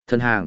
Thần hàng.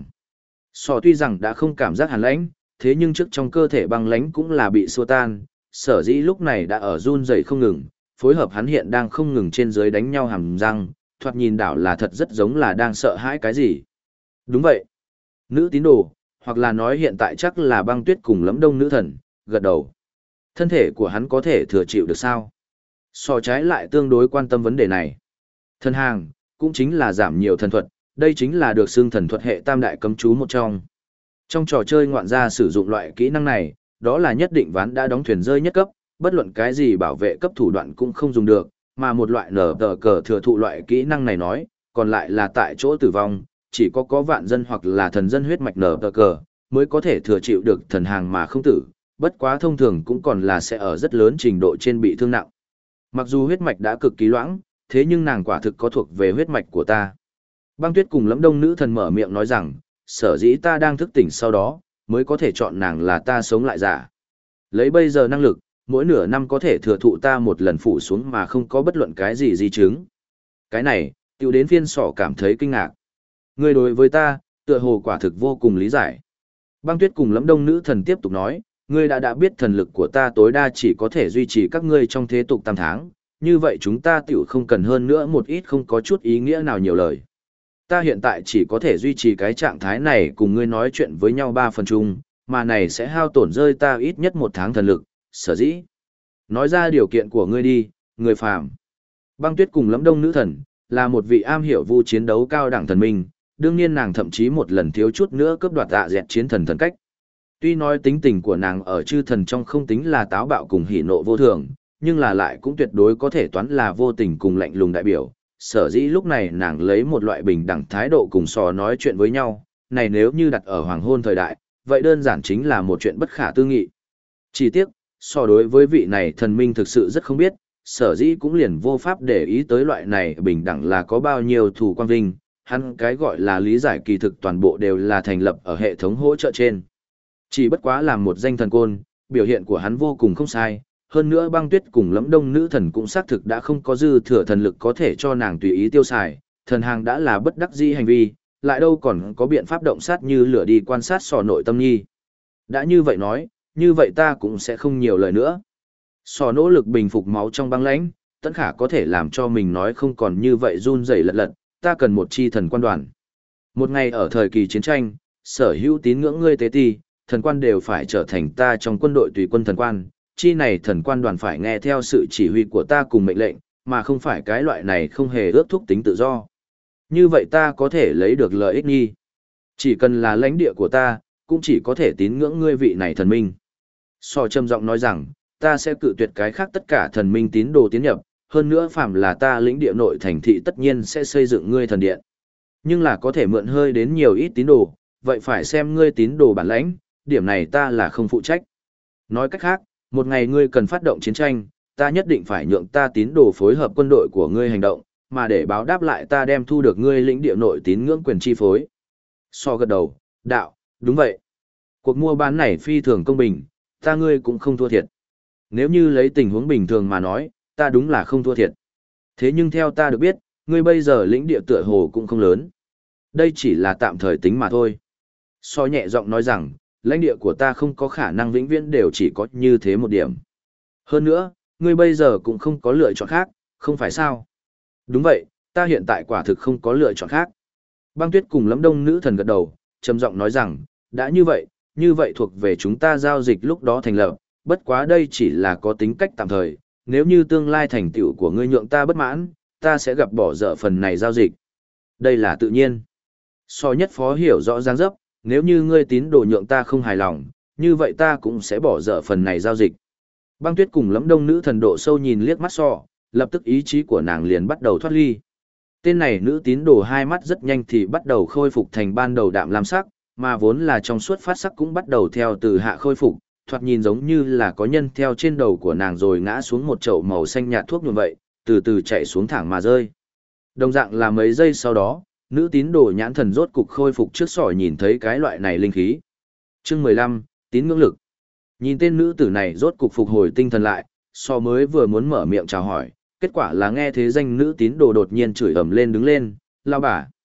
Sọ tuy rằng đã không cảm giác hàn lãnh, thế nhưng trước trong cơ thể băng lãnh cũng là bị xua tan, sở dĩ lúc này đã ở run rẩy không ngừng, phối hợp hắn hiện đang không ngừng trên dưới đánh nhau hàm răng, thoạt nhìn đảo là thật rất giống là đang sợ hãi cái gì. Đúng vậy. Nữ tín đồ, hoặc là nói hiện tại chắc là Băng Tuyết cùng Lẫm Đông nữ thần, gật đầu. Thân thể của hắn có thể thừa chịu được sao? So trái lại tương đối quan tâm vấn đề này. Thần hàng, cũng chính là giảm nhiều thần thuật, đây chính là được xưng thần thuật hệ tam đại cấm chú một trong. Trong trò chơi ngoạn gia sử dụng loại kỹ năng này, đó là nhất định ván đã đóng thuyền rơi nhất cấp, bất luận cái gì bảo vệ cấp thủ đoạn cũng không dùng được, mà một loại nở tờ cờ thừa thụ loại kỹ năng này nói, còn lại là tại chỗ tử vong, chỉ có vạn dân hoặc là thần dân huyết mạch nở tờ cờ, mới có thể thừa chịu được thần hàng mà không tử, bất quá thông thường cũng còn là sẽ ở rất lớn trình độ trên bị thương nặng. Mặc dù huyết mạch đã cực kỳ loãng, thế nhưng nàng quả thực có thuộc về huyết mạch của ta. Băng Tuyết cùng Lẫm Đông nữ thần mở miệng nói rằng, sở dĩ ta đang thức tỉnh sau đó, mới có thể chọn nàng là ta sống lại giả. Lấy bây giờ năng lực, mỗi nửa năm có thể thừa thụ ta một lần phủ xuống mà không có bất luận cái gì di chứng. Cái này, tiểu đến phiên sỏ cảm thấy kinh ngạc. Người đối với ta, tựa hồ quả thực vô cùng lý giải. Băng Tuyết cùng Lẫm Đông nữ thần tiếp tục nói, ngươi đã biết thần lực của ta tối đa chỉ có thể duy trì các ngươi trong thế tục tam tháng, như vậy chúng ta tiểu không cần hơn nữa một ít không có chút ý nghĩa nào nhiều lời. Ta hiện tại chỉ có thể duy trì cái trạng thái này cùng ngươi nói chuyện với nhau 3 phần chung, mà này sẽ hao tổn rơi ta ít nhất 1 tháng thần lực, sở dĩ. Nói ra điều kiện của ngươi đi, người phàm. Băng Tuyết cùng Lẫm Đông nữ thần, là một vị am hiểu vu chiến đấu cao đẳng thần minh, đương nhiên nàng thậm chí một lần thiếu chút nữa cướp đoạt dạ dẹt chiến thần thần cách. Tuy nói tính tình của nàng ở chư thần trong không tính là táo bạo cùng hỉ nộ vô thường, nhưng là lại cũng tuyệt đối có thể toán là vô tình cùng lạnh lùng đại biểu. Sở dĩ lúc này nàng lấy một loại bình đẳng thái độ cùng sò nói chuyện với nhau, này nếu như đặt ở hoàng hôn thời đại, vậy đơn giản chính là một chuyện bất khả tư nghị. Chỉ tiếc, so đối với vị này thần minh thực sự rất không biết, sở dĩ cũng liền vô pháp để ý tới loại này bình đẳng là có bao nhiêu thủ quan vinh, hắn cái gọi là lý giải kỳ thực toàn bộ đều là thành lập ở hệ thống hỗ trợ trên. Chỉ bất quá làm một danh thần côn, biểu hiện của hắn vô cùng không sai, hơn nữa Băng Tuyết cùng Lẫm Đông nữ thần cũng xác thực đã không có dư thừa thần lực có thể cho nàng tùy ý tiêu xài, thần hàng đã là bất đắc dĩ hành vi, lại đâu còn có biện pháp động sát như lửa đi quan sát sò nội tâm nhi. Đã như vậy nói, như vậy ta cũng sẽ không nhiều lời nữa. Sò nỗ lực bình phục máu trong băng lãnh, tất khả có thể làm cho mình nói không còn như vậy run rẩy lật lật, ta cần một chi thần quan đoàn. Một ngày ở thời kỳ chiến tranh, sở hữu tín ngưỡng ngươi tế ti, thần quan đều phải trở thành ta trong quân đội tùy quân thần quan, chi này thần quan đoàn phải nghe theo sự chỉ huy của ta cùng mệnh lệnh, mà không phải cái loại này không hề ước thúc tính tự do. Như vậy ta có thể lấy được lợi ích nghi. Chỉ cần là lãnh địa của ta, cũng chỉ có thể tín ngưỡng ngươi vị này thần minh. So trầm giọng nói rằng, ta sẽ cự tuyệt cái khác tất cả thần minh tín đồ tiến nhập, hơn nữa phàm là ta lĩnh địa nội thành thị tất nhiên sẽ xây dựng ngươi thần điện. Nhưng là có thể mượn hơi đến nhiều ít tín đồ, vậy phải xem ngươi tín đồ bản lãnh, điểm này ta là không phụ trách. Nói cách khác, một ngày ngươi cần phát động chiến tranh, ta nhất định phải nhượng ta tín đồ phối hợp quân đội của ngươi hành động, mà để báo đáp lại ta đem thu được ngươi lĩnh địa nội tín ngưỡng quyền chi phối. So gật đầu, đạo, đúng vậy. Cuộc mua bán này phi thường công bình, ta ngươi cũng không thua thiệt. Nếu như lấy tình huống bình thường mà nói, ta đúng là không thua thiệt. Thế nhưng theo ta được biết, ngươi bây giờ lĩnh địa tựa hồ cũng không lớn. Đây chỉ là tạm thời tính mà thôi. So nhẹ giọng nói rằng, lãnh địa của ta không có khả năng vĩnh viễn đều chỉ có như thế một điểm. Hơn nữa, ngươi bây giờ cũng không có lựa chọn khác, không phải sao? Đúng vậy, ta hiện tại quả thực không có lựa chọn khác. Băng Tuyết cùng Lẫm Đông nữ thần gật đầu, trầm giọng nói rằng, đã như vậy thuộc về chúng ta giao dịch lúc đó thành lập, bất quá đây chỉ là có tính cách tạm thời, nếu như tương lai thành tựu của ngươi nhượng ta bất mãn, ta sẽ gặp bỏ dở phần này giao dịch. Đây là tự nhiên. So nhất phó hiểu rõ ràng dấp, nếu như ngươi tín đồ nhượng ta không hài lòng, như vậy ta cũng sẽ bỏ dở phần này giao dịch. Băng Tuyết cùng Lẫm Đông nữ thần độ sâu nhìn liếc mắt So, lập tức ý chí của nàng liền bắt đầu thoát ly. Tên này nữ tín đồ hai mắt rất nhanh thì bắt đầu khôi phục thành ban đầu đạm lam sắc, mà vốn là trong suốt phát sắc cũng bắt đầu theo từ hạ khôi phục, thoạt nhìn giống như là có nhân theo trên đầu của nàng rồi ngã xuống một chậu màu xanh nhạt thuốc như vậy, từ từ chạy xuống thẳng mà rơi. Đồng dạng là mấy giây sau đó, nữ tín đồ nhãn thần rốt cục khôi phục trước sỏi nhìn thấy cái loại này linh khí. Chương 15, tín ngưỡng lực. Nhìn tên nữ tử này rốt cục phục hồi tinh thần lại, So mới vừa muốn mở miệng chào hỏi, kết quả là nghe thế danh nữ tín đồ đột nhiên chửi ầm lên đứng lên, lao bà.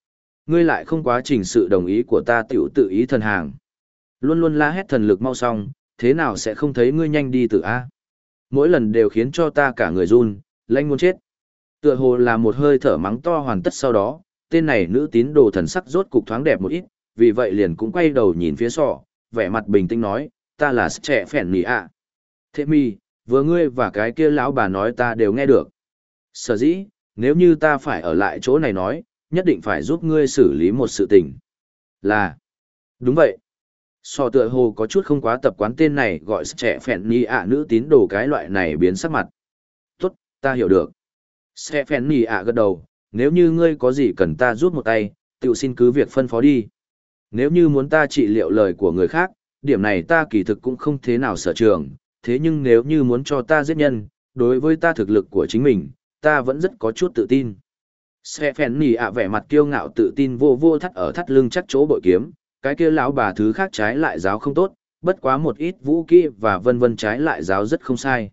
Ngươi lại không quá trình sự đồng ý của ta tiểu tự ý thần hàng. Luôn luôn la hét thần lực mau xong, thế nào sẽ không thấy ngươi nhanh đi tự A. Mỗi lần đều khiến cho ta cả người run, lanh muốn chết. Tựa hồ là một hơi thở mắng to hoàn tất sau đó, tên này nữ tín đồ thần sắc rốt cục thoáng đẹp một ít, vì vậy liền cũng quay đầu nhìn phía sọ, vẻ mặt bình tĩnh nói, ta là trẻ phèn nỉ ạ. Thế mi, vừa ngươi và cái kia lão bà nói ta đều nghe được. Sở dĩ, nếu như ta phải ở lại chỗ này nói, nhất định phải giúp ngươi xử lý một sự tình. Là, đúng vậy. Sọ tựa hồ có chút không quá tập quán tên này gọi trẻ phèn nỉ ạ nữ tín đồ cái loại này biến sắc mặt. Tốt, ta hiểu được. Sẽ phèn nỉ ạ gật đầu, nếu như ngươi có gì cần ta giúp một tay, tự xin cứ việc phân phó đi. Nếu như muốn ta trị liệu lời của người khác, điểm này ta kỳ thực cũng không thế nào sở trường, thế nhưng nếu như muốn cho ta giết nhân, đối với ta thực lực của chính mình, ta vẫn rất có chút tự tin. Sẽ phèn nỉ ạ vẻ mặt kiêu ngạo tự tin vô vô thắt ở thắt lưng chắc chỗ bội kiếm, cái kia lão bà thứ khác trái lại giáo không tốt, bất quá một ít vũ kỹ và vân vân trái lại giáo rất không sai.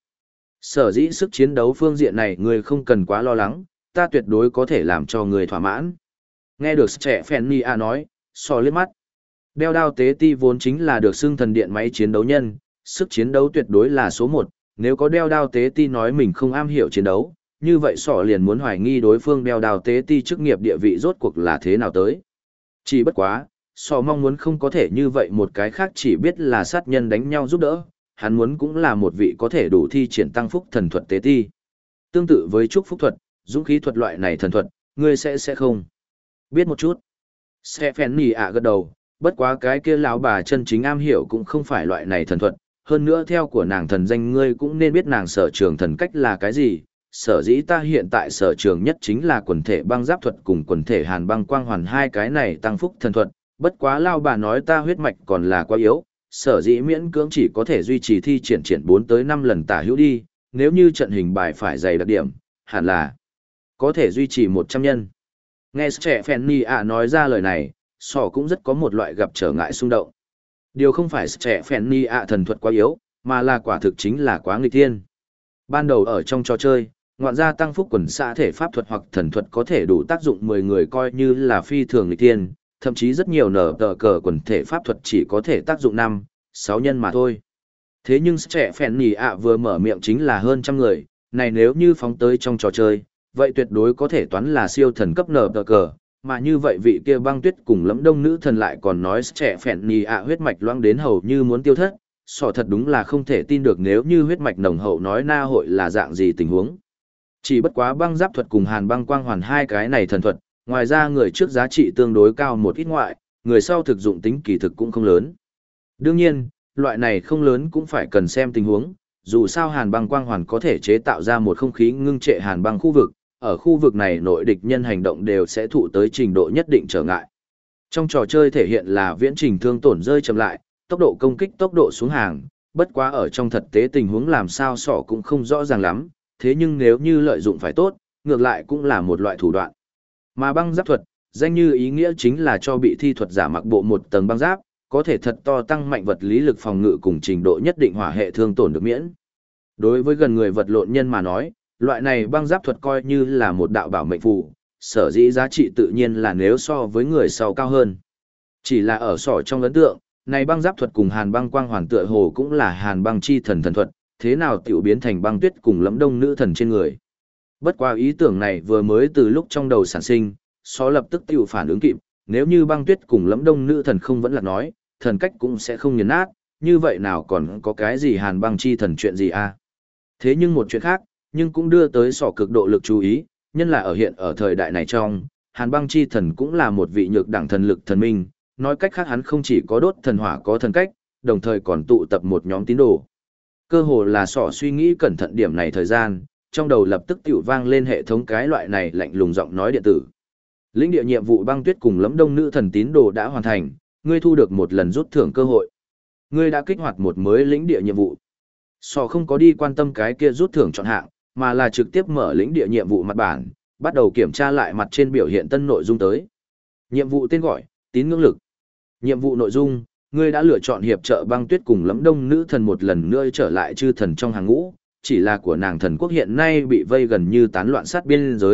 Sở dĩ sức chiến đấu phương diện này người không cần quá lo lắng, ta tuyệt đối có thể làm cho người thỏa mãn. Nghe được trẻ phèn nỉ ạ nói, so liếc mắt. Đeo đao tế ti vốn chính là được xưng thần điện máy chiến đấu nhân, sức chiến đấu tuyệt đối là số 1, nếu có đeo đao tế ti nói mình không am hiểu chiến đấu, như vậy sọ liền muốn hoài nghi đối phương đeo đao tế ti chức nghiệp địa vị rốt cuộc là thế nào tới. Chỉ bất quá, sọ mong muốn không có thể như vậy một cái khác chỉ biết là sát nhân đánh nhau giúp đỡ, hắn muốn cũng là một vị có thể đủ thi triển tăng phúc thần thuật tế ti. Tương tự với trúc phúc thuật, dũng khí thuật loại này thần thuật, ngươi sẽ không biết một chút. Stephanie ạ gật đầu, bất quá cái kia lão bà chân chính am hiểu cũng không phải loại này thần thuật, hơn nữa theo của nàng thần danh ngươi cũng nên biết nàng sở trường thần cách là cái gì, sở dĩ ta hiện tại sở trường nhất chính là quần thể băng giáp thuật cùng quần thể hàn băng quang hoàn hai cái này tăng phúc thần thuật, bất quá lão bà nói ta huyết mạch còn là quá yếu, sở dĩ miễn cưỡng chỉ có thể duy trì thi triển 4 tới 5 lần tả hữu đi, nếu như trận hình bài phải dày đặc điểm, hẳn là có thể duy trì 100 nhân. Nghe trẻ Fanny ạ nói ra lời này, sỏ cũng rất có một loại gặp trở ngại xung động. Điều không phải trẻ Fanny ạ thần thuật quá yếu, mà là quả thực chính là quá nghịch thiên. Ban đầu ở trong trò chơi, ngoạn gia tăng phúc quần xã thể pháp thuật hoặc thần thuật có thể đủ tác dụng 10 người coi như là phi thường nghịch thiên, thậm chí rất nhiều nở tờ cờ quần thể pháp thuật chỉ có thể tác dụng 5, 6 nhân mà thôi. Thế nhưng trẻ Fanny ạ vừa mở miệng chính là hơn trăm người, này nếu như phóng tới trong trò chơi, vậy tuyệt đối có thể toán là siêu thần cấp nở tờ cờ, mà như vậy vị kia băng tuyết cùng lẫm đông nữ thần lại còn nói trẻ phèn nì ạ huyết mạch loãng đến hầu như muốn tiêu thất, sỏ thật đúng là không thể tin được nếu như huyết mạch nồng hậu nói na hội là dạng gì tình huống. Chỉ bất quá băng giáp thuật cùng hàn băng quang hoàn hai cái này thần thuật, ngoài ra người trước giá trị tương đối cao một ít ngoại, người sau thực dụng tính kỳ thực cũng không lớn. Đương nhiên, loại này không lớn cũng phải cần xem tình huống, dù sao hàn băng quang hoàn có thể chế tạo ra một không khí ngưng trệ hàn băng khu vực, ở khu vực này nội địch nhân hành động đều sẽ thụ tới trình độ nhất định trở ngại. Trong trò chơi thể hiện là viễn trình thương tổn rơi chậm lại, tốc độ công kích tốc độ xuống hàng, bất quá ở trong thực tế tình huống làm sao sỏ cũng không rõ ràng lắm, thế nhưng nếu như lợi dụng phải tốt, ngược lại cũng là một loại thủ đoạn. Mà băng giáp thuật, danh như ý nghĩa chính là cho bị thi thuật giả mặc bộ một tầng băng giáp, có thể thật to tăng mạnh vật lý lực phòng ngự cùng trình độ nhất định hỏa hệ thương tổn được miễn. Đối với gần người vật lộn nhân mà nói, loại này băng giáp thuật coi như là một đạo bảo mệnh phù, sở dĩ giá trị tự nhiên là nếu so với người sau cao hơn. Chỉ là ở sỏ trong ấn tượng, này băng giáp thuật cùng hàn băng quang hoàn tựa hồ cũng là hàn băng chi thần thần thuật, thế nào tiểu biến thành băng tuyết cùng lẫm đông nữ thần trên người. Bất qua ý tưởng này vừa mới từ lúc trong đầu sản sinh, sỏ lập tức tiểu phản ứng kịp, nếu như băng tuyết cùng lẫm đông nữ thần không vẫn là nói, thần cách cũng sẽ không nghiền nát, như vậy nào còn có cái gì hàn băng chi thần chuyện gì à. Thế nhưng một chuyện khác, nhưng cũng đưa tới sỏ cực độ lực chú ý, nhân là ở thời đại này trong, hàn băng chi thần cũng là một vị nhược đẳng thần lực thần minh, nói cách khác hắn không chỉ có đốt thần hỏa có thần cách, đồng thời còn tụ tập một nhóm tín đồ. Cơ hồ là sỏ suy nghĩ cẩn thận điểm này thời gian, trong đầu lập tức tiểu vang lên hệ thống cái loại này lạnh lùng giọng nói điện tử. Lĩnh địa nhiệm vụ băng tuyết cùng lẫm đông nữ thần tín đồ đã hoàn thành, ngươi thu được một lần rút thưởng cơ hội. Ngươi đã kích hoạt một mới lĩnh địa nhiệm vụ. Sỏ không có đi quan tâm cái kia rút thưởng chọn hạng, mà là trực tiếp mở lĩnh địa nhiệm vụ mặt bản, bắt đầu kiểm tra lại mặt trên biểu hiện tân nội dung tới. Nhiệm vụ tên gọi, tín ngưỡng lực. Nhiệm vụ nội dung, ngươi đã lựa chọn hiệp trợ băng tuyết cùng lẫm đông nữ thần một lần nữa trở lại chư thần trong hàng ngũ, chỉ là của nàng thần quốc hiện nay bị vây gần như tán loạn sát biên giới,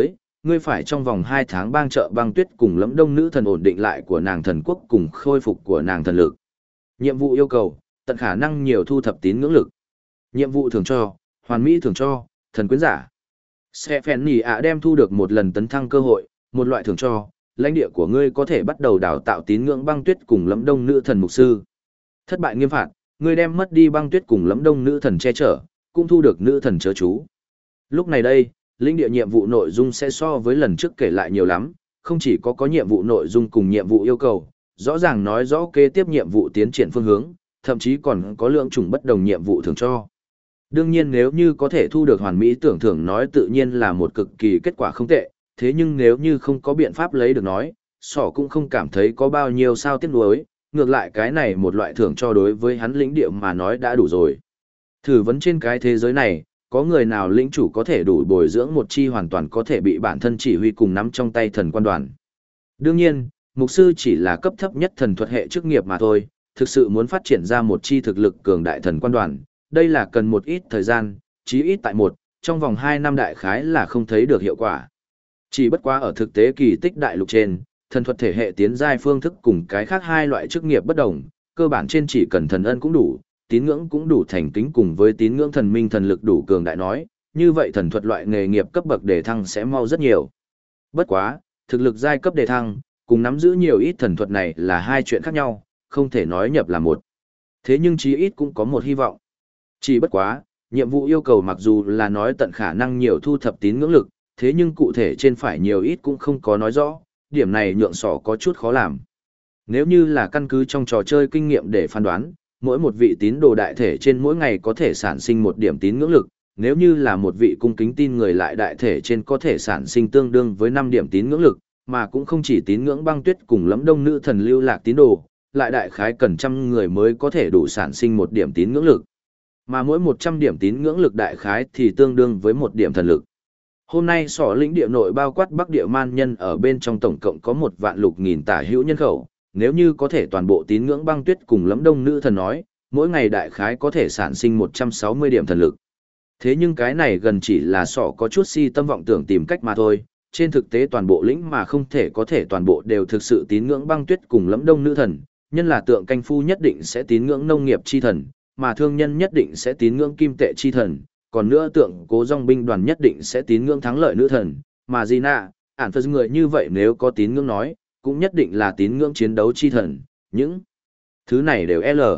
ngươi phải trong vòng 2 tháng bang trợ băng tuyết cùng Lẫm Đông nữ thần ổn định lại của nàng thần quốc cùng khôi phục của nàng thần lực. Nhiệm vụ yêu cầu, tận khả năng nhiều thu thập tín ngưỡng lực. Nhiệm vụ thường cho, hoàn mỹ thường cho, thần quyến giả. Sẽ phèn nỉ ạ đem thu được một lần tấn thăng cơ hội, một loại thường cho, lãnh địa của ngươi có thể bắt đầu đào tạo tín ngưỡng băng tuyết cùng Lẫm Đông nữ thần mục sư. Thất bại nghiêm phạt, ngươi đem mất đi băng tuyết cùng Lẫm Đông nữ thần che chở, cũng thu được nữ thần chớ chú. Lúc này đây, lãnh địa nhiệm vụ nội dung sẽ so với lần trước kể lại nhiều lắm, không chỉ có nhiệm vụ nội dung cùng nhiệm vụ yêu cầu, rõ ràng nói rõ kế tiếp nhiệm vụ tiến triển phương hướng, thậm chí còn có lượng chủng bất đồng nhiệm vụ thường cho. Đương nhiên nếu như có thể thu được hoàn mỹ tưởng thưởng nói tự nhiên là một cực kỳ kết quả không tệ, thế nhưng nếu như không có biện pháp lấy được nói, sỏ cũng không cảm thấy có bao nhiêu sao tiếc nuối, ngược lại cái này một loại thưởng cho đối với hắn lĩnh địa mà nói đã đủ rồi. Thử vấn trên cái thế giới này, có người nào lĩnh chủ có thể đủ bồi dưỡng một chi hoàn toàn có thể bị bản thân chỉ huy cùng nắm trong tay thần quan đoàn. Đương nhiên, mục sư chỉ là cấp thấp nhất thần thuật hệ chức nghiệp mà thôi, thực sự muốn phát triển ra một chi thực lực cường đại thần quan đoàn, đây là cần một ít thời gian, chí ít tại trong vòng 2 năm đại khái là không thấy được hiệu quả. Chỉ bất quá ở thực tế kỳ tích đại lục trên, thần thuật thể hệ tiến giai phương thức cùng cái khác hai loại chức nghiệp bất đồng, cơ bản trên chỉ cần thần ân cũng đủ, tín ngưỡng cũng đủ thành kính cùng với tín ngưỡng thần minh thần lực đủ cường đại nói, như vậy thần thuật loại nghề nghiệp cấp bậc đề thăng sẽ mau rất nhiều. Bất quá, thực lực giai cấp đề thăng, cùng nắm giữ nhiều ít thần thuật này là hai chuyện khác nhau, không thể nói nhập là một. Thế nhưng chí ít cũng có một hy vọng. Chỉ bất quá, nhiệm vụ yêu cầu mặc dù là nói tận khả năng nhiều thu thập tín ngưỡng lực, thế nhưng cụ thể trên phải nhiều ít cũng không có nói rõ, điểm này nhượng sỏ có chút khó làm. Nếu như là căn cứ trong trò chơi kinh nghiệm để phán đoán, mỗi một vị tín đồ đại thể trên mỗi ngày có thể sản sinh một điểm tín ngưỡng lực, nếu như là một vị cung kính tin người lại đại thể trên có thể sản sinh tương đương với 5 điểm tín ngưỡng lực, mà cũng không chỉ tín ngưỡng băng tuyết cùng Lẫm Đông nữ thần lưu lạc tín đồ, lại đại khái cần trăm người mới có thể đủ sản sinh một điểm tín ngưỡng lực. Mà mỗi 100 điểm tín ngưỡng lực đại khái thì tương đương với một điểm thần lực. Hôm nay sỏ lĩnh địa nội bao quát Bắc địa man nhân ở bên trong tổng cộng có 1.000.000 tả hữu nhân khẩu, nếu như có thể toàn bộ tín ngưỡng băng tuyết cùng Lẫm Đông nữ thần nói, mỗi ngày đại khái có thể sản sinh 160 điểm thần lực. Thế nhưng cái này gần chỉ là sỏ có chút si tâm vọng tưởng tìm cách mà thôi, trên thực tế toàn bộ lĩnh mà không thể có thể toàn bộ đều thực sự tín ngưỡng băng tuyết cùng Lẫm Đông nữ thần, nhân là tượng canh phu nhất định sẽ tín ngưỡng nông nghiệp chi thần, mà thương nhân nhất định sẽ tín ngưỡng kim tệ chi thần, còn nữa tượng cố dòng binh đoàn nhất định sẽ tín ngưỡng thắng lợi nữ thần, mà Gina, ản phật người như vậy nếu có tín ngưỡng nói, cũng nhất định là tín ngưỡng chiến đấu chi thần, những thứ này đều L.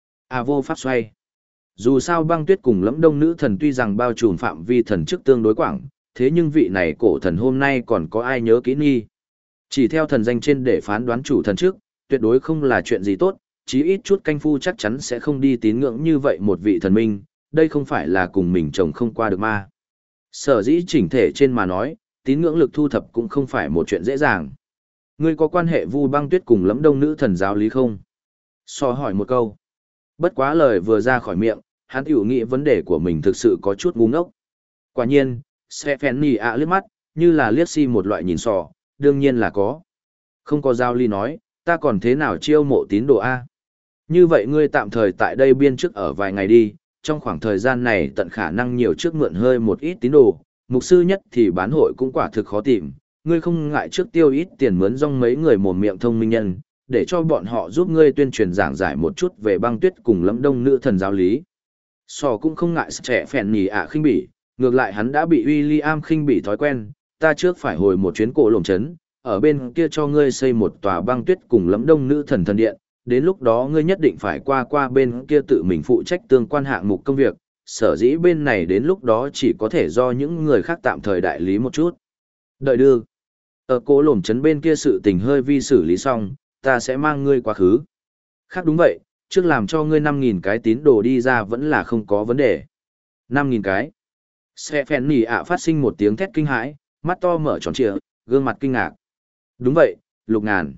Vô pháp xoay. Dù sao băng tuyết cùng Lẫm Đông nữ thần tuy rằng bao trùm phạm vi thần chức tương đối quảng, thế nhưng vị này cổ thần hôm nay còn có ai nhớ kỹ nghi. Chỉ theo thần danh trên để phán đoán chủ thần chức, tuyệt đối không là chuyện gì tốt, chí ít chút canh phu chắc chắn sẽ không đi tín ngưỡng như vậy một vị thần minh, đây không phải là cùng mình chồng không qua được ma. Sở dĩ chỉnh thể trên mà nói, tín ngưỡng lực thu thập cũng không phải một chuyện dễ dàng. Ngươi có quan hệ Vu Băng Tuyết cùng Lẫm Đông nữ thần giáo lý không? So hỏi một câu. Bất quá lời vừa ra khỏi miệng, hắn tiểu nghĩ vấn đề của mình thực sự có chút ngu ngốc. Quả nhiên, Stephanie ạ liếc mắt, như là liếc si một loại nhìn sò, đương nhiên là có. Không có giao ly nói, ta còn thế nào chiêu mộ tín đồ A. Như vậy ngươi tạm thời tại đây biên trước ở vài ngày đi, trong khoảng thời gian này tận khả năng nhiều trước mượn hơi một ít tín đồ, mục sư nhất thì bán hội cũng quả thực khó tìm, ngươi không ngại trước tiêu ít tiền mướn rong mấy người mồm miệng thông minh nhân, để cho bọn họ giúp ngươi tuyên truyền giảng giải một chút về băng tuyết cùng Lẫm Đông nữ thần giáo lý. Sò cũng không ngại trẻ phèn nhì ạ khinh bỉ, ngược lại hắn đã bị William khinh bỉ thói quen, ta trước phải hồi một chuyến cổ lồng trấn, ở bên kia cho ngươi xây một tòa băng tuyết cùng Lẫm Đông nữ thần thần điện, đến lúc đó ngươi nhất định phải qua bên kia tự mình phụ trách tương quan hạng mục công việc, sở dĩ bên này đến lúc đó chỉ có thể do những người khác tạm thời đại lý một chút. Đợi đưa. Ở cổ lồng trấn bên kia sự tình hơi vi xử lý xong, ta sẽ mang ngươi quá khứ. Khác đúng vậy, trước làm cho ngươi 5.000 cái tín đồ đi ra vẫn là không có vấn đề. 5.000 cái. Stephanie ạ phát sinh một tiếng thét kinh hãi, mắt to mở tròn trịa, gương mặt kinh ngạc. Đúng vậy, Lục Ngàn.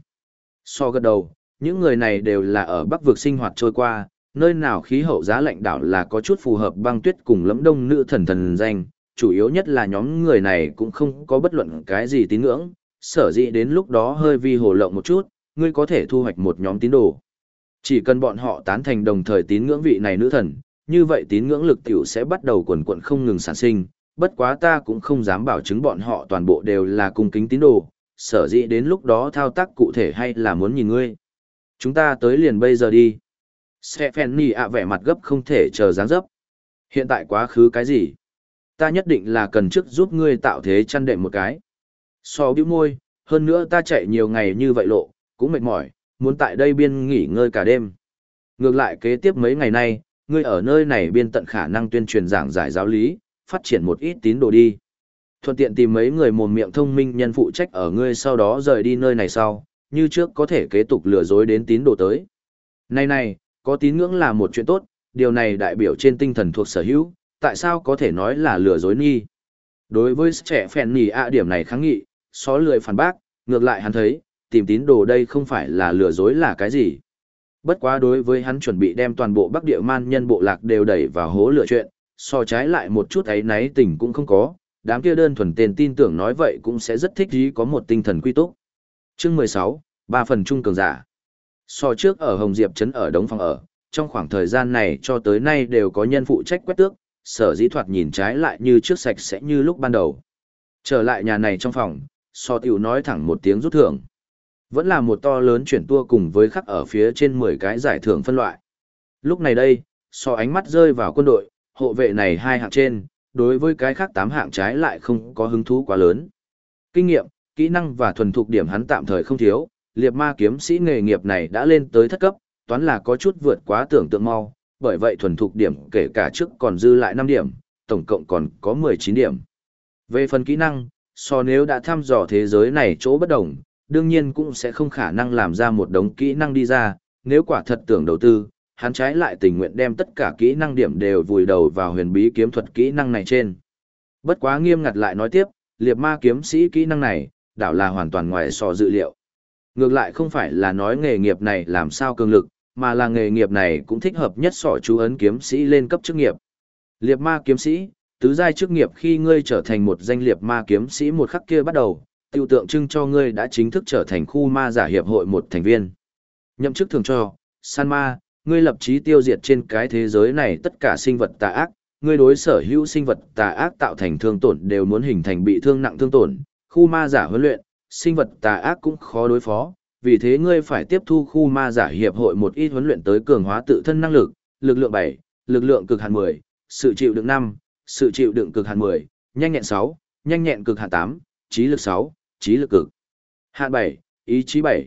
So gật đầu, những người này đều là ở Bắc vực sinh hoạt trôi qua, nơi nào khí hậu giá lạnh đảo là có chút phù hợp băng tuyết cùng Lẫm Đông nữ thần danh, chủ yếu nhất là nhóm người này cũng không có bất luận cái gì tín ngưỡng, sở dĩ đến lúc đó hơi vi hồ lộng một chút, ngươi có thể thu hoạch một nhóm tín đồ. Chỉ cần bọn họ tán thành đồng thời tín ngưỡng vị này nữ thần, như vậy tín ngưỡng lực tiểu sẽ bắt đầu quần quận không ngừng sản sinh, bất quá ta cũng không dám bảo chứng bọn họ toàn bộ đều là cung kính tín đồ, sở dĩ đến lúc đó thao tác cụ thể hay là muốn nhìn ngươi. Chúng ta tới liền bây giờ đi. Stephanie ạ vẻ mặt gấp không thể chờ dáng dấp. Hiện tại quá khứ cái gì? Ta nhất định là cần trước giúp ngươi tạo thế chăn đệm một cái. So bĩu môi, hơn nữa ta chạy nhiều ngày như vậy lộ, cũng mệt mỏi, muốn tại đây biên nghỉ ngơi cả đêm. Ngược lại kế tiếp mấy ngày nay, ngươi ở nơi này biên tận khả năng tuyên truyền giảng giải giáo lý, phát triển một ít tín đồ đi. Thuận tiện tìm mấy người mồm miệng thông minh nhân phụ trách ở ngươi sau đó rời đi nơi này sau, như trước có thể kế tục lừa dối đến tín đồ tới. Này, có tín ngưỡng là một chuyện tốt, điều này đại biểu trên tinh thần thuộc sở hữu, tại sao có thể nói là lừa dối nghi? Đối với trẻ phèn nhì ạ điểm này kháng nghị, xó lười phản bác, ngược lại hắn thấy, tìm tín đồ đây không phải là lừa dối là cái gì. Bất quá đối với hắn chuẩn bị đem toàn bộ Bắc Địa Man nhân bộ lạc đều đẩy vào hố lửa chuyện, so trái lại một chút ấy náy tình cũng không có, đám kia đơn thuần tên tin tưởng nói vậy cũng sẽ rất thích ý có một tinh thần quy túc. Chương 16, 3 phần trung cường giả. So trước ở Hồng Diệp trấn ở đống phòng ở, trong khoảng thời gian này cho tới nay đều có nhân phụ trách quét tước, sở dĩ thoạt nhìn trái lại như trước sạch sẽ như lúc ban đầu. Trở lại nhà này trong phòng, so tiểu nói thẳng một tiếng rút thưởng. Vẫn là một to lớn chuyển tua cùng với khắc ở phía trên 10 cái giải thưởng phân loại. Lúc này đây, so ánh mắt rơi vào quân đội, hộ vệ này 2 hạng trên, đối với cái khác 8 hạng trái lại không có hứng thú quá lớn. Kinh nghiệm, kỹ năng và thuần thục điểm hắn tạm thời không thiếu, liệt ma kiếm sĩ nghề nghiệp này đã lên tới thất cấp, toán là có chút vượt quá tưởng tượng mau, bởi vậy thuần thục điểm kể cả trước còn dư lại 5 điểm, tổng cộng còn có 19 điểm. Về phần kỹ năng, so nếu đã thăm dò thế giới này chỗ bất đồng, đương nhiên cũng sẽ không khả năng làm ra một đống kỹ năng đi ra, nếu quả thật tưởng đầu tư, hắn trái lại tình nguyện đem tất cả kỹ năng điểm đều vùi đầu vào huyền bí kiếm thuật kỹ năng này trên. Bất quá nghiêm ngặt lại nói tiếp, liệt ma kiếm sĩ kỹ năng này, đảo là hoàn toàn ngoài so dự liệu. Ngược lại không phải là nói nghề nghiệp này làm sao cường lực, mà là nghề nghiệp này cũng thích hợp nhất sỏ chú ấn kiếm sĩ lên cấp chức nghiệp. Liệt ma kiếm sĩ, tứ giai chức nghiệp khi ngươi trở thành một danh liệt ma kiếm sĩ một khắc kia bắt đầu, tiêu tượng trưng cho ngươi đã chính thức trở thành khu ma giả hiệp hội một thành viên. Nhậm chức thường cho, san ma, ngươi lập chí tiêu diệt trên cái thế giới này tất cả sinh vật tà ác, ngươi đối sở hữu sinh vật tà ác tạo thành thương tổn đều muốn hình thành bị thương nặng thương tổn, khu ma giả huấn luyện, sinh vật tà ác cũng khó đối phó, vì thế ngươi phải tiếp thu khu ma giả hiệp hội một ít huấn luyện tới cường hóa tự thân năng lực, lực lượng 7, lực lượng cực hạn 10, sự chịu đựng 5, sự chịu đựng cực hạn 10, nhanh nhẹn 6, nhanh nhẹn cực hạn 8, trí lực 6, trí lực cực hạn 7, ý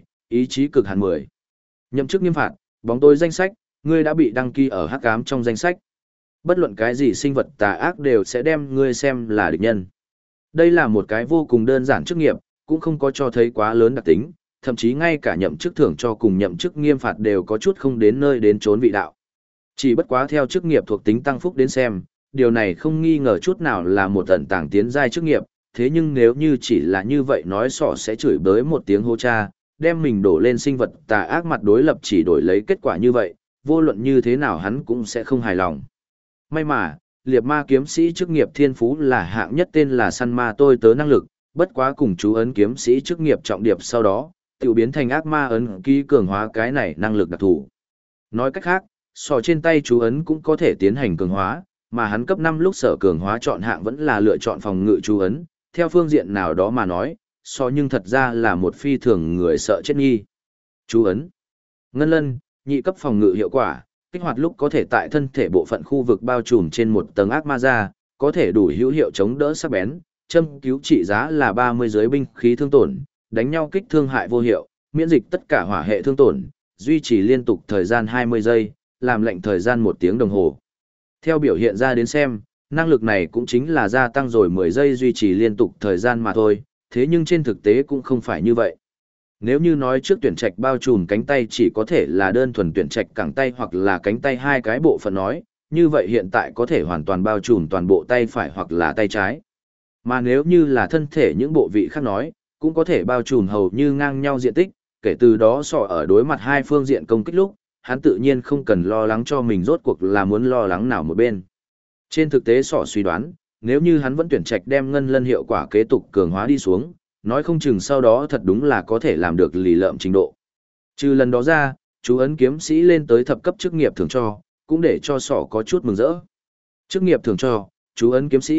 chí cực hạn 10. Nhậm chức nghiêm phạt, bóng tối danh sách, ngươi đã bị đăng ký ở hắc ám trong danh sách. Bất luận cái gì sinh vật tà ác đều sẽ đem ngươi xem là địch nhân. Đây là một cái vô cùng đơn giản chức nghiệp, cũng không có cho thấy quá lớn đặc tính, thậm chí ngay cả nhậm chức thưởng cho cùng nhậm chức nghiêm phạt đều có chút không đến nơi đến chốn vị đạo. Chỉ bất quá theo chức nghiệp thuộc tính tăng phúc đến xem, điều này không nghi ngờ chút nào là một ẩn tàng tiến giai chức nghiệp, thế nhưng nếu như chỉ là như vậy nói sọ sẽ chửi bới một tiếng hô cha, đem mình đổ lên sinh vật tà ác mặt đối lập chỉ đổi lấy kết quả như vậy, vô luận như thế nào hắn cũng sẽ không hài lòng. May mà, liệt ma kiếm sĩ chức nghiệp thiên phú là hạng nhất tên là săn ma tôi tớ năng lực, bất quá cùng chú ấn kiếm sĩ chức nghiệp trọng điệp sau đó, tự biến thành ác ma ấn ký cường hóa cái này năng lực đặc thù. Nói cách khác, sò trên tay chú ấn cũng có thể tiến hành cường hóa, mà hắn cấp 5 lúc sở cường hóa chọn hạng vẫn là lựa chọn phòng ngự chú ấn, theo phương diện nào đó mà nói, nhưng thật ra là một phi thường người sợ chết nghi. Chú ấn. Ngân lân, nhị cấp phòng ngự hiệu quả, kích hoạt lúc có thể tại thân thể bộ phận khu vực bao trùm trên một tầng ác ma ra, có thể đủ hữu hiệu chống đỡ sắc bén, châm cứu trị giá là 30 giới binh khí thương tổn, đánh nhau kích thương hại vô hiệu, miễn dịch tất cả hỏa hệ thương tổn, duy trì liên tục thời gian 20 giây, làm lệnh thời gian 1 tiếng đồng hồ. Theo biểu hiện ra đến xem, năng lực này cũng chính là gia tăng rồi 10 giây duy trì liên tục thời gian mà thôi, thế nhưng trên thực tế cũng không phải như vậy. Nếu như nói trước tuyển trạch bao trùm cánh tay chỉ có thể là đơn thuần tuyển trạch cẳng tay hoặc là cánh tay hai cái bộ phận nói, như vậy hiện tại có thể hoàn toàn bao trùm toàn bộ tay phải hoặc là tay trái. Mà nếu như là thân thể những bộ vị khác nói, cũng có thể bao trùm hầu như ngang nhau diện tích, kể từ đó sọ ở đối mặt hai phương diện công kích lúc, hắn tự nhiên không cần lo lắng cho mình rốt cuộc là muốn lo lắng nào một bên. Trên thực tế sọ suy đoán, nếu như hắn vẫn tuyển trạch đem ngân lân hiệu quả kế tục cường hóa đi xuống, nói không chừng sau đó thật đúng là có thể làm được lì lợm trình độ. Trừ lần đó ra, chú ấn kiếm sĩ lên tới thập cấp chức nghiệp thường cho, cũng để cho sọ có chút mừng rỡ. Chức nghiệp thường cho, chú ấn kiếm sĩ,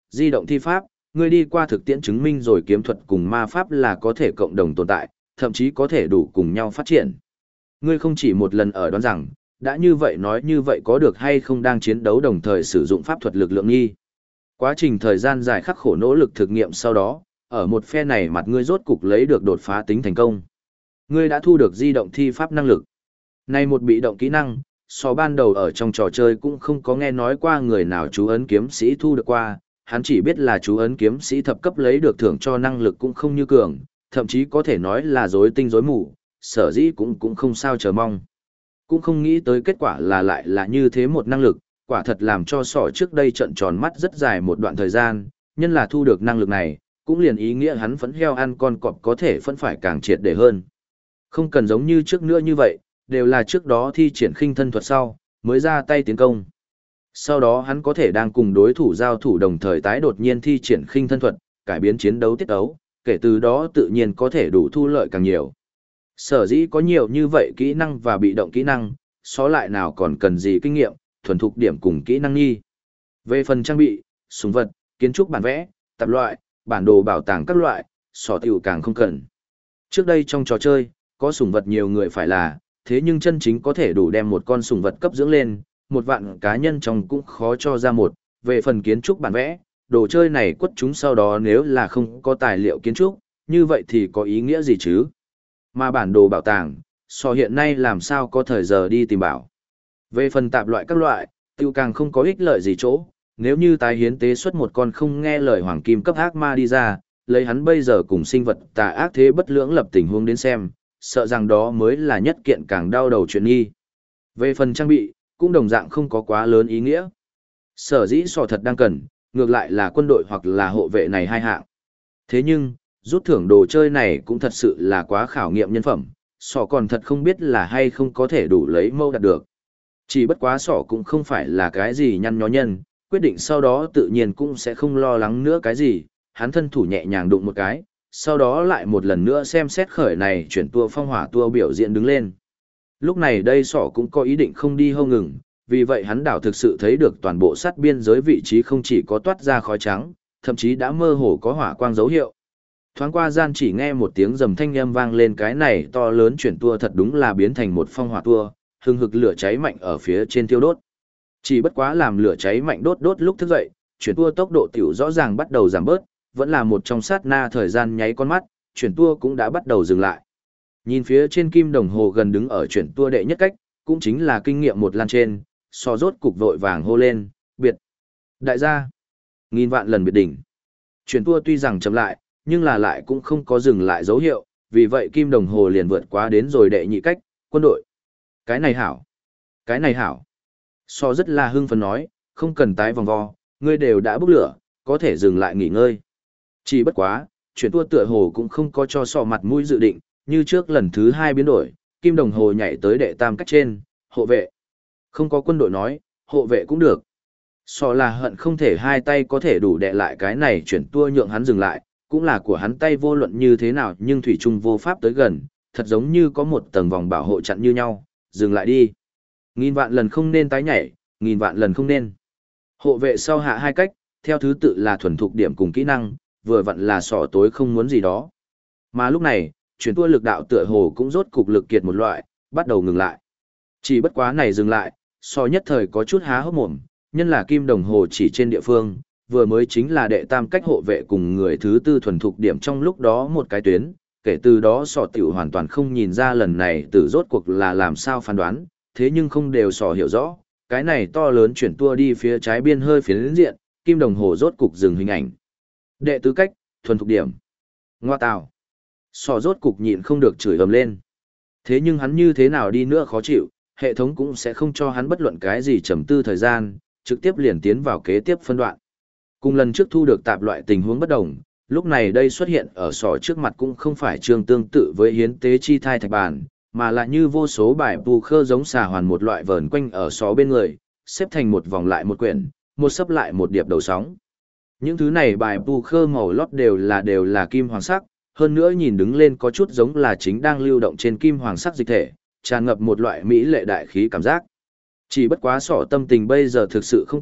di động thi pháp, ngươi đi qua thực tiễn chứng minh rồi kiếm thuật cùng ma pháp là có thể cộng đồng tồn tại, thậm chí có thể đủ cùng nhau phát triển. Ngươi không chỉ một lần ở đoán rằng, đã như vậy nói như vậy có được hay không đang chiến đấu đồng thời sử dụng pháp thuật lực lượng nghi. Quá trình thời gian dài khắc khổ nỗ lực thực nghiệm sau đó, ở một phe này mặt ngươi rốt cục lấy được đột phá tính thành công. Ngươi đã thu được di động thi pháp năng lực. Này một bị động kỹ năng, so ban đầu ở trong trò chơi cũng không có nghe nói qua người nào chú ấn kiếm sĩ thu được qua, hắn chỉ biết là chú ấn kiếm sĩ thập cấp lấy được thưởng cho năng lực cũng không như cường, thậm chí có thể nói là rối tinh rối mù, sở dĩ cũng không sao chờ mong. Cũng không nghĩ tới kết quả là lại là như thế một năng lực, quả thật làm cho sỏ trước đây trận tròn mắt rất dài một đoạn thời gian, nhân là thu được năng lực này, cũng liền ý nghĩa hắn phẫn heo ăn con cọp có thể phẫn phải càng triệt để hơn. Không cần giống như trước nữa như vậy, đều là trước đó thi triển khinh thân thuật sau, mới ra tay tiến công. Sau đó hắn có thể đang cùng đối thủ giao thủ đồng thời tái đột nhiên thi triển khinh thân thuật, cải biến chiến đấu tiết ấu, kể từ đó tự nhiên có thể đủ thu lợi càng nhiều. Sở dĩ có nhiều như vậy kỹ năng và bị động kỹ năng, xó lại nào còn cần gì kinh nghiệm, thuần thục điểm cùng kỹ năng nghi. Về phần trang bị, súng vật, kiến trúc bản vẽ, tạp loại, bản đồ bảo tàng các loại, xó tiểu càng không cần. Trước đây trong trò chơi, có sủng vật nhiều người phải là, thế nhưng chân chính có thể đủ đem một con sủng vật cấp dưỡng lên, một vạn cá nhân trong cũng khó cho ra một. Về phần kiến trúc bản vẽ, đồ chơi này quất chúng sau đó nếu là không có tài liệu kiến trúc, như vậy thì có ý nghĩa gì chứ? Mà bản đồ bảo tàng, so hiện nay làm sao có thời giờ đi tìm bảo. Về phần tạp loại các loại, tiêu càng không có ích lợi gì chỗ, nếu như tái hiến tế xuất một con không nghe lời hoàng kim cấp ác ma đi ra, lấy hắn bây giờ cùng sinh vật tà ác thế bất lưỡng lập tình huống đến xem, sợ rằng đó mới là nhất kiện càng đau đầu chuyện nghi. Về phần trang bị, cũng đồng dạng không có quá lớn ý nghĩa. Sở dĩ sò thật đang cần, ngược lại là quân đội hoặc là hộ vệ này hai hạng. Thế nhưng, rút thưởng đồ chơi này cũng thật sự là quá khảo nghiệm nhân phẩm, sò còn thật không biết là hay không có thể đủ lấy mâu đạt được. Chỉ bất quá sò cũng không phải là cái gì nhăn nhó nhân, quyết định sau đó tự nhiên cũng sẽ không lo lắng nữa cái gì, hắn thân thủ nhẹ nhàng đụng một cái, sau đó lại một lần nữa xem xét khởi này chuyển tua phong hỏa tua biểu diễn đứng lên. Lúc này đây sỏ cũng có ý định không đi hâu ngừng, vì vậy hắn đảo thực sự thấy được toàn bộ sát biên giới vị trí không chỉ có toát ra khói trắng, thậm chí đã mơ hồ có hỏa quang dấu hiệu. Thoáng qua gian chỉ nghe một tiếng rầm thanh âm vang lên, cái này to lớn chuyển tua thật đúng là biến thành một phong hỏa tua, hừng hực lửa cháy mạnh ở phía trên tiêu đốt. Chỉ bất quá làm lửa cháy mạnh đốt lúc thức dậy, chuyển tua tốc độ tiểu rõ ràng bắt đầu giảm bớt, vẫn là một trong sát na thời gian nháy con mắt, chuyển tua cũng đã bắt đầu dừng lại. Nhìn phía trên kim đồng hồ gần đứng ở chuyển tua đệ nhất cách, cũng chính là kinh nghiệm một lan trên, so rốt cục vội vàng hô lên, biệt. Đại gia, nghìn vạn lần biệt đỉnh. Chuyển tua tuy rằng chậm lại, nhưng là lại cũng không có dừng lại dấu hiệu, vì vậy kim đồng hồ liền vượt quá đến rồi đệ nhị cách, quân đội. Cái này hảo, cái này hảo. So rất là hưng phấn nói, không cần tái vòng vo, ngươi đều đã bốc lửa, có thể dừng lại nghỉ ngơi. Chỉ bất quá, chuyển tua tựa hồ cũng không có cho sọ mặt mũi dự định, như trước lần thứ 2 biến đổi, kim đồng hồ nhảy tới đệ tam cách trên, hộ vệ. Không có quân đội nói, hộ vệ cũng được. Sọ là hận không thể hai tay có thể đủ đè lại cái này chuyển tua nhượng hắn dừng lại, cũng là của hắn tay vô luận như thế nào nhưng thủy trung vô pháp tới gần, thật giống như có một tầng vòng bảo hộ chặn như nhau, dừng lại đi. Nghìn vạn lần không nên tái nhảy, nghìn vạn lần không nên. Hộ vệ sau hạ hai cách, theo thứ tự là thuần thục điểm cùng kỹ năng, vừa vặn là sọ tối không muốn gì đó. Mà lúc này, chuyển tua lực đạo tựa hồ cũng rốt cục lực kiệt một loại, bắt đầu ngừng lại. Chỉ bất quá này dừng lại, so nhất thời có chút há hốc mồm, nhân là kim đồng hồ chỉ trên địa phương, vừa mới chính là đệ tam cách hộ vệ cùng người thứ tư thuần thục điểm trong lúc đó một cái tuyến, kể từ đó sọ tiểu hoàn toàn không nhìn ra lần này từ rốt cuộc là làm sao phán đoán, thế nhưng không đều sọ hiểu rõ, cái này to lớn chuyển tua đi phía trái biên hơi phiến diện, kim đồng hồ rốt cục dừng hình ảnh. Đệ tứ cách, thuần thục điểm. Ngoa tào. Sọ rốt cục nhịn không được chửi ầm lên. Thế nhưng hắn như thế nào đi nữa khó chịu, hệ thống cũng sẽ không cho hắn bất luận cái gì trầm tư thời gian, trực tiếp liền tiến vào kế tiếp phân đoạn. Cùng lần trước thu được tạp loại tình huống bất đồng, lúc này đây xuất hiện ở sọ trước mặt cũng không phải trường tương tự với hiến tế chi thai thạch bản, mà là như vô số bài bù khơ giống xà hoàn một loại vờn quanh ở sọ bên người, xếp thành một vòng lại một quyển, một sấp lại một điệp đầu sóng. Những thứ này bài bù khơ màu lót đều là kim hoàng sắc, hơn nữa nhìn đứng lên có chút giống là chính đang lưu động trên kim hoàng sắc dịch thể, tràn ngập một loại mỹ lệ đại khí cảm giác. Chỉ bất quá sọ tâm tình bây giờ thực sự không tốt,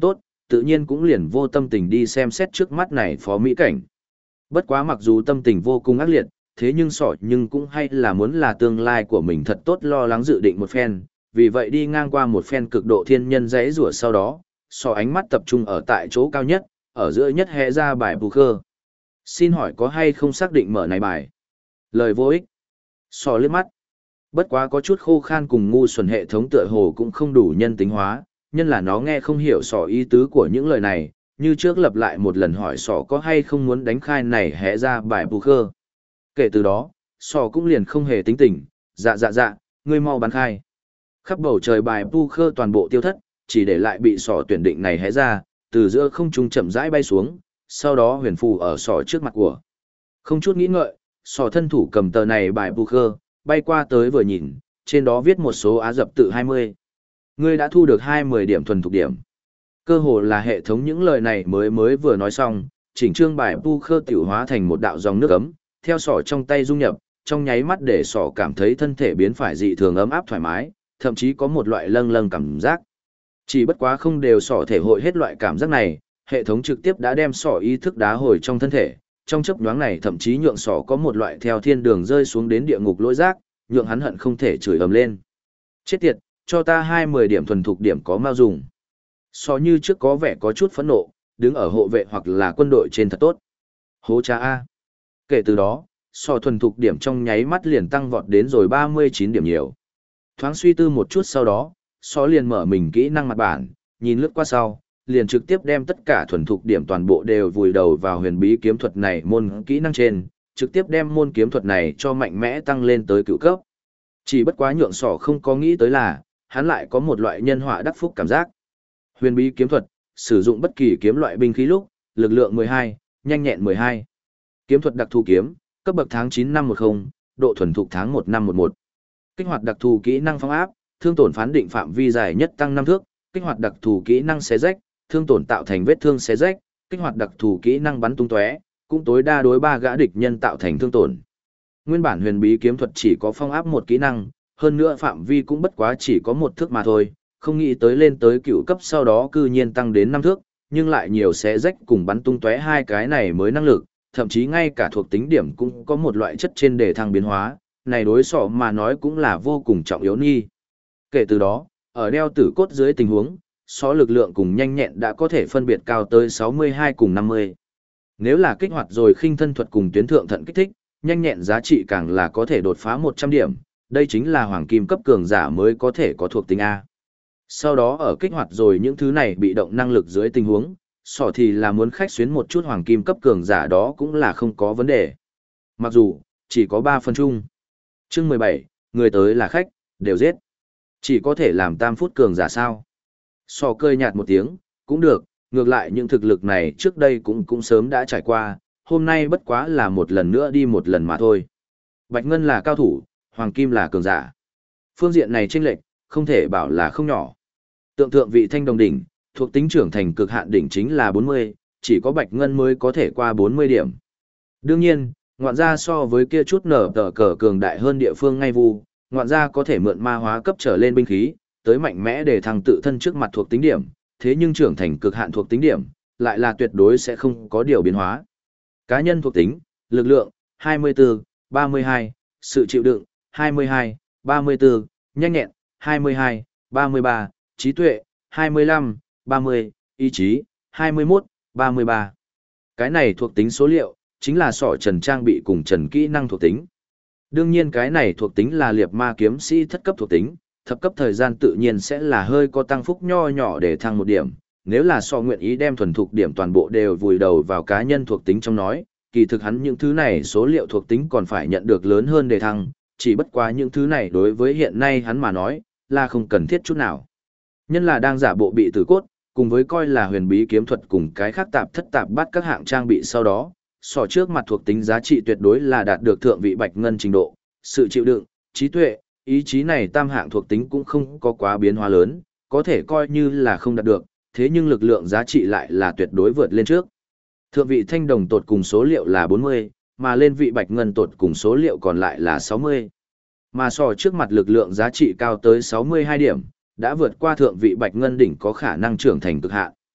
tự nhiên cũng liền vô tâm tình đi xem xét trước mắt này phó mỹ cảnh. Bất quá mặc dù tâm tình vô cùng ác liệt, thế nhưng sỏ nhưng cũng hay là muốn là tương lai của mình thật tốt lo lắng dự định một phen, vì vậy đi ngang qua một phen cực độ thiên nhân rẽ rủa sau đó, sỏ ánh mắt tập trung ở tại chỗ cao nhất, ở giữa nhất hẽ ra bài poker. Xin hỏi có hay không xác định mở này bài? Lời vô ích. Sỏ liếc mắt. Bất quá có chút khô khan cùng ngu xuẩn hệ thống tựa hồ cũng không đủ nhân tính hóa, nhân là nó nghe không hiểu sỏ ý tứ của những lời này, như trước lặp lại một lần hỏi sỏ có hay không muốn đánh khai này hẽ ra bài poker. Kể từ đó, sỏ cũng liền không hề tính tình, dạ, ngươi mau bắn khai. Khắp bầu trời bài poker toàn bộ tiêu thất, chỉ để lại bị sỏ tuyển định này hẽ ra, từ giữa không trung chậm rãi bay xuống, sau đó huyền phù ở sỏ trước mặt của. Không chút nghĩ ngợi, sỏ thân thủ cầm tờ này bài poker, bay qua tới vừa nhìn, trên đó viết một số Á Dập tự 20. Ngươi đã thu được 20 điểm thuần thục điểm. Cơ hồ là hệ thống những lời này mới vừa nói xong, chỉnh trương bài poker tiểu hóa thành một đạo dòng nước ấm, theo sỏ trong tay dung nhập, trong nháy mắt để sỏ cảm thấy thân thể biến phải dị thường ấm áp thoải mái, thậm chí có một loại lâng lâng cảm giác. Chỉ bất quá không đều sỏ thể hội hết loại cảm giác này, hệ thống trực tiếp đã đem sỏ ý thức đá hồi trong thân thể, trong chớp nhoáng này thậm chí nhượng sỏ có một loại theo thiên đường rơi xuống đến địa ngục lỗi giác, nhượng hắn hận không thể chửi ầm lên. Chết tiệt, cho ta 20 điểm thuần thục điểm có mau dùng. Sỏ như trước có vẻ có chút phẫn nộ, đứng ở hộ vệ hoặc là quân đội trên thật tốt. Hố cha A. Kể từ đó, sỏ thuần thục điểm trong nháy mắt liền tăng vọt đến rồi 39 điểm nhiều. Thoáng suy tư một chút sau đó, sỏ liền mở mình kỹ năng mặt bản, nhìn lướt qua sau, liền trực tiếp đem tất cả thuần thục điểm toàn bộ đều vùi đầu vào huyền bí kiếm thuật này môn kỹ năng trên, trực tiếp đem môn kiếm thuật này cho mạnh mẽ tăng lên tới cửu cấp. Chỉ bất quá nhượng sỏ không có nghĩ tới là, hắn lại có một loại nhân họa đắc phúc cảm giác. Huyền bí kiếm thuật, sử dụng bất kỳ kiếm loại binh khí lúc, lực lượng 12, nhanh nhẹn 12. Kiếm thuật đặc thù kiếm, cấp bậc tháng 9 năm 10, độ thuần thục tháng 1 năm 11. Kích hoạt đặc thù kỹ năng phong áp, thương tổn phán định phạm vi dài nhất tăng 5 thước, kích hoạt đặc thù kỹ năng xé rách, thương tổn tạo thành vết thương xé rách, kích hoạt đặc thù kỹ năng bắn tung tóe, cũng tối đa đối 3 gã địch nhân tạo thành thương tổn. Nguyên bản huyền bí kiếm thuật chỉ có phong áp một kỹ năng, hơn nữa phạm vi cũng bất quá chỉ có 1 thước mà thôi, không nghĩ tới lên tới cựu cấp sau đó cư nhiên tăng đến 5 thước, nhưng lại nhiều xé rách cùng bắn tung tóe hai cái này mới năng lực, thậm chí ngay cả thuộc tính điểm cũng có một loại chất trên đề thăng biến hóa, này đối sọ mà nói cũng là vô cùng trọng yếu nghi. Kể từ đó, ở đeo tử cốt dưới tình huống, sọ lực lượng cùng nhanh nhẹn đã có thể phân biệt cao tới 62 cùng 50. Nếu là kích hoạt rồi khinh thân thuật cùng tuyến thượng thận kích thích, nhanh nhẹn giá trị càng là có thể đột phá 100 điểm, đây chính là hoàng kim cấp cường giả mới có thể có thuộc tính A. Sau đó ở kích hoạt rồi những thứ này bị động năng lực dưới tình huống, sọ thì là muốn khách xuyến một chút hoàng kim cấp cường giả đó cũng là không có vấn đề. Mặc dù, chỉ có 3 phần chung. Chương 17, người tới là khách, đều giết. Chỉ có thể làm tam phút cường giả sao? Sọ cười nhạt một tiếng, cũng được, ngược lại những thực lực này trước đây cũng sớm đã trải qua, hôm nay bất quá là một lần nữa đi một lần mà thôi. Bạch Ngân là cao thủ, Hoàng Kim là cường giả. Phương diện này chênh lệch, không thể bảo là không nhỏ. Tượng thượng vị thanh đồng đỉnh, thuộc tính trưởng thành cực hạn đỉnh chính là 40, chỉ có Bạch Ngân mới có thể qua 40 điểm. Đương nhiên, ngoạn gia so với kia chút nở tờ cờ cường đại hơn địa phương ngay vu, ngoạn gia có thể mượn ma hóa cấp trở lên binh khí, tới mạnh mẽ để thăng tự thân trước mặt thuộc tính điểm, thế nhưng trưởng thành cực hạn thuộc tính điểm, lại là tuyệt đối sẽ không có điều biến hóa. Cá nhân thuộc tính, lực lượng, 24, 32, sự chịu đựng, 22, 34, nhanh nhẹn, 22, 33, trí tuệ, 25, 30, ý chí, 21, 33. Cái này thuộc tính số liệu, chính là sọ trần trang bị cùng trần kỹ năng thuộc tính. Đương nhiên cái này thuộc tính là liệt ma kiếm sĩ thất cấp thuộc tính, thập cấp thời gian tự nhiên sẽ là hơi có tăng phúc nho nhỏ để thăng một điểm. Nếu là sọ nguyện ý đem thuần thục điểm toàn bộ đều vùi đầu vào cá nhân thuộc tính trong nói, kỳ thực hắn những thứ này số liệu thuộc tính còn phải nhận được lớn hơn đề thăng, chỉ bất quá những thứ này đối với hiện nay hắn mà nói, là không cần thiết chút nào. Nhân là đang giả bộ bị tử cốt, cùng với coi là huyền bí kiếm thuật cùng cái khác tạp thất tạp bắt các hạng trang bị sau đó, sọ trước mặt thuộc tính giá trị tuyệt đối là đạt được thượng vị Bạch Ngân trình độ, sự chịu đựng, trí tuệ, ý chí này tam hạng thuộc tính cũng không có quá biến hóa lớn, có thể coi như là không đạt được, thế nhưng lực lượng giá trị lại là tuyệt đối vượt lên trước. Thượng vị thanh đồng tột cùng số liệu là 40, mà lên vị Bạch Ngân tột cùng số liệu còn lại là 60. Mà sọ trước mặt lực lượng giá trị cao tới 62 điểm, đã vượt qua thượng vị Bạch Ngân đỉnh có khả năng trưởng thành cực hạn.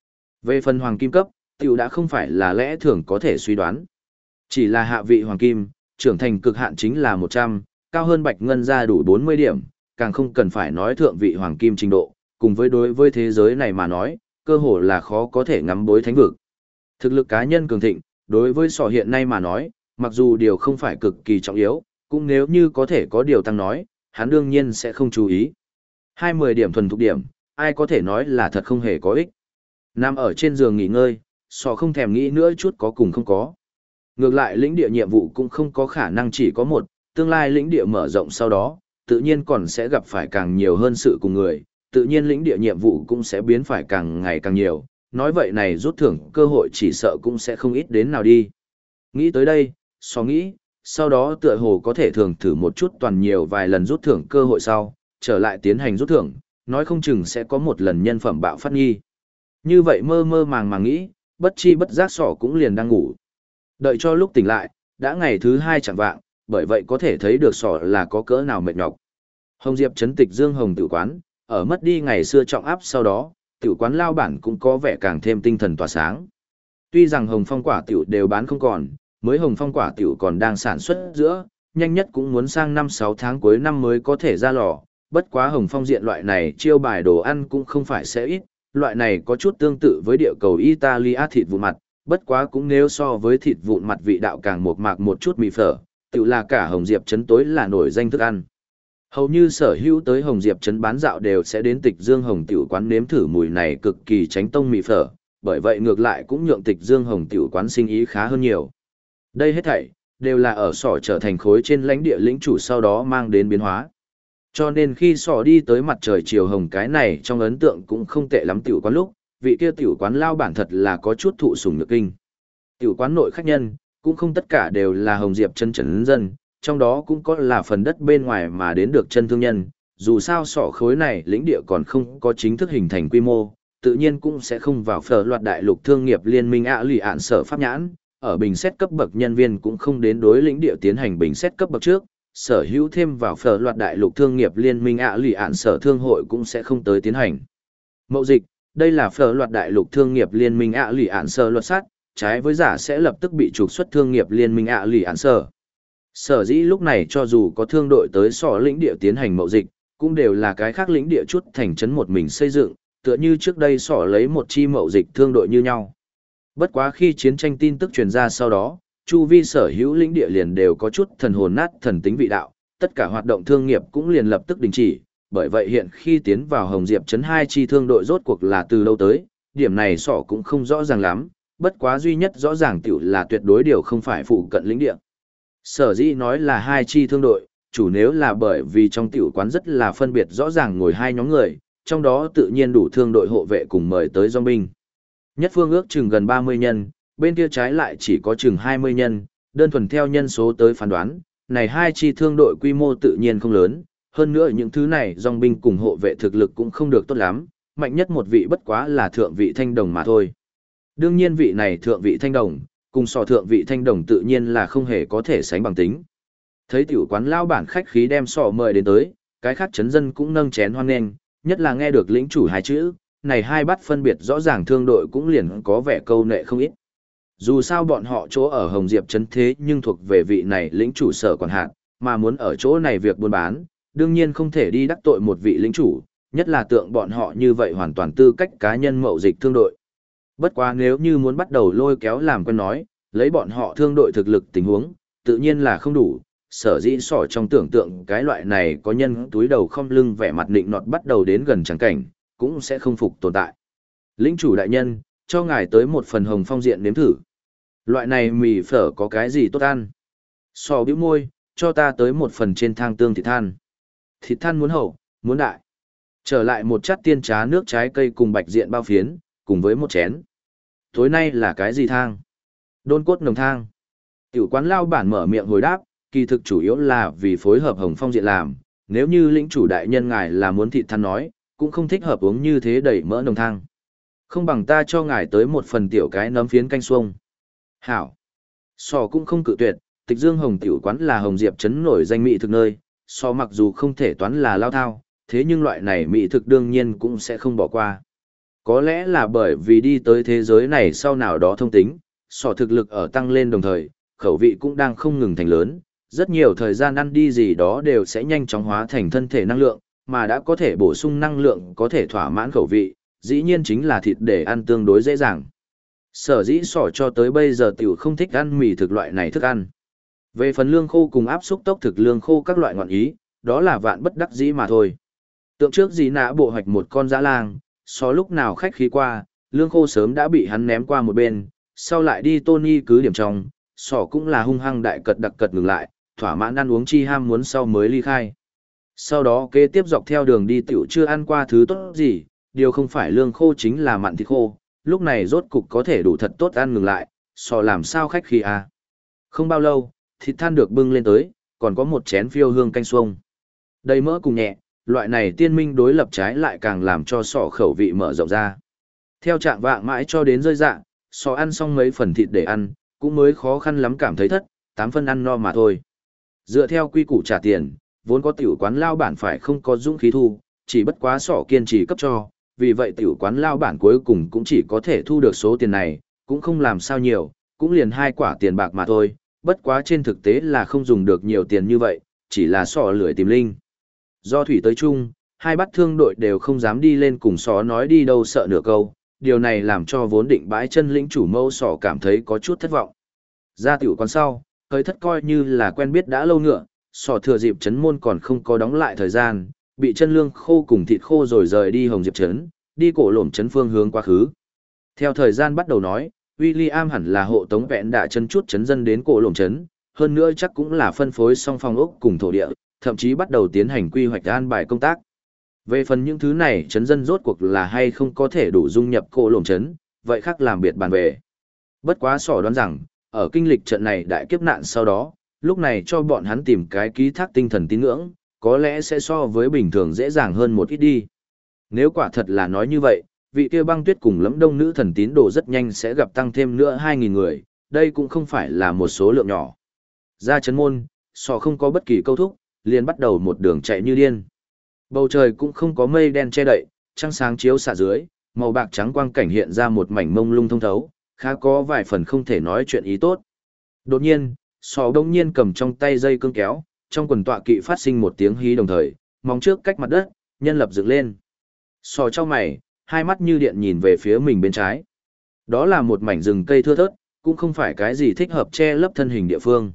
Về phần hoàng kim cấp, tiểu đã không phải là lẽ thường có thể suy đoán. Chỉ là hạ vị hoàng kim, trưởng thành cực hạn chính là 100, cao hơn bạch ngân ra đủ 40 điểm, càng không cần phải nói thượng vị hoàng kim trình độ, cùng với đối với thế giới này mà nói, cơ hồ là khó có thể ngắm bối thánh vực. Thực lực cá nhân cường thịnh, đối với sỏ hiện nay mà nói, mặc dù điều không phải cực kỳ trọng yếu, cũng nếu như có thể có điều tăng nói, hắn đương nhiên sẽ không chú ý. 20 điểm thuần thục điểm, ai có thể nói là thật không hề có ích. Nằm ở trên giường nghỉ ngơi, sỏ không thèm nghĩ nữa chút có cùng không có. Ngược lại lĩnh địa nhiệm vụ cũng không có khả năng chỉ có một, tương lai lĩnh địa mở rộng sau đó, tự nhiên còn sẽ gặp phải càng nhiều hơn sự cùng người, tự nhiên lĩnh địa nhiệm vụ cũng sẽ biến phải càng ngày càng nhiều, nói vậy này rút thưởng cơ hội chỉ sợ cũng sẽ không ít đến nào đi. Nghĩ tới đây, so nghĩ, sau đó tựa hồ có thể thường thử một chút toàn nhiều vài lần rút thưởng cơ hội sau, trở lại tiến hành rút thưởng, nói không chừng sẽ có một lần nhân phẩm bạo phát nghi. Như vậy mơ mơ màng màng nghĩ, bất chi bất giác sỏ cũng liền đang ngủ. Đợi cho lúc tỉnh lại, đã ngày thứ 2 chẳng vạng, bởi vậy có thể thấy được sỏ là có cỡ nào mệt nhọc. Hồng Diệp trấn Tịch Dương Hồng tử quán, ở mất đi ngày xưa trọng áp sau đó, tiểu quán lao bản cũng có vẻ càng thêm tinh thần tỏa sáng. Tuy rằng hồng phong quả tiểu đều bán không còn, mới hồng phong quả tiểu còn đang sản xuất giữa, nhanh nhất cũng muốn sang 5-6 tháng cuối năm mới có thể ra lò, bất quá hồng phong diện loại này chiêu bài đồ ăn cũng không phải sẽ ít, loại này có chút tương tự với địa cầu Italia thịt vụn mặt, bất quá cũng nếu so với thịt vụn mặt vị đạo càng mộc mạc một chút mì phở, tiểu là cả Hồng Diệp trấn tối là nổi danh thức ăn. Hầu như sở hữu tới Hồng Diệp trấn bán dạo đều sẽ đến Tịch Dương Hồng tiểu quán nếm thử mùi này cực kỳ tránh tông mì phở, bởi vậy ngược lại cũng nhượng Tịch Dương Hồng tiểu quán sinh ý khá hơn nhiều. Đây hết thảy đều là ở sỏ trở thành khối trên lãnh địa lĩnh chủ sau đó mang đến biến hóa. Cho nên khi sỏ đi tới mặt trời chiều hồng cái này trong ấn tượng cũng không tệ lắm tiểu quán lúc, vị kia tiểu quán lao bản thật là có chút thụ sủng nhược kinh. Tiểu quán nội khách nhân, cũng không tất cả đều là Hồng Diệp chân trấn dân, trong đó cũng có là phần đất bên ngoài mà đến được chân thương nhân, dù sao sọ khối này lĩnh địa còn không có chính thức hình thành quy mô, tự nhiên cũng sẽ không vào phở loạt đại lục thương nghiệp liên minh lì ạn sở pháp nhãn, ở bình xét cấp bậc nhân viên cũng không đến đối lĩnh địa tiến hành bình xét cấp bậc trước, sở hữu thêm vào phở loạt đại lục thương nghiệp liên minh lì ạn sở thương hội cũng sẽ không tới tiến hành. Mậu dịch, đây là phở loạt đại lục thương nghiệp liên minh lì ạn sở luật sát, trái với giả sẽ lập tức bị trục xuất thương nghiệp liên minh lì ạn sở. Sở dĩ lúc này cho dù có thương đội tới sọ lĩnh địa tiến hành mậu dịch, cũng đều là cái khác lĩnh địa chút thành trấn một mình xây dựng, tựa như trước đây sọ lấy một chi mậu dịch thương đội như nhau. Bất quá khi chiến tranh tin tức truyền ra sau đó, chu vi sở hữu lĩnh địa liền đều có chút thần hồn nát thần tính vị đạo, tất cả hoạt động thương nghiệp cũng liền lập tức đình chỉ, bởi vậy hiện khi tiến vào Hồng Diệp trấn 2 chi thương đội rốt cuộc là từ lâu tới, điểm này sọ cũng không rõ ràng lắm, bất quá duy nhất rõ ràng tiểu là tuyệt đối điều không phải phụ cận lĩnh địa. Sở dĩ nói là 2 chi thương đội, chủ nếu là bởi vì trong tiểu quán rất là phân biệt rõ ràng ngồi 2 nhóm người, trong đó tự nhiên đủ thương đội hộ vệ cùng mời tới dòng binh. Nhất phương ước chừng gần 30 nhân, bên kia trái lại chỉ có chừng 20 nhân, đơn thuần theo nhân số tới phán đoán, này 2 chi thương đội quy mô tự nhiên không lớn, hơn nữa những thứ này dòng binh cùng hộ vệ thực lực cũng không được tốt lắm, mạnh nhất một vị bất quá là thượng vị thanh đồng mà thôi. Đương nhiên vị này thượng vị thanh đồng, cùng sò thượng vị thanh đồng tự nhiên là không hề có thể sánh bằng tính. Thấy tiểu quán lao bản khách khí đem sò mời đến tới, cái khác chấn dân cũng nâng chén hoan nghênh, nhất là nghe được lĩnh chủ 2 chữ, này 2 bát phân biệt rõ ràng thương đội cũng liền có vẻ câu nệ không ít. Dù sao bọn họ chỗ ở Hồng Diệp trấn thế nhưng thuộc về vị này lĩnh chủ sở quản hạt, mà muốn ở chỗ này việc buôn bán, đương nhiên không thể đi đắc tội một vị lĩnh chủ, nhất là tượng bọn họ như vậy hoàn toàn tư cách cá nhân mậu dịch thương đội. Bất quá nếu như muốn bắt đầu lôi kéo làm quen nói, lấy bọn họ thương đội thực lực tình huống, tự nhiên là không đủ, sở dĩ sỏ trong tưởng tượng cái loại này có nhân túi đầu không lưng vẻ mặt nịnh nọt bắt đầu đến gần chẳng cảnh, cũng sẽ không phục tồn tại. Lĩnh chủ đại nhân, cho ngài tới một phần hồng phong diện nếm thử. Loại này mì phở có cái gì tốt ăn? Sò bĩu môi, cho ta tới một phần trên thang tương thịt than. Thịt than muốn hậu, muốn đại. Trở lại một chát tiên trá nước trái cây cùng bạch diện bao phiến, cùng với một chén. Tối nay là cái gì thang? Đôn cốt nồng thang. Tiểu quán lao bản mở miệng hồi đáp, kỳ thực chủ yếu là vì phối hợp hồng phong diện làm, nếu như lĩnh chủ đại nhân ngài là muốn thịt than nói, cũng không thích hợp uống như thế đầy mỡ nồng thang. Không bằng ta cho ngài tới một phần tiểu cái nấm phiến canh xuông. Hảo. Sò cũng không cự tuyệt, Tịch Dương Hồng tiểu quán là Hồng Diệp trấn nổi danh mỹ thực nơi, so mặc dù không thể toán là lao thao, thế nhưng loại này mỹ thực đương nhiên cũng sẽ không bỏ qua. Có lẽ là bởi vì đi tới thế giới này sau nào đó thông tính, sọ thực lực ở tăng lên đồng thời, khẩu vị cũng đang không ngừng thành lớn, rất nhiều thời gian ăn đi gì đó đều sẽ nhanh chóng hóa thành thân thể năng lượng, mà đã có thể bổ sung năng lượng có thể thỏa mãn khẩu vị, dĩ nhiên chính là thịt để ăn tương đối dễ dàng. Sở dĩ sọ cho tới bây giờ tiểu không thích ăn mì thực loại này thức ăn. Về phần lương khô cùng áp xúc tốc thực lương khô các loại ngọn ý, đó là vạn bất đắc dĩ mà thôi. Tượng trước gì nã bộ hoạch một con dã lang, so lúc nào khách khí qua, lương khô sớm đã bị hắn ném qua một bên, sau lại đi Tony cứ điểm trong, sọ cũng là hung hăng đại cật đặc cật ngừng lại, thỏa mãn ăn uống chi ham muốn sau mới ly khai. Sau đó kế tiếp dọc theo đường đi tiểu chưa ăn qua thứ tốt gì, điều không phải lương khô chính là mặn thịt khô, lúc này rốt cục có thể đủ thật tốt ăn ngừng lại, sọ làm sao khách khí à. Không bao lâu, thịt than được bưng lên tới, còn có một chén phiêu hương canh xuông. Đầy mỡ cùng nhẹ, loại này tiên minh đối lập trái lại càng làm cho sọ khẩu vị mở rộng ra. Theo trạng vạng mãi cho đến rơi dạ, sọ ăn xong mấy phần thịt để ăn, cũng mới khó khăn lắm cảm thấy thất, 8 phân ăn no mà thôi. Dựa theo quy củ trả tiền, vốn có tiểu quán lao bản phải không có dũng khí thu, chỉ bất quá sọ kiên trì cấp cho, vì vậy tiểu quán lao bản cuối cùng cũng chỉ có thể thu được số tiền này, cũng không làm sao nhiều, cũng liền 2 quả tiền bạc mà thôi, bất quá trên thực tế là không dùng được nhiều tiền như vậy, chỉ là sọ lười tìm linh. Do thủy tới chung, hai bát thương đội đều không dám đi lên cùng sọ nói đi đâu sợ nửa câu, điều này làm cho vốn định bãi chân lĩnh chủ mâu sọ cảm thấy có chút thất vọng. Ra tiểu quán sau, hơi thất coi như là quen biết đã lâu ngựa, sọ thừa dịp trấn môn còn không có đóng lại thời gian, bị chân lương khô cùng thịt khô rồi rời đi Hồng Diệp trấn, đi cổ lổm trấn phương hướng quá khứ. Theo thời gian bắt đầu nói, William hẳn là hộ tống vẹn đạ chân chút trấn dân đến cổ lổm trấn, hơn nữa chắc cũng là phân phối song phong ốc cùng thổ địa, thậm chí bắt đầu tiến hành quy hoạch an bài công tác. Về phần những thứ này trấn dân rốt cuộc là hay không có thể đủ dung nhập cổ lổm trấn, vậy khác làm biệt bàn về. Bất quá sỏ đoán rằng, ở kinh lịch trận này đại kiếp nạn sau đó, lúc này cho bọn hắn tìm cái ký thác tinh thần tín ngưỡng, có lẽ sẽ so với bình thường dễ dàng hơn một ít đi. Nếu quả thật là nói như vậy, vị kia băng tuyết cùng lẫm đông nữ thần tín đồ rất nhanh sẽ gặp tăng thêm nữa 2.000 người, đây cũng không phải là một số lượng nhỏ. Ra trấn môn, sọ không có bất kỳ câu thúc, liền bắt đầu một đường chạy như điên. Bầu trời cũng không có mây đen che đậy, trăng sáng chiếu xạ dưới, màu bạc trắng quang cảnh hiện ra một mảnh mông lung thông thấu, khá có vài phần không thể nói chuyện ý tốt. Đột nhiên, sọ đông nhiên cầm trong tay dây cương kéo, trong quần tọa kỵ phát sinh một tiếng hí đồng thời, móng trước cách mặt đất, nhân lập dựng lên. Sọ trong mày, hai mắt như điện nhìn về phía mình bên trái. Đó là một mảnh rừng cây thưa thớt, cũng không phải cái gì thích hợp che lấp thân hình địa phương.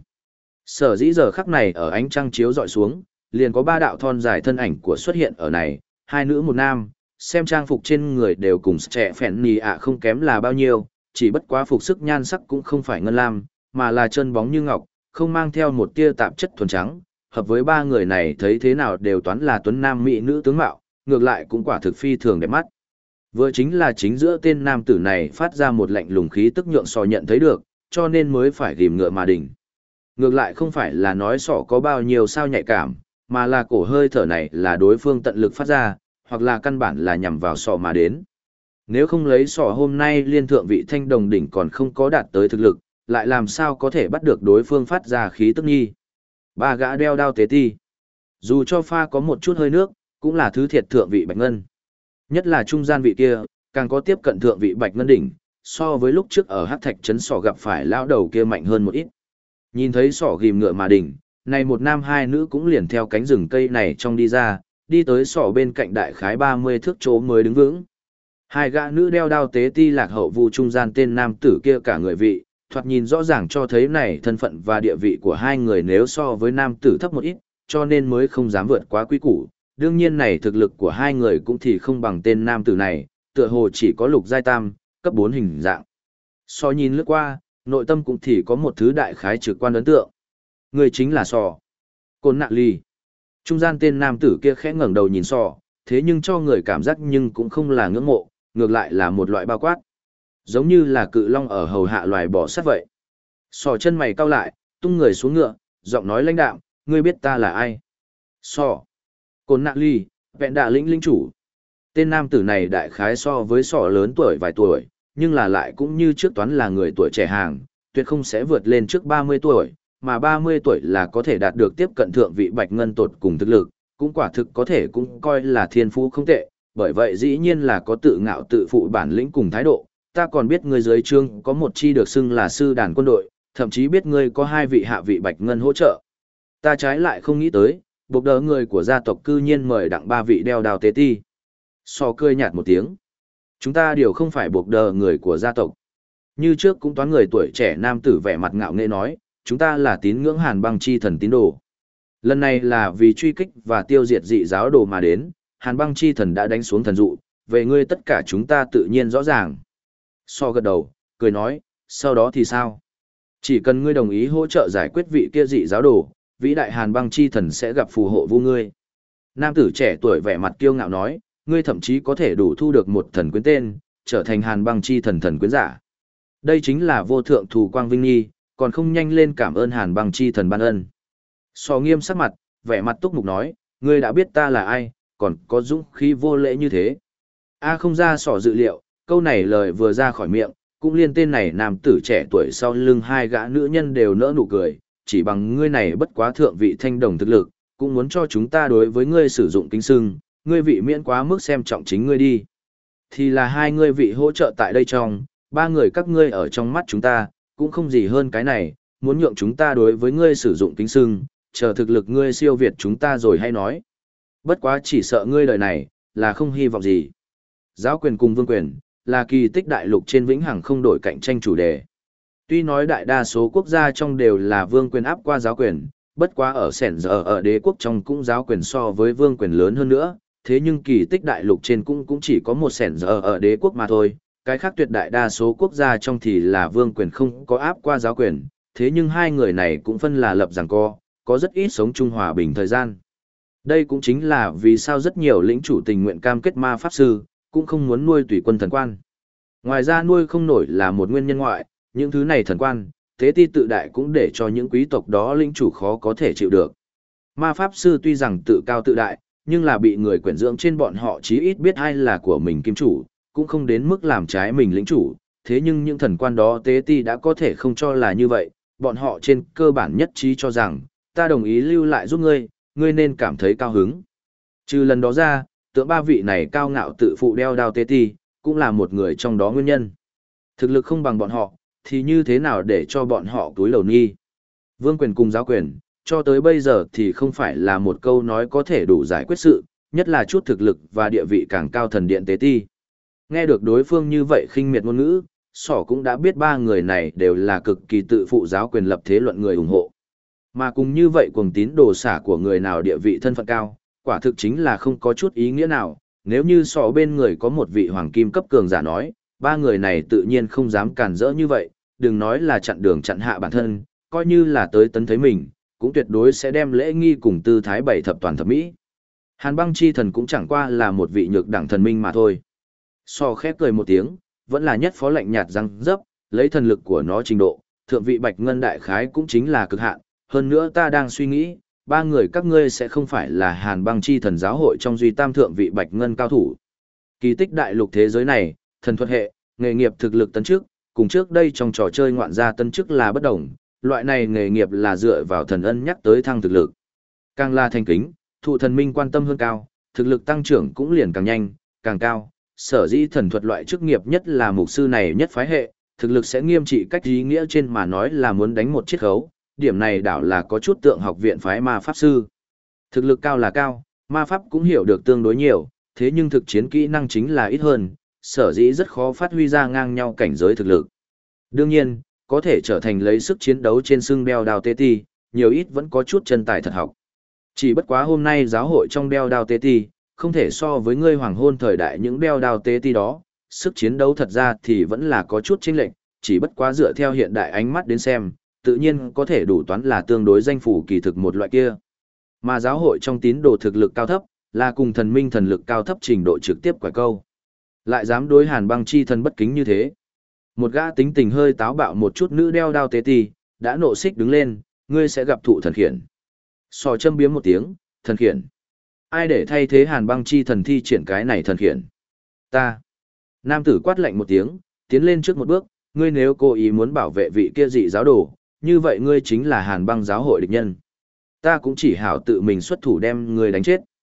Sở dĩ giờ khắc này ở ánh trăng chiếu dọi xuống, liền có 3 đạo thon dài thân ảnh của xuất hiện ở này, 2 nữ 1 nam, xem trang phục trên người đều cùng trẻ phèn nì ạ không kém là bao nhiêu, chỉ bất quá phục sức nhan sắc cũng không phải ngân lam, mà là chân bóng như ngọc, không mang theo một tia tạp chất thuần trắng, hợp với 3 người này thấy thế nào đều toán là tuấn nam mỹ nữ tướng mạo, ngược lại cũng quả thực phi thường đẹp mắt. Vừa chính là chính giữa tên nam tử này phát ra một lạnh lùng khí tức nhượng sò nhận thấy được, cho nên mới phải ghim ngựa mà đỉnh. Ngược lại không phải là nói sọ có bao nhiêu sao nhạy cảm, mà là cổ hơi thở này là đối phương tận lực phát ra, hoặc là căn bản là nhằm vào sọ mà đến. Nếu không lấy sọ hôm nay liên thượng vị thanh đồng đỉnh còn không có đạt tới thực lực, lại làm sao có thể bắt được đối phương phát ra khí tức nghi. 3 gã đeo đao tế ti. Dù cho pha có một chút hơi nước, cũng là thứ thiệt thượng vị bạch ngân. Nhất là trung gian vị kia, càng có tiếp cận thượng vị bạch ngân đỉnh, so với lúc trước ở Hắc Thạch trấn sọ gặp phải lão đầu kia mạnh hơn một ít. Nhìn thấy sọ ghim ngựa mà đỉnh, này một nam 2 nữ cũng liền theo cánh rừng cây này trong đi ra, đi tới sọ bên cạnh đại khái 30 thước chỗ mới đứng vững. 2 gã nữ đeo đao tế ti lạc hậu vu trung gian tên nam tử kia cả người vị, thoạt nhìn rõ ràng cho thấy này thân phận và địa vị của 2 người nếu so với nam tử thấp một ít, cho nên mới không dám vượt quá quý củ. Đương nhiên này thực lực của 2 người cũng thì không bằng tên nam tử này, tựa hồ chỉ có lục giai tam, cấp 4 hình dạng. So nhìn lướt qua, nội tâm cũng thì có một thứ đại khái trực quan ấn tượng. Người chính là sò. Côn nạ ly. Trung gian tên nam tử kia khẽ ngẩng đầu nhìn sò, thế nhưng cho người cảm giác nhưng cũng không là ngưỡng mộ, ngược lại là một loại bao quát. Giống như là cự long ở hầu hạ loài bò sát vậy. Sò chân mày cau lại, tung người xuống ngựa, giọng nói lãnh đạm, ngươi biết ta là ai? Sò. Côn nạ ly, vẹn đạ lĩnh lĩnh chủ. Tên nam tử này đại khái so với sò lớn tuổi vài tuổi, nhưng là lại cũng như trước toán là người tuổi trẻ hàng, tuyệt không sẽ vượt lên trước 30 tuổi, mà 30 tuổi là có thể đạt được tiếp cận thượng vị bạch ngân tột cùng thực lực, cũng quả thực có thể cũng coi là thiên phú không tệ, bởi vậy dĩ nhiên là có tự ngạo tự phụ bản lĩnh cùng thái độ, ta còn biết ngươi dưới trương có một chi được xưng là sư đàn quân đội, thậm chí biết ngươi có hai vị hạ vị bạch ngân hỗ trợ. Ta trái lại không nghĩ tới, buộc đỡ người của gia tộc cư nhiên mời đặng ba vị đeo đào tế ti. So cười nhạt một tiếng. Chúng ta đều không phải buộc đỡ người của gia tộc. Như trước cũng toán người tuổi trẻ nam tử vẻ mặt ngạo nghễ nói, chúng ta là tín ngưỡng Hàn Băng chi thần tín đồ. Lần này là vì truy kích và tiêu diệt dị giáo đồ mà đến, Hàn Băng chi thần đã đánh xuống thần dụ, về ngươi tất cả chúng ta tự nhiên rõ ràng. So gật đầu, cười nói, sau đó thì sao? Chỉ cần ngươi đồng ý hỗ trợ giải quyết vị kia dị giáo đồ, vĩ đại Hàn Băng chi thần sẽ gặp phù hộ vu ngươi. Nam tử trẻ tuổi vẻ mặt kiêu ngạo nói, ngươi thậm chí có thể đủ thu được một thần quyến tên, trở thành Hàn Băng chi thần thần quyến giả. Đây chính là vô thượng thù quang vinh nghi, còn không nhanh lên cảm ơn Hàn Băng chi thần ban ân. So nghiêm sắc mặt, vẻ mặt túc mục nói, ngươi đã biết ta là ai, còn có dũng khí vô lễ như thế. A không ra sỏ dự liệu, câu này lời vừa ra khỏi miệng, cũng liên tên này nam tử trẻ tuổi sau lưng hai gã nữ nhân đều nỡ nụ cười, chỉ bằng ngươi này bất quá thượng vị thanh đồng thực lực, cũng muốn cho chúng ta đối với ngươi sử dụng kính sưng, ngươi vị miễn quá mức xem trọng chính ngươi đi. Thì là hai ngươi vị hỗ trợ tại đây trong, ba người các ngươi ở trong mắt chúng ta, cũng không gì hơn cái này, muốn nhượng chúng ta đối với ngươi sử dụng kính sưng, chờ thực lực ngươi siêu việt chúng ta rồi hay nói. Bất quá chỉ sợ ngươi lời này, là không hy vọng gì. Giáo quyền cùng vương quyền, là kỳ tích đại lục trên vĩnh hằng không đổi cạnh tranh chủ đề. Tuy nói đại đa số quốc gia trong đều là vương quyền áp qua giáo quyền, bất quá ở sẻn giờ ở đế quốc trong cũng giáo quyền so với vương quyền lớn hơn nữa, thế nhưng kỳ tích đại lục trên cũng chỉ có một sẻn giờ ở đế quốc mà thôi, cái khác tuyệt đại đa số quốc gia trong thì là vương quyền không có áp qua giáo quyền, thế nhưng hai người này cũng phân là lập giằng co, có rất ít sống chung hòa bình thời gian. Đây cũng chính là vì sao rất nhiều lĩnh chủ tình nguyện cam kết ma pháp sư, cũng không muốn nuôi tùy quân thần quan. Ngoài ra nuôi không nổi là một nguyên nhân ngoại, những thứ này thần quan, tế ti tự đại cũng để cho những quý tộc đó lĩnh chủ khó có thể chịu được. Ma pháp sư tuy rằng tự cao tự đại, nhưng là bị người quyển dưỡng trên bọn họ chí ít biết ai là của mình kim chủ, cũng không đến mức làm trái mình lĩnh chủ, thế nhưng những thần quan đó tế ti đã có thể không cho là như vậy, bọn họ trên cơ bản nhất trí cho rằng, ta đồng ý lưu lại giúp ngươi, ngươi nên cảm thấy cao hứng. Trừ lần đó ra, tượng ba vị này cao ngạo tự phụ đeo đao tế ti, cũng là một người trong đó nguyên nhân. Thực lực không bằng bọn họ, thì như thế nào để cho bọn họ túi lầu nghi. Vương quyền cùng giáo quyền, cho tới bây giờ thì không phải là một câu nói có thể đủ giải quyết sự, nhất là chút thực lực và địa vị càng cao thần điện tế ti. Nghe được đối phương như vậy khinh miệt ngôn ngữ, Sỏ cũng đã biết ba người này đều là cực kỳ tự phụ giáo quyền lập thế luận người ủng hộ. Mà cùng như vậy cuồng tín đồ xả của người nào địa vị thân phận cao, quả thực chính là không có chút ý nghĩa nào, nếu như Sỏ bên người có một vị hoàng kim cấp cường giả nói, ba người này tự nhiên không dám cản rỡ như vậy, đừng nói là chặn đường chặn hạ bản thân, coi như là tới tấn thấy mình, cũng tuyệt đối sẽ đem lễ nghi cùng tư thái bảy thập toàn thập mỹ. Hàn Băng chi thần cũng chẳng qua là một vị nhược đẳng thần minh mà thôi. So khép cười một tiếng, vẫn là nhất phó lạnh nhạt răng dấp, lấy thần lực của nó trình độ, thượng vị bạch ngân đại khái cũng chính là cực hạn, hơn nữa ta đang suy nghĩ, ba người các ngươi sẽ không phải là Hàn Băng chi thần giáo hội trong duy tam thượng vị bạch ngân cao thủ. Kỳ tích đại lục thế giới này, thần thuật hệ, nghề nghiệp thực lực tấn chức, cùng trước đây trong trò chơi ngoạn gia tấn chức là bất đồng, loại này nghề nghiệp là dựa vào thần ân nhắc tới thăng thực lực. Càng là thành kính, thụ thần minh quan tâm hơn cao, thực lực tăng trưởng cũng liền càng nhanh, càng cao. Sở dĩ thần thuật loại chức nghiệp nhất là mục sư này nhất phái hệ, thực lực sẽ nghiêm trị cách ý nghĩa trên mà nói là muốn đánh một chiết khấu, điểm này đảo là có chút tượng học viện phái ma pháp sư. Thực lực cao là cao, ma pháp cũng hiểu được tương đối nhiều, thế nhưng thực chiến kỹ năng chính là ít hơn, sở dĩ rất khó phát huy ra ngang nhau cảnh giới thực lực. Đương nhiên, có thể trở thành lấy sức chiến đấu trên xương đeo đao tê ti, nhiều ít vẫn có chút chân tài thật học. Chỉ bất quá hôm nay giáo hội trong đeo đao tê ti, không thể so với ngươi hoàng hôn thời đại những đeo đao tê ti đó, sức chiến đấu thật ra thì vẫn là có chút chênh lệch, chỉ bất quá dựa theo hiện đại ánh mắt đến xem, tự nhiên có thể đủ toán là tương đối danh phủ kỳ thực một loại kia. Mà giáo hội trong tín đồ thực lực cao thấp, là cùng thần minh thần lực cao thấp trình độ trực tiếp quả câu. Lại dám đối Hàn Băng chi thần bất kính như thế. Một gã tính tình hơi táo bạo một chút nữ đeo đao tế ti, đã nộ xích đứng lên, ngươi sẽ gặp thụ thần khiển. Sò châm biếm một tiếng, thần khiển. Ai để thay thế Hàn Băng chi thần thi triển cái này thần khiển? Ta. Nam tử quát lạnh một tiếng, tiến lên trước một bước, ngươi nếu cố ý muốn bảo vệ vị kia dị giáo đồ, như vậy ngươi chính là Hàn Băng giáo hội địch nhân. Ta cũng chỉ hảo tự mình xuất thủ đem ngươi đánh chết.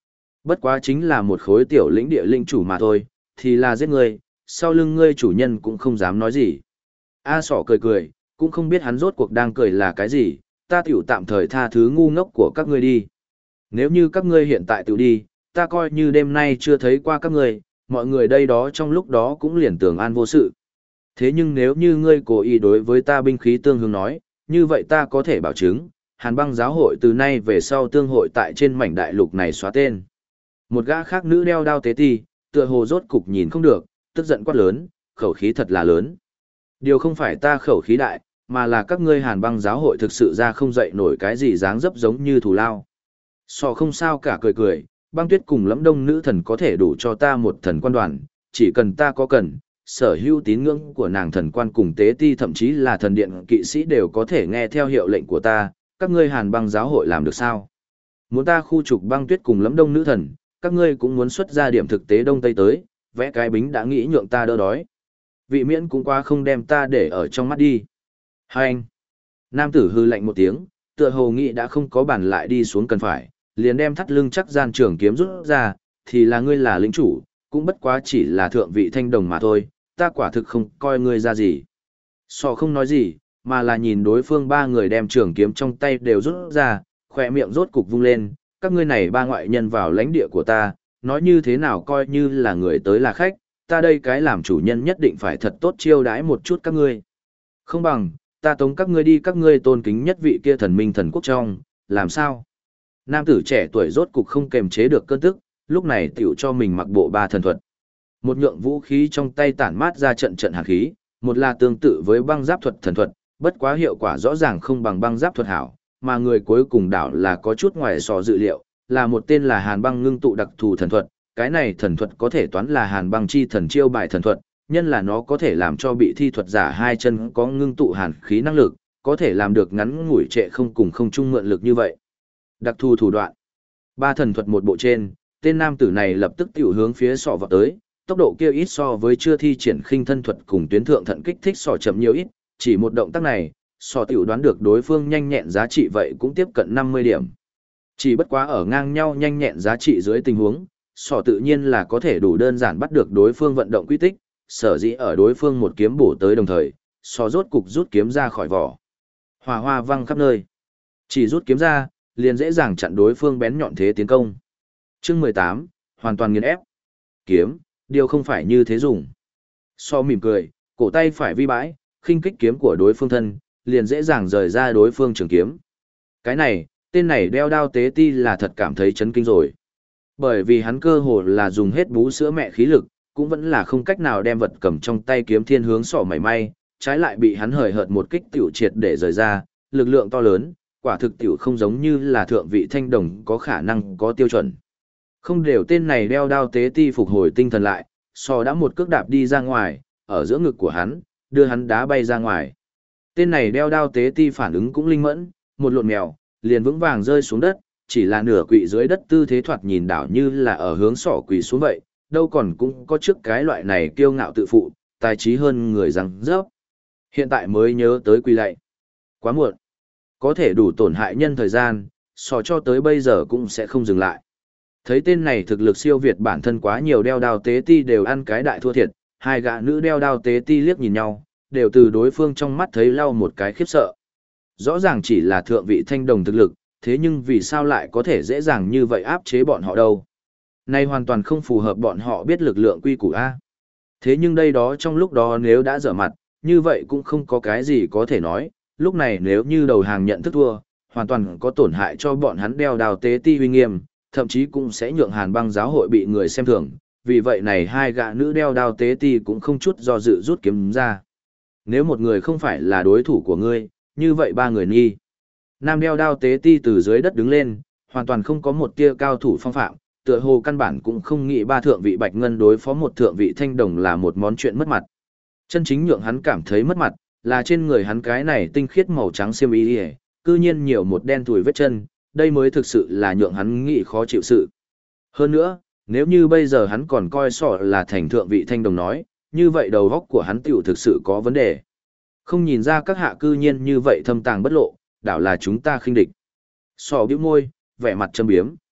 Bất quá chính là một khối tiểu lĩnh địa linh chủ mà thôi, thì là giết ngươi, sau lưng ngươi chủ nhân cũng không dám nói gì. A Sỏ cười cười, cũng không biết hắn rốt cuộc đang cười là cái gì, ta tiểu tạm thời tha thứ ngu ngốc của các ngươi đi. Nếu như các ngươi hiện tại tiểu đi, ta coi như đêm nay chưa thấy qua các ngươi, mọi người đây đó trong lúc đó cũng liền tưởng an vô sự. Thế nhưng nếu như ngươi cố ý đối với ta binh khí tương hướng nói, như vậy ta có thể bảo chứng, Hàn Băng giáo hội từ nay về sau tương hội tại trên mảnh đại lục này xóa tên. Một gã khác nữ đeo đao tế ti, tựa hồ rốt cục nhìn không được, tức giận quát lớn, khẩu khí thật là lớn. Điều không phải ta khẩu khí đại, mà là các ngươi Hàn Băng giáo hội thực sự ra không dậy nổi cái gì dáng dấp giống như thù lao. Sò không sao cả cười cười, Băng Tuyết cùng Lẫm Đông nữ thần có thể đủ cho ta một thần quan đoàn, chỉ cần ta có cần, sở hữu tín ngưỡng của nàng thần quan cùng tế ti thậm chí là thần điện kỵ sĩ đều có thể nghe theo hiệu lệnh của ta, các ngươi Hàn Băng giáo hội làm được sao? Muốn ta khu trục Băng Tuyết cùng Lẫm Đông nữ thần, các ngươi cũng muốn xuất ra điểm thực tế đông tây tới, vẽ cái bính đã nghĩ nhượng ta đỡ đói. Vị miễn cũng quá không đem ta để ở trong mắt đi. Hai anh. Nam tử hư lạnh một tiếng, tựa hồ nghĩ đã không có bản lại đi xuống cần phải, liền đem thắt lưng chắc gian trường kiếm rút ra, thì là ngươi là lĩnh chủ, cũng bất quá chỉ là thượng vị thanh đồng mà thôi, ta quả thực không coi ngươi ra gì. Sò không nói gì, mà là nhìn đối phương ba người đem trường kiếm trong tay đều rút ra, khỏe miệng rốt cục vung lên, các ngươi này ba ngoại nhân vào lãnh địa của ta, nói như thế nào coi như là người tới là khách, ta đây cái làm chủ nhân nhất định phải thật tốt chiêu đãi một chút các ngươi. Không bằng, ta tống các ngươi đi các ngươi tôn kính nhất vị kia thần minh thần quốc trong, làm sao? Nam tử trẻ tuổi rốt cục không kềm chế được cơn tức, lúc này tiểu cho mình mặc bộ ba thần thuật. Một nhượng vũ khí trong tay tản mát ra trận trận hàn khí, một là tương tự với băng giáp thuật thần thuật, bất quá hiệu quả rõ ràng không bằng băng giáp thuật hảo, mà người cuối cùng đảo là có chút ngoài so dự liệu, là một tên là Hàn Băng ngưng tụ đặc thù thần thuật, cái này thần thuật có thể toán là Hàn Băng chi thần chiêu bài thần thuật, nhân là nó có thể làm cho bị thi thuật giả hai chân có ngưng tụ hàn khí năng lực, có thể làm được ngắn ngủi trệ không cùng không chung mượn lực như vậy. Đặc thù thủ đoạn. Ba thần thuật một bộ trên, tên nam tử này lập tức tiểu hướng phía sọ vào tới, tốc độ kia ít so với chưa thi triển khinh thân thuật cùng tuyến thượng thận kích thích sọ chậm nhiều ít, chỉ một động tác này, sọ tiểu đoán được đối phương nhanh nhẹn giá trị vậy cũng tiếp cận 50 điểm. Chỉ bất quá ở ngang nhau nhanh nhẹn giá trị dưới tình huống, sọ tự nhiên là có thể đủ đơn giản bắt được đối phương vận động quy tích, sở dĩ ở đối phương một kiếm bổ tới đồng thời, sọ rốt cục rút kiếm ra khỏi vỏ. Hỏa hoa văng khắp nơi. Chỉ rút kiếm ra, liền dễ dàng chặn đối phương bén nhọn thế tiến công. Chương 18, hoàn toàn nghiền ép. Kiếm, điều không phải như thế dùng. So mỉm cười, cổ tay phải vi bãi, khinh kích kiếm của đối phương thân, liền dễ dàng rời ra đối phương trường kiếm. Cái này, tên này đeo đao tế ti là thật cảm thấy chấn kinh rồi. Bởi vì hắn cơ hồ là dùng hết bú sữa mẹ khí lực, cũng vẫn là không cách nào đem vật cầm trong tay kiếm thiên hướng sỏ mảy may, trái lại bị hắn hời hợt một kích tiểu triệt để rời ra, lực lượng to lớn, quả thực tiểu không giống như là thượng vị thanh đồng có khả năng có tiêu chuẩn. Không đều tên này đeo đao tế ti phục hồi tinh thần lại, sò đã một cước đạp đi ra ngoài, ở giữa ngực của hắn, đưa hắn đá bay ra ngoài. Tên này đeo đao tế ti phản ứng cũng linh mẫn, một lộn mèo, liền vững vàng rơi xuống đất, chỉ là nửa quỵ dưới đất tư thế thoạt nhìn đảo như là ở hướng sỏ quỳ xuống vậy, đâu còn cũng có trước cái loại này kiêu ngạo tự phụ, tài trí hơn người răng rớp. Hiện tại mới nhớ tới quỳ lạy. Quá muộn. Có thể đủ tổn hại nhân thời gian, sò cho tới bây giờ cũng sẽ không dừng lại. Thấy tên này thực lực siêu việt bản thân quá nhiều đeo đao tế ti đều ăn cái đại thua thiệt, hai gã nữ đeo đao tế ti liếc nhìn nhau, đều từ đối phương trong mắt thấy lau một cái khiếp sợ. Rõ ràng chỉ là thượng vị thanh đồng thực lực, thế nhưng vì sao lại có thể dễ dàng như vậy áp chế bọn họ đâu? Này hoàn toàn không phù hợp bọn họ biết lực lượng quy củ A. Thế nhưng đây đó trong lúc đó nếu đã dở mặt, như vậy cũng không có cái gì có thể nói, lúc này nếu như đầu hàng nhận thức thua, hoàn toàn có tổn hại cho bọn hắn đeo đao tế ti uy nghiêm, thậm chí cũng sẽ nhượng Hàn Băng giáo hội bị người xem thường, vì vậy này hai gã nữ đeo đao tế ti cũng không chút do dự rút kiếm ra. Nếu một người không phải là đối thủ của ngươi, như vậy ba người nghi. Nam đeo đao tế ti từ dưới đất đứng lên, hoàn toàn không có một tia cao thủ phong phạm, tựa hồ căn bản cũng không nghĩ ba thượng vị bạch ngân đối phó một thượng vị thanh đồng là một món chuyện mất mặt. Chân chính nhượng hắn cảm thấy mất mặt, là trên người hắn cái này tinh khiết màu trắng xiêm y, cư nhiên nhiều một đen thùi vết chân, đây mới thực sự là nhượng hắn nghĩ khó chịu sự. Hơn nữa, nếu như bây giờ hắn còn coi sọ là thành thượng vị thanh đồng nói, như vậy đầu óc của hắn tiểu thực sự có vấn đề. Không nhìn ra các hạ cư nhiên như vậy thâm tàng bất lộ, đảo là chúng ta khinh địch. Sọ bĩu môi, vẻ mặt châm biếm.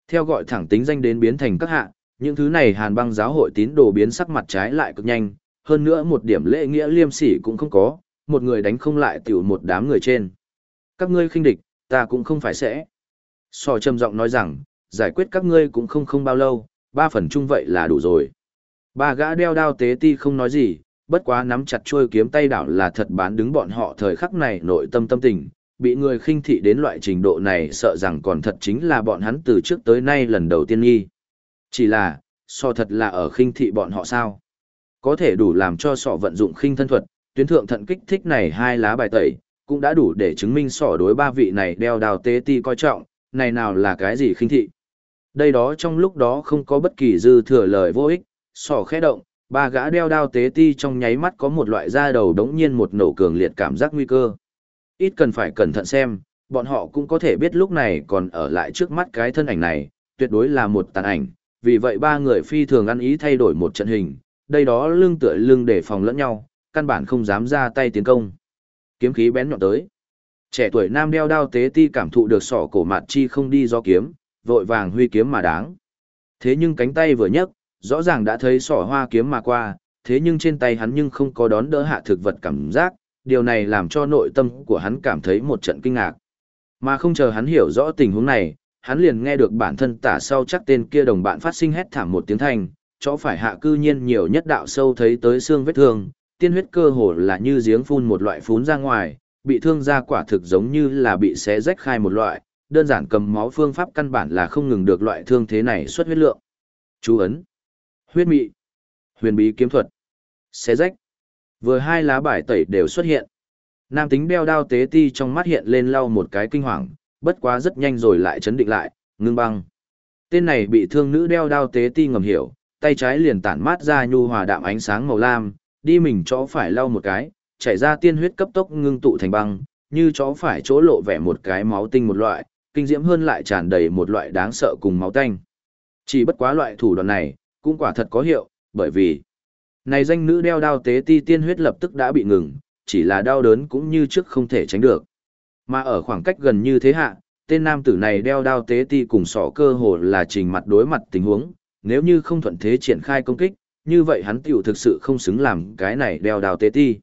Theo gọi thẳng tính danh đến biến thành các hạ, những thứ này Hàn Băng giáo hội tín đồ biến sắc mặt trái lại cực nhanh, hơn nữa một điểm lễ nghĩa liêm sỉ cũng không có, một người đánh không lại tiểu một đám người trên. Các ngươi khinh địch, ta cũng không phải sẽ. Sò trầm giọng nói rằng, giải quyết các ngươi cũng không bao lâu, 3 phần chung vậy là đủ rồi. Ba gã đeo đao tế ti không nói gì, bất quá nắm chặt chuôi kiếm tay đảo là thật bán đứng bọn họ thời khắc này nội tâm tâm tình, bị người khinh thị đến loại trình độ này sợ rằng còn thật chính là bọn hắn từ trước tới nay lần đầu tiên nghi. Chỉ là, so thật là ở khinh thị bọn họ sao? Có thể đủ làm cho sọ vận dụng khinh thân thuật, tuyến thượng thận kích thích này 2 lá bài tẩy, cũng đã đủ để chứng minh sọ đối 3 vị này đeo đao tế ti coi trọng, này nào là cái gì khinh thị. Đây đó trong lúc đó không có bất kỳ dư thừa lời vô ích, sọ khẽ động, 3 gã đeo đao tế ti trong nháy mắt có một loại da đầu đống nhiên một nổ cường liệt cảm giác nguy cơ. Ít cần phải cẩn thận xem, bọn họ cũng có thể biết lúc này còn ở lại trước mắt cái thân ảnh này, tuyệt đối là một tàn ảnh, vì vậy 3 người phi thường ăn ý thay đổi một trận hình, đây đó lưng tựa lưng để phòng lẫn nhau, căn bản không dám ra tay tiến công. Kiếm khí bén nhọn tới. Trẻ tuổi nam đeo đao tế ti cảm thụ được sọ cổ mạt chi không đi do kiếm, vội vàng huy kiếm mà đáng. Thế nhưng cánh tay vừa nhấc, rõ ràng đã thấy sọ hoa kiếm mà qua, thế nhưng trên tay hắn nhưng không có đón đỡ hạ thực vật cảm giác, điều này làm cho nội tâm của hắn cảm thấy một trận kinh ngạc. Mà không chờ hắn hiểu rõ tình huống này, hắn liền nghe được bản thân tả sau chắc tên kia đồng bạn phát sinh hét thảm một tiếng thanh, chỗ phải hạ cư nhiên nhiều nhất đạo sâu thấy tới xương vết thương, tiên huyết cơ hồ là như giếng phun một loại phún ra ngoài, bị thương ra quả thực giống như là bị xé rách khai một loại, đơn giản cầm máu phương pháp căn bản là không ngừng được loại thương thế này xuất huyết lượng. Chú ấn, huyết mị, huyền bí kiếm thuật, xé rách. Vừa 2 lá bài tẩy đều xuất hiện. Nam tính đeo đao tế ti trong mắt hiện lên lau một cái kinh hoàng, bất quá rất nhanh rồi lại chấn định lại, ngưng băng. Tên này bị thương nữ đeo đao tế ti ngầm hiểu, tay trái liền tản mát ra nhu hòa đạm ánh sáng màu lam, đi mình chỗ phải lau một cái, chảy ra tiên huyết cấp tốc ngưng tụ thành băng, như chỗ phải chỗ lộ vẻ một cái máu tinh một loại, kinh diễm hơn lại tràn đầy một loại đáng sợ cùng máu tanh. Chỉ bất quá loại thủ đoạn này, cũng quả thật có hiệu, bởi vì này danh nữ đeo đao tế ti tiên huyết lập tức đã bị ngừng, chỉ là đau đớn cũng như trước không thể tránh được. Mà ở khoảng cách gần như thế hạ, tên nam tử này đeo đao tế ti cùng sọ cơ hồ là trình mặt đối mặt tình huống, nếu như không thuận thế triển khai công kích, như vậy hắn tiểu thực sự không xứng làm cái này đeo đao tế ti.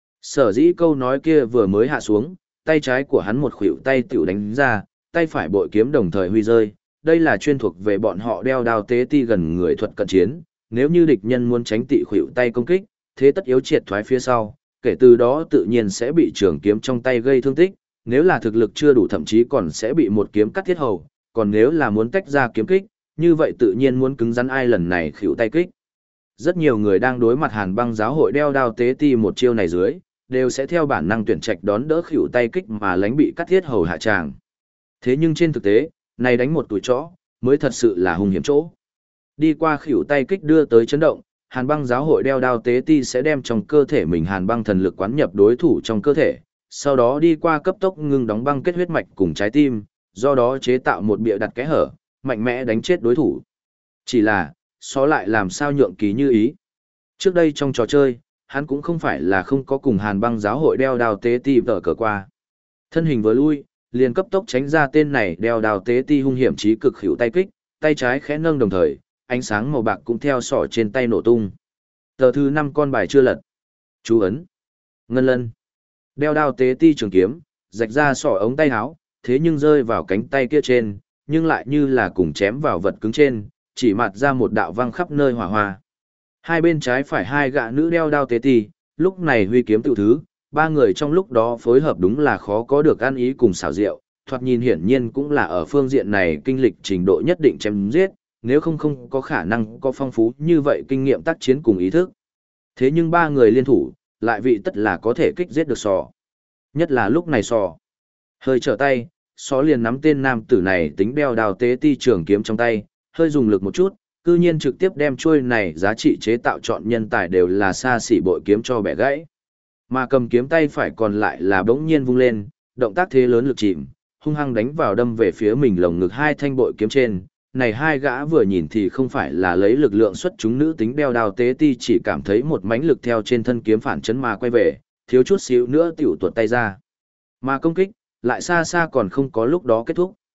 Sở dĩ câu nói kia vừa mới hạ xuống, tay trái của hắn một khuỷu tay tiểu đánh ra, tay phải bội kiếm đồng thời huy rơi, đây là chuyên thuộc về bọn họ đeo đao tế ti gần người thuật cận chiến, nếu như địch nhân muốn tránh tị khuỷu tay công kích, thế tất yếu triệt thoái phía sau, kể từ đó tự nhiên sẽ bị trường kiếm trong tay gây thương tích, nếu là thực lực chưa đủ thậm chí còn sẽ bị một kiếm cắt thiết hầu, còn nếu là muốn tách ra kiếm kích, như vậy tự nhiên muốn cứng rắn ai lần này khuỷu tay kích. Rất nhiều người đang đối mặt Hàn Băng giáo hội đeo đao tế ti một chiêu này dưới, đều sẽ theo bản năng tuyển trạch đón đỡ khuỷu tay kích mà lánh bị cắt thiết hầu hạ tràng. Thế nhưng trên thực tế, này đánh một tuổi chó, mới thật sự là hung hiểm chỗ. Đi qua khuỷu tay kích đưa tới chấn động, Hàn Băng giáo hội đeo đao tế ti sẽ đem trong cơ thể mình Hàn Băng thần lực quán nhập đối thủ trong cơ thể, sau đó đi qua cấp tốc ngưng đóng băng kết huyết mạch cùng trái tim, do đó chế tạo một bịa đặt kẽ hở, mạnh mẽ đánh chết đối thủ. Chỉ là, xó lại làm sao nhượng ký như ý. Trước đây trong trò chơi, hắn cũng không phải là không có cùng Hàn Băng giáo hội đeo đao tế ti vở cờ qua. Thân hình vừa lui, liền cấp tốc tránh ra tên này đeo đao tế ti hung hiểm chí cực hữu tay kích, tay trái khẽ nâng đồng thời, ánh sáng màu bạc cũng theo sỏ trên tay nổ tung. Tờ thứ 5 con bài chưa lật. Chú ấn. Ngân lân. Đeo đao tế ti trường kiếm, rạch ra sỏ ống tay áo, thế nhưng rơi vào cánh tay kia trên, nhưng lại như là cùng chém vào vật cứng trên, chỉ mạt ra một đạo văng khắp nơi hỏa hoa. Hai bên trái phải 2 gã nữ đeo đao tế ti, lúc này huy kiếm tự thứ, 3 người trong lúc đó phối hợp đúng là khó có được ăn ý cùng xảo diệu, thoạt nhìn hiển nhiên cũng là ở phương diện này kinh lịch trình độ nhất định chém giết, nếu không có khả năng có phong phú như vậy kinh nghiệm tác chiến cùng ý thức. Thế nhưng 3 người liên thủ, lại vị tất là có thể kích giết được sò. Nhất là lúc này sò. Hơi trở tay, sò liền nắm tên nam tử này tính đeo đào tế ti trường kiếm trong tay, hơi dùng lực một chút, cư nhiên trực tiếp đem chuôi này giá trị chế tạo chọn nhân tài đều là xa xỉ bội kiếm cho bẻ gãy. Mà cầm kiếm tay phải còn lại là bỗng nhiên vung lên, động tác thế lớn lực chìm, hung hăng đánh vào đâm về phía mình lồng ngực 2 thanh bội kiếm trên. Này 2 gã vừa nhìn thì không phải là lấy lực lượng xuất chúng nữ tính đeo đao tế ti, chỉ cảm thấy một mãnh lực theo trên thân kiếm phản chấn mà quay về, thiếu chút xíu nữa tiểu tuột tay ra. Mà công kích, lại xa xa còn không có lúc đó kết thúc.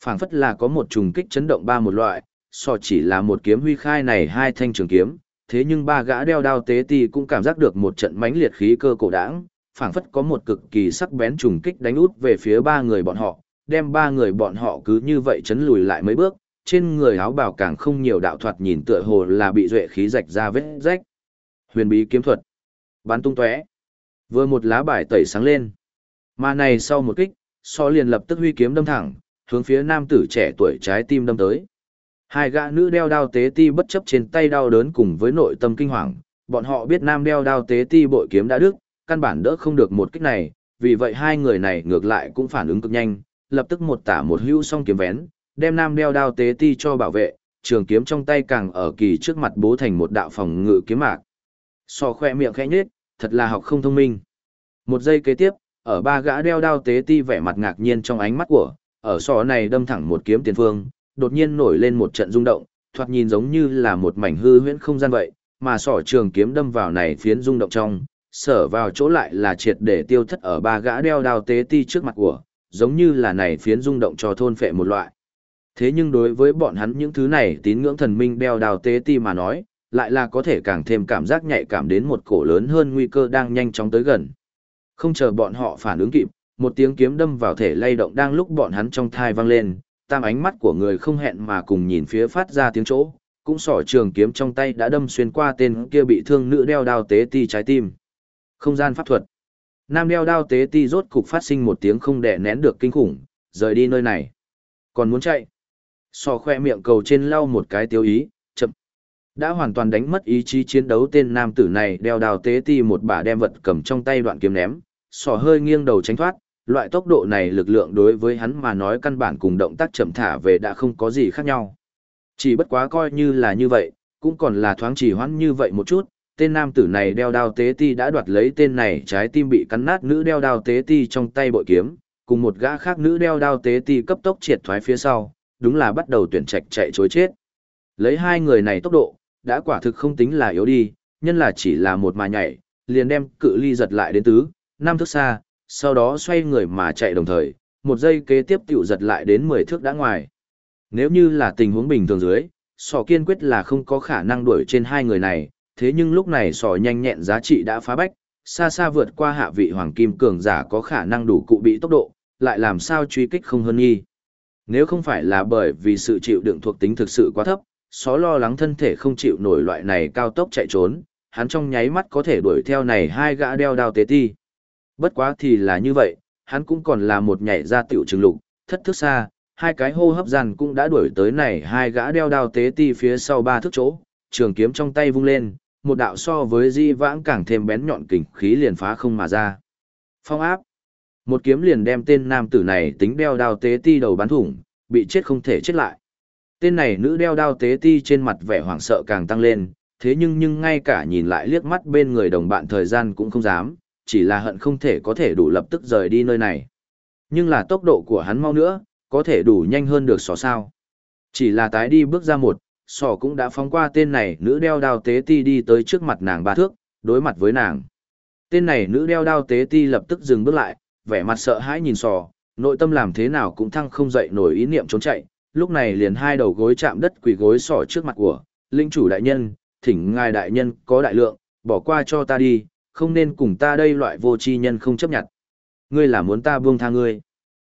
Phảng phất là có một trùng kích chấn động ba một loại, so chỉ là một kiếm huy khai này hai thanh trường kiếm, thế nhưng ba gã đeo đao tế ti cũng cảm giác được một trận mãnh liệt khí cơ cổ đãng, phảng phất có một cực kỳ sắc bén trùng kích đánh út về phía ba người bọn họ, đem ba người bọn họ cứ như vậy chấn lùi lại mấy bước, trên người áo bào càng không nhiều đạo thoạt nhìn tựa hồ là bị duệ khí rạch ra vết rách. Huyền bí kiếm thuật, bắn tung tóe. Vừa một lá bài tẩy sáng lên. Mà này sau một kích, so liền lập tức huy kiếm đâm thẳng, hướng phía nam tử trẻ tuổi trái tim đâm tới. Hai gã nữ đeo đao tế ti bất chấp trên tay đau đớn cùng với nội tâm kinh hoàng, bọn họ biết nam đeo đao tế ti bội kiếm đã đứt, căn bản đỡ không được một kích này, vì vậy hai người này ngược lại cũng phản ứng cực nhanh, lập tức một tả một hữu song kiếm vén, đem nam đeo đao tế ti cho bảo vệ, trường kiếm trong tay càng ở kỳ trước mặt bố thành một đạo phòng ngự kiếm mạc. So khoe miệng khẽ nhếch, thật là học không thông minh. Một giây kế tiếp, ở ba gã đeo đao tế ti vẻ mặt ngạc nhiên trong ánh mắt của, ở sọ này đâm thẳng một kiếm tiền phương, đột nhiên nổi lên một trận rung động, thoạt nhìn giống như là một mảnh hư huyễn không gian vậy, mà sọ trường kiếm đâm vào này phiến rung động trong, sở vào chỗ lại là triệt để tiêu thất ở ba gã đeo đao tế ti trước mặt của, giống như là này phiến rung động cho thôn phệ một loại. Thế nhưng đối với bọn hắn những thứ này tín ngưỡng thần minh đeo đao tế ti mà nói, lại là có thể càng thêm cảm giác nhạy cảm đến một cổ lớn hơn nguy cơ đang nhanh chóng tới gần. Không chờ bọn họ phản ứng kịp, một tiếng kiếm đâm vào thể lay động đang lúc bọn hắn trong thai vang lên, tam ánh mắt của người không hẹn mà cùng nhìn phía phát ra tiếng chỗ, cũng sỏ trường kiếm trong tay đã đâm xuyên qua tên kia bị thương nữ đeo đao tế ti trái tim. Không gian pháp thuật. Nam đeo đao tế ti rốt cục phát sinh một tiếng không đè nén được kinh khủng, rời đi nơi này. Còn muốn chạy. Sò khoe miệng cầu trên lau một cái tiêu ý, chậm. Đã hoàn toàn đánh mất ý chí chiến đấu tên nam tử này đeo đao tế ti một bả đem vật cầm trong tay đoạn kiếm ném, sò hơi nghiêng đầu tránh thoát, loại tốc độ này lực lượng đối với hắn mà nói căn bản cùng động tác chậm thả về đã không có gì khác nhau. Chỉ bất quá coi như là như vậy, cũng còn là thoáng trì hoãn như vậy một chút, tên nam tử này đeo đao tế ti đã đoạt lấy tên này trái tim bị cắn nát nữ đeo đao tế ti trong tay bội kiếm, cùng một gã khác nữ đeo đao tế ti cấp tốc triệt thoái phía sau, đúng là bắt đầu tuyển trạch chạy chối chết. Lấy hai người này tốc độ, đã quả thực không tính là yếu đi, nhân là chỉ là một mà nhảy, liền đem cự ly giật lại đến tứ, 5 thước xa, sau đó xoay người mà chạy đồng thời, một giây kế tiếp tiểu giật lại đến 10 thước đã ngoài. Nếu như là tình huống bình thường dưới, sò kiên quyết là không có khả năng đuổi trên hai người này, thế nhưng lúc này sò nhanh nhẹn giá trị đã phá bách, xa xa vượt qua hạ vị hoàng kim cường giả có khả năng đủ cụ bị tốc độ, lại làm sao truy kích không hơn nghi. Nếu không phải là bởi vì sự chịu đựng thuộc tính thực sự quá thấp, só lo lắng thân thể không chịu nổi loại này cao tốc chạy trốn, hắn trong nháy mắt có thể đuổi theo này hai gã đeo đao tế ti. Bất quá thì là như vậy, hắn cũng còn là một nhảy ra tiểu trường lục, thất thước xa, hai cái hô hấp gian cũng đã đuổi tới này hai gã đeo đao tế ti phía sau 3 thước chỗ, trường kiếm trong tay vung lên, một đạo so với di vãng càng thêm bén nhọn kình khí liền phá không mà ra. Phong áp, một kiếm liền đem tên nam tử này tính đeo đao tế ti đầu bắn thủng, bị chết không thể chết lại. Tên này nữ đeo đao tế ti trên mặt vẻ hoảng sợ càng tăng lên, thế nhưng ngay cả nhìn lại liếc mắt bên người đồng bạn thời gian cũng không dám, chỉ là hận không thể có thể đủ lập tức rời đi nơi này. Nhưng là tốc độ của hắn mau nữa, có thể đủ nhanh hơn được sò sao. Chỉ là tái đi bước ra một, sò cũng đã phóng qua tên này nữ đeo đao tế ti đi tới trước mặt nàng 3 thước, đối mặt với nàng. Tên này nữ đeo đao tế ti lập tức dừng bước lại, vẻ mặt sợ hãi nhìn sò, nội tâm làm thế nào cũng thăng không dậy nổi ý niệm trốn chạy, lúc này liền hai đầu gối chạm đất quỳ gối sò trước mặt của, linh chủ đại nhân, thỉnh ngài đại nhân có đại lượng, bỏ qua cho ta đi, không nên cùng ta đây loại vô tri nhân không chấp nhận. Ngươi là muốn ta buông tha ngươi.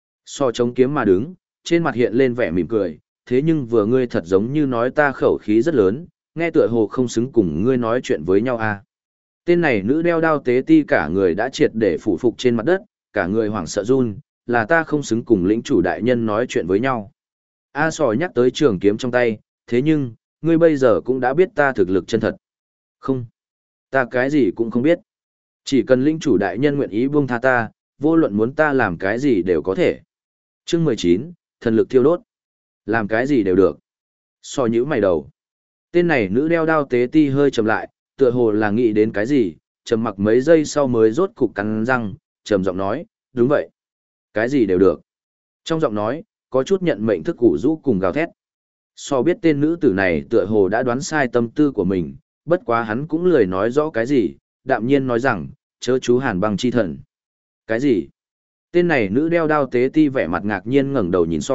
Sò chống kiếm mà đứng, trên mặt hiện lên vẻ mỉm cười, thế nhưng vừa ngươi thật giống như nói ta khẩu khí rất lớn, nghe tựa hồ không xứng cùng ngươi nói chuyện với nhau à. Tên này nữ đeo đao tế ti cả người đã triệt để phủ phục trên mặt đất, cả người hoảng sợ run, là ta không xứng cùng lĩnh chủ đại nhân nói chuyện với nhau. A sò nhắc tới trường kiếm trong tay, thế nhưng, ngươi bây giờ cũng đã biết ta thực lực chân thật. Không, ta cái gì cũng không biết. Chỉ cần lĩnh chủ đại nhân nguyện ý buông tha ta, vô luận muốn ta làm cái gì đều có thể. Chương 19, thần lực thiêu đốt. Làm cái gì đều được. So nhữ mày đầu. Tên này nữ đeo đao tế ti hơi trầm lại, tựa hồ là nghĩ đến cái gì, trầm mặc mấy giây sau mới rốt cục cắn răng, trầm giọng nói, đúng vậy. Cái gì đều được. Trong giọng nói, có chút nhận mệnh thức củ rũ cùng gào thét. So biết tên nữ tử này tựa hồ đã đoán sai tâm tư của mình, bất quá hắn cũng lười nói rõ cái gì, đạm nhiên nói rằng, chớ chú hàn băng chi thần. Cái gì? Tên này nữ đeo đao tế ti vẻ mặt ngạc nhiên ngẩng đầu nhìn so,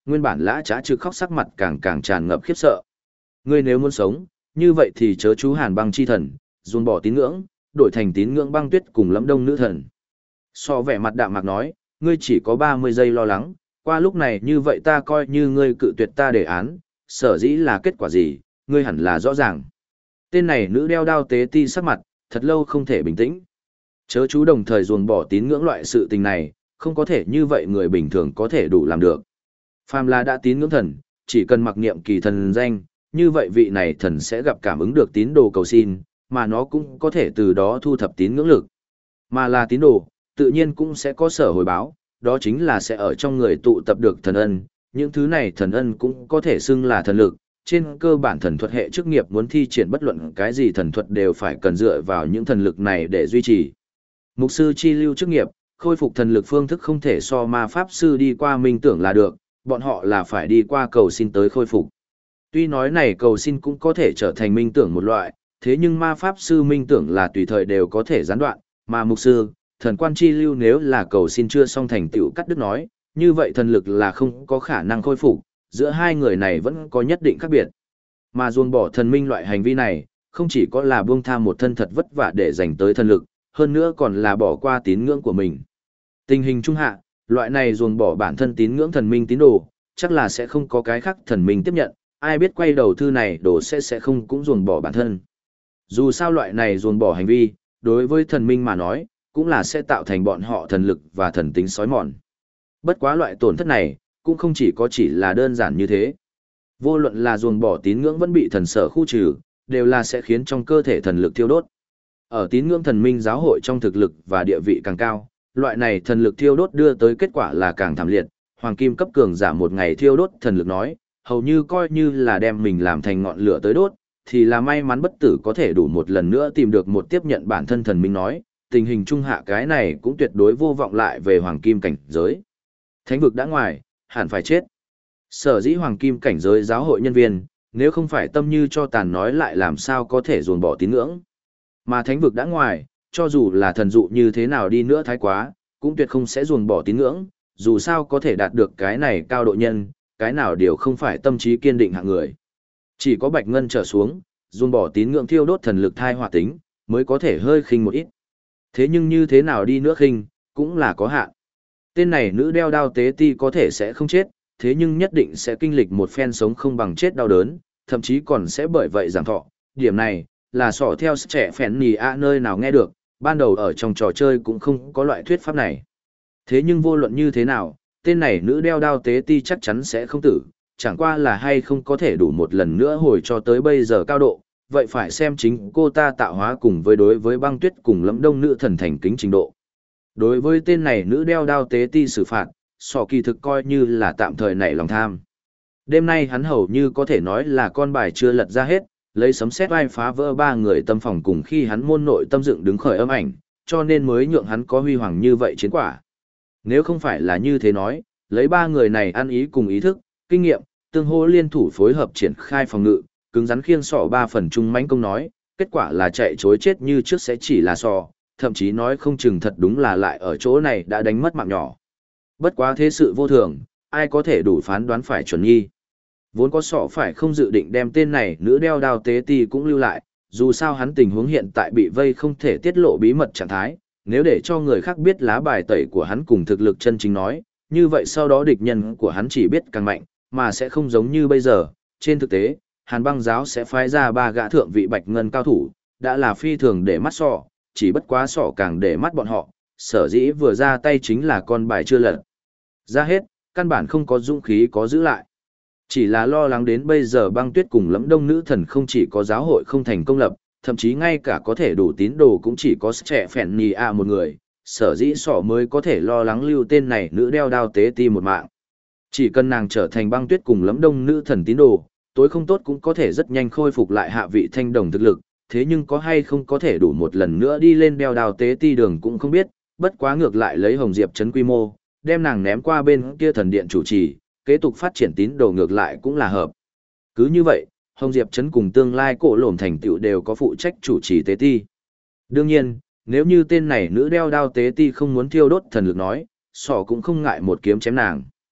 nguyên bản lã trá trực khóc sắc mặt càng càng tràn ngập khiếp sợ. Ngươi nếu muốn sống, như vậy thì chớ chú Hàn Băng chi thần, dồn bỏ tín ngưỡng, đổi thành tín ngưỡng Băng Tuyết cùng Lâm Đông nữ thần. So vẻ mặt đạm mạc nói, ngươi chỉ có 30 giây lo lắng, qua lúc này như vậy ta coi như ngươi cự tuyệt ta đề án, sở dĩ là kết quả gì, ngươi hẳn là rõ ràng. Tên này nữ đeo đao tế ti sắc mặt, thật lâu không thể bình tĩnh. Chớ chú đồng thời dồn bỏ tín ngưỡng loại sự tình này, không có thể như vậy người bình thường có thể đủ làm được. Phàm là đã tín ngưỡng thần, chỉ cần mặc niệm kỳ thần danh, như vậy vị này thần sẽ gặp cảm ứng được tín đồ cầu xin, mà nó cũng có thể từ đó thu thập tín ngưỡng lực. Mà là tín đồ, tự nhiên cũng sẽ có sở hồi báo, đó chính là sẽ ở trong người tụ tập được thần ân, những thứ này thần ân cũng có thể xưng là thần lực. Trên cơ bản thần thuật hệ chức nghiệp muốn thi triển bất luận cái gì thần thuật đều phải cần dựa vào những thần lực này để duy trì. Mục sư chi lưu chức nghiệp, khôi phục thần lực phương thức không thể so ma pháp sư đi qua minh tưởng là được, bọn họ là phải đi qua cầu xin tới khôi phục. Tuy nói này cầu xin cũng có thể trở thành minh tưởng một loại, thế nhưng ma pháp sư minh tưởng là tùy thời đều có thể gián đoạn, mà mục sư, thần quan chi lưu nếu là cầu xin chưa xong thành tựu cắt đứt nói, như vậy thần lực là không có khả năng khôi phục, giữa hai người này vẫn có nhất định khác biệt. Mà ruông bỏ thần minh loại hành vi này, không chỉ có là buông tha một thân thật vất vả để dành tới thần lực, hơn nữa còn là bỏ qua tín ngưỡng của mình. Tình hình trung hạ, loại này ruông bỏ bản thân tín ngưỡng thần minh tín đồ, chắc là sẽ không có cái khác thần minh tiếp nhận, ai biết quay đầu thư này đồ sẽ không cũng ruông bỏ bản thân. Dù sao loại này ruông bỏ hành vi, đối với thần minh mà nói, cũng là sẽ tạo thành bọn họ thần lực và thần tính sói mòn. Bất quá loại tổn thất này, cũng không chỉ là đơn giản như thế. Vô luận là ruông bỏ tín ngưỡng vẫn bị thần sở khu trừ, đều là sẽ khiến trong cơ thể thần lực thiêu đốt. Ở tín ngưỡng thần minh giáo hội trong thực lực và địa vị càng cao, loại này thần lực thiêu đốt đưa tới kết quả là càng thảm liệt. Hoàng kim cấp cường giả một ngày thiêu đốt thần lực nói, hầu như coi như là đem mình làm thành ngọn lửa tới đốt, thì là may mắn bất tử có thể đủ một lần nữa tìm được một tiếp nhận bản thân thần minh nói, tình hình trung hạ cái này cũng tuyệt đối vô vọng lại về hoàng kim cảnh giới. Thánh vực đã ngoài, hẳn phải chết. Sở dĩ hoàng kim cảnh giới giáo hội nhân viên, nếu không phải tâm như cho tàn nói lại làm sao có thể dồn bỏ tín ngưỡng. Mà thánh vực đã ngoài, cho dù là thần dụ như thế nào đi nữa thái quá, cũng tuyệt không sẽ dồn bỏ tín ngưỡng, dù sao có thể đạt được cái này cao độ nhân, cái nào đều không phải tâm trí kiên định hạng người. Chỉ có bạch ngân trở xuống, dồn bỏ tín ngưỡng thiêu đốt thần lực thai hỏa tính, mới có thể hơi khinh một ít. Thế nhưng như thế nào đi nữa khinh, cũng là có hạn. Tên này nữ đeo đao tế ti có thể sẽ không chết, thế nhưng nhất định sẽ kinh lịch một phen sống không bằng chết đau đớn, thậm chí còn sẽ bởi vậy giảm thọ. Điểm này, là sỏ theo trẻ phèn nì a nơi nào nghe được, ban đầu ở trong trò chơi cũng không có loại thuyết pháp này. Thế nhưng vô luận như thế nào, tên này nữ đeo đao tế ti chắc chắn sẽ không tử, chẳng qua là hay không có thể đủ một lần nữa hồi cho tới bây giờ cao độ, vậy phải xem chính cô ta tạo hóa cùng với đối với băng tuyết cùng Lâm Đông nữ thần thành kính trình độ. Đối với tên này nữ đeo đao tế ti xử phạt, sỏ kỳ thực coi như là tạm thời nảy lòng tham. Đêm nay hắn hầu như có thể nói là con bài chưa lật ra hết, lấy sấm sét vai phá vỡ ba người tâm phòng cùng khi hắn môn nội tâm dựng đứng khởi âm ảnh, cho nên mới nhượng hắn có huy hoàng như vậy chiến quả. Nếu không phải là như thế nói, lấy ba người này ăn ý cùng ý thức, kinh nghiệm, tương hỗ liên thủ phối hợp triển khai phòng ngự, cứng rắn khiêng sọ 3 phần trung mãnh công nói, kết quả là chạy chối chết như trước sẽ chỉ là sọ, thậm chí nói không chừng thật đúng là lại ở chỗ này đã đánh mất mạng nhỏ. Bất quá thế sự vô thường, ai có thể đủ phán đoán phải chuẩn nghi. Vốn có sọ phải không dự định đem tên này nữ đeo đao tế ti cũng lưu lại, dù sao hắn tình huống hiện tại bị vây không thể tiết lộ bí mật trạng thái, nếu để cho người khác biết lá bài tẩy của hắn cùng thực lực chân chính nói, như vậy sau đó địch nhân của hắn chỉ biết càng mạnh, mà sẽ không giống như bây giờ. Trên thực tế, Hàn Băng giáo sẽ phái ra 3 gã thượng vị bạch ngân cao thủ, đã là phi thường để mắt sọ, chỉ bất quá sọ càng để mắt bọn họ, sở dĩ vừa ra tay chính là con bài chưa lật. Ra hết, căn bản không có dũng khí có giữ lại. Chỉ là lo lắng đến bây giờ băng tuyết cùng Lâm Đông nữ thần không chỉ có giáo hội không thành công lập, thậm chí ngay cả có thể đủ tín đồ cũng chỉ có trẻ phèn nhì a một người, sở dĩ sọ mới có thể lo lắng lưu tên này nữ đeo đao tế ti một mạng. Chỉ cần nàng trở thành băng tuyết cùng Lâm Đông nữ thần tín đồ, tối không tốt cũng có thể rất nhanh khôi phục lại hạ vị thanh đồng thực lực, thế nhưng có hay không có thể đủ một lần nữa đi lên đeo đao tế ti đường cũng không biết, bất quá ngược lại lấy Hồng Diệp trấn quy mô, đem nàng ném qua bên kia thần điện chủ trì, kế tục phát triển tín đồ ngược lại cũng là hợp. Cứ như vậy, Hồng Diệp trấn cùng tương lai cổ lổm thành tựu đều có phụ trách chủ trì tế ti. Đương nhiên, nếu như tên này nữ đeo đao tế ti không muốn thiêu đốt thần lực nói, sỏ cũng không ngại một kiếm chém nàng.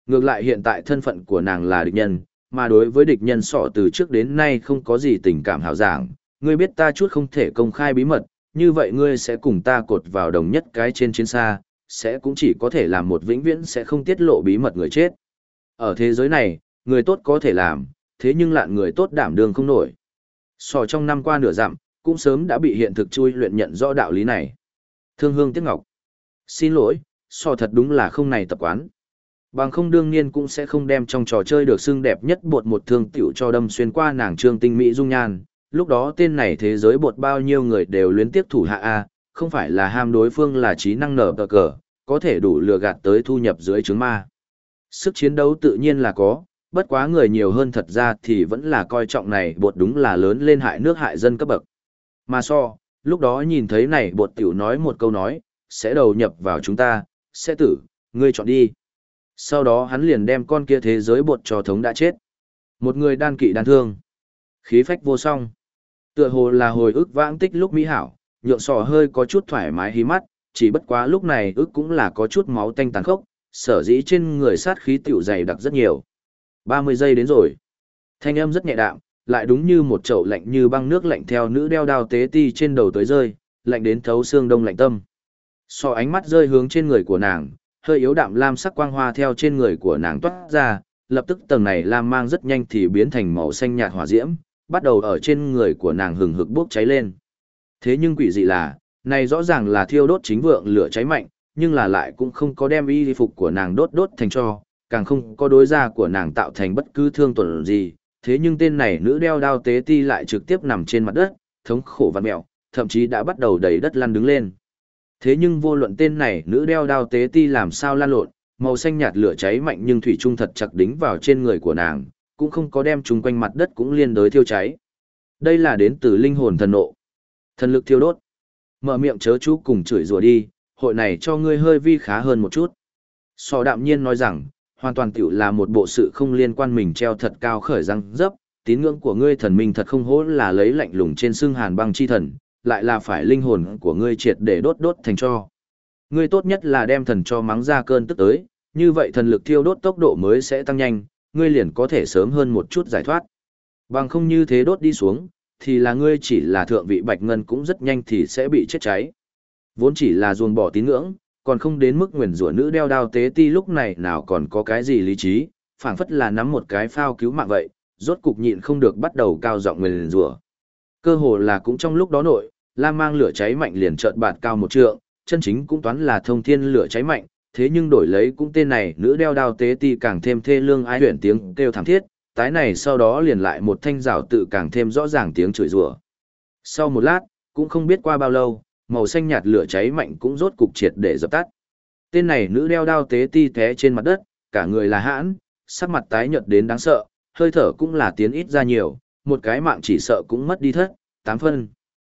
Ngược lại hiện tại thân phận của nàng là địch nhân, mà đối với địch nhân sọ từ trước đến nay không có gì tình cảm hảo giảng, ngươi biết ta chút không thể công khai bí mật, như vậy ngươi sẽ cùng ta cột vào đồng nhất cái trên chiến xa, sẽ cũng chỉ có thể làm một vĩnh viễn sẽ không tiết lộ bí mật người chết. Ở thế giới này, người tốt có thể làm, thế nhưng lạn người tốt đảm đương không nổi. Sọ trong năm qua nửa dặm, cũng sớm đã bị hiện thực chui luyện nhận rõ đạo lý này. Thương hương tiếc ngọc. Xin lỗi, sọ thật đúng là không này tập quán. Bằng không đương nhiên cũng sẽ không đem trong trò chơi được xưng đẹp nhất bột một thương tiểu cho đâm xuyên qua nàng trương tinh mỹ dung nhan. Lúc đó tên này thế giới bột bao nhiêu người đều luyến tiếc thủ hạ A, không phải là ham đối phương là trí năng nở tờ cờ, có thể đủ lừa gạt tới thu nhập dưới trướng ma. Sức chiến đấu tự nhiên là có, bất quá người nhiều hơn thật ra thì vẫn là coi trọng này bột đúng là lớn lên hại nước hại dân cấp bậc. Mà lúc đó nhìn thấy này bột tiểu nói một câu nói, sẽ đầu nhập vào chúng ta, sẽ tử, ngươi chọn đi. Sau đó hắn liền đem con kia thế giới bột cho thống đã chết. Một người đan kỵ đan thương. Khí phách vô song. Tựa hồ là hồi ức vãng tích lúc mỹ hảo, nhượng sò hơi có chút thoải mái hí mắt, chỉ bất quá lúc này ức cũng là có chút máu tanh tàn khốc, sở dĩ trên người sát khí tiểu dày đặc rất nhiều. 30 giây đến rồi. Thanh âm rất nhẹ đạm, lại đúng như một chậu lạnh như băng nước lạnh theo nữ đeo đao tế ti trên đầu tới rơi, lạnh đến thấu xương đông lạnh tâm. Sò ánh mắt rơi hướng trên người của nàng, hơi yếu đạm lam sắc quang hoa theo trên người của nàng toát ra, lập tức tầng này lam mang rất nhanh thì biến thành màu xanh nhạt hỏa diễm, bắt đầu ở trên người của nàng hừng hực bốc cháy lên. Thế nhưng quỷ dị là, này rõ ràng là thiêu đốt chính vượng lửa cháy mạnh, nhưng là lại cũng không có đem y phục của nàng đốt thành tro, càng không có đối da của nàng tạo thành bất cứ thương tổn gì. Thế nhưng tên này nữ đeo đao tế ti lại trực tiếp nằm trên mặt đất, thống khổ vặn mẹo, thậm chí đã bắt đầu đầy đất lăn đứng lên. Thế nhưng vô luận tên này nữ đeo đao tế ti làm sao lan lộn, màu xanh nhạt lửa cháy mạnh nhưng thủy trung thật chặt đính vào trên người của nàng, cũng không có đem chúng quanh mặt đất cũng liên đới thiêu cháy. Đây là đến từ linh hồn thần nộ, thần lực thiêu đốt. Mở miệng chớ chú cùng chửi rủa đi, hội này cho ngươi hơi vi khá hơn một chút. Sò đạm nhiên nói rằng, hoàn toàn tiểu là một bộ sự không liên quan mình treo thật cao khởi răng dấp, tín ngưỡng của ngươi thần minh thật không hổ là lấy lạnh lùng trên xương hàn băng chi thần, lại là phải linh hồn của ngươi triệt để đốt thành tro. Ngươi tốt nhất là đem thần cho mắng ra cơn tức tới, như vậy thần lực thiêu đốt tốc độ mới sẽ tăng nhanh, ngươi liền có thể sớm hơn một chút giải thoát. Bằng không như thế đốt đi xuống, thì là ngươi chỉ là thượng vị bạch ngân cũng rất nhanh thì sẽ bị chết cháy. Vốn chỉ là ruồng bỏ tín ngưỡng, còn không đến mức nguyền rủa nữ đeo đao tế ti lúc này nào còn có cái gì lý trí, phảng phất là nắm một cái phao cứu mạng vậy, rốt cục nhịn không được bắt đầu cao giọng nguyền rủa. Cơ hồ là cũng trong lúc đó nội, lam mang lửa cháy mạnh liền chợt bạt cao một trượng, chân chính cũng toán là thông thiên lửa cháy mạnh, thế nhưng đổi lấy cũng tên này nữ đeo đao tế ti càng thêm thê lương ai huyền tiếng kêu thảm thiết, tái này sau đó liền lại một thanh rào tự càng thêm rõ ràng tiếng chửi rủa. Sau một lát, cũng không biết qua bao lâu, màu xanh nhạt lửa cháy mạnh cũng rốt cục triệt để dập tắt. Tên này nữ đeo đao tế ti té trên mặt đất, cả người là hãn, sắc mặt tái nhợt đến đáng sợ, hơi thở cũng là tiến ít ra nhiều, một cái mạng chỉ sợ cũng mất đi thất, 8 phân.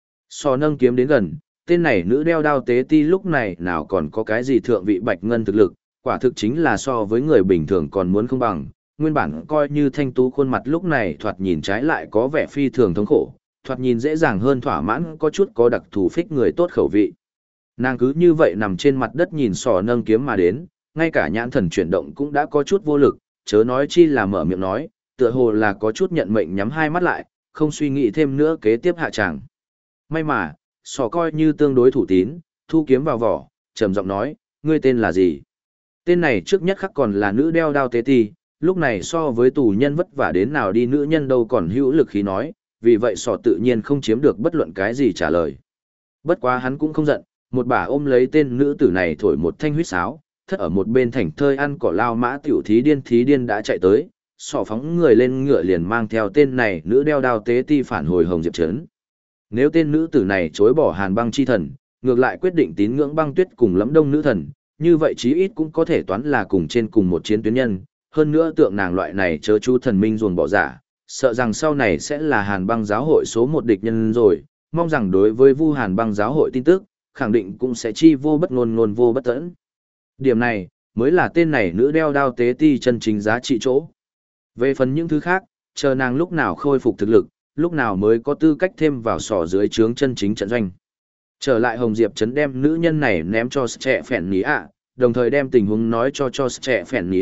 Sò nâng kiếm đến gần, tên này nữ đeo đao tế ti lúc này nào còn có cái gì thượng vị bạch ngân thực lực, quả thực chính là so với người bình thường còn muốn không bằng, nguyên bản coi như thanh tú khuôn mặt lúc này thoạt nhìn trái lại có vẻ phi thường thống khổ, thoạt nhìn dễ dàng hơn thỏa mãn có chút có đặc thù phích người tốt khẩu vị. Nàng cứ như vậy nằm trên mặt đất nhìn sò nâng kiếm mà đến, ngay cả nhãn thần chuyển động cũng đã có chút vô lực, chớ nói chi là mở miệng nói, tựa hồ là có chút nhận mệnh nhắm hai mắt lại, không suy nghĩ thêm nữa kế tiếp hạ tràng. May mà, sò coi như tương đối thủ tín, thu kiếm vào vỏ, trầm giọng nói, ngươi tên là gì? Tên này trước nhất khắc còn là nữ đeo đao tế ti, lúc này so với tù nhân vất vả đến nào đi nữ nhân đâu còn hữu lực khí nói, vì vậy sò tự nhiên không chiếm được bất luận cái gì trả lời. Bất quá hắn cũng không giận, một bà ôm lấy tên nữ tử này thổi một thanh huýt sáo, thất ở một bên thảnh thơi ăn cỏ lao mã tiểu thí điên đã chạy tới, sò phóng người lên ngựa liền mang theo tên này nữ đeo đao tế ti phản hồi Hồng Diệp Trấn. Nếu tên nữ tử này chối bỏ hàn băng chi thần, ngược lại quyết định tín ngưỡng băng tuyết cùng lẫm đông nữ thần, như vậy chí ít cũng có thể toán là cùng trên cùng một chiến tuyến nhân, hơn nữa tượng nàng loại này chớ chú thần minh ruồn bỏ giả, sợ rằng sau này sẽ là hàn băng giáo hội số một địch nhân rồi, mong rằng đối với vu hàn băng giáo hội tin tức, khẳng định cũng sẽ chi vô bất ngôn vô bất tẫn. Điểm này, mới là tên này nữ đeo đao tế ti chân chính giá trị chỗ. Về phần những thứ khác, chờ nàng lúc nào khôi phục thực lực, lúc nào mới có tư cách thêm vào sò dưới trướng chân chính trận doanh. Trở lại Hồng Diệp Trấn đem nữ nhân này ném cho trẻ phèn ní ạ, đồng thời đem tình huống nói cho trẻ phèn ní ạ,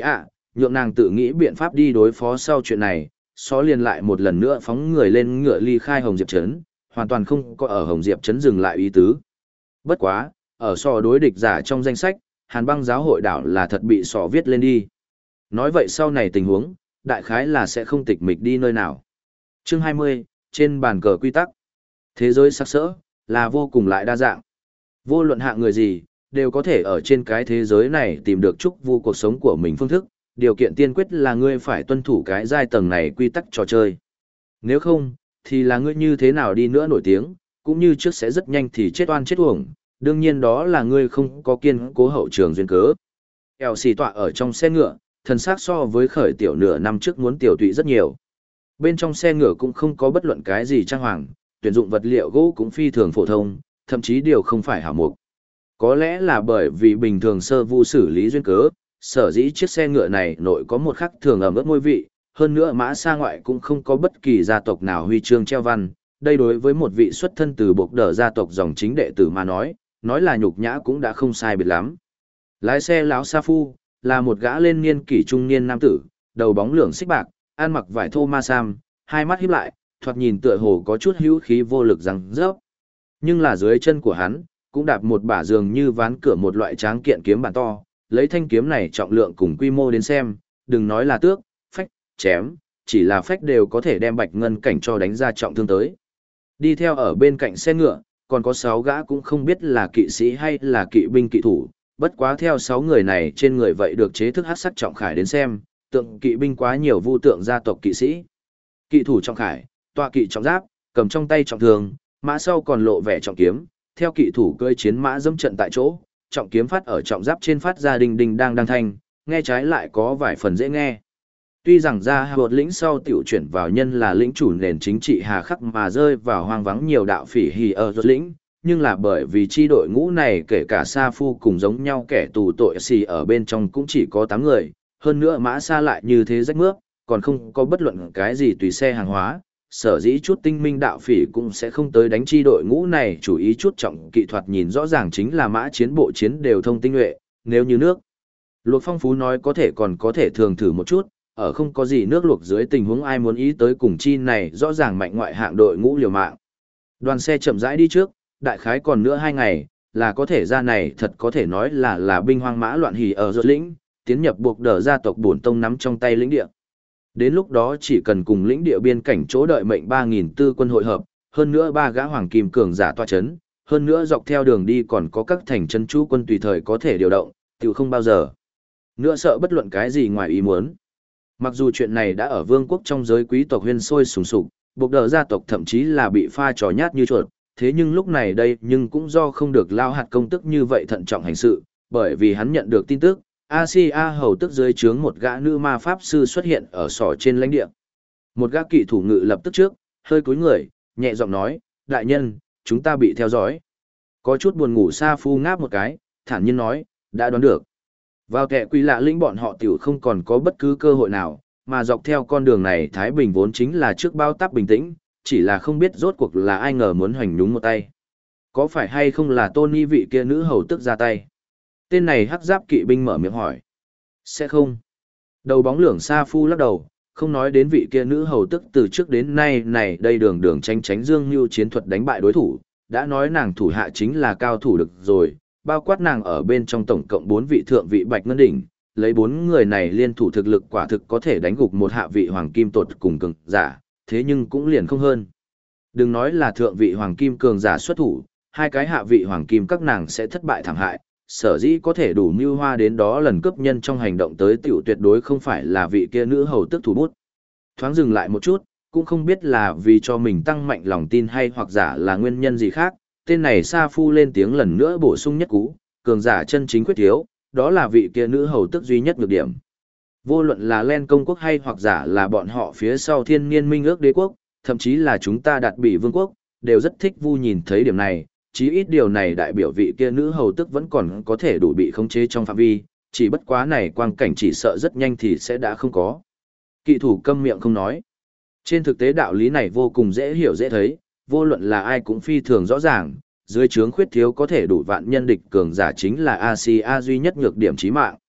nhượng nàng tự nghĩ biện pháp đi đối phó sau chuyện này, Só liền lại một lần nữa phóng người lên ngựa ly khai Hồng Diệp Trấn, hoàn toàn không có ở Hồng Diệp Trấn dừng lại ý tứ. Bất quá, ở Sò đối địch giả trong danh sách, Hàn Băng giáo hội đảo là thật bị Sò viết lên đi. Nói vậy sau này tình huống, đại khái là sẽ không tịch mịch đi nơi nào. Chương 20, trên bàn cờ quy tắc. Thế giới sắc sỡ, là vô cùng lại đa dạng. Vô luận hạng người gì, đều có thể ở trên cái thế giới này tìm được chúc vu cuộc sống của mình phương thức, điều kiện tiên quyết là ngươi phải tuân thủ cái giai tầng này quy tắc trò chơi. Nếu không, thì là ngươi như thế nào đi nữa nổi tiếng, cũng như trước sẽ rất nhanh thì chết oan chết uổng, đương nhiên đó là ngươi không có kiên cố hậu trường duyên cớ. Eo xì tọa ở trong xe ngựa, thần sắc so với khởi tiểu nửa năm trước muốn tiểu tụy rất nhiều. Bên trong xe ngựa cũng không có bất luận cái gì trang hoàng, tuyển dụng vật liệu gỗ cũng phi thường phổ thông, thậm chí điều không phải hảo mục. Có lẽ là bởi vì bình thường sơ vu xử lý duyên cớ, sở dĩ chiếc xe ngựa này nội có một khắc thường ẩm ướt ngôi vị, hơn nữa mã xa ngoại cũng không có bất kỳ gia tộc nào huy chương treo văn. Đây đối với một vị xuất thân từ bộc đờ gia tộc dòng chính đệ tử mà nói là nhục nhã cũng đã không sai biệt lắm. Lái xe lão Sa Phu, là một gã lên niên kỷ trung niên nam tử, đầu bóng lưỡng xích bạc, ăn mặc vải thô ma sam, hai mắt híp lại, thoạt nhìn tựa hồ có chút hữu khí vô lực răng rớp. Nhưng là dưới chân của hắn, cũng đạp một bả dường như ván cửa một loại tráng kiện kiếm bản to, lấy thanh kiếm này trọng lượng cùng quy mô đến xem, đừng nói là tước, phách, chém, chỉ là phách đều có thể đem Bạch Ngân cảnh cho đánh ra trọng thương tới. Đi theo ở bên cạnh xe ngựa, còn có 6 gã cũng không biết là kỵ sĩ hay là kỵ binh kỵ thủ, bất quá theo 6 người này trên người vậy được chế thức hắc sắc trọng khải đến xem, tượng kỵ binh quá nhiều vu tượng gia tộc kỵ sĩ. Kỵ thủ trọng khải, tọa kỵ trọng giáp, cầm trong tay trọng thương, mã sau còn lộ vẻ trọng kiếm, theo kỵ thủ cưỡi chiến mã dẫm trận tại chỗ, trọng kiếm phát ở trọng giáp trên phát ra đinh đinh đang thanh, nghe trái lại có vài phần dễ nghe. Tuy rằng ra Hà Bột lĩnh sau tiểu chuyển vào nhân là lĩnh chủ nền chính trị hà khắc mà rơi vào hoang vắng nhiều đạo phỉ hì ở Rốt lĩnh, nhưng là bởi vì chi đội ngũ này kể cả Sa Phu cùng giống nhau kẻ tù tội xì ở bên trong cũng chỉ có 8 người, hơn nữa mã xa lại như thế rách mướp, còn không có bất luận cái gì tùy xe hàng hóa, sở dĩ chút tinh minh đạo phỉ cũng sẽ không tới đánh chi đội ngũ này, chủ ý chút trọng kỹ thuật nhìn rõ ràng chính là mã chiến bộ chiến đều thông tinh nhuệ, nếu như nước luộc phong phú nói có thể còn có thể thường thử một chút, ở không có gì nước luộc dưới tình huống ai muốn ý tới cùng chi này rõ ràng mạnh ngoại hạng đội ngũ liều mạng. Đoàn xe chậm rãi đi trước, đại khái còn nữa 2 ngày, là có thể ra này thật có thể nói là binh hoang mã loạn hỉ ở Rốt lĩnh, tiến nhập buộc đỡ gia tộc bổn tông nắm trong tay lĩnh địa. Đến lúc đó chỉ cần cùng lĩnh địa biên cảnh chỗ đợi mệnh 3.000 tư quân hội hợp, hơn nữa 3 gã hoàng kim cường giả tọa chấn, hơn nữa dọc theo đường đi còn có các thành chân chú quân tùy thời có thể điều động, tiểu không bao giờ nữa sợ bất luận cái gì ngoài ý muốn. Mặc dù chuyện này đã ở vương quốc trong giới quý tộc huyên sôi sùng sục, buộc đỡ gia tộc thậm chí là bị pha trò nhát như chuột, thế nhưng lúc này đây nhưng cũng do không được lao hạt công tức như vậy thận trọng hành sự, bởi vì hắn nhận được tin tức, Asia hầu tức dưới trướng một gã nữ ma pháp sư xuất hiện ở sỏ trên lãnh địa. Một gã kỵ thủ ngự lập tức trước, hơi cúi người, nhẹ giọng nói, đại nhân, chúng ta bị theo dõi. Có chút buồn ngủ Sa Phu ngáp một cái, thản nhiên nói, đã đoán được. Vào kẻ quỷ lạ lĩnh bọn họ tiểu không còn có bất cứ cơ hội nào, mà dọc theo con đường này Thái Bình vốn chính là trước bao táp bình tĩnh, chỉ là không biết rốt cuộc là ai ngờ muốn hoành nhúng một tay. Có phải hay không là Tony vị kia nữ hầu tức ra tay? Tên này hắc giáp kỵ binh mở miệng hỏi. Sẽ không. Đầu bóng lưỡng Sa Phu lắc đầu, không nói đến vị kia nữ hầu tức từ trước đến nay này đây đường đường tránh tránh dương như chiến thuật đánh bại đối thủ, đã nói nàng thủ hạ chính là cao thủ được rồi, bao quát nàng ở bên trong tổng cộng 4 vị thượng vị Bạch Ngân đỉnh, lấy 4 người này liên thủ thực lực quả thực có thể đánh gục một hạ vị hoàng kim tột cùng cường giả, thế nhưng cũng liền không hơn. Đừng nói là thượng vị hoàng kim cường giả xuất thủ, 2 cái hạ vị hoàng kim các nàng sẽ thất bại thảm hại, sở dĩ có thể đủ mưu hoa đến đó lần cướp nhân trong hành động tới tiểu tuyệt đối không phải là vị kia nữ hầu tức thủ bút. Thoáng dừng lại một chút, cũng không biết là vì cho mình tăng mạnh lòng tin hay hoặc giả là nguyên nhân gì khác, tên này Sa Phu lên tiếng lần nữa bổ sung nhất cú, cường giả chân chính quyết thiếu, đó là vị kia nữ hầu tức duy nhất nhược điểm. Vô luận là Len công quốc hay hoặc giả là bọn họ phía sau thiên niên minh ước đế quốc, thậm chí là chúng ta đạt bị vương quốc, đều rất thích vu nhìn thấy điểm này, chí ít điều này đại biểu vị kia nữ hầu tức vẫn còn có thể đủ bị khống chế trong phạm vi, chỉ bất quá này quang cảnh chỉ sợ rất nhanh thì sẽ đã không có. Kỵ thủ câm miệng không nói. Trên thực tế đạo lý này vô cùng dễ hiểu dễ thấy, vô luận là ai cũng phi thường rõ ràng, dưới trướng khuyết thiếu có thể đủ vạn nhân địch cường giả chính là Asia duy nhất nhược điểm chí mạng.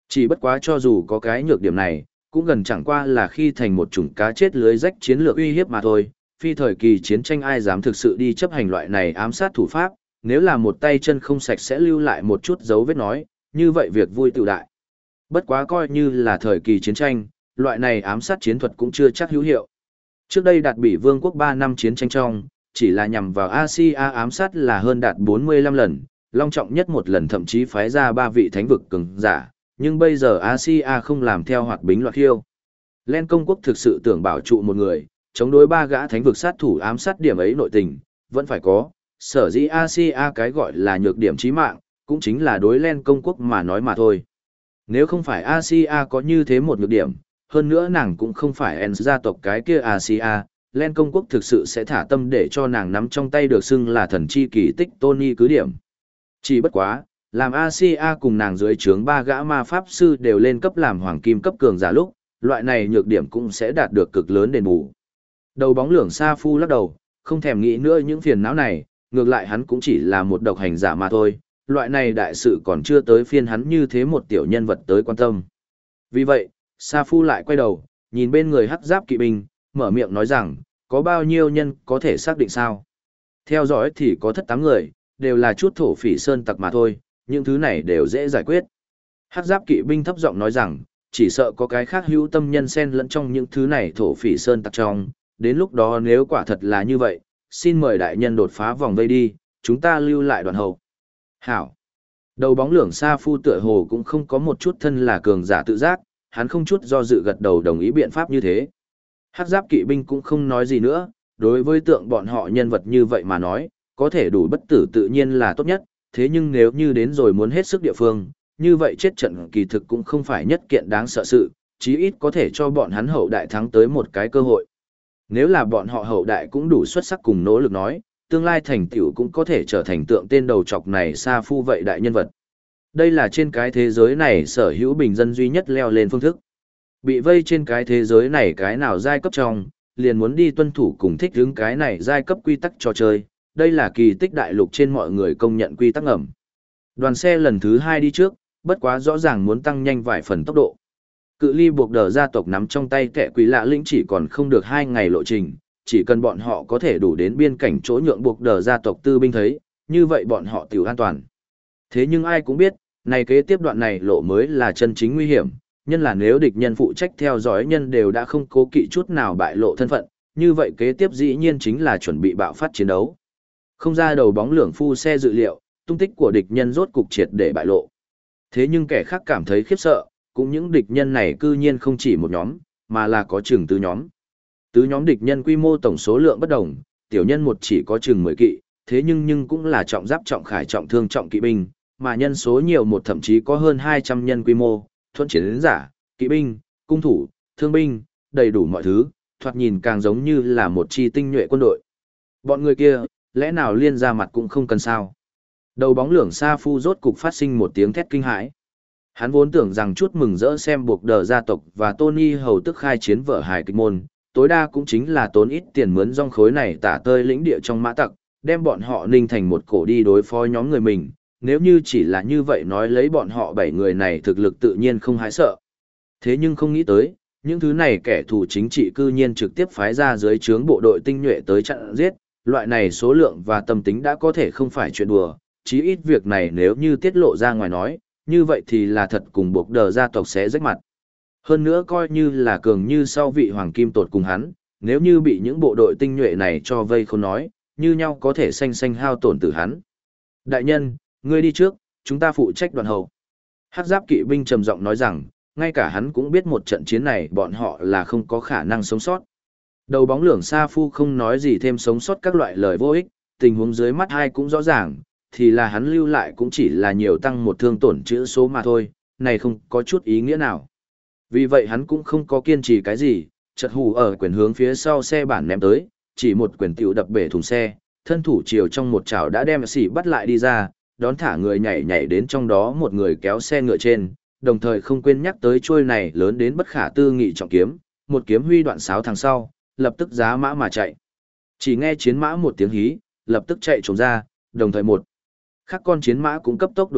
Chỉ bất quá cho dù có cái nhược điểm này, cũng gần chẳng qua là khi thành một chủng cá chết lưới rách chiến lược uy hiếp mà thôi. Phi thời kỳ chiến tranh ai dám thực sự đi chấp hành loại này ám sát thủ pháp, nếu là một tay chân không sạch sẽ lưu lại một chút dấu vết nói, như vậy việc vui tự đại. Bất quá coi như là thời kỳ chiến tranh, loại này ám sát chiến thuật cũng chưa chắc hữu hiệu. Trước đây đạt Bỉ Vương quốc 3 năm chiến tranh trong, chỉ là nhằm vào Asia ám sát là hơn đạt 45 lần, long trọng nhất một lần thậm chí phái ra 3 vị thánh vực cường giả, nhưng bây giờ Asia không làm theo hoạt bính loạt khiêu. Len công quốc thực sự tưởng bảo trụ một người, chống đối 3 gã thánh vực sát thủ ám sát điểm ấy nội tình, vẫn phải có, sở dĩ Asia cái gọi là nhược điểm chí mạng, cũng chính là đối Len công quốc mà nói mà thôi. Nếu không phải Asia có như thế một nhược điểm, hơn nữa nàng cũng không phải En gia tộc cái kia Asia, Len công quốc thực sự sẽ thả tâm để cho nàng nắm trong tay được xưng là thần chi kỳ tích Tony cứ điểm. Chỉ bất quá, làm Asia cùng nàng dưới trướng 3 gã ma pháp sư đều lên cấp làm hoàng kim cấp cường giả lúc, loại này nhược điểm cũng sẽ đạt được cực lớn đền bù. Đầu bóng lưỡng Sa Phu lắc đầu, không thèm nghĩ nữa những phiền não này, ngược lại hắn cũng chỉ là một độc hành giả mà thôi, loại này đại sự còn chưa tới phiên hắn như thế một tiểu nhân vật tới quan tâm. Vì vậy, Sa Phu lại quay đầu, nhìn bên người hắc giáp kỵ binh, mở miệng nói rằng, có bao nhiêu nhân có thể xác định sao? Theo dõi thì có thất 8 người, đều là chút thổ phỉ sơn tặc mà thôi, những thứ này đều dễ giải quyết. Hắc giáp kỵ binh thấp giọng nói rằng, chỉ sợ có cái khác hữu tâm nhân xen lẫn trong những thứ này thổ phỉ sơn tặc trong, đến lúc đó nếu quả thật là như vậy, xin mời đại nhân đột phá vòng vây đi, chúng ta lưu lại đoàn hậu. Hảo. Đầu bóng lưỡng Sa Phu tựa hồ cũng không có một chút thân là cường giả tự giác, hắn không chút do dự gật đầu đồng ý biện pháp như thế. Hắc giáp kỵ binh cũng không nói gì nữa, đối với tượng bọn họ nhân vật như vậy mà nói, có thể đủ bất tử tự nhiên là tốt nhất, thế nhưng nếu như đến rồi muốn hết sức địa phương, như vậy chết trận kỳ thực cũng không phải nhất kiện đáng sợ sự, chí ít có thể cho bọn hắn hậu đại thắng tới một cái cơ hội. Nếu là bọn họ hậu đại cũng đủ xuất sắc cùng nỗ lực nói, tương lai thành tựu cũng có thể trở thành tượng tên đầu trọc này Sa Phu vậy đại nhân vật. Đây là trên cái thế giới này sở hữu bình dân duy nhất leo lên phương thức. Bị vây trên cái thế giới này cái nào giai cấp trong, liền muốn đi tuân thủ cùng thích ứng cái này giai cấp quy tắc trò chơi, đây là kỳ tích đại lục trên mọi người công nhận quy tắc ngầm. Đoàn xe lần thứ 2 đi trước, bất quá rõ ràng muốn tăng nhanh vài phần tốc độ. Cự ly buộc đờ gia tộc nắm trong tay kẻ quỷ lạ lĩnh chỉ còn không được 2 ngày lộ trình, chỉ cần bọn họ có thể đủ đến biên cảnh chỗ nhượng buộc đờ gia tộc tư binh thấy, như vậy bọn họ tiểu an toàn. Thế nhưng ai cũng biết, này kế tiếp đoạn này lộ mới là chân chính nguy hiểm, nhân là nếu địch nhân phụ trách theo dõi nhân đều đã không cố kỵ chút nào bại lộ thân phận, như vậy kế tiếp dĩ nhiên chính là chuẩn bị bạo phát chiến đấu. Không ra đầu bóng lưỡng Phu xe dự liệu, tung tích của địch nhân rốt cục triệt để bại lộ. Thế nhưng kẻ khác cảm thấy khiếp sợ, cũng những địch nhân này cư nhiên không chỉ một nhóm, mà là có chừng tứ nhóm. Tứ nhóm địch nhân quy mô tổng số lượng bất đồng, tiểu nhân một chỉ có chừng 10 kỵ, thế nhưng cũng là trọng giáp trọng khải trọng thương trọng kỵ binh, mà nhân số nhiều một thậm chí có hơn 200 nhân quy mô, thuận chiến giả, kỵ binh, cung thủ, thương binh, đầy đủ mọi thứ, thoạt nhìn càng giống như là một chi tinh nhuệ quân đội. Bọn người kia, lẽ nào liên ra mặt cũng không cần sao? Đầu bóng lưỡng Sa Phu rốt cục phát sinh một tiếng thét kinh hãi. Hắn vốn tưởng rằng chút mừng rỡ xem buộc đờ gia tộc và Tony hầu tức khai chiến vở hài kịch môn, tối đa cũng chính là tốn ít tiền mướn rong khối này tả tơi lĩnh địa trong mã tặc, đem bọn họ ninh thành một cổ đi đối phó nhóm người mình. Nếu như chỉ là như vậy nói lấy bọn họ 7 người này thực lực tự nhiên không hái sợ. Thế nhưng không nghĩ tới, những thứ này kẻ thù chính trị cư nhiên trực tiếp phái ra dưới trướng bộ đội tinh nhuệ tới chặn giết, loại này số lượng và tâm tính đã có thể không phải chuyện đùa, chí ít việc này nếu như tiết lộ ra ngoài nói, như vậy thì là thật cùng buộc đờ gia tộc sẽ rách mặt. Hơn nữa coi như là cường như sau vị hoàng kim tột cùng hắn, nếu như bị những bộ đội tinh nhuệ này cho vây không nói, như nhau có thể xanh xanh hao tổn tử hắn. Đại nhân, ngươi đi trước, chúng ta phụ trách đoàn hậu. Hắc giáp kỵ binh trầm giọng nói rằng, ngay cả hắn cũng biết một trận chiến này bọn họ là không có khả năng sống sót. Đầu bóng lưỡng Sa Phu không nói gì thêm sống sót các loại lời vô ích, tình huống dưới mắt hai cũng rõ ràng, thì là hắn lưu lại cũng chỉ là nhiều tăng một thương tổn chữ số mà thôi, này không có chút ý nghĩa nào. Vì vậy hắn cũng không có kiên trì cái gì, chợt hù ở quyền hướng phía sau xe bản ném tới, chỉ một quyền tiểu đập bể thùng xe, thân thủ chiều trong một chảo đã đem xỉ bắt lại đi ra, đón thả người nhảy nhảy đến trong đó một người kéo xe ngựa trên, đồng thời không quên nhắc tới chuôi này lớn đến bất khả tư nghị trọng kiếm, một kiếm huy đoạn sáo thằng sau, lập tức giá mã mà chạy. Chỉ nghe chiến mã một tiếng hí, lập tức chạy trốn ra, đồng thời một khắc con chiến mã cũng cấp tốc đuổi kịp,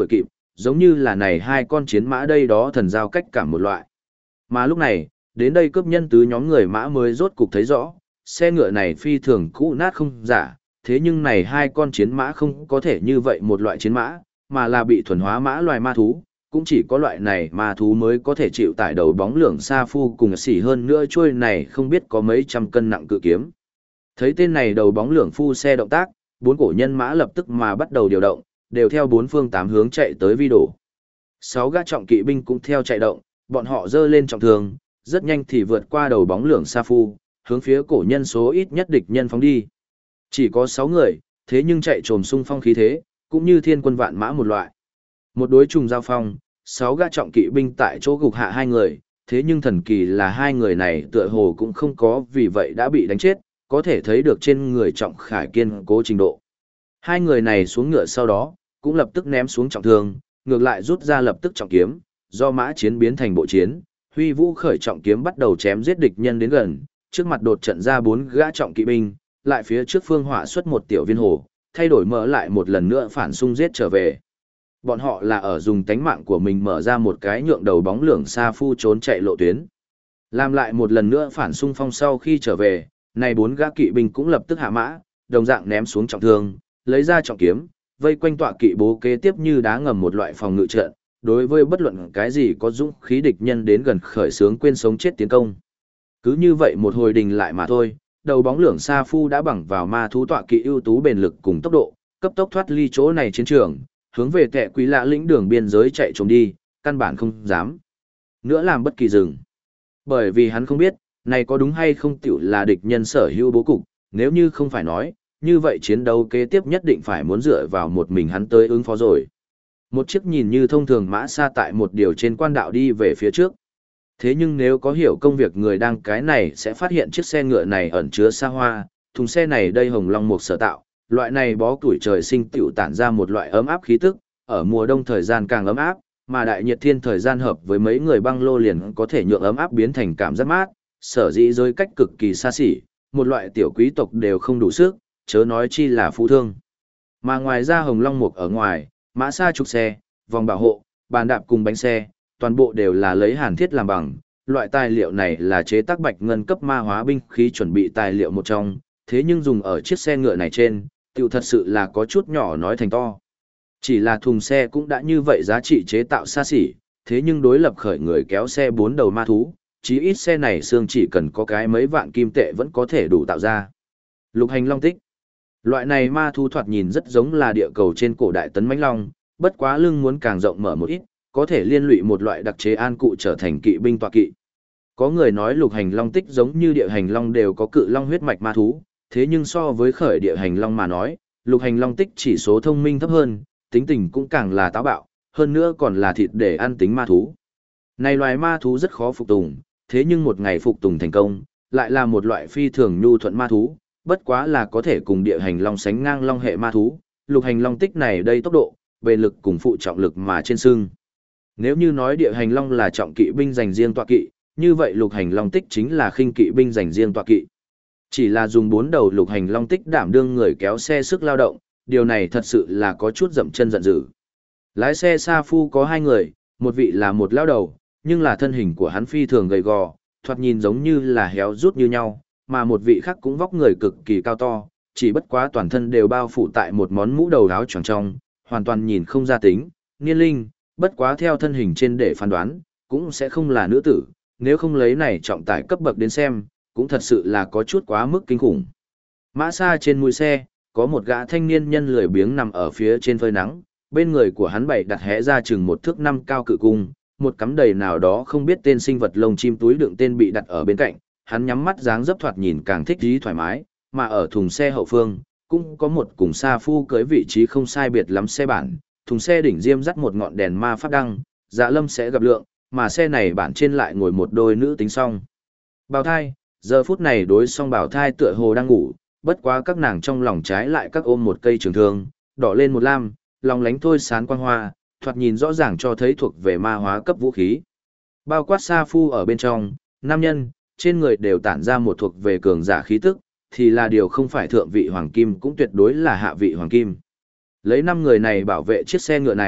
giống như là này hai con chiến mã đây đó thần giao cách cảm một loại. Mà lúc này, đến đây cướp nhân tứ nhóm người mã mới rốt cục thấy rõ, xe ngựa này phi thường cũ nát không giả, thế nhưng này hai con chiến mã không có thể như vậy một loại chiến mã, mà là bị thuần hóa mã loài ma thú, cũng chỉ có loại này ma thú mới có thể chịu tải đầu bóng lưỡng sa phu cùng xỉ hơn nữa trôi này không biết có mấy trăm cân nặng cự kiếm. Thấy tên này đầu bóng lưỡng phu xe động tác, bốn cổ nhân mã lập tức mà bắt đầu điều động, đều theo bốn phương tám hướng chạy tới vi đổ. Sáu gã trọng kỵ binh cũng theo chạy động, bọn họ dơ lên trọng thương, rất nhanh thì vượt qua đầu bóng lưỡng sa phu, hướng phía cổ nhân số ít nhất địch nhân phóng đi. Chỉ có 6 người, thế nhưng chạy trồm xung phong khí thế, cũng như thiên quân vạn mã một loại. Một đối trùng giao phong, 6 gã trọng kỵ binh tại chỗ gục hạ hai người, thế nhưng thần kỳ là hai người này tựa hồ cũng không có vì vậy đã bị đánh chết, có thể thấy được trên người trọng khải kiên cố trình độ. Hai người này xuống ngựa sau đó, cũng lập tức ném xuống trọng thương, ngược lại rút ra lập tức trọng kiếm, do mã chiến biến thành bộ chiến, huy vũ khởi trọng kiếm bắt đầu chém giết địch nhân đến gần, trước mặt đột trận ra 4 gã trọng kỵ binh, lại phía trước phương hỏa xuất một tiểu viên hồ, thay đổi mở lại một lần nữa phản xung giết trở về. Bọn họ là ở dùng tánh mạng của mình mở ra một cái nhượng đầu bóng lưỡng sa phu trốn chạy lộ tuyến. Làm lại một lần nữa phản xung phong sau khi trở về, này 4 gã kỵ binh cũng lập tức hạ mã, đồng dạng ném xuống trọng thương, lấy ra trọng kiếm, vây quanh tọa kỵ bố kế tiếp như đá ngầm một loại phòng ngự trận, đối với bất luận cái gì có dũng khí địch nhân đến gần khởi xướng quên sống chết tiến công. Cứ như vậy một hồi đình lại mà thôi, đầu bóng lưỡng sa phu đã bằng vào ma thú tọa kỵ ưu tú bền lực cùng tốc độ, cấp tốc thoát ly chỗ này chiến trường, hướng về kẻ quý lạ lĩnh đường biên giới chạy trốn đi, căn bản không dám nữa làm bất kỳ dừng. Bởi vì hắn không biết, này có đúng hay không tiểu là địch nhân sở hữu bố cục, nếu như không phải nói, như vậy chiến đấu kế tiếp nhất định phải muốn dựa vào một mình hắn tới ứng phó rồi. Một chiếc nhìn như thông thường mã xa tại một điều trên quan đạo đi về phía trước. Thế nhưng nếu có hiểu công việc người đang cái này sẽ phát hiện chiếc xe ngựa này ẩn chứa xa hoa, thùng xe này đây hồng long mục sở tạo, loại này bó tuổi trời sinh tiểu tản ra một loại ấm áp khí tức, ở mùa đông thời gian càng ấm áp, mà đại nhiệt thiên thời gian hợp với mấy người băng lô liền có thể nhượng ấm áp biến thành cảm giác mát, sở dĩ giới cách cực kỳ xa xỉ, một loại tiểu quý tộc đều không đủ sức, chớ nói chi là phú thương. Mà ngoài ra hồng long mục ở ngoài, mã xa trục xe, vòng bảo hộ, bàn đạp cùng bánh xe, toàn bộ đều là lấy hàn thiết làm bằng. Loại tài liệu này là chế tác bạch ngân cấp ma hóa binh khí chuẩn bị tài liệu một trong, thế nhưng dùng ở chiếc xe ngựa này trên, tiểu thật sự là có chút nhỏ nói thành to. Chỉ là thùng xe cũng đã như vậy giá trị chế tạo xa xỉ, thế nhưng đối lập khởi người kéo xe 4 đầu ma thú, chí ít xe này xương chỉ cần có cái mấy vạn kim tệ vẫn có thể đủ tạo ra. Lục hành long tích. Loại này ma thú thoạt nhìn rất giống là địa cầu trên cổ đại tấn mãnh long, bất quá lưng muốn càng rộng mở một ít, có thể liên lụy một loại đặc chế an cụ trở thành kỵ binh tọa kỵ. Có người nói lục hành long tích giống như địa hành long đều có cự long huyết mạch ma thú, thế nhưng so với khởi địa hành long mà nói, lục hành long tích chỉ số thông minh thấp hơn, tính tình cũng càng là táo bạo, hơn nữa còn là thịt để ăn tính ma thú. Này loài ma thú rất khó phục tùng, thế nhưng một ngày phục tùng thành công, lại là một loại phi thường nhu thuận ma thú, bất quá là có thể cùng địa hành long sánh ngang long hệ ma thú, lục hành long tích này đây tốc độ, bền lực cùng phụ trọng lực mà trên sưng. Nếu như nói địa hành long là trọng kỵ binh dành riêng tọa kỵ, như vậy lục hành long tích chính là khinh kỵ binh dành riêng tọa kỵ. Chỉ là dùng 4 đầu lục hành long tích đảm đương người kéo xe sức lao động, điều này thật sự là có chút dậm chân giận dữ. Lái xe Sa Phu có 2 người, một vị là một lao đầu, nhưng là thân hình của hắn phi thường gầy gò, thoạt nhìn giống như là héo rút như nhau, mà một vị khác cũng vóc người cực kỳ cao to, chỉ bất quá toàn thân đều bao phủ tại một món mũ đầu áo choàng trong, hoàn toàn nhìn không ra tính, niên linh, bất quá theo thân hình trên để phán đoán, cũng sẽ không là nữ tử, nếu không lấy này trọng tải cấp bậc đến xem, cũng thật sự là có chút quá mức kinh khủng. Mã xa trên mũi xe, có một gã thanh niên nhân lười biếng nằm ở phía trên phơi nắng, bên người của hắn bày đặt hé ra chừng 1 thước 5 cao cự cung, một cắm đầy nào đó không biết tên sinh vật lông chim túi đựng tên bị đặt ở bên cạnh, hắn nhắm mắt dáng dấp thoạt nhìn càng thích trí thoải mái, mà ở thùng xe hậu phương, cũng có một cùng Sa Phu cưới vị trí không sai biệt lắm xe bản, thùng xe đỉnh diêm dắt một ngọn đèn ma pháp đăng, Dạ Lâm sẽ gặp lượng, mà xe này bản trên lại ngồi một đôi nữ tính song. Bào thai, giờ phút này đối song bào thai tựa hồ đang ngủ, bất quá các nàng trong lòng trái lại các ôm một cây trường thương, đỏ lên một lam, lòng lánh thôi sán quang hoa, thoạt nhìn rõ ràng cho thấy thuộc về ma hóa cấp vũ khí. Bao quát Sa Phu ở bên trong, nam nhân, trên người đều tản ra một thuộc về cường giả khí tức, thì là điều không phải thượng vị hoàng kim cũng tuyệt đối là hạ vị hoàng kim. Lấy 5 người này bảo vệ chiếc xe ngựa này,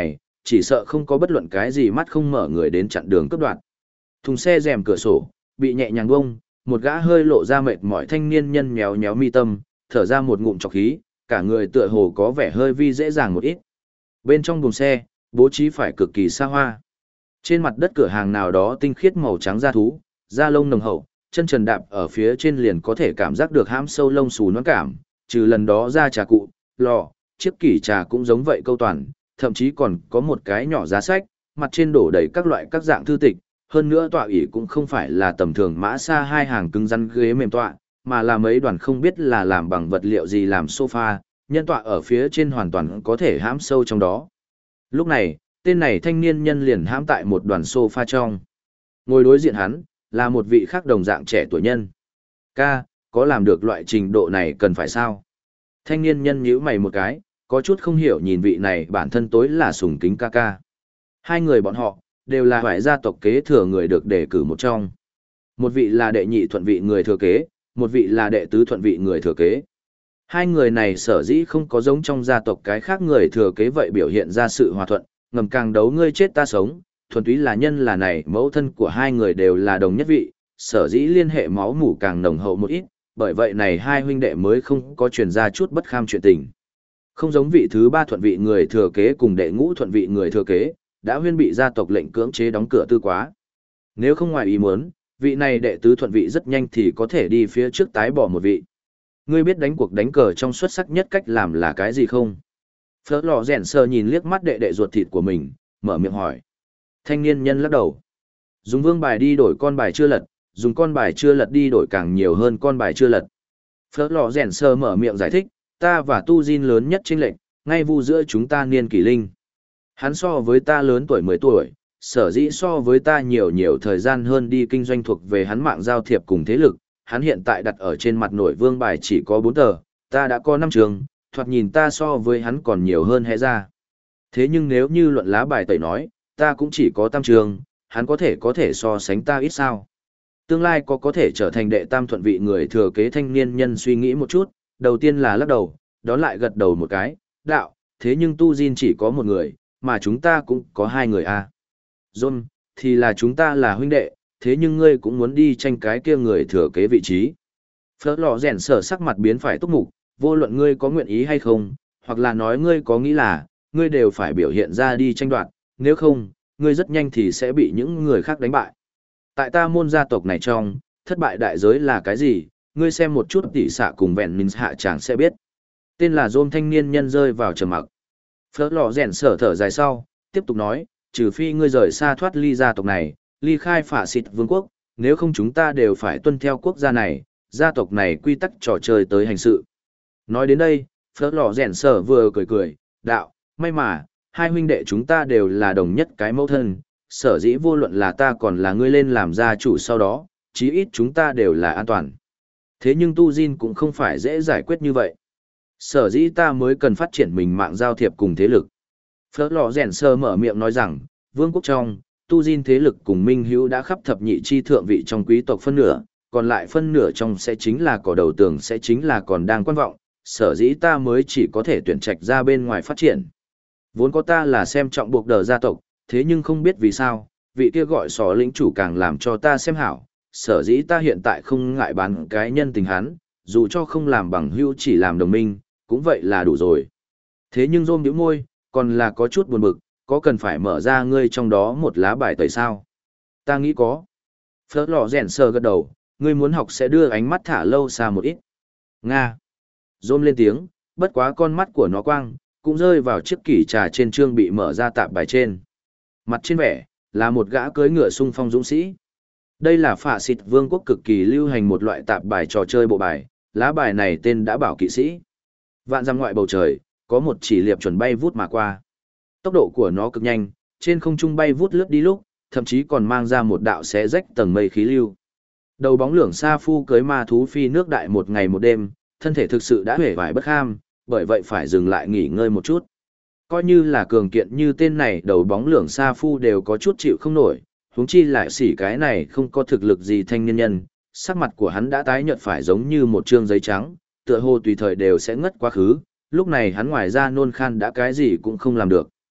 chỉ sợ không có bất luận cái gì mắt không mở người đến chặn đường cướp đoạt. Thùng xe rèm cửa sổ, bị nhẹ nhàng bông, một gã hơi lộ ra mệt mỏi thanh niên nhân nhéo nhéo mi tâm, thở ra một ngụm trọc khí, cả người tựa hồ có vẻ hơi vi dễ dàng một ít. Bên trong buồng xe, bố trí phải cực kỳ xa hoa. Trên mặt đất cửa hàng nào đó tinh khiết màu trắng da thú, da lông nồng hậu, chân trần đạp ở phía trên liền có thể cảm giác được hãm sâu lông xù noãn cảm, trừ lần đó ra trà cụ, lò, chiếc kỷ trà cũng giống vậy câu toàn, thậm chí còn có một cái nhỏ giá sách, mặt trên đổ đầy các loại các dạng thư tịch, hơn nữa tọa ỷ cũng không phải là tầm thường mã xa hai hàng cứng rắn ghế mềm tọa, mà là mấy đoàn không biết là làm bằng vật liệu gì làm sofa, nhân tọa ở phía trên hoàn toàn có thể hãm sâu trong đó. Lúc này, tên này thanh niên nhân liền hãm tại một đoàn sofa trong. Ngồi đối diện hắn, là một vị khác đồng dạng trẻ tuổi nhân. Ca, có làm được loại trình độ này cần phải sao? Thanh niên nhân nhíu mày một cái, có chút không hiểu nhìn vị này bản thân tối là sùng kính ca ca. Hai người bọn họ, đều là hoài gia tộc kế thừa người được đề cử một trong. Một vị là đệ nhị thuận vị người thừa kế, một vị là đệ tứ thuận vị người thừa kế. Hai người này sở dĩ không có giống trong gia tộc cái khác người thừa kế vậy biểu hiện ra sự hòa thuận, ngầm càng đấu ngươi chết ta sống, thuần túy là nhân là này mẫu thân của hai người đều là đồng nhất vị, sở dĩ liên hệ máu mủ càng nồng hậu một ít, bởi vậy này hai huynh đệ mới không có truyền ra chút bất kham chuyện tình. Không giống vị thứ ba thuận vị người thừa kế cùng đệ ngũ thuận vị người thừa kế, đã huyên bị gia tộc lệnh cưỡng chế đóng cửa tư quá. Nếu không ngoài ý muốn, vị này đệ tứ thuận vị rất nhanh thì có thể đi phía trước tái bỏ một vị. Ngươi biết đánh cuộc đánh cờ trong xuất sắc nhất cách làm là cái gì không? Phớt lò rèn sờ nhìn liếc mắt đệ đệ ruột thịt của mình, mở miệng hỏi. Thanh niên nhân lắc đầu. Dùng vương bài đi đổi con bài chưa lật, dùng con bài chưa lật đi đổi càng nhiều hơn con bài chưa lật. Phớt lò rèn sờ mở miệng giải thích, ta và tu Jin lớn nhất chênh lệch, ngay vu giữa chúng ta niên kỷ linh. Hắn so với ta lớn tuổi 10 tuổi, sở dĩ so với ta nhiều thời gian hơn đi kinh doanh thuộc về hắn mạng giao thiệp cùng thế lực, hắn hiện tại đặt ở trên mặt nổi vương bài chỉ có 4 tờ, ta đã có 5 trường, thoạt nhìn ta so với hắn còn nhiều hơn hẽ ra. Thế nhưng nếu như luận lá bài tẩy nói, ta cũng chỉ có tam trường, hắn có thể so sánh ta ít sao. Tương lai có thể trở thành đệ tam thuận vị người thừa kế thanh niên nhân suy nghĩ một chút, đầu tiên là lắc đầu, đón lại gật đầu một cái, đạo, thế nhưng tu Jin chỉ có một người, mà chúng ta cũng có hai người a. John, thì là chúng ta là huynh đệ, thế nhưng ngươi cũng muốn đi tranh cái kia người thừa kế vị trí. Phớt lò rèn sở sắc mặt biến phải túc mục, vô luận ngươi có nguyện ý hay không, hoặc là nói ngươi có nghĩ là, ngươi đều phải biểu hiện ra đi tranh đoạt, nếu không, ngươi rất nhanh thì sẽ bị những người khác đánh bại. Tại ta môn gia tộc này trong, thất bại đại giới là cái gì, ngươi xem một chút tỉ xạ cùng vẹn minh hạ chàng sẽ biết. Tên là John thanh niên nhân rơi vào trầm mặc. Phớt lò rèn sở thở dài sau, tiếp tục nói, trừ phi ngươi rời xa thoát ly gia tộc này, ly khai phả xịt vương quốc, nếu không chúng ta đều phải tuân theo quốc gia này, gia tộc này quy tắc trò chơi tới hành sự. Nói đến đây, Phớt lò rèn sở vừa cười, đạo, may mà, hai huynh đệ chúng ta đều là đồng nhất cái mẫu thân, sở dĩ vô luận là ta còn là ngươi lên làm gia chủ sau đó, chí ít chúng ta đều là an toàn. Thế nhưng tu Jin cũng không phải dễ giải quyết như vậy. Sở dĩ ta mới cần phát triển mình mạng giao thiệp cùng thế lực. Phớt lò rèn sơ mở miệng nói rằng, vương quốc trong, tu Jin thế lực cùng minh hữu đã khắp thập nhị chi thượng vị trong quý tộc phân nửa, còn lại phân nửa trong sẽ chính là cỏ đầu tường sẽ chính là còn đang quan vọng, sở dĩ ta mới chỉ có thể tuyển trạch ra bên ngoài phát triển. Vốn có ta là xem trọng buộc đờ gia tộc, thế nhưng không biết vì sao, vị kia gọi sò lĩnh chủ càng làm cho ta xem hảo, sở dĩ ta hiện tại không ngại bán cái nhân tình hắn, dù cho không làm bằng hữu chỉ làm đồng minh, cũng vậy là đủ rồi. Thế nhưng rôm nhíu môi, còn là có chút buồn bực, có cần phải mở ra ngươi trong đó một lá bài tẩy sao? Ta nghĩ có. Phớt lò rèn sờ gật đầu, ngươi muốn học sẽ đưa ánh mắt thả lâu xa một ít. Nga. Rôm lên tiếng, bất quá con mắt của nó quang, cũng rơi vào chiếc kỷ trà trên chương bị mở ra tạp bài trên. Mặt trên vẻ, là một gã cưỡi ngựa xung phong dũng sĩ. Đây là phả xịt vương quốc cực kỳ lưu hành một loại tạp bài trò chơi bộ bài, lá bài này tên đã bảo kỵ sĩ. Vạn dặm ngoại bầu trời, có một chỉ liệp chuẩn bay vút mà qua. Tốc độ của nó cực nhanh, trên không trung bay vút lướt đi lúc, thậm chí còn mang ra một đạo xé rách tầng mây khí lưu. Đầu bóng lưỡng sa phu cưới ma thú phi nước đại một ngày một đêm, thân thể thực sự đã huệ vải bất kham, bởi vậy phải dừng lại nghỉ ngơi một chút. Coi như là cường kiện như tên này đầu bóng lưỡng sa phu đều có chút chịu không nổi, huống chi lại xỉ cái này không có thực lực gì thanh niên nhân, sắc mặt của hắn đã tái nhợt phải giống như một trương giấy trắng, tựa hồ tùy thời đều sẽ ngất quá khứ, lúc này hắn ngoài ra nôn khan đã cái gì cũng không làm được.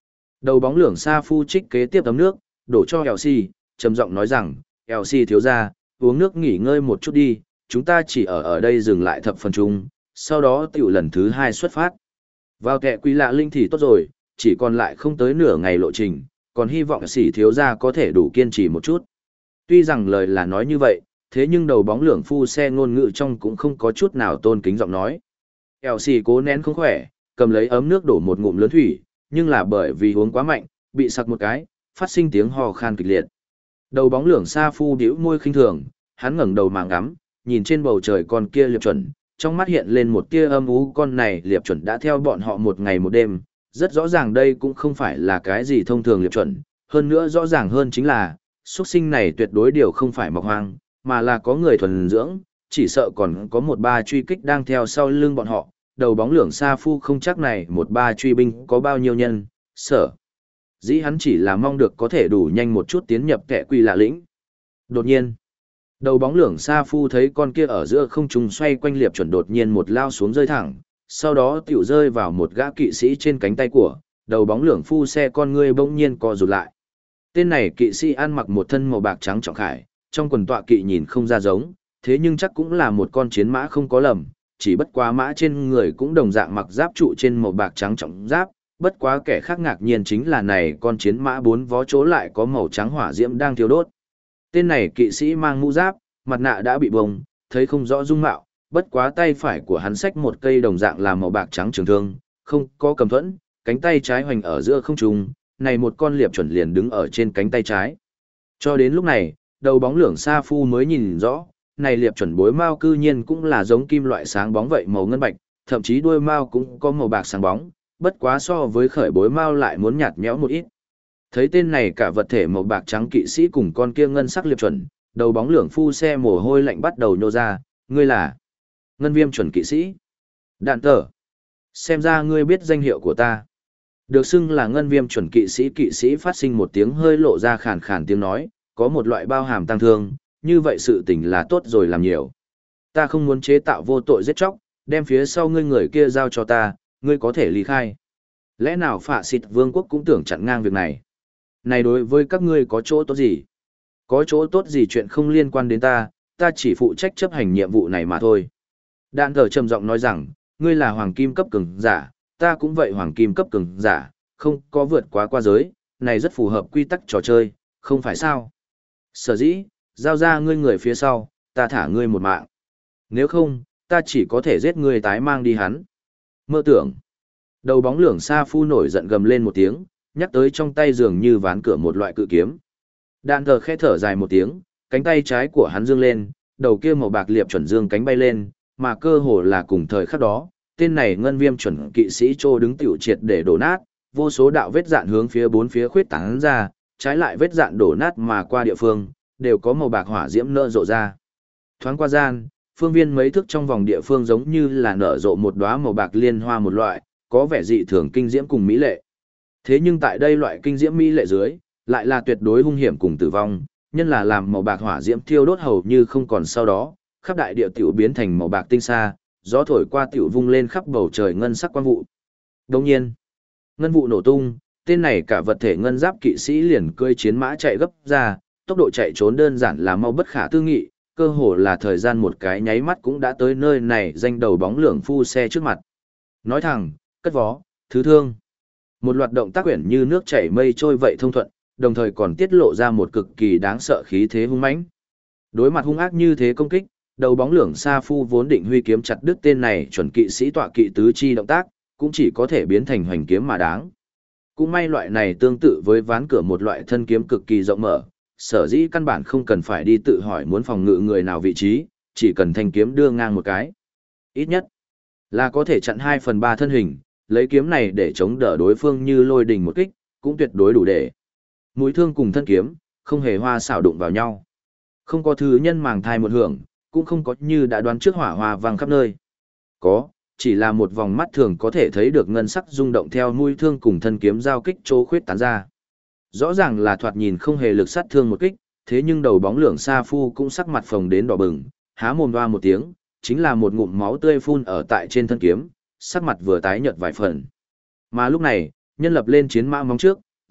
Đầu bóng lưỡng Sa Phu trích kế tiếp ấm nước, đổ cho Elsie, trầm giọng nói rằng, Elsie thiếu gia, uống nước nghỉ ngơi một chút đi, chúng ta chỉ ở đây dừng lại thập phần chung, sau đó tiểu lần thứ 2 xuất phát. Vào kẻ Quỷ Lạ Linh thì tốt rồi, chỉ còn lại không tới nửa ngày lộ trình, còn hy vọng Elsie thiếu gia có thể đủ kiên trì một chút. Tuy rằng lời là nói như vậy, thế nhưng đầu bóng lưỡng phu xe ngôn ngữ trong cũng không có chút nào tôn kính giọng nói. Elsie cố nén không khỏe, cầm lấy ấm nước đổ một ngụm lớn thủy, nhưng là bởi vì uống quá mạnh, bị sặc một cái, phát sinh tiếng hò khan kịch liệt. Đầu bóng lưỡng Sa Phu bĩu môi khinh thường, hắn ngẩng đầu mà ngắm, nhìn trên bầu trời con kia liệp chuẩn, trong mắt hiện lên một tia âm u, con này liệp chuẩn đã theo bọn họ một ngày một đêm, rất rõ ràng đây cũng không phải là cái gì thông thường liệp chuẩn, hơn nữa rõ ràng hơn chính là, xuất sinh này tuyệt đối điều không phải mọc hoang, mà là có người thuần dưỡng, chỉ sợ còn có một ba truy kích đang theo sau lưng bọn họ, đầu bóng lưỡng Sa Phu không chắc này một ba truy binh có bao nhiêu nhân, sợ. Dĩ hắn chỉ là mong được có thể đủ nhanh một chút tiến nhập kẻ Quỷ Lạ Lĩnh. Đột nhiên, đầu bóng lưỡng Sa Phu thấy con kia ở giữa không trung xoay quanh liệp chuẩn đột nhiên một lao xuống rơi thẳng, sau đó tiểu rơi vào một gã kỵ sĩ trên cánh tay của, đầu bóng lưỡng phu xe con ngươi bỗng nhiên co rụt lại. Tên này kỵ sĩ ăn mặc một thân màu bạc trắng trọng khải, trong quần tọa kỵ nhìn không ra giống, thế nhưng chắc cũng là một con chiến mã không có lầm, chỉ bất quá mã trên người cũng đồng dạng mặc giáp trụ trên màu bạc trắng trọng giáp, bất quá kẻ khác ngạc nhiên chính là này con chiến mã bốn vó chỗ lại có màu trắng hỏa diễm đang thiêu đốt. Tên này kỵ sĩ mang mũ giáp, mặt nạ đã bị bông, thấy không rõ dung mạo, bất quá tay phải của hắn xách một cây đồng dạng là màu bạc trắng trường thương, không có cầm thuẫn, cánh tay trái hoành ở giữa không trung, này một con liệp chuẩn liền đứng ở trên cánh tay trái. Cho đến lúc này, đầu bóng lưỡng Sa Phu mới nhìn rõ, này liệp chuẩn bối mao cư nhiên cũng là giống kim loại sáng bóng vậy màu ngân bạch, thậm chí đuôi mao cũng có màu bạc sáng bóng, bất quá so với khởi bối mao lại muốn nhạt nhẽo một ít. Thấy tên này cả vật thể màu bạc trắng kỵ sĩ cùng con kia ngân sắc liệp chuẩn, đầu bóng lưỡng phu xe mồ hôi lạnh bắt đầu nhô ra, ngươi là Ngân Viêm chuẩn kỵ sĩ. Đạn tờ. Xem ra ngươi biết danh hiệu của ta. Được xưng là Ngân Viêm chuẩn kỵ sĩ phát sinh một tiếng hơi lộ ra khàn khàn tiếng nói, có một loại bao hàm tăng thương, như vậy sự tình là tốt rồi làm nhiều. Ta không muốn chế tạo vô tội giết chóc, đem phía sau ngươi người kia giao cho ta, ngươi có thể ly khai. Lẽ nào Phạ Xịt Vương quốc cũng tưởng chặn ngang việc này? Này đối với các ngươi có chỗ tốt gì? Có chỗ tốt gì chuyện không liên quan đến ta, ta chỉ phụ trách chấp hành nhiệm vụ này mà thôi. Đạn thờ trầm giọng nói rằng, ngươi là hoàng kim cấp cường giả, ta cũng vậy hoàng kim cấp cường giả, không có vượt quá qua giới, này rất phù hợp quy tắc trò chơi, không phải sao? Sở dĩ, giao ra ngươi người phía sau, ta thả ngươi một mạng. Nếu không, ta chỉ có thể giết ngươi tái mang đi hắn. Mơ tưởng. Đầu bóng lưỡng Sa Phu nổi giận gầm lên một tiếng, nhắc tới trong tay dường như ván cửa một loại cự kiếm. Đạn thờ khẽ thở dài một tiếng, cánh tay trái của hắn dương lên, đầu kia màu bạc liệp chuẩn dương cánh bay lên, mà cơ hồ là cùng thời khắc đó, tên này Ngân Viêm chuẩn kỵ sĩ trô đứng tiểu triệt để đổ nát, vô số đạo vết dạn hướng phía bốn phía khuyết tán ra, trái lại vết dạn đổ nát mà qua địa phương, đều có màu bạc hỏa diễm nở rộ ra. Thoáng qua gian, phương viên mấy thước trong vòng địa phương giống như là nở rộ một đóa màu bạc liên hoa một loại, có vẻ dị thường kinh diễm cùng mỹ lệ. Thế nhưng tại đây loại kinh diễm mỹ lệ dưới, lại là tuyệt đối hung hiểm cùng tử vong, nhân là làm màu bạc hỏa diễm thiêu đốt hầu như không còn sau đó, khắp đại địa tiểu biến thành màu bạc tinh xa, gió thổi qua tiểu vung lên khắp bầu trời ngân sắc quang vụ. Đồng nhiên, ngân vụ nổ tung, tên này cả vật thể ngân giáp kỵ sĩ liền cưỡi chiến mã chạy gấp ra, tốc độ chạy trốn đơn giản là mau bất khả tư nghị, cơ hồ là thời gian một cái nháy mắt cũng đã tới nơi này danh đầu bóng lưỡng phu xe trước mặt. Nói thẳng, cất vó, thứ thương. Một loạt động tác quyển như nước chảy mây trôi vậy thông thuận, đồng thời còn tiết lộ ra một cực kỳ đáng sợ khí thế hung mãnh. Đối mặt hung ác như thế công kích, đầu bóng lưỡng Sa Phu vốn định huy kiếm chặt đứt tên này chuẩn kỵ sĩ tọa kỵ tứ chi động tác, cũng chỉ có thể biến thành hoành kiếm mà đáng. Cũng may loại này tương tự với ván cửa một loại thân kiếm cực kỳ rộng mở, sở dĩ căn bản không cần phải đi tự hỏi muốn phòng ngự người nào vị trí, chỉ cần thanh kiếm đưa ngang một cái. Ít nhất là có thể chặn 2/3 thân hình, lấy kiếm này để chống đỡ đối phương như lôi đình một kích, cũng tuyệt đối đủ để. Mũi thương cùng thân kiếm, không hề hoa xảo đụng vào nhau. Không có thứ nhân màng thai một hưởng, cũng không có như đã đoán trước hỏa hoa vang khắp nơi. Có, chỉ là một vòng mắt thường có thể thấy được ngân sắc rung động theo mũi thương cùng thân kiếm giao kích chỗ khuyết tán ra. Rõ ràng là thoạt nhìn không hề lực sát thương một kích, thế nhưng đầu bóng lưỡng Sa Phu cũng sắc mặt phồng đến đỏ bừng, há mồm hoa một tiếng, chính là một ngụm máu tươi phun ở tại trên thân kiếm, sắc mặt vừa tái nhợt vài phần. Mà lúc này, nhân lập lên chiến mã móng trước,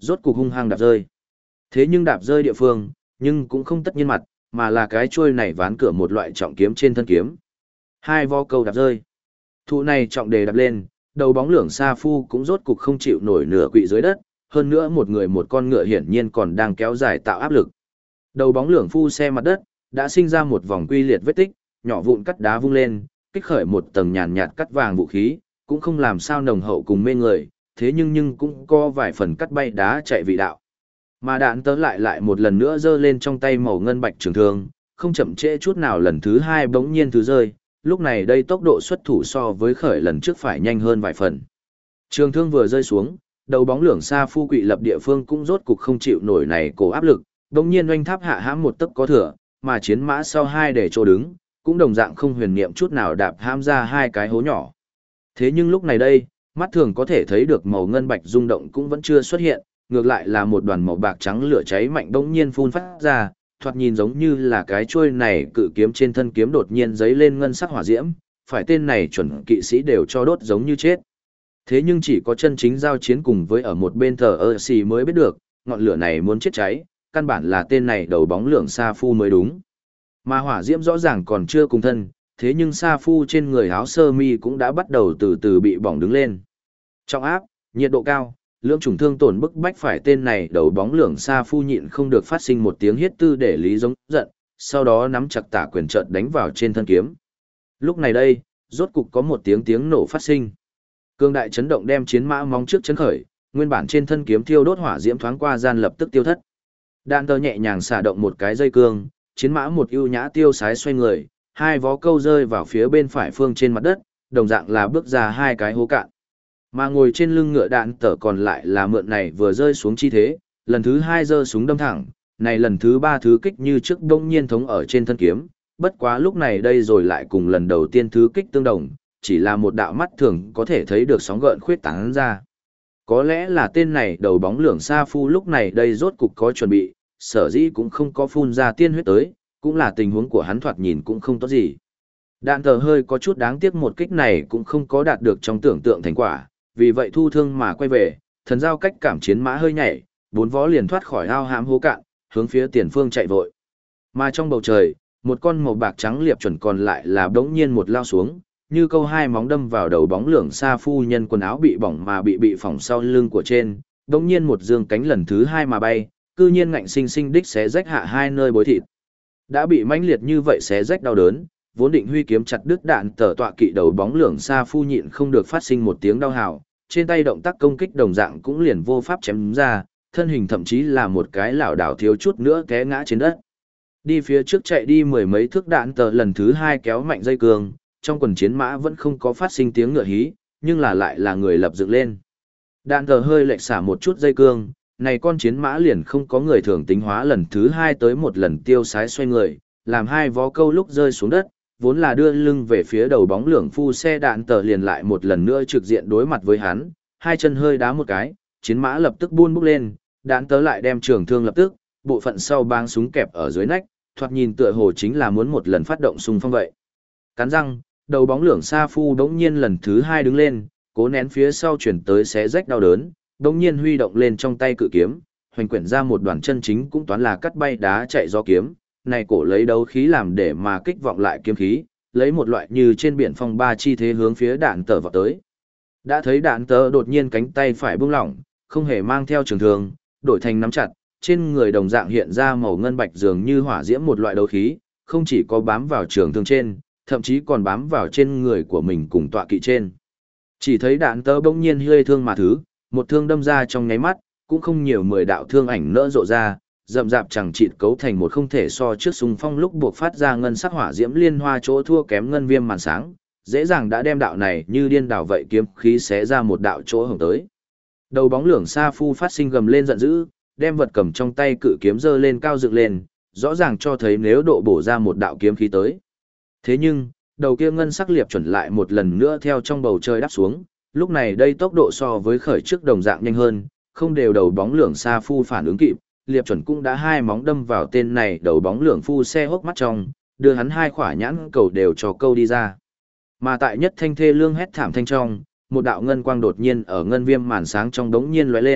rốt cục hung hăng đạp rơi. Thế nhưng đạp rơi địa phương, nhưng cũng không tất nhiên mặt, mà là cái chuôi này ván cửa một loại trọng kiếm trên thân kiếm. Hai vo câu đạp rơi. Thụ này trọng đề đạp lên, đầu bóng lưỡng Sa Phu cũng rốt cục không chịu nổi nửa quỵ dưới đất, hơn nữa một người một con ngựa hiển nhiên còn đang kéo dài tạo áp lực. Đầu bóng lưỡng phu xe mặt đất, đã sinh ra một vòng quy liệt vết tích, nhỏ vụn cắt đá vung lên, kích khởi một tầng nhàn nhạt cắt vàng vũ khí, cũng không làm sao nồng hậu cùng mê người, thế nhưng cũng có vài phần cắt bay đá chạy vị đạo. Mà đạn tớ lại một lần nữa giơ lên trong tay màu ngân bạch trường thương, không chậm trễ chút nào lần thứ hai bỗng nhiên thứ rơi, lúc này đây tốc độ xuất thủ so với khởi lần trước phải nhanh hơn vài phần. Trường thương vừa rơi xuống, đầu bóng lưỡng Sa Phu quỵ lập địa phương cũng rốt cục không chịu nổi này cổ áp lực, bỗng nhiên oanh tháp hạ hãm một tấc có thừa, mà chiến mã sau hai để chỗ đứng, cũng đồng dạng không huyền niệm chút nào đạp hãm ra hai cái hố nhỏ. Thế nhưng lúc này đây, mắt thường có thể thấy được màu ngân bạch rung động cũng vẫn chưa xuất hiện, ngược lại là một đoàn màu bạc trắng lửa cháy mạnh bỗng nhiên phun phát ra, thoạt nhìn giống như là cái chuôi này cự kiếm trên thân kiếm đột nhiên giấy lên ngân sắc hỏa diễm, phải tên này chuẩn kỵ sĩ đều cho đốt giống như chết. Thế nhưng chỉ có chân chính giao chiến cùng với ở một bên thờ ơ xì mới biết được, ngọn lửa này muốn chết cháy, căn bản là tên này đầu bóng lưỡng Sa Phu mới đúng. Mà hỏa diễm rõ ràng còn chưa cùng thân, thế nhưng Sa Phu trên người áo sơ mi cũng đã bắt đầu từ từ bị bỏng đứng lên. Trọng áp, nhiệt độ cao, lưỡng trùng thương tổn bức bách phải tên này đầu bóng lưỡng Sa Phu nhịn không được phát sinh một tiếng hiết tư để lý giống giận, sau đó nắm chặt tả quyền trợn đánh vào trên thân kiếm. Lúc này đây, rốt cục có một tiếng nổ phát sinh. Cương đại chấn động đem chiến mã móng trước chấn khởi, nguyên bản trên thân kiếm thiêu đốt hỏa diễm thoáng qua gian lập tức tiêu thất. Đạn tờ nhẹ nhàng xả động một cái dây cương, chiến mã một ưu nhã tiêu sái xoay người, hai vó câu rơi vào phía bên phải phương trên mặt đất, đồng dạng là bước ra hai cái hố cạn. Mà ngồi trên lưng ngựa đạn tờ còn lại là mượn này vừa rơi xuống chi thế, lần thứ hai giơ súng đâm thẳng, này lần thứ ba thứ kích như trước đông nhiên thống ở trên thân kiếm, bất quá lúc này đây rồi lại cùng lần đầu tiên thứ kích tương đồng, chỉ là một đạo mắt thường có thể thấy được sóng gợn khuyết tán ra. Có lẽ là tên này đầu bóng lưỡng Sa Phu lúc này đây rốt cục có chuẩn bị, sở dĩ cũng không có phun ra tiên huyết tới, cũng là tình huống của hắn thoạt nhìn cũng không tốt gì. Đạn tờ hơi có chút đáng tiếc một kích này cũng không có đạt được trong tưởng tượng thành quả, vì vậy thu thương mà quay về, thần giao cách cảm chiến mã hơi nhảy, bốn vó liền thoát khỏi ao hãm hố cạn, hướng phía tiền phương chạy vội. Mà trong bầu trời, một con màu bạc trắng liệp chuẩn còn lại là đống nhiên một lao xuống, như câu hai móng đâm vào đầu bóng lưỡng Sa Phu nhân quần áo bị bỏng mà bị phỏng sau lưng của trên, đống nhiên một dương cánh lần thứ hai mà bay, cư nhiên ngạnh sinh sinh đích xé rách hạ hai nơi bối thịt. Đã bị mãnh liệt như vậy xé rách đau đớn, vốn định huy kiếm chặt đứt đạn tờ tọa kỵ đầu bóng lưỡng Sa Phu nhịn không được phát sinh một tiếng đau hào, trên tay động tác công kích đồng dạng cũng liền vô pháp chém ra, thân hình thậm chí là một cái lảo đảo thiếu chút nữa té ngã trên đất. Đi phía trước chạy đi mười mấy thước đạn tờ lần thứ hai kéo mạnh dây cương, trong quần chiến mã vẫn không có phát sinh tiếng ngựa hí, nhưng lại là người lập dựng lên. Đạn tờ hơi lệch xả một chút dây cương, này con chiến mã liền không có người thường tính hóa lần thứ hai tới một lần tiêu sái xoay người, làm hai vó câu lúc rơi xuống đất, vốn là đưa lưng về phía đầu bóng lưỡng phu xe đạn tờ liền lại một lần nữa trực diện đối mặt với hắn, hai chân hơi đá một cái, chiến mã lập tức buôn bốc lên, đạn tớ lại đem trường thương lập tức, bộ phận sau báng súng kẹp ở dưới nách, thoạt nhìn tựa hồ chính là muốn một lần phát động xung phong vậy. Cắn răng, đầu bóng lưỡng Sa Phu đống nhiên lần thứ hai đứng lên, cố nén phía sau chuyển tới xé rách đau đớn, đống nhiên huy động lên trong tay cự kiếm, hoành quyển ra một đoàn chân chính cũng toán là cắt bay đá chạy do kiếm, này cổ lấy đấu khí làm để mà kích vọng lại kiếm khí, lấy một loại như trên biển phong ba chi thế hướng phía đạn tờ vào tới. Đã thấy đạn tờ đột nhiên cánh tay phải buông lỏng, không hề mang theo trường thương, đổi thành nắm chặt, trên người đồng dạng hiện ra màu ngân bạch dường như hỏa diễm một loại đấu khí, không chỉ có bám vào trường thương trên, thậm chí còn bám vào trên người của mình cùng tọa kỵ trên. Chỉ thấy đạn tờ bỗng nhiên hơi thương mà thứ, một thương đâm ra trong nháy mắt, cũng không nhiều 10 đạo thương ảnh nỡ rộ ra, rậm rạp chẳng chịt cấu thành một không thể so trước xung phong lúc buộc phát ra ngân sắc hỏa diễm liên hoa chỗ thua kém ngân viêm màn sáng, dễ dàng đã đem đạo này như điên đảo vậy kiếm khí xé ra một đạo chỗ hổng tới. Đầu bóng lưỡng Sa Phu phát sinh gầm lên giận dữ, đem vật cầm trong tay cự kiếm giơ lên cao dựng lên, rõ ràng cho thấy nếu độ bổ ra một đạo kiếm khí tới. Thế nhưng, đầu kia ngân sắc liệp chuẩn lại một lần nữa theo trong bầu trời đáp xuống, lúc này đây tốc độ so với khởi trước đồng dạng nhanh hơn, không đều đầu bóng lưỡng Sa Phu phản ứng kịp, liệp chuẩn cũng đã hai móng đâm vào tên này đầu bóng lưỡng phu xe hốc mắt trong, đưa hắn hai khỏa nhãn cầu đều cho câu đi ra. Mà tại nhất thanh thê lương hét thảm thanh trong, một đạo ngân quang đột nhiên ở ngân viêm màn sáng trong đống nhiên lóe lên,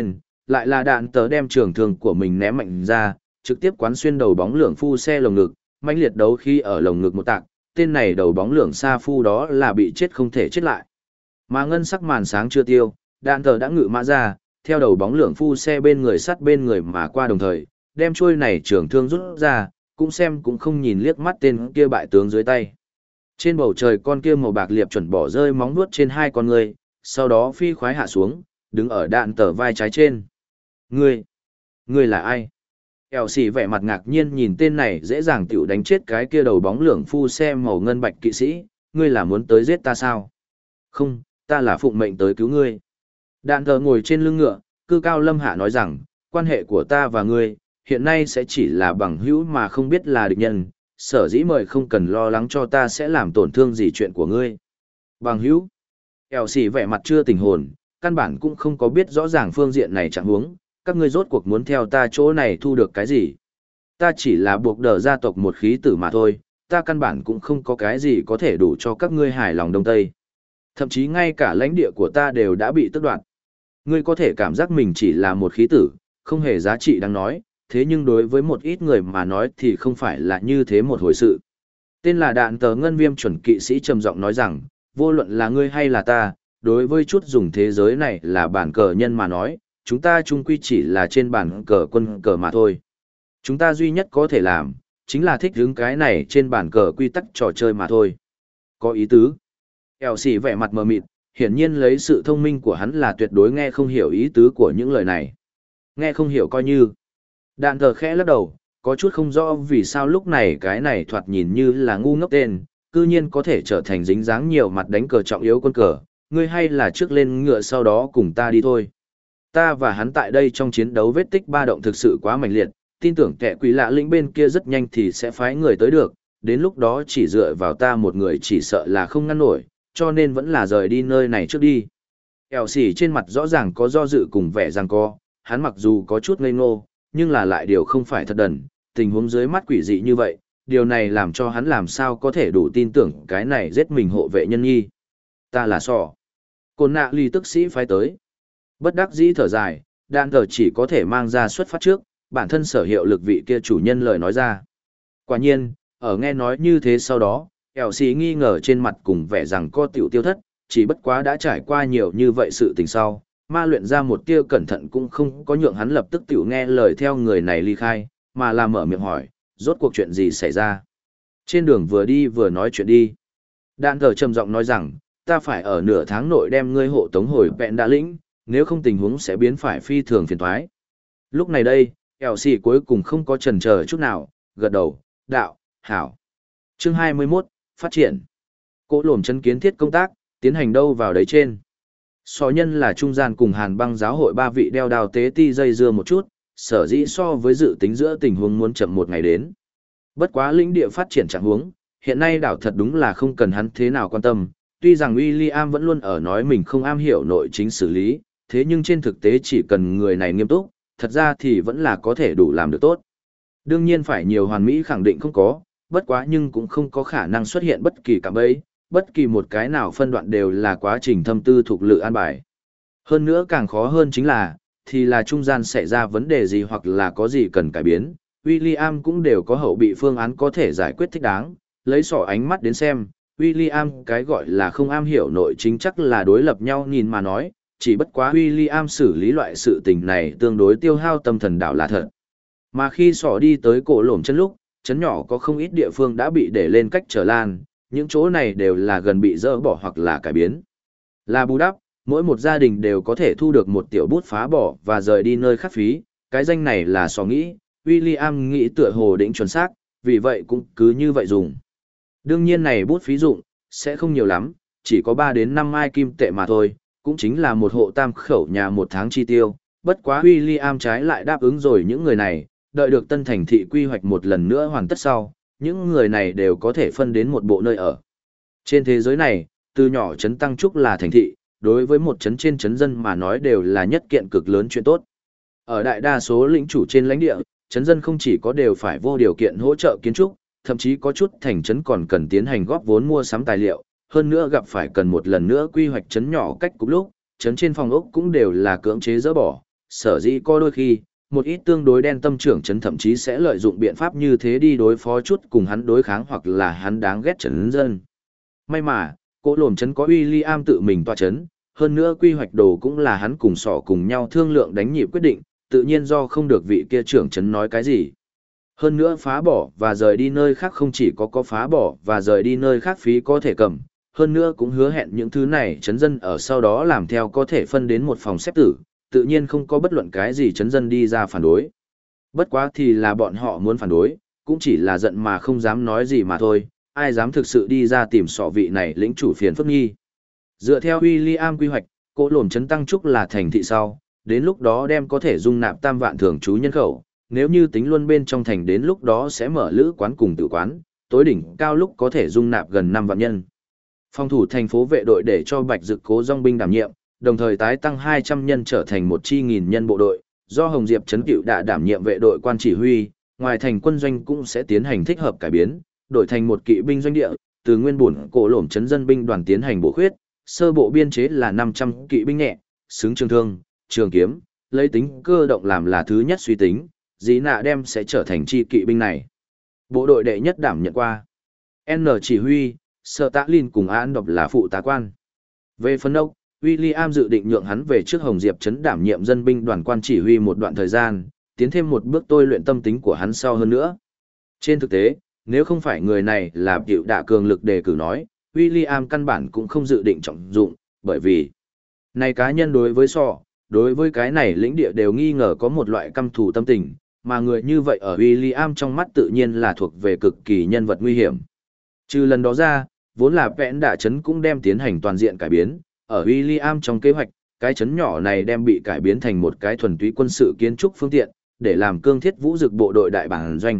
lại là đạn tờ đem trường thương của mình ném mạnh ra, trực tiếp quán xuyên đầu bóng lưỡng phu xe lồng ngực, mãnh liệt đấu khi ở lồng ngực một tạc, tên này đầu bóng lưỡng sa phu đó là bị chết không thể chết lại. Mà ngân sắc màn sáng chưa tiêu, đạn tờ đã ngự mã ra, theo đầu bóng lưỡng phu xe bên người sắt bên người mà qua đồng thời, đem trôi này trường thương rút ra, cũng xem cũng không nhìn liếc mắt tên kia bại tướng dưới tay. Trên bầu trời con kia màu bạc liệp chuẩn bỏ rơi móng vuốt trên hai con người, sau đó phi khoái hạ xuống, đứng ở đạn tờ vai trái trên. Ngươi là ai? Eo xì vẻ mặt ngạc nhiên nhìn tên này dễ dàng tiểu đánh chết cái kia đầu bóng lưỡng phu xe màu ngân bạch kỵ sĩ, ngươi là muốn tới giết ta sao? Không, ta là phụng mệnh tới cứu ngươi. Đạn tờ ngồi trên lưng ngựa, cư cao lâm hạ nói rằng, quan hệ của ta và ngươi, hiện nay sẽ chỉ là bằng hữu mà không biết là địch nhân, sở dĩ mời không cần lo lắng cho ta sẽ làm tổn thương gì chuyện của ngươi. Bằng hữu? Eo xì vẻ mặt chưa tỉnh hồn, căn bản cũng không có biết rõ ràng phương diện này chẳng huống, các ngươi rốt cuộc muốn theo ta chỗ này thu được cái gì. Ta chỉ là buộc đờ gia tộc một khí tử mà thôi, ta căn bản cũng không có cái gì có thể đủ cho các ngươi hài lòng Đông Tây. Thậm chí ngay cả lãnh địa của ta đều đã bị tước đoạt. Ngươi có thể cảm giác mình chỉ là một khí tử, không hề giá trị đáng nói, thế nhưng đối với một ít người mà nói thì không phải là như thế một hồi sự. Tên là đạn tờ ngân viêm chuẩn kỵ sĩ trầm giọng nói rằng, vô luận là ngươi hay là ta, đối với chút dùng thế giới này là bản cờ nhân mà nói, chúng ta chung quy chỉ là trên bản cờ quân cờ mà thôi. Chúng ta duy nhất có thể làm, chính là thích hướng cái này trên bản cờ quy tắc trò chơi mà thôi. Có ý tứ. Eo xì vẻ mặt mờ mịt, hiển nhiên lấy sự thông minh của hắn là tuyệt đối nghe không hiểu ý tứ của những lời này. Nghe không hiểu coi như. Đạn tờ khẽ lắc đầu, có chút không rõ vì sao lúc này cái này thoạt nhìn như là ngu ngốc tên, cư nhiên có thể trở thành dính dáng nhiều mặt đánh cờ trọng yếu quân cờ, ngươi hay là trước lên ngựa sau đó cùng ta đi thôi. Ta và hắn tại đây trong chiến đấu vết tích ba động thực sự quá mạnh liệt, tin tưởng kẻ quỷ lạ lĩnh bên kia rất nhanh thì sẽ phái người tới được, đến lúc đó chỉ dựa vào ta một người chỉ sợ là không ngăn nổi, cho nên vẫn là rời đi nơi này trước đi. Eo xỉ trên mặt rõ ràng có do dự cùng vẻ giằng co, hắn mặc dù có chút ngây ngô, nhưng là lại điều không phải thật đần, tình huống dưới mắt quỷ dị như vậy, điều này làm cho hắn làm sao có thể đủ tin tưởng cái này giết mình hộ vệ nhân nhi. Ta là sò. Côn nạ ly tức sĩ phái tới. Bất đắc dĩ thở dài, đạn thờ chỉ có thể mang ra xuất phát trước, bản thân sở hiệu lực vị kia chủ nhân lời nói ra. Quả nhiên, ở nghe nói như thế sau đó, ẻo xì nghi ngờ trên mặt cùng vẻ rằng co tiểu tiêu thất, chỉ bất quá đã trải qua nhiều như vậy sự tình sau, ma luyện ra một tia cẩn thận cũng không có nhượng hắn lập tức tiểu nghe lời theo người này ly khai, mà là mở miệng hỏi, rốt cuộc chuyện gì xảy ra. Trên đường vừa đi vừa nói chuyện đi. Đạn thờ trầm giọng nói rằng, ta phải ở nửa tháng nội đem ngươi hộ tống hồi vẹn đã lĩnh, nếu không tình huống sẽ biến phải phi thường phiền toái. Lúc này đây, ẻo xì cuối cùng không có chần chờ chút nào, gật đầu, đạo, hảo. Chương 21, phát triển. Cỗ lồm chân kiến thiết công tác, tiến hành đâu vào đấy trên. So nhân là trung gian cùng Hàn Băng giáo hội ba vị đeo đào tế ti dây dưa một chút, sở dĩ so với dự tính giữa tình huống muốn chậm một ngày đến. Bất quá lĩnh địa phát triển trạng huống, hiện nay đảo thật đúng là không cần hắn thế nào quan tâm, tuy rằng William vẫn luôn ở nói mình không am hiểu nội chính xử lý, thế nhưng trên thực tế chỉ cần người này nghiêm túc, thật ra thì vẫn là có thể đủ làm được tốt. Đương nhiên phải nhiều hoàn mỹ khẳng định không có, bất quá nhưng cũng không có khả năng xuất hiện bất kỳ cạm bẫy, bất kỳ một cái nào phân đoạn đều là quá trình thâm tư thuộc lự an bài. Hơn nữa càng khó hơn chính là, thì là trung gian xảy ra vấn đề gì hoặc là có gì cần cải biến, William cũng đều có hậu bị phương án có thể giải quyết thích đáng, lấy sỏ ánh mắt đến xem, William cái gọi là không am hiểu nội chính chắc là đối lập nhau nhìn mà nói, chỉ bất quá William xử lý loại sự tình này tương đối tiêu hao tâm thần đảo là thật. Mà khi sỏ đi tới cổ lổm chân lúc, chấn nhỏ có không ít địa phương đã bị để lên cách trở lan, những chỗ này đều là gần bị dỡ bỏ hoặc là cải biến. Là bù đắp, mỗi một gia đình đều có thể thu được một tiểu bút phá bỏ và rời đi nơi khác phí, cái danh này là sỏ nghĩ, William nghĩ tựa hồ định chuẩn xác, vì vậy cũng cứ như vậy dùng. Đương nhiên này bút phí dụng, sẽ không nhiều lắm, chỉ có 3 đến 5 mai kim tệ mà thôi, cũng chính là một hộ tam khẩu nhà một tháng chi tiêu, bất quá William trái lại đáp ứng rồi những người này, đợi được tân thành thị quy hoạch một lần nữa hoàn tất sau, những người này đều có thể phân đến một bộ nơi ở. Trên thế giới này, từ nhỏ trấn tăng trúc là thành thị, đối với một trấn trên trấn dân mà nói đều là nhất kiện cực lớn chuyện tốt. Ở đại đa số lĩnh chủ trên lãnh địa, trấn dân không chỉ có đều phải vô điều kiện hỗ trợ kiến trúc, thậm chí có chút thành trấn còn cần tiến hành góp vốn mua sắm tài liệu, hơn nữa gặp phải cần một lần nữa quy hoạch trấn nhỏ cách cục lúc, trấn trên phòng ốc cũng đều là cưỡng chế dỡ bỏ, sở dĩ có đôi khi, một ít tương đối đen tâm trưởng trấn thậm chí sẽ lợi dụng biện pháp như thế đi đối phó chút cùng hắn đối kháng hoặc là hắn đáng ghét trấn dân. May mà, Cỗ Lổm trấn có William tự mình tọa trấn, hơn nữa quy hoạch đồ cũng là hắn cùng sỏ cùng nhau thương lượng đánh nhịp quyết định, tự nhiên do không được vị kia trưởng trấn nói cái gì. Hơn nữa phá bỏ và rời đi nơi khác không chỉ có phá bỏ và rời đi nơi khác phí có thể cầm, hơn nữa cũng hứa hẹn những thứ này trấn dân ở sau đó làm theo có thể phân đến một phòng xếp tử, tự nhiên không có bất luận cái gì trấn dân đi ra phản đối. Bất quá thì là bọn họ muốn phản đối, cũng chỉ là giận mà không dám nói gì mà thôi, ai dám thực sự đi ra tìm sọ vị này lĩnh chủ phiền phức nghi. Dựa theo William quy hoạch, Cỗ Lổm trấn tăng trúc là thành thị sau, đến lúc đó đem có thể dung nạp 3 vạn thường trú nhân khẩu, nếu như tính luôn bên trong thành đến lúc đó sẽ mở lữ quán cùng tử quán, tối đỉnh cao lúc có thể dung nạp gần 5 vạn nhân. Phòng thủ thành phố vệ đội để cho Bạch Dực Cố dòng binh đảm nhiệm, đồng thời tái tăng 200 nhân trở thành một chi nghìn nhân bộ đội, do Hồng Diệp trấn cựu đã đảm nhiệm vệ đội quan chỉ huy, ngoài thành quân doanh cũng sẽ tiến hành thích hợp cải biến, đổi thành một kỵ binh doanh địa, từ nguyên bổn Cỗ Lổm trấn dân binh đoàn tiến hành bổ khuyết, sơ bộ biên chế là 500 kỵ binh nhẹ, xứng trường thương, trường kiếm, lấy tính cơ động làm là thứ nhất suy tính, dĩ nạ đem sẽ trở thành chi kỵ binh này. Bộ đội đệ nhất đảm nhận qua. N chỉ huy, Sở Tạ Linh cùng An Độc là phụ tá quan. Về phần ốc, William dự định nhượng hắn về trước Hồng Diệp trấn đảm nhiệm dân binh đoàn quan chỉ huy một đoạn thời gian, tiến thêm một bước tôi luyện tâm tính của hắn sau hơn nữa. Trên thực tế, nếu không phải người này là cựu đả cường lực đề cử nói, William căn bản cũng không dự định trọng dụng, bởi vì này cá nhân đối với cái này lĩnh địa đều nghi ngờ có một loại căm thù tâm tình, mà người như vậy ở William trong mắt tự nhiên là thuộc về cực kỳ nhân vật nguy hiểm. Trừ lần đó ra, vốn là vẽn đả trấn cũng đem tiến hành toàn diện cải biến, ở William trong kế hoạch, cái trấn nhỏ này đem bị cải biến thành một cái thuần túy quân sự kiến trúc phương tiện, để làm cương thiết vũ dực bộ đội đại bản doanh.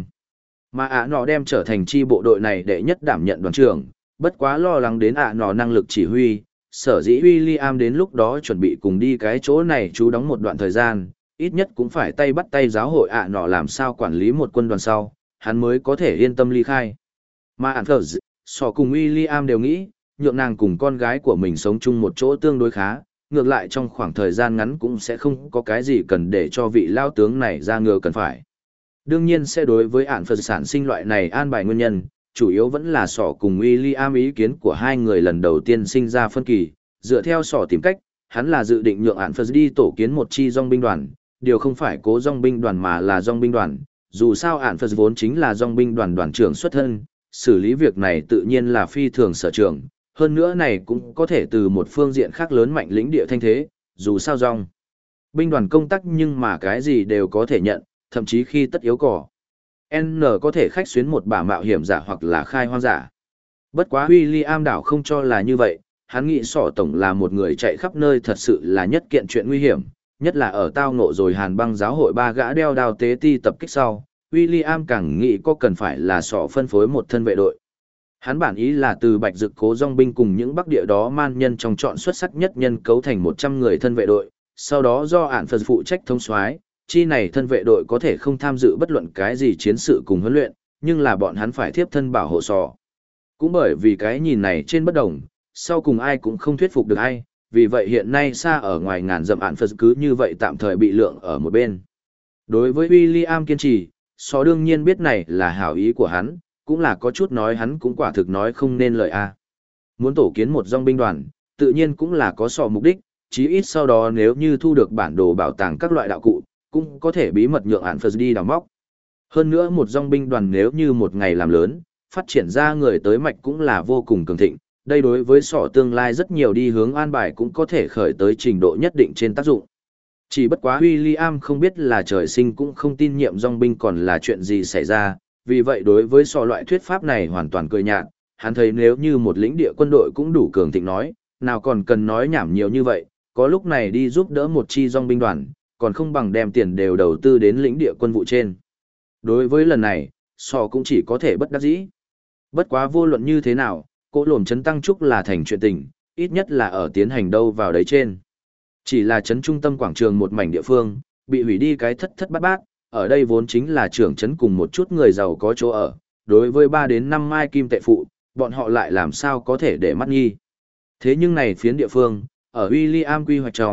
Mà nọ đem trở thành chi bộ đội này đệ nhất đảm nhận đoàn trưởng, bất quá lo lắng đến nọ năng lực chỉ huy, sở dĩ William đến lúc đó chuẩn bị cùng đi cái chỗ này chú đóng một đoạn thời gian, ít nhất cũng phải tay bắt tay giáo hội nọ làm sao quản lý một quân đoàn sau, hắn mới có thể yên tâm ly khai. Mà sọ cùng William đều nghĩ, nhượng nàng cùng con gái của mình sống chung một chỗ tương đối khá, ngược lại trong khoảng thời gian ngắn cũng sẽ không có cái gì cần để cho vị lao tướng này ra ngừa cần phải. Đương nhiên sẽ đối với sản sinh loại này an bài nguyên nhân, chủ yếu vẫn là sọ cùng William ý kiến của hai người lần đầu tiên sinh ra phân kỳ, dựa theo sọ tìm cách, hắn là dự định nhượng đi tổ kiến một chi dòng binh đoàn, điều không phải cố dòng binh đoàn mà là dòng binh đoàn, dù sao vốn chính là dòng binh đoàn đoàn trưởng xuất thân, xử lý việc này tự nhiên là phi thường sở trường, hơn nữa này cũng có thể từ một phương diện khác lớn mạnh lĩnh địa thanh thế, dù sao dòng binh đoàn công tác nhưng mà cái gì đều có thể nhận, thậm chí khi tất yếu cỏ. N có thể khách xuyến một bả mạo hiểm giả hoặc là khai hoang giả. Bất quá William đảo không cho là như vậy, hắn nghĩ sọ tổng là một người chạy khắp nơi thật sự là nhất kiện chuyện nguy hiểm, nhất là ở tao ngộ rồi Hàn Băng giáo hội 3 gã đeo đao tế ti tập kích sau, William càng nghĩ có cần phải là sọ phân phối một thân vệ đội. Hắn bản ý là từ Bạch Dực Cố dòng binh cùng những bắc địa đó man nhân trong chọn xuất sắc nhất nhân cấu thành 100 người thân vệ đội, sau đó do phụ trách thống soái. Chi này thân vệ đội có thể không tham dự bất luận cái gì chiến sự cùng huấn luyện, nhưng là bọn hắn phải thiếp thân bảo hộ sọ. Cũng bởi vì cái nhìn này trên bất đồng, sau cùng ai cũng không thuyết phục được ai, vì vậy hiện nay xa ở ngoài ngàn dặm cứ như vậy tạm thời bị lượng ở một bên. Đối với William kiên trì, sọ đương nhiên biết này là hảo ý của hắn, cũng là có chút nói hắn cũng quả thực nói không nên lời a. Muốn tổ kiến một dòng binh đoàn, tự nhiên cũng là có sọ mục đích, chí ít sau đó nếu như thu được bản đồ bảo tàng các loại đạo cụ, cũng có thể bí mật nhượng đi đào móc. Hơn nữa một dòng binh đoàn nếu như một ngày làm lớn, phát triển ra người tới mạch cũng là vô cùng cường thịnh, đây đối với sọ tương lai rất nhiều đi hướng an bài cũng có thể khởi tới trình độ nhất định trên tác dụng. Chỉ bất quá William không biết là trời sinh cũng không tin nhiệm dòng binh còn là chuyện gì xảy ra, vì vậy đối với sọ loại thuyết pháp này hoàn toàn cười nhạt, hắn thấy nếu như một lĩnh địa quân đội cũng đủ cường thịnh nói, nào còn cần nói nhảm nhiều như vậy, có lúc này đi giúp đỡ một chi dòng binh đoàn, còn không bằng đem tiền đều đầu tư đến lĩnh địa quân vụ trên. Đối với lần này, sọ cũng chỉ có thể bất đắc dĩ. Bất quá vô luận như thế nào, Cỗ Lổm trấn tăng trúc là thành chuyện tình, ít nhất là ở tiến hành đâu vào đấy trên. Chỉ là trấn trung tâm quảng trường một mảnh địa phương, bị hủy đi cái thất thất bát bát, ở đây vốn chính là trưởng trấn cùng một chút người giàu có chỗ ở, đối với 3 đến 5 mai kim tệ phụ, bọn họ lại làm sao có thể để mắt nghi. Thế nhưng này phiến địa phương, ở William quy hoạch trong,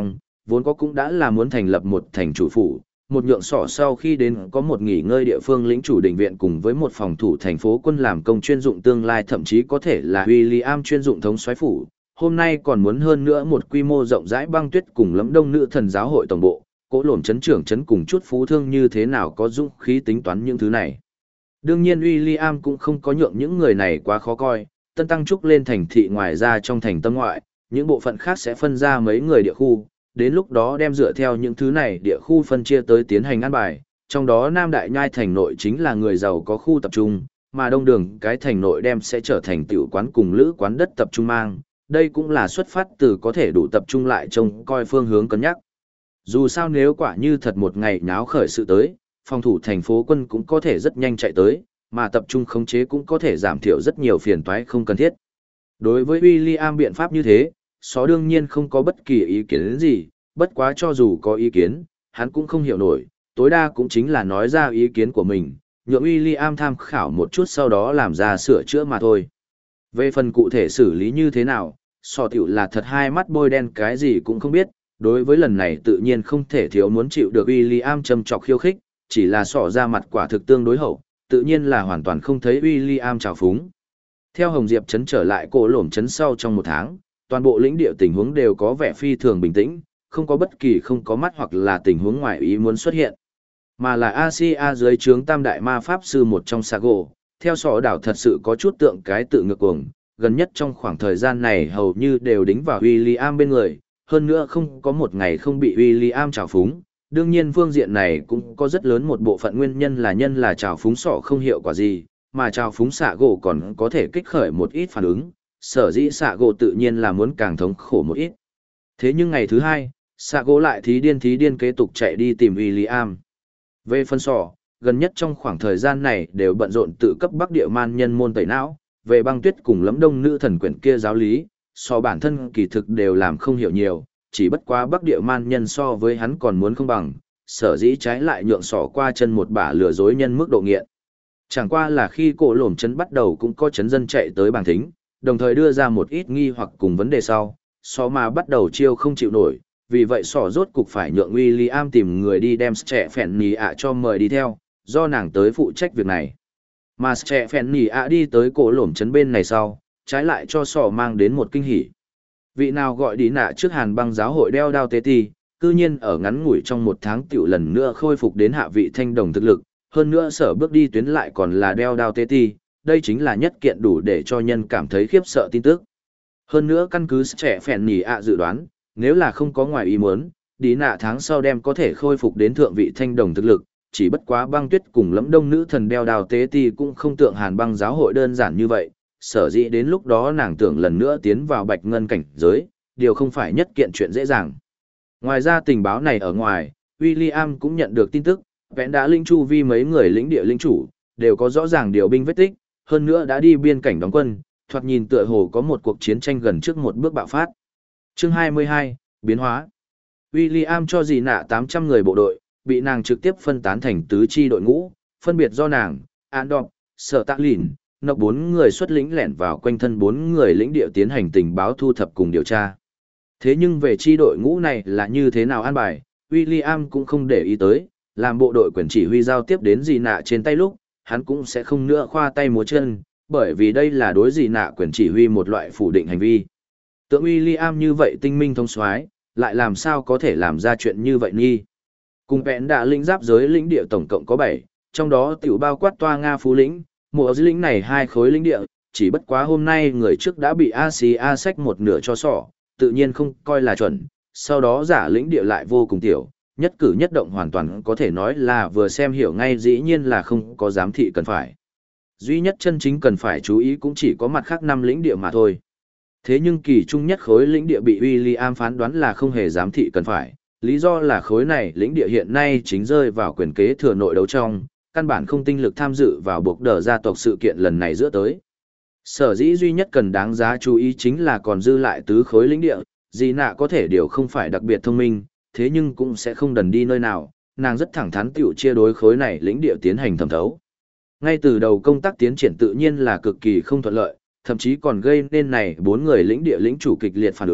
vốn có cũng đã là muốn thành lập một thành chủ phủ, một nhượng sỏ sau khi đến có một nghỉ ngơi địa phương lĩnh chủ định viện cùng với một phòng thủ thành phố quân làm công chuyên dụng tương lai thậm chí có thể là William chuyên dụng thống soái phủ. Hôm nay còn muốn hơn nữa một quy mô rộng rãi băng tuyết cùng lẫm đông nữ thần giáo hội tổng bộ, Cố Lổm trấn trưởng trấn cùng chút phú thương như thế nào có dũng khí tính toán những thứ này. Đương nhiên William cũng không có nhượng những người này quá khó coi, tân tăng trúc lên thành thị ngoài ra trong thành tâm ngoại, những bộ phận khác sẽ phân ra mấy người địa khu, đến lúc đó đem dựa theo những thứ này địa khu phân chia tới tiến hành an bài, trong đó Nam Đại Nhai thành nội chính là người giàu có khu tập trung, mà Đông Đường cái thành nội đem sẽ trở thành tiểu quán cùng lữ quán đất tập trung mang, đây cũng là xuất phát từ có thể đủ tập trung lại trông coi phương hướng cân nhắc. Dù sao nếu quả như thật một ngày náo khởi sự tới, phòng thủ thành phố quân cũng có thể rất nhanh chạy tới, mà tập trung khống chế cũng có thể giảm thiểu rất nhiều phiền toái không cần thiết. Đối với William biện pháp như thế, Só đương nhiên không có bất kỳ ý kiến gì, bất quá cho dù có ý kiến, hắn cũng không hiểu nổi, tối đa cũng chính là nói ra ý kiến của mình, nhượng William tham khảo một chút sau đó làm ra sửa chữa mà thôi. Về phần cụ thể xử lý như thế nào, Sọ tiểu là thật hai mắt bôi đen cái gì cũng không biết, đối với lần này tự nhiên không thể thiếu muốn chịu được William châm chọc khiêu khích, chỉ là Sọ ra mặt quả thực tương đối hậu, tự nhiên là hoàn toàn không thấy William trào phúng. Theo Hồng Diệp trấn trở lại Cổ Lổm trấn sau trong một tháng, toàn bộ lĩnh địa tình huống đều có vẻ phi thường bình tĩnh, không có bất kỳ không có mắt hoặc là tình huống ngoài ý muốn xuất hiện. Mà là Asia dưới trướng tam đại ma pháp sư một trong Sago, theo Sọ đảo thật sự có chút tượng cái tự ngược cuồng, gần nhất trong khoảng thời gian này hầu như đều đính vào William bên người, hơn nữa không có một ngày không bị William trào phúng. Đương nhiên phương diện này cũng có rất lớn một bộ phận nguyên nhân là trào phúng Sọ không hiệu quả gì, mà trào phúng Sago còn có thể kích khởi một ít phản ứng, sở dĩ Sago tự nhiên là muốn càng thống khổ một ít. Thế nhưng ngày thứ hai, Sago lại thí điên kế tục chạy đi tìm William. Về phân Sọ, gần nhất trong khoảng thời gian này đều bận rộn tự cấp Bắc Địa Man nhân môn tẩy não, về băng tuyết cùng lẫm đông nữ thần quyển kia giáo lý, Sọ bản thân kỳ thực đều làm không hiểu nhiều, chỉ bất quá Bắc Địa Man nhân so với hắn còn muốn không bằng, sở dĩ trái lại nhượng Sọ qua chân một bả lừa dối nhân mức độ nghiện. Chẳng qua là khi Cổ Lổm trấn bắt đầu cũng có trấn dân chạy tới bảng thính, đồng thời đưa ra một ít nghi hoặc cùng vấn đề sau, Sọ mà bắt đầu chiêu không chịu nổi, vì vậy Sọ rốt cục phải nhượng William tìm người đi đem trẻ phèn nì ạ cho mời đi theo, do nàng tới phụ trách việc này. Mà trẻ phèn nì ạ đi tới Cổ Lổm trấn bên này sau, trái lại cho Sọ mang đến một kinh hỉ. Vị nào gọi đi nạ trước Hàn Băng giáo hội đeo đao tế ti, cư nhiên ở ngắn ngủi trong một tháng tiểu lần nữa khôi phục đến hạ vị thanh đồng thực lực, hơn nữa sở bước đi tuyến lại còn là đeo đao tế ti, đây chính là nhất kiện đủ để cho nhân cảm thấy khiếp sợ tin tức. Hơn nữa căn cứ trẻ phèn nì ạ dự đoán, nếu là không có ngoài ý muốn, đi nạ tháng sau đem có thể khôi phục đến thượng vị thanh đồng thực lực, chỉ bất quá băng tuyết cùng lẫm đông nữ thần đeo đao tế ti cũng không tượng Hàn Băng giáo hội đơn giản như vậy, sở dĩ đến lúc đó nàng tưởng lần nữa tiến vào bạch ngân cảnh giới, điều không phải nhất kiện chuyện dễ dàng. Ngoài ra tình báo này ở ngoài, William cũng nhận được tin tức, vẽn đã linh chu vi mấy người lĩnh địa linh chủ, đều có rõ ràng điều binh vết tích, hơn nữa đã đi biên cảnh đóng quân, thoạt nhìn tựa hồ có một cuộc chiến tranh gần trước một bước bạo phát. Chương 22, biến hóa. William cho dì nạ 800 người bộ đội, bị nàng trực tiếp phân tán thành tứ chi đội ngũ, phân biệt do nàng, Andop, Sở Tạ Lìn, Nọc 4 người xuất lĩnh lẻn vào quanh thân 4 người lĩnh địa tiến hành tình báo thu thập cùng điều tra. Thế nhưng về chi đội ngũ này là như thế nào an bài, William cũng không để ý tới, làm bộ đội quyền chỉ huy giao tiếp đến dì nạ trên tay lúc, hắn cũng sẽ không nữa khoa tay múa chân, bởi vì đây là đối dì nạ quyền chỉ huy một loại phủ định hành vi. Tượng William như vậy tinh minh thông soái, lại làm sao có thể làm ra chuyện như vậy nghi. Cùng vẹn đã lĩnh giáp giới lĩnh địa tổng cộng có 7, trong đó tiểu bao quát toa Nga Phú lĩnh, mùa dưới lĩnh này 2 khối lĩnh địa, chỉ bất quá hôm nay người trước đã bị Asia sách một nửa cho sỏ, tự nhiên không coi là chuẩn, sau đó giả lĩnh địa lại vô cùng tiểu, nhất cử nhất động hoàn toàn có thể nói là vừa xem hiểu ngay dĩ nhiên là không có giám thị cần phải. Duy nhất chân chính cần phải chú ý cũng chỉ có mặt khác 5 lĩnh địa mà thôi. Thế nhưng kỳ trung nhất khối lĩnh địa bị William phán đoán là không hề giám thị cần phải, lý do là khối này lĩnh địa hiện nay chính rơi vào quyền kế thừa nội đấu trong, căn bản không tinh lực tham dự vào buộc đờ gia tộc sự kiện lần này giữa tới. Sở dĩ duy nhất cần đáng giá chú ý chính là còn dư lại tứ khối lĩnh địa, dì nạ có thể điều không phải đặc biệt thông minh, thế nhưng cũng sẽ không đần đi nơi nào, nàng rất thẳng thắn tiểu chia đối khối này lĩnh địa tiến hành thẩm thấu. Ngay từ đầu công tác tiến triển tự nhiên là cực kỳ không thuận lợi, thậm chí còn gây nên này 4 người lĩnh địa lĩnh chủ kịch liệt phản ứng,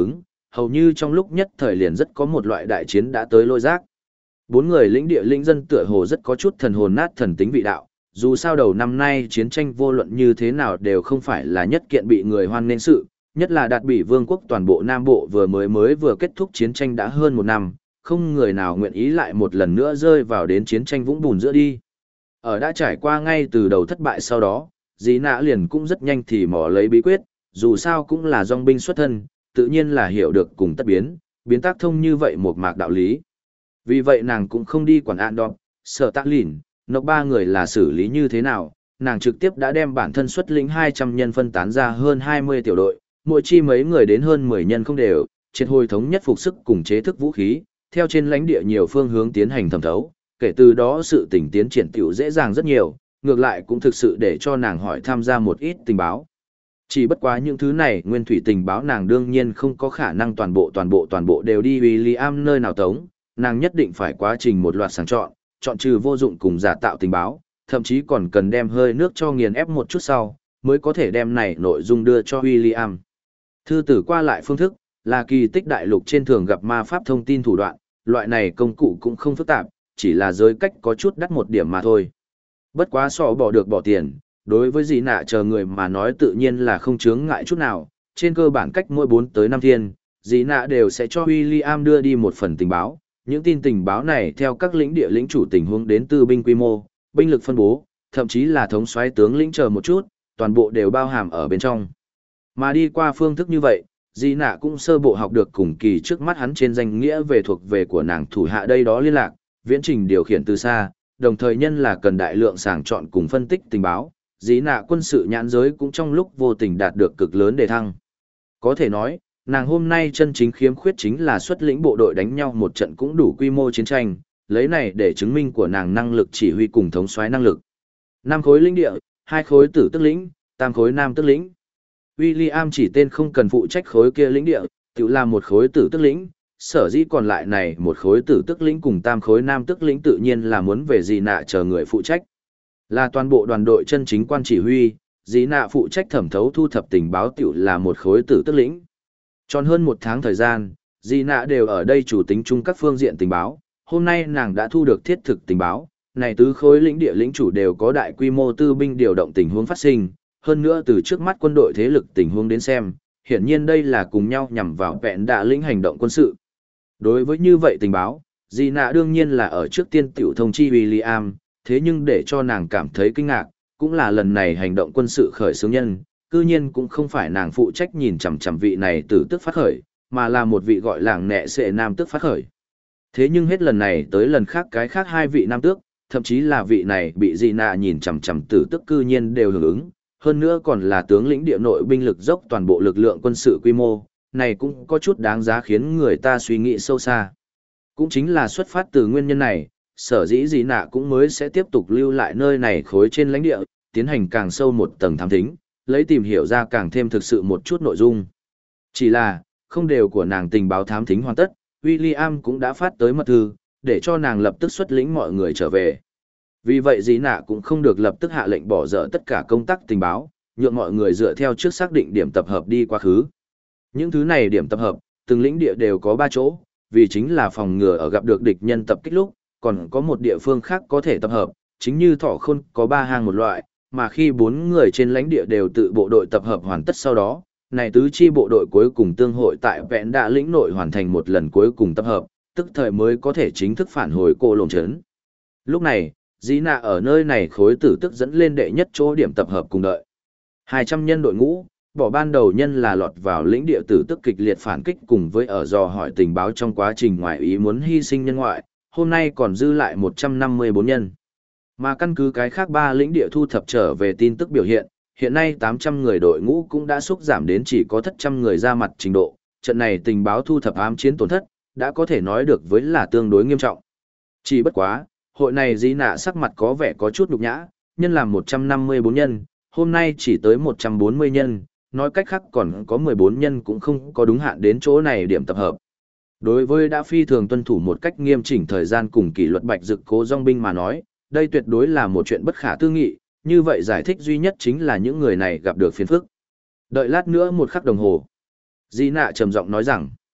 hầu như trong lúc nhất thời liền rất có một loại đại chiến đã tới lôi giác. Bốn người lĩnh địa lĩnh dân tựa hồ rất có chút thần hồn nát thần tính vị đạo, dù sao đầu năm nay chiến tranh vô luận như thế nào đều không phải là nhất kiện bị người hoan nghênh sự, nhất là Đạt Bỉ Vương quốc toàn bộ Nam Bộ vừa kết thúc chiến tranh đã hơn một năm, không người nào nguyện ý lại một lần nữa rơi vào đến chiến tranh vũng bùn giữa đi. Ở đã trải qua ngay từ đầu thất bại sau đó, Dĩ Nạ liền cũng rất nhanh thì mò lấy bí quyết, dù sao cũng là dòng binh xuất thân, tự nhiên là hiểu được cùng tất biến tác thông như vậy một mạc đạo lý. Vì vậy nàng cũng không đi quản ạn đọc, sợ tác lìn, nọc ba người là xử lý như thế nào, nàng trực tiếp đã đem bản thân xuất lĩnh 200 nhân phân tán ra hơn 20 tiểu đội, mỗi chi mấy người đến hơn 10 nhân không đều, triệt hồi thống nhất phục sức cùng chế thức vũ khí, theo trên lãnh địa nhiều phương hướng tiến hành thẩm thấu, kể từ đó sự tình tiến triển tiểu dễ dàng rất nhiều, ngược lại cũng thực sự để cho nàng hỏi tham gia một ít tình báo. Chỉ bất quá những thứ này nguyên thủy tình báo nàng đương nhiên không có khả năng toàn bộ đều đi William nơi nào tống, nàng nhất định phải quá trình một loạt sàng chọn trừ vô dụng cùng giả tạo tình báo, thậm chí còn cần đem hơi nước cho nghiền ép một chút sau, mới có thể đem này nội dung đưa cho William. Thư tử qua lại phương thức, là kỳ tích đại lục trên thường gặp ma pháp thông tin thủ đoạn, loại này công cụ cũng không phức tạp, chỉ là giới cách có chút đắt một điểm mà thôi. Bất quá so bỏ được bỏ tiền, đối với Dĩ Nạ chờ người mà nói tự nhiên là không chướng ngại chút nào, trên cơ bản cách mỗi 4 tới 5 thiên, Dĩ Nạ đều sẽ cho William đưa đi một phần tình báo. Những tin tình báo này theo các lĩnh địa lĩnh chủ tình huống đến từ binh quy mô, binh lực phân bố, thậm chí là thống soái tướng lĩnh chờ một chút, toàn bộ đều bao hàm ở bên trong. Mà đi qua phương thức như vậy, Dĩ Nạ cũng sơ bộ học được cùng kỳ trước mắt hắn trên danh nghĩa về thuộc về của nàng thủ hạ đây đó liên lạc, viễn trình điều khiển từ xa, đồng thời nhân là cần đại lượng sàng chọn cùng phân tích tình báo, Dĩ Nạ quân sự nhãn giới cũng trong lúc vô tình đạt được cực lớn đề thăng. Có thể nói, nàng hôm nay chân chính khiếm khuyết chính là xuất lĩnh bộ đội đánh nhau một trận cũng đủ quy mô chiến tranh, lấy này để chứng minh của nàng năng lực chỉ huy cùng thống soái năng lực. 5 khối lĩnh địa, 2 khối tử tức lĩnh, 8 khối nam tức lĩnh. William chỉ tên không cần phụ trách khối kia lĩnh địa, tự làm một khối tử tức lĩnh, sở dĩ còn lại này một khối tử tức lĩnh cùng 8 khối nam tức lĩnh tự nhiên là muốn về Dĩ Nạ chờ người phụ trách. Là toàn bộ đoàn đội chân chính quan chỉ huy, Dĩ Nạ phụ trách thẩm thấu thu thập tình báo tiểu là một khối tử tức lĩnh. Tròn hơn 1 tháng thời gian, Dĩ Nạ đều ở đây chủ tính chung các phương diện tình báo, hôm nay nàng đã thu được thiết thực tình báo, này tứ khối lĩnh địa lĩnh chủ đều có đại quy mô tư binh điều động tình huống phát sinh, hơn nữa từ trước mắt quân đội thế lực tình huống đến xem, hiển nhiên đây là cùng nhau nhằm vào vẹn đạ lĩnh hành động quân sự. Đối với như vậy tình báo, Dĩ Nạ đương nhiên là ở trước tiên tiểu thông chi William, thế nhưng để cho nàng cảm thấy kinh ngạc, cũng là lần này hành động quân sự khởi xướng nhân, cư nhiên cũng không phải nàng phụ trách nhìn chằm chằm vị này tử tức phát khởi, mà là một vị gọi làng nẹ sệ nam tước phát khởi. Thế nhưng hết lần này tới lần khác cái khác 2 vị nam tước, thậm chí là vị này bị Dĩ Nạ nhìn chằm chằm tử tức cư nhiên đều hưởng ứng, hơn nữa còn là tướng lĩnh địa nội binh lực dốc toàn bộ lực lượng quân sự quy mô, này cũng có chút đáng giá khiến người ta suy nghĩ sâu xa. Cũng chính là xuất phát từ nguyên nhân này, sở dĩ Dĩ Nạ cũng mới sẽ tiếp tục lưu lại nơi này khối trên lãnh địa, tiến hành càng sâu một tầng thám thính, lấy tìm hiểu ra càng thêm thực sự một chút nội dung. Chỉ là, không đều của nàng tình báo thám thính hoàn tất, William cũng đã phát tới mật thư, để cho nàng lập tức xuất lĩnh mọi người trở về. Vì vậy Dĩ Nạ cũng không được lập tức hạ lệnh bỏ dở tất cả công tác tình báo, nhượng mọi người dựa theo trước xác định điểm tập hợp đi quá khứ. Những thứ này điểm tập hợp, từng lĩnh địa đều có 3 chỗ, vì chính là phòng ngừa ở gặp được địch nhân tập kích lúc, còn có một địa phương khác có thể tập hợp, chính như Thỏ Khôn có 3 hang một loại, mà khi 4 người trên lãnh địa đều tự bộ đội tập hợp hoàn tất sau đó, này tứ chi bộ đội cuối cùng tương hội tại vẹn đạ lĩnh nội hoàn thành một lần cuối cùng tập hợp, tức thời mới có thể chính thức phản hồi cô lồn trấn. Lúc này, Dĩ Nạ ở nơi này khối tử tức dẫn lên đệ nhất chỗ điểm tập hợp cùng đợi. 200 nhân đội ngũ, bỏ ban đầu nhân là lọt vào lĩnh địa tử tức kịch liệt phản kích cùng với ở dò hỏi tình báo trong quá trình ngoại ý muốn hy sinh nhân ngoại, hôm nay còn dư lại 154 nhân. Mà căn cứ cái khác 3 lĩnh địa thu thập trở về tin tức biểu hiện nay 800 người đội ngũ cũng đã sút giảm đến chỉ có 700 người ra mặt trình độ, trận này tình báo thu thập ám chiến tổn thất, đã có thể nói được với là tương đối nghiêm trọng. Chỉ bất quá, hội này Dĩ Nạ sắc mặt có vẻ có chút nhục nhã, nhân làm 154 nhân, hôm nay chỉ tới 140 nhân, nói cách khác còn có 14 nhân cũng không có đúng hạn đến chỗ này điểm tập hợp. Đối với đã phi thường tuân thủ một cách nghiêm chỉnh thời gian cùng kỷ luật Bạch Dực Cố dòng binh mà nói, đây tuyệt đối là một chuyện bất khả tư nghị, như vậy giải thích duy nhất chính là những người này gặp được phiền phức. Đợi lát nữa 1 khắc đồng hồ. Dĩ Nạ trầm giọng nói rằng,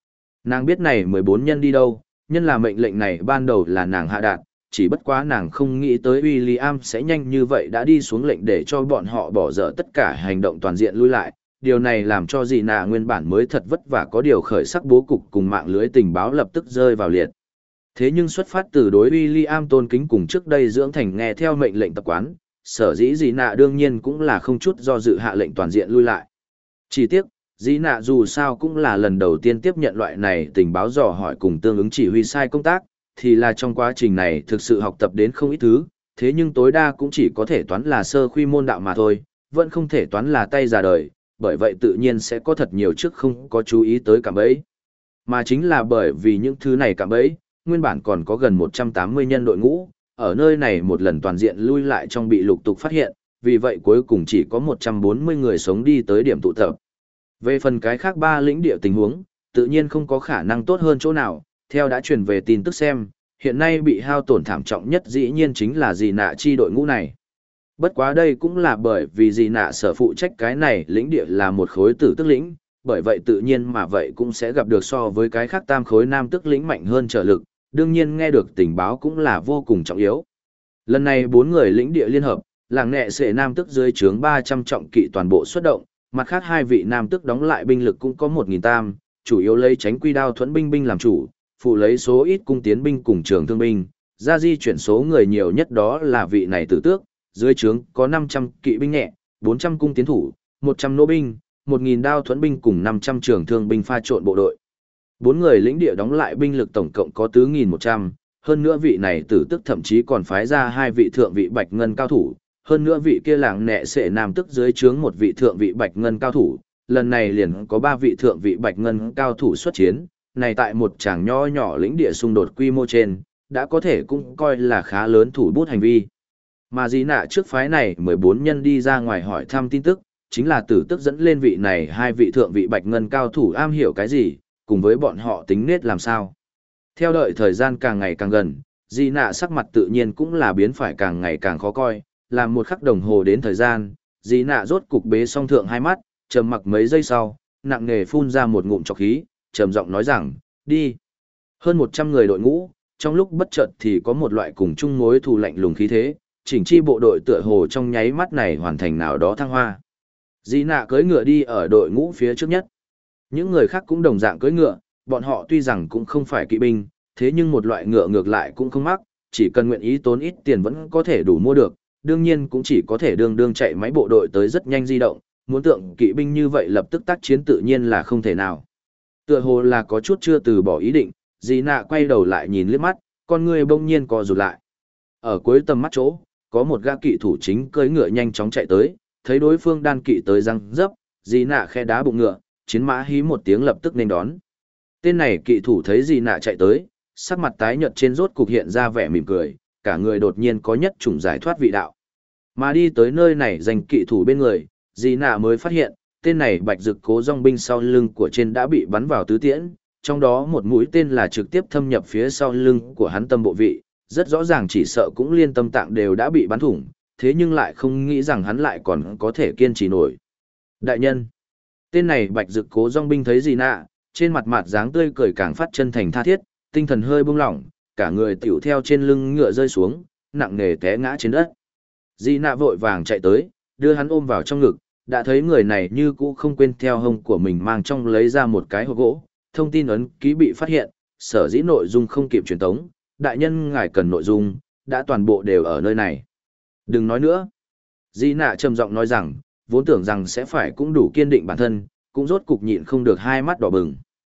Nàng biết này 14 nhân đi đâu, nhân là mệnh lệnh này ban đầu là nàng hạ đạt, chỉ bất quá nàng không nghĩ tới William sẽ nhanh như vậy đã đi xuống lệnh để cho bọn họ bỏ dở tất cả hành động toàn diện lui lại. Điều này làm cho dì nạ nguyên bản mới thật vất vả có điều khởi sắc bố cục cùng mạng lưới tình báo lập tức rơi vào liệt. Thế nhưng xuất phát từ đối William tôn kính cùng trước đây dưỡng thành nghe theo mệnh lệnh tập quán, sở dĩ dì nạ đương nhiên cũng là không chút do dự hạ lệnh toàn diện lui lại. Chỉ tiếc, dì nạ dù sao cũng là lần đầu tiên tiếp nhận loại này tình báo dò hỏi cùng tương ứng chỉ huy sai công tác, thì là trong quá trình này thực sự học tập đến không ít thứ, thế nhưng tối đa cũng chỉ có thể toán là sơ khuy môn đạo mà thôi, vẫn không thể toán là tay già đời, bởi vậy tự nhiên sẽ có thật nhiều trước không có chú ý tới cạm bẫy. Mà chính là bởi vì những thứ này cạm bẫy, nguyên bản còn có gần 180 nhân đội ngũ, ở nơi này một lần toàn diện lui lại trong bị lục tục phát hiện, vì vậy cuối cùng chỉ có 140 người sống đi tới điểm tụ tập. Về phần cái khác ba lĩnh địa tình huống, tự nhiên không có khả năng tốt hơn chỗ nào, theo đã truyền về tin tức xem, hiện nay bị hao tổn thảm trọng nhất dĩ nhiên chính là dì nạ chi đội ngũ này. Bất quá đây cũng là bởi vì dì nạ sở phụ trách cái này lĩnh địa là một khối tử tức lĩnh, bởi vậy tự nhiên mà vậy cũng sẽ gặp được so với cái khác tam khối nam tức lĩnh mạnh hơn trợ lực, đương nhiên nghe được tình báo cũng là vô cùng trọng yếu. Lần này 4 người lĩnh địa liên hợp, làng nẹ sệ nam tức dưới trướng 300 trọng kỵ toàn bộ xuất động, mặt khác hai vị nam tức đóng lại binh lực cũng có 1.000 tam, chủ yếu lấy tránh quy đao thuẫn binh làm chủ, phụ lấy số ít cung tiến binh cùng trường thương binh, ra di chuyển số người nhiều nhất đó là vị này tử tước, dưới trướng có 500 kỵ binh nhẹ, 400 cung tiến thủ, 100 nô binh, 1.000 đao thuẫn binh cùng 500 trường thương binh pha trộn bộ đội. 4 người lĩnh địa đóng lại binh lực tổng cộng có 4.100, hơn nữa vị này tử tước thậm chí còn phái ra hai vị thượng vị bạch ngân cao thủ, hơn nữa vị kia làng nẹ sệ nam tức dưới trướng một vị thượng vị bạch ngân cao thủ, lần này liền có 3 vị thượng vị bạch ngân cao thủ xuất chiến, này tại một tràng nho nhỏ lĩnh địa xung đột quy mô trên, đã có thể cũng coi là khá lớn thủ bút hành vi. Mà dĩ nạ trước phái này 14 nhân đi ra ngoài hỏi thăm tin tức, chính là tử tức dẫn lên vị này hai vị thượng vị bạch ngân cao thủ am hiểu cái gì, cùng với bọn họ tính nết làm sao. Theo đợi thời gian càng ngày càng gần, dĩ nạ sắc mặt tự nhiên cũng là biến phải càng ngày càng khó coi, làm một khắc đồng hồ đến thời gian, dĩ nạ rốt cục bế song thượng hai mắt, trầm mặc mấy giây sau, nặng nề phun ra một ngụm trọc khí, trầm giọng nói rằng, đi. Hơn 100 người đội ngũ, trong lúc bất chợt thì có một loại cùng chung mối thù lạnh lùng khí thế, chỉnh chi bộ đội tựa hồ trong nháy mắt này hoàn thành nào đó thăng hoa. Dĩ nạ cưỡi ngựa đi ở đội ngũ phía trước nhất. Những người khác cũng đồng dạng cưỡi ngựa, bọn họ tuy rằng cũng không phải kỵ binh, thế nhưng một loại ngựa ngược lại cũng không mắc, chỉ cần nguyện ý tốn ít tiền vẫn có thể đủ mua được, đương nhiên cũng chỉ có thể đương chạy máy bộ đội tới rất nhanh di động, muốn tượng kỵ binh như vậy lập tức tác chiến tự nhiên là không thể nào. Tựa hồ là có chút chưa từ bỏ ý định, dì nạ quay đầu lại nhìn liếc mắt, con người bỗng nhiên co rụt lại. Ở cuối tầm mắt chỗ, có một gã kỵ thủ chính cưỡi ngựa nhanh chóng chạy tới, thấy đối phương đan kỵ tới răng dấp, dì nạ khe đá bụng ngựa, chiến mã hí một tiếng lập tức nên đón. Tên này kỵ thủ thấy dì nạ chạy tới, sắc mặt tái nhợt trên rốt cục hiện ra vẻ mỉm cười, cả người đột nhiên có nhất chủng giải thoát vị đạo. Mà đi tới nơi này dành kỵ thủ bên người, dì nạ mới phát hiện, tên này bạch dực cố dòng binh sau lưng của trên đã bị bắn vào tứ tiễn, trong đó một mũi tên là trực tiếp thâm nhập phía sau lưng của hắn tâm bộ vị, rất rõ ràng chỉ sợ cũng liên tâm tạng đều đã bị bắn thủng, thế nhưng lại không nghĩ rằng hắn lại còn có thể kiên trì nổi. Đại nhân, tên này bạch dực cố dòng binh thấy dì nạ, trên mặt mặt dáng tươi cười càng phát chân thành tha thiết, tinh thần hơi buông lỏng, cả người tiểu theo trên lưng ngựa rơi xuống, nặng nề té ngã trên đất. Dì nạ vội vàng chạy tới, đưa hắn ôm vào trong ngực, đã thấy người này như cũ không quên theo hông của mình mang trong lấy ra một cái hộp gỗ, thông tin ấn ký bị phát hiện, sở dĩ nội dung không kịp truyền tống, đại nhân ngài cần nội dung, đã toàn bộ đều ở nơi này. Đừng nói nữa. Dĩ nạ trầm giọng nói rằng, vốn tưởng rằng sẽ phải cũng đủ kiên định bản thân, cũng rốt cục nhịn không được hai mắt đỏ bừng.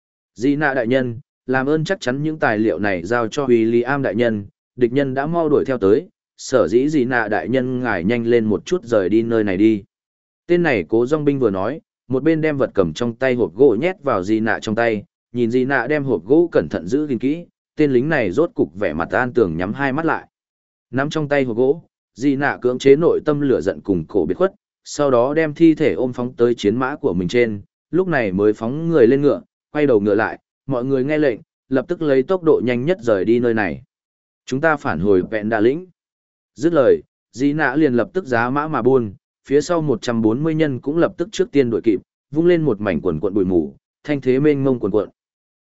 Dĩ nạ đại nhân, làm ơn chắc chắn những tài liệu này giao cho William đại nhân, địch nhân đã mau đuổi theo tới, sở dĩ dĩ nạ đại nhân ngài nhanh lên một chút rời đi nơi này đi. Tên này cố dòng binh vừa nói, một bên đem vật cầm trong tay hộp gỗ nhét vào dì nạ trong tay, nhìn dì nạ đem hộp gỗ cẩn thận giữ gìn kỹ, tên lính này rốt cục vẻ mặt an tường nhắm hai mắt lại. Nắm trong tay hộp gỗ, dì nạ cưỡng chế nội tâm lửa giận cùng cổ biệt khuất, sau đó đem thi thể ôm phóng tới chiến mã của mình trên, lúc này mới phóng người lên ngựa, quay đầu ngựa lại, mọi người nghe lệnh, lập tức lấy tốc độ nhanh nhất rời đi nơi này. Chúng ta phản hồi vẹn đà lĩnh. Dứt lời, dì nạ liền lập tức giá mã mà buôn, phía sau 140 nhân cũng lập tức trước tiên đuổi kịp, vung lên một mảnh quần cuộn bụi mù, thanh thế mênh mông quần cuộn.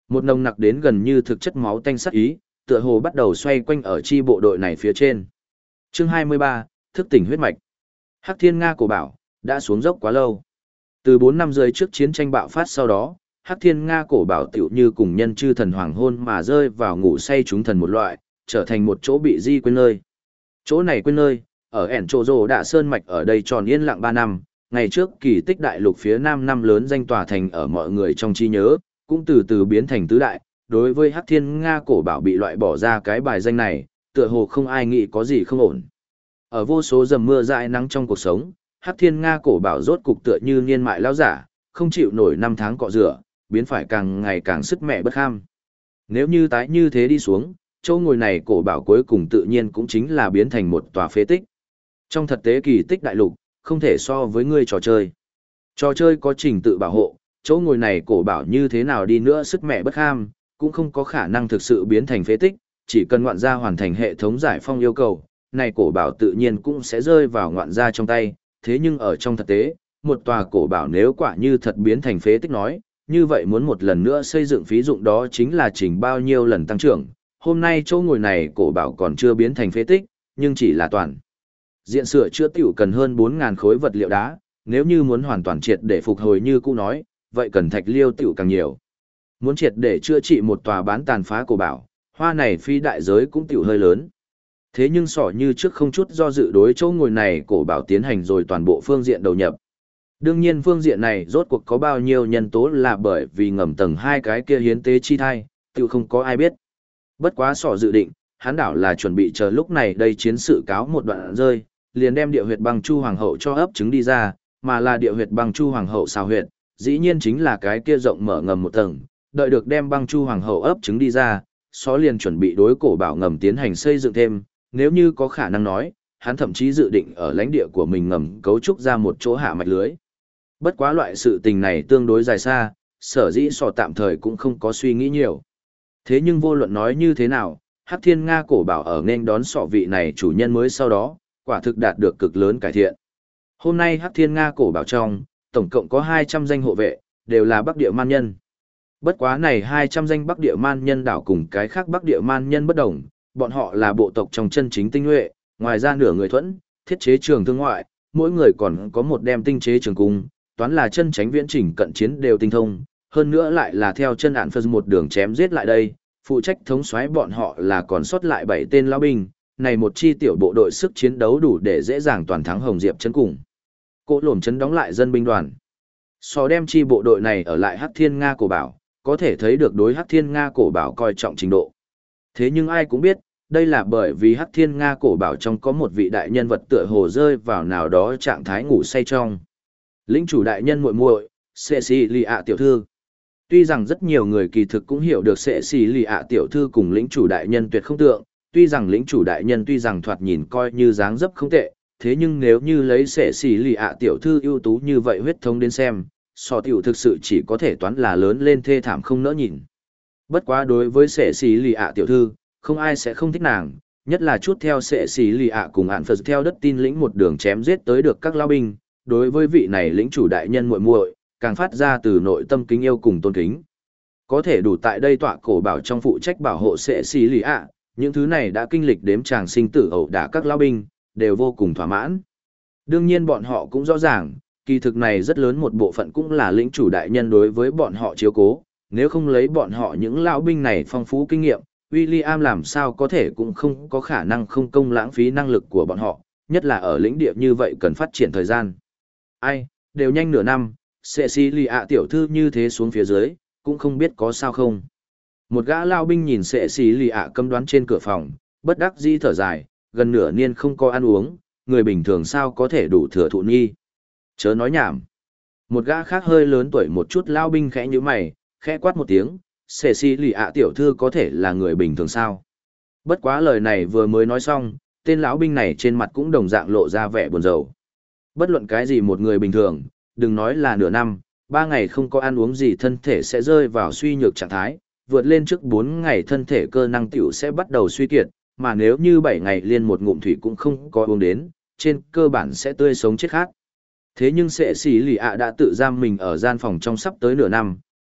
Một nồng nặc đến gần như thực chất máu tanh sắc ý, tựa hồ bắt đầu xoay quanh ở chi bộ đội này phía trên. Chương 23, thức tỉnh huyết mạch. Hắc Thiên Nga cổ bảo đã xuống dốc quá lâu. Từ 4 năm rưỡi trước chiến tranh bạo phát sau đó, Hắc Thiên Nga cổ bảo tựu như cùng nhân chư thần hoàng hôn mà rơi vào ngủ say chúng thần một loại, trở thành một chỗ bị di quên nơi. Chỗ này quên nơi, ở ẻn trộ rồ đạ sơn mạch ở đây tròn yên lặng 3 năm, ngày trước kỳ tích đại lục phía nam năm lớn danh tòa thành ở mọi người trong trí nhớ, cũng từ từ biến thành tứ đại. Đối với Hắc Thiên Nga cổ bảo bị loại bỏ ra cái bài danh này, tựa hồ không ai nghĩ có gì không ổn. Ở vô số dầm mưa dãi nắng trong cuộc sống, Hắc Thiên Nga cổ bảo rốt cục tựa như niên mại lão giả, không chịu nổi năm tháng cọ rửa, biến phải càng ngày càng sức mẹ bất kham. Nếu như tái như thế đi xuống, chỗ ngồi này cổ bảo cuối cùng tự nhiên cũng chính là biến thành một tòa phế tích. Trong thực tế kỳ tích đại lục, không thể so với ngươi trò chơi. Trò chơi có trình tự bảo hộ, chỗ ngồi này cổ bảo như thế nào đi nữa sức mẹ bất kham, cũng không có khả năng thực sự biến thành phế tích, chỉ cần ngoạn gia hoàn thành hệ thống giải phong yêu cầu, này cổ bảo tự nhiên cũng sẽ rơi vào ngoạn gia trong tay, thế nhưng ở trong thực tế, một tòa cổ bảo nếu quả như thật biến thành phế tích nói, như vậy muốn một lần nữa xây dựng phí dụng đó chính là chỉnh bao nhiêu lần tăng trưởng. Hôm nay chỗ ngồi này cổ bảo còn chưa biến thành phế tích, nhưng chỉ là toàn diện sửa chữa tiểu cần hơn 4.000 khối vật liệu đá, nếu như muốn hoàn toàn triệt để phục hồi như cũ nói, vậy cần thạch liêu tiểu càng nhiều. Muốn triệt để chữa trị một tòa bán tàn phá cổ bảo, hoa này phi đại giới cũng tiểu hơi lớn. Thế nhưng sỏ như trước không chút do dự đối chỗ ngồi này cổ bảo tiến hành rồi toàn bộ phương diện đầu nhập. Đương nhiên phương diện này rốt cuộc có bao nhiêu nhân tố là bởi vì ngầm tầng hai cái kia hiến tế chi thai, tiểu không có ai biết. Bất quá sỏ dự định, hắn đảo là chuẩn bị chờ lúc này đây chiến sự cáo một đoạn rơi, liền đem địa huyệt băng chu hoàng hậu cho ấp trứng đi ra, mà là địa huyệt băng chu hoàng hậu xào huyệt, dĩ nhiên chính là cái kia rộng mở ngầm một tầng, đợi được đem băng chu hoàng hậu ấp trứng đi ra, xó liền chuẩn bị đối cổ bảo ngầm tiến hành xây dựng thêm, nếu như có khả năng nói, hắn thậm chí dự định ở lãnh địa của mình ngầm cấu trúc ra một chỗ hạ mạch lưới. Bất quá loại sự tình này tương đối dài xa, sở dĩ sò tạm thời cũng không có suy nghĩ nhiều. Thế nhưng vô luận nói như thế nào, Hắc Thiên Nga cổ bảo ở nên đón sọ vị này chủ nhân mới sau đó, quả thực đạt được cực lớn cải thiện. Hôm nay Hắc Thiên Nga cổ bảo trong, tổng cộng có 200 danh hộ vệ, đều là Bắc Địa Man nhân. Bất quá này 200 danh Bắc Địa Man nhân đảo cùng cái khác Bắc Địa Man nhân bất đồng, bọn họ là bộ tộc trong chân chính tinh nhuệ, ngoài ra nửa người thuẫn, thiết chế trường thương ngoại, mỗi người còn có một đem tinh chế trường cung, toán là chân tránh viễn chỉnh cận chiến đều tinh thông, hơn nữa lại là theo chân ản phân một đường chém giết lại đây, phụ trách thống soái bọn họ là còn sót lại 7 tên lão binh, này một chi tiểu bộ đội sức chiến đấu đủ để dễ dàng toàn thắng Hồng Diệp trấn cùng. Cỗ lổm trấn đóng lại dân binh đoàn. So đem chi bộ đội này ở lại Hắc Thiên Nga cổ bảo, có thể thấy được đối Hắc Thiên Nga cổ bảo coi trọng trình độ. Thế nhưng ai cũng biết, đây là bởi vì Hắc Thiên Nga cổ bảo trong có một vị đại nhân vật tựa hồ rơi vào nào đó trạng thái ngủ say trong. Lĩnh chủ đại nhân muội muội, Cecilia tiểu thư. Tuy rằng rất nhiều người kỳ thực cũng hiểu được Cecilia tiểu thư cùng lĩnh chủ đại nhân tuyệt không tượng, tuy rằng lĩnh chủ đại nhân tuy rằng thoạt nhìn coi như dáng dấp không tệ, thế nhưng nếu như lấy Cecilia tiểu thư ưu tú như vậy huyết thống đến xem, so tiểu thực sự chỉ có thể toán là lớn lên thê thảm không nỡ nhìn. Bất quá đối với Cecilia tiểu thư, không ai sẽ không thích nàng, nhất là chút theo Cecilia cùng ạn Phật theo đất tin lĩnh một đường chém giết tới được các lao binh, đối với vị này lĩnh chủ đại nhân muội muội, càng phát ra từ nội tâm kính yêu cùng tôn kính. Có thể đủ tại đây tọa cổ bảo trong phụ trách bảo hộ Cecilia, những thứ này đã kinh lịch đếm chàng sinh tử ẩu đả các lao binh, đều vô cùng thỏa mãn. Đương nhiên bọn họ cũng rõ ràng, kỳ thực này rất lớn một bộ phận cũng là lĩnh chủ đại nhân đối với bọn họ chiếu cố, nếu không lấy bọn họ những lão binh này phong phú kinh nghiệm, William làm sao có thể cũng không có khả năng không công lãng phí năng lực của bọn họ, nhất là ở lĩnh địa như vậy cần phát triển thời gian. Ai, đều nhanh nửa năm, Cecilia tiểu thư như thế xuống phía dưới, cũng không biết có sao không. Một gã lao binh nhìn Cecilia cấm đoán trên cửa phòng, bất đắc dĩ thở dài, gần nửa niên không có ăn uống, người bình thường sao có thể đủ thừa thụ nghi. Chớ nói nhảm. Một gã khác hơi lớn tuổi một chút lao binh khẽ như mày, khẽ quát một tiếng, Cecilia tiểu thư có thể là người bình thường sao. Bất quá lời này vừa mới nói xong, tên lão binh này trên mặt cũng đồng dạng lộ ra vẻ buồn rầu. Bất luận cái gì một người bình thường, đừng nói là nửa năm, 3 ngày không có ăn uống gì thân thể sẽ rơi vào suy nhược trạng thái, vượt lên trước 4 ngày thân thể cơ năng tiểu sẽ bắt đầu suy kiệt, mà nếu như 7 ngày liên một ngụm thủy cũng không có uống đến, trên cơ bản sẽ tươi sống chết khác. Thế nhưng Cecilia đã tự giam mình ở gian phòng trong sắp tới nửa năm,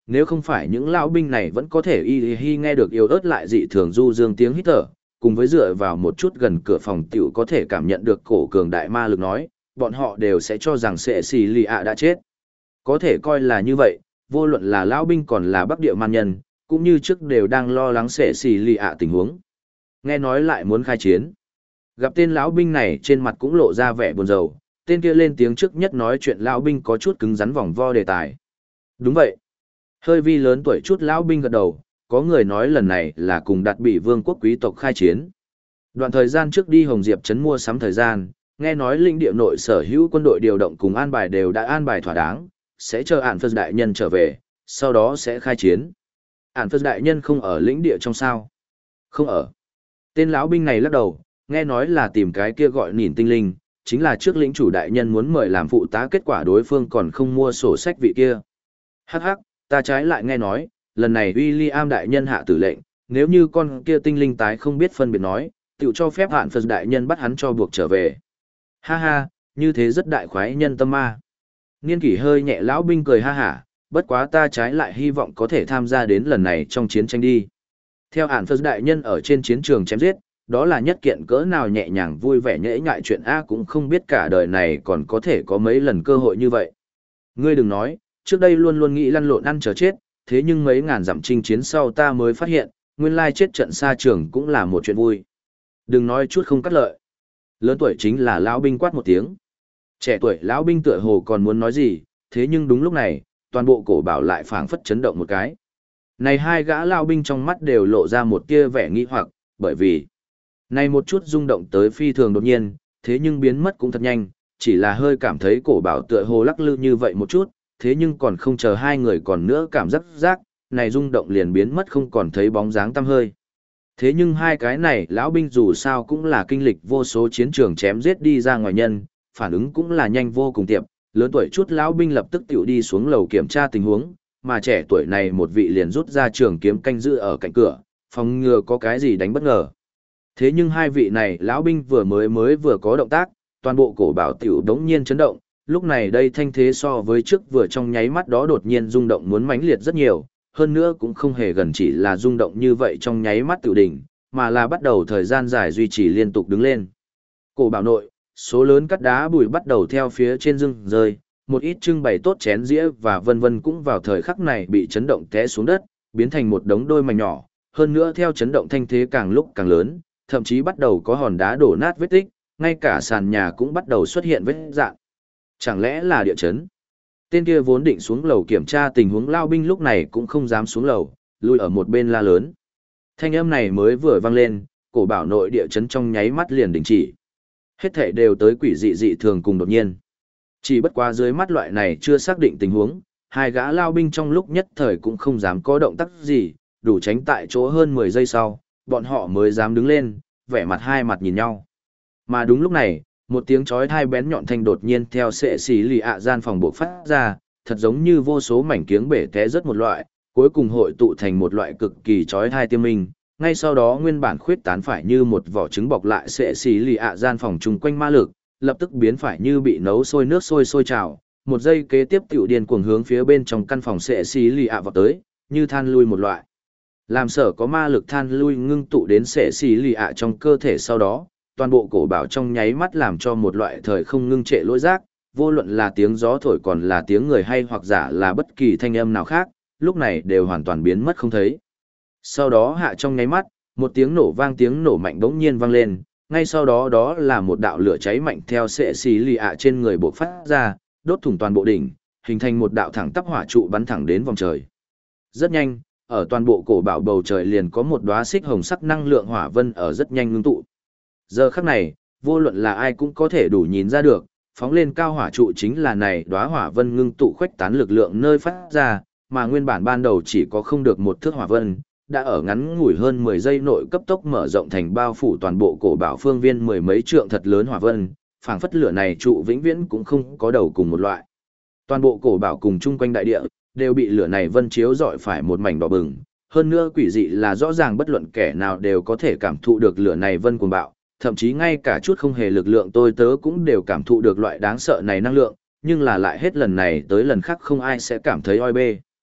nếu không phải những lão binh này vẫn có thể nghe được yếu ớt lại dị thường du dương tiếng hít thở, cùng với dựa vào một chút gần cửa phòng tiểu có thể cảm nhận được cổ cường đại ma lực nói, bọn họ đều sẽ cho rằng Sệ Xì Lì ạ đã chết. Có thể coi là như vậy, vô luận là lão binh còn là Bắc Địa man nhân, cũng như trước đều đang lo lắng Sệ Xì Lì ạ tình huống. Nghe nói lại muốn khai chiến. Gặp tên lão binh này trên mặt cũng lộ ra vẻ buồn rầu, tên kia lên tiếng trước nhất nói chuyện lão binh có chút cứng rắn vòng vo đề tài. Đúng vậy. Hơi vi lớn tuổi chút lão binh gật đầu, có người nói lần này là cùng Đạt Bị vương quốc quý tộc khai chiến. Đoạn thời gian trước đi Hồng Diệp trấn mua sắm thời gian, nghe nói linh địa nội sở hữu quân đội điều động cùng an bài đều đã an bài thỏa đáng, sẽ chờ ản Phật đại nhân trở về, sau đó sẽ khai chiến. Ản Phật đại nhân không ở lĩnh địa trong sao? Không ở. Tên lão binh này lắc đầu, nghe nói là tìm cái kia gọi Nhìn Tinh Linh, chính là trước lĩnh chủ đại nhân muốn mời làm phụ tá, kết quả đối phương còn không mua sổ sách vị kia. Hắc hắc, ta trái lại nghe nói, lần này William đại nhân hạ tử lệnh, nếu như con kia tinh linh tái không biết phân biệt nói, tự cho phép hạn Phật đại nhân bắt hắn cho buộc trở về. Ha ha, như thế rất đại khoái nhân tâm ma. Niên kỷ hơi nhẹ lão binh cười ha hả, bất quá ta trái lại hy vọng có thể tham gia đến lần này trong chiến tranh đi. Theo hạn Phật đại nhân ở trên chiến trường chém giết, đó là nhất kiện cỡ nào nhẹ nhàng vui vẻ nhễ nhại chuyện A, cũng không biết cả đời này còn có thể có mấy lần cơ hội như vậy. Ngươi đừng nói, trước đây luôn luôn nghĩ lăn lộn ăn chờ chết, thế nhưng mấy ngàn dặm chinh chiến sau ta mới phát hiện, nguyên lai chết trận xa trường cũng là một chuyện vui. Đừng nói chút không cắt lợi. Lớn tuổi chính là lão binh quát một tiếng. Trẻ tuổi lão binh tựa hồ còn muốn nói gì, thế nhưng đúng lúc này, toàn bộ cổ bảo lại phảng phất chấn động một cái. Này hai gã lão binh trong mắt đều lộ ra một tia vẻ nghi hoặc, bởi vì này một chút rung động tới phi thường đột nhiên, thế nhưng biến mất cũng thật nhanh, chỉ là hơi cảm thấy cổ bảo tựa hồ lắc lư như vậy một chút, thế nhưng còn không chờ hai người còn nữa cảm giác, này rung động liền biến mất không còn thấy bóng dáng tăm hơi. Thế nhưng hai cái này lão binh dù sao cũng là kinh lịch vô số chiến trường chém giết đi ra ngoài nhân, phản ứng cũng là nhanh vô cùng tiệp, lớn tuổi chút lão binh lập tức tiểu đi xuống lầu kiểm tra tình huống, mà trẻ tuổi này một vị liền rút ra trường kiếm canh giữ ở cạnh cửa, phòng ngừa có cái gì đánh bất ngờ. Thế nhưng hai vị này lão binh vừa có động tác, toàn bộ cổ bảo tiểu đống nhiên chấn động, lúc này đây thanh thế so với trước vừa trong nháy mắt đó đột nhiên rung động muốn mãnh liệt rất nhiều, hơn nữa cũng không hề gần chỉ là rung động như vậy trong nháy mắt tiểu đỉnh, mà là bắt đầu thời gian dài duy trì liên tục đứng lên. Cổ bảo nội, số lớn cắt đá bụi bắt đầu theo phía trên rừng rơi, một ít trưng bày tốt chén dĩa và vân vân cũng vào thời khắc này bị chấn động té xuống đất, biến thành một đống đôi mảnh nhỏ, hơn nữa theo chấn động thanh thế càng lúc càng lớn, thậm chí bắt đầu có hòn đá đổ nát vết tích, ngay cả sàn nhà cũng bắt đầu xuất hiện vết rạn. Chẳng lẽ là địa chấn? Tên kia vốn định xuống lầu kiểm tra tình huống lao binh lúc này cũng không dám xuống lầu, lui ở một bên la lớn. Thanh âm này mới vừa vang lên, cổ bảo nội địa chấn trong nháy mắt liền đình chỉ. Hết thảy đều tới quỷ dị dị thường cùng đột nhiên. Chỉ bất quá dưới mắt loại này chưa xác định tình huống, hai gã lao binh trong lúc nhất thời cũng không dám có động tác gì, đủ tránh tại chỗ hơn 10 giây sau, bọn họ mới dám đứng lên, vẻ mặt hai mặt nhìn nhau. Mà đúng lúc này, một tiếng chói tai bén nhọn thanh đột nhiên theo Sệ Xì Lì ạ gian phòng buộc phát ra, thật giống như vô số mảnh kiếng bể té rất một loại, cuối cùng hội tụ thành một loại cực kỳ chói tai tiêm minh. Ngay sau đó nguyên bản khuyết tán phải như một vỏ trứng bọc lại Sệ Xì Lì ạ gian phòng chung quanh ma lực, lập tức biến phải như bị nấu sôi nước sôi trào, một giây kế tiếp tiểu điên cuồng hướng phía bên trong căn phòng Sệ Xì Lì ạ vào tới, như than lui một loại. Làm sở có ma lực than lui ngưng tụ đến Sệ Xì Lì ạ trong cơ thể sau đó, toàn bộ cổ bảo trong nháy mắt làm cho một loại thời không ngưng trệ lỗi rác, vô luận là tiếng gió thổi còn là tiếng người hay hoặc giả là bất kỳ thanh âm nào khác, lúc này đều hoàn toàn biến mất không thấy. Sau đó hạ trong nháy mắt, một tiếng nổ mạnh bỗng nhiên vang lên, ngay sau đó đó là một đạo lửa cháy mạnh theo Sệ Xì Lì ạ trên người bộc phát ra, đốt thủng toàn bộ đỉnh, hình thành một đạo thẳng tắp hỏa trụ bắn thẳng đến vòng trời. Rất nhanh, ở toàn bộ cổ bảo bầu trời liền có một đóa xích hồng sắc năng lượng hỏa vân ở rất nhanh ngưng tụ. Giờ khắc này, vô luận là ai cũng có thể đủ nhìn ra được, phóng lên cao hỏa trụ chính là này đóa hỏa vân ngưng tụ khuếch tán lực lượng nơi phát ra, mà nguyên bản ban đầu chỉ có không được một thước hỏa vân, đã ở ngắn ngủi hơn 10 giây nội cấp tốc mở rộng thành bao phủ toàn bộ cổ bảo phương viên mười mấy trượng thật lớn hỏa vân, phảng phất lửa này trụ vĩnh viễn cũng không có đầu cùng một loại. Toàn bộ cổ bảo cùng chung quanh đại địa đều bị lửa này vân chiếu rọi phải một mảnh đỏ bừng, hơn nữa quỷ dị là rõ ràng bất luận kẻ nào đều có thể cảm thụ được lửa này vân cuồng bạo, thậm chí ngay cả chút không hề lực lượng tôi tớ cũng đều cảm thụ được loại đáng sợ này năng lượng, nhưng là lại hết lần này tới lần khác không ai sẽ cảm thấy oi bê.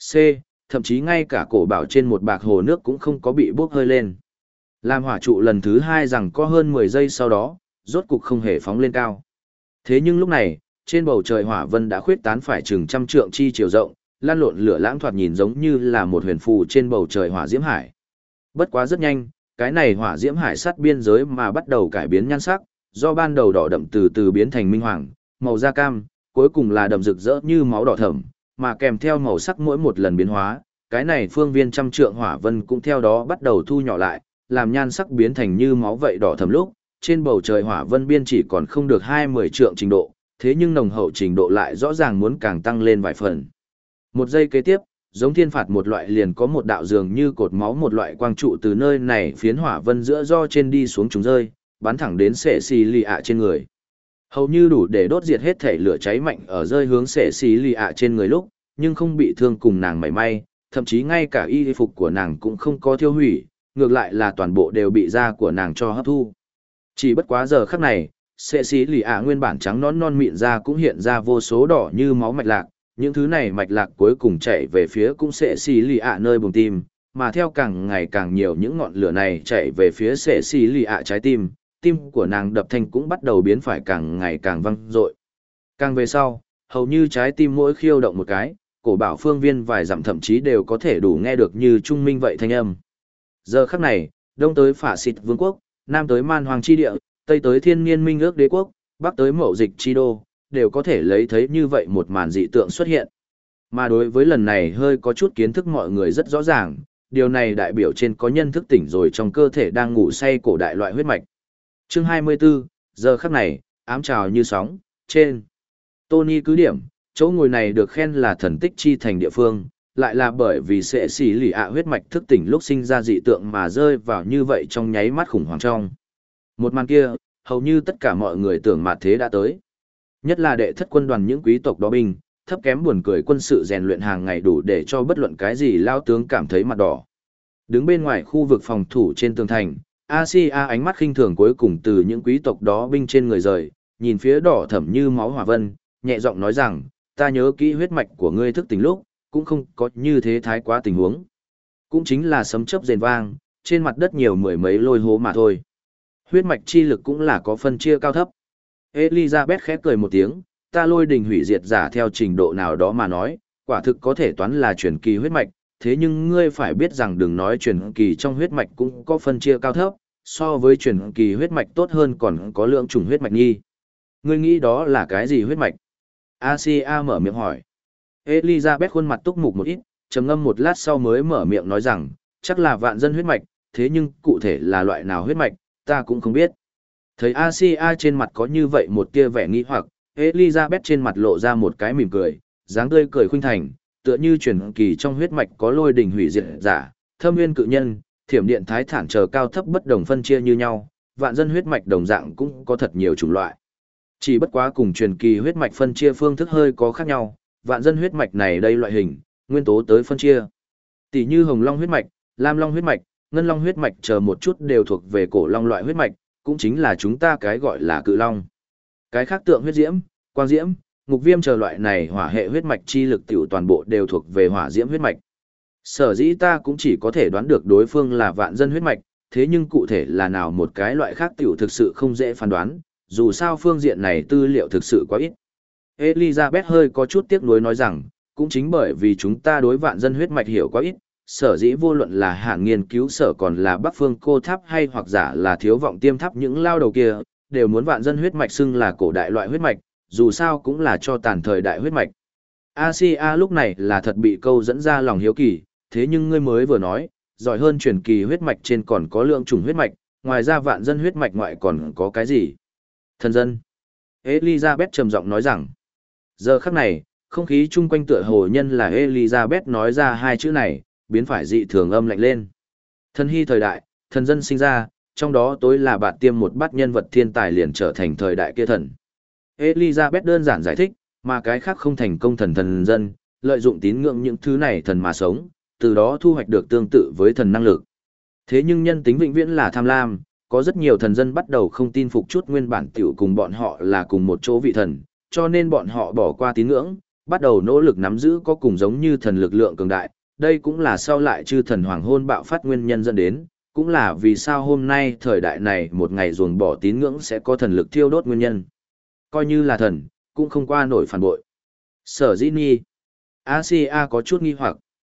C. Thậm chí ngay cả cổ bảo trên một bạc hồ nước cũng không có bị bốc hơi lên. Làm hỏa trụ lần thứ 2 rằng có hơn 10 giây sau đó, rốt cục không hề phóng lên cao. Thế nhưng lúc này, trên bầu trời hỏa vân đã khuyết tán phải chừng trăm trượng chi chiều rộng, lan lộn lửa lãng thoạt nhìn giống như là một huyền phù trên bầu trời hỏa diễm hải. Bất quá rất nhanh, cái này hỏa diễm hải sát biên giới mà bắt đầu cải biến nhan sắc, do ban đầu đỏ đậm từ từ biến thành minh hoàng, màu da cam, cuối cùng là đậm rực rỡ như máu đỏ thẫm, mà kèm theo màu sắc mỗi một lần biến hóa, cái này phương viên trăm trượng hỏa vân cũng theo đó bắt đầu thu nhỏ lại, làm nhan sắc biến thành như máu vậy đỏ thẫm lúc, trên bầu trời hỏa vân biên chỉ còn không được 20 trượng trình độ, thế nhưng nồng hậu trình độ lại rõ ràng muốn càng tăng lên vài phần. Một giây kế tiếp, giống thiên phạt một loại liền có một đạo dường như cột máu một loại quang trụ từ nơi này phiến hỏa vân giữa do trên đi xuống chúng rơi, bắn thẳng đến sệ xì lì ạ trên người. Hầu như đủ để đốt diệt hết thể lửa cháy mạnh ở rơi hướng sệ xì lì ạ trên người lúc, nhưng không bị thương cùng nàng mảy may, thậm chí ngay cả y phục của nàng cũng không có thiêu hủy, ngược lại là toàn bộ đều bị da của nàng cho hấp thu. Chỉ bất quá giờ khắc này, sệ xì lì ạ nguyên bản trắng non non mịn da cũng hiện ra vô số đỏ như máu mạch lạc, những thứ này mạch lạc cuối cùng chạy về phía cũng sệ xì lì ạ nơi bùng tim, mà theo càng ngày càng nhiều những ngọn lửa này chạy về phía sệ xì lì ạ trái tim, tim của nàng đập thanh cũng bắt đầu biến phải càng ngày càng vang dội. Càng về sau, hầu như trái tim mỗi khiêu động một cái, cổ bảo phương viên vài dặm thậm chí đều có thể đủ nghe được như trung minh vậy thanh âm. Giờ khắc này, đông tới Phả Xịt Vương quốc, nam tới Man Hoàng chi địa, tây tới Thiên Niên Minh ước đế quốc, bắc tới Mậu Dịch chi đô, đều có thể lấy thấy như vậy một màn dị tượng xuất hiện. Mà đối với lần này hơi có chút kiến thức mọi người rất rõ ràng, điều này đại biểu trên có nhân thức tỉnh rồi trong cơ thể đang ngủ say cổ đại loại huyết mạch. Chương 24, giờ khắc này, ám trào như sóng, trên. Tony cứ điểm, chỗ ngồi này được khen là thần tích chi thành địa phương, lại là bởi vì sệ xỉ lì ạ huyết mạch thức tỉnh lúc sinh ra dị tượng mà rơi vào như vậy trong nháy mắt khủng hoảng trong. Một màn kia, hầu như tất cả mọi người tưởng mặt thế đã tới. Nhất là đệ thất quân đoàn những quý tộc đó binh, thấp kém buồn cười quân sự rèn luyện hàng ngày đủ để cho bất luận cái gì lao tướng cảm thấy mặt đỏ. Đứng bên ngoài khu vực phòng thủ trên tường thành, Asia ánh mắt khinh thường cuối cùng từ những quý tộc đó binh trên người rời, nhìn phía đỏ thẫm như máu hỏa vân, nhẹ giọng nói rằng, ta nhớ kỹ huyết mạch của ngươi thức tỉnh lúc, cũng không có như thế thái quá tình huống. Cũng chính là sấm chớp rền vang, trên mặt đất nhiều mười mấy lôi hố mà thôi. Huyết mạch chi lực cũng là có phân chia cao thấp. Elizabeth khép cười một tiếng, ta lôi đình hủy diệt giả theo trình độ nào đó mà nói, quả thực có thể toán là truyền kỳ huyết mạch, thế nhưng ngươi phải biết rằng đừng nói truyền kỳ trong huyết mạch cũng có phân chia cao thấp, so với truyền kỳ huyết mạch tốt hơn còn có lượng chủng huyết mạch nghi. Ngươi nghĩ đó là cái gì huyết mạch? Asia mở miệng hỏi. Elizabeth khuôn mặt túc mục một ít, trầm ngâm một lát sau mới mở miệng nói rằng, chắc là vạn dân huyết mạch, thế nhưng cụ thể là loại nào huyết mạch, ta cũng không biết. Thấy Asia trên mặt có như vậy một tia vẻ nghi hoặc, Elizabeth trên mặt lộ ra một cái mỉm cười, dáng tươi cười khuynh thành, tựa như truyền kỳ trong huyết mạch có lôi đình hủy diệt giả, thâm nguyên cự nhân, thiểm điện thái thản chờ cao thấp bất đồng phân chia như nhau, vạn dân huyết mạch đồng dạng cũng có thật nhiều chủng loại. Chỉ bất quá cùng truyền kỳ huyết mạch phân chia phương thức hơi có khác nhau, vạn dân huyết mạch này đây loại hình, nguyên tố tới phân chia. Tỷ như hồng long huyết mạch, lam long huyết mạch, ngân long huyết mạch chờ một chút đều thuộc về cổ long loại huyết mạch, cũng chính là chúng ta cái gọi là cự long. Cái khác tượng huyết diễm, quang diễm, ngục viêm chờ loại này hỏa hệ huyết mạch chi lực tiểu toàn bộ đều thuộc về hỏa diễm huyết mạch. Sở dĩ ta cũng chỉ có thể đoán được đối phương là vạn dân huyết mạch, thế nhưng cụ thể là nào một cái loại khác tiểu thực sự không dễ phán đoán, dù sao phương diện này tư liệu thực sự quá ít. Elizabeth hơi có chút tiếc nuối nói rằng, cũng chính bởi vì chúng ta đối vạn dân huyết mạch hiểu quá ít, sở dĩ vô luận là hạng nghiên cứu sở còn là Bắc Phương Cô Tháp hay hoặc giả là Thiếu Vọng Tiêm Tháp những lao đầu kia, đều muốn vạn dân huyết mạch xưng là cổ đại loại huyết mạch, dù sao cũng là cho tàn thời đại huyết mạch. Asia lúc này là thật bị câu dẫn ra lòng hiếu kỳ, thế nhưng ngươi mới vừa nói, giỏi hơn truyền kỳ huyết mạch trên còn có lượng chủng huyết mạch, ngoài ra vạn dân huyết mạch ngoại còn có cái gì? Thần dân. Elizabeth trầm giọng nói rằng, giờ khắc này, không khí chung quanh tựa hồ nhân là Elizabeth nói ra hai chữ này, biến phải dị thường âm lạnh lên. Thần hy thời đại, thần dân sinh ra, trong đó tối là bạn tiêm một bát nhân vật thiên tài liền trở thành thời đại kia thần. Elizabeth đơn giản giải thích, mà cái khác không thành công thần dân, lợi dụng tín ngưỡng những thứ này thần mà sống, từ đó thu hoạch được tương tự với thần năng lực. Thế nhưng nhân tính vĩnh viễn là tham lam, có rất nhiều thần dân bắt đầu không tin phục chút nguyên bản tiểu cùng bọn họ là cùng một chỗ vị thần, cho nên bọn họ bỏ qua tín ngưỡng, bắt đầu nỗ lực nắm giữ có cùng giống như thần lực lượng cường đại, đây cũng là sau lại chư thần hoàng hôn bạo phát nguyên nhân dẫn đến, cũng là vì sao hôm nay thời đại này một ngày ruồng bỏ tín ngưỡng sẽ có thần lực thiêu đốt nguyên nhân. Coi như là thần, cũng không qua nổi phản bội. Sở dĩ Nhi, Asia có chút nghi hoặc.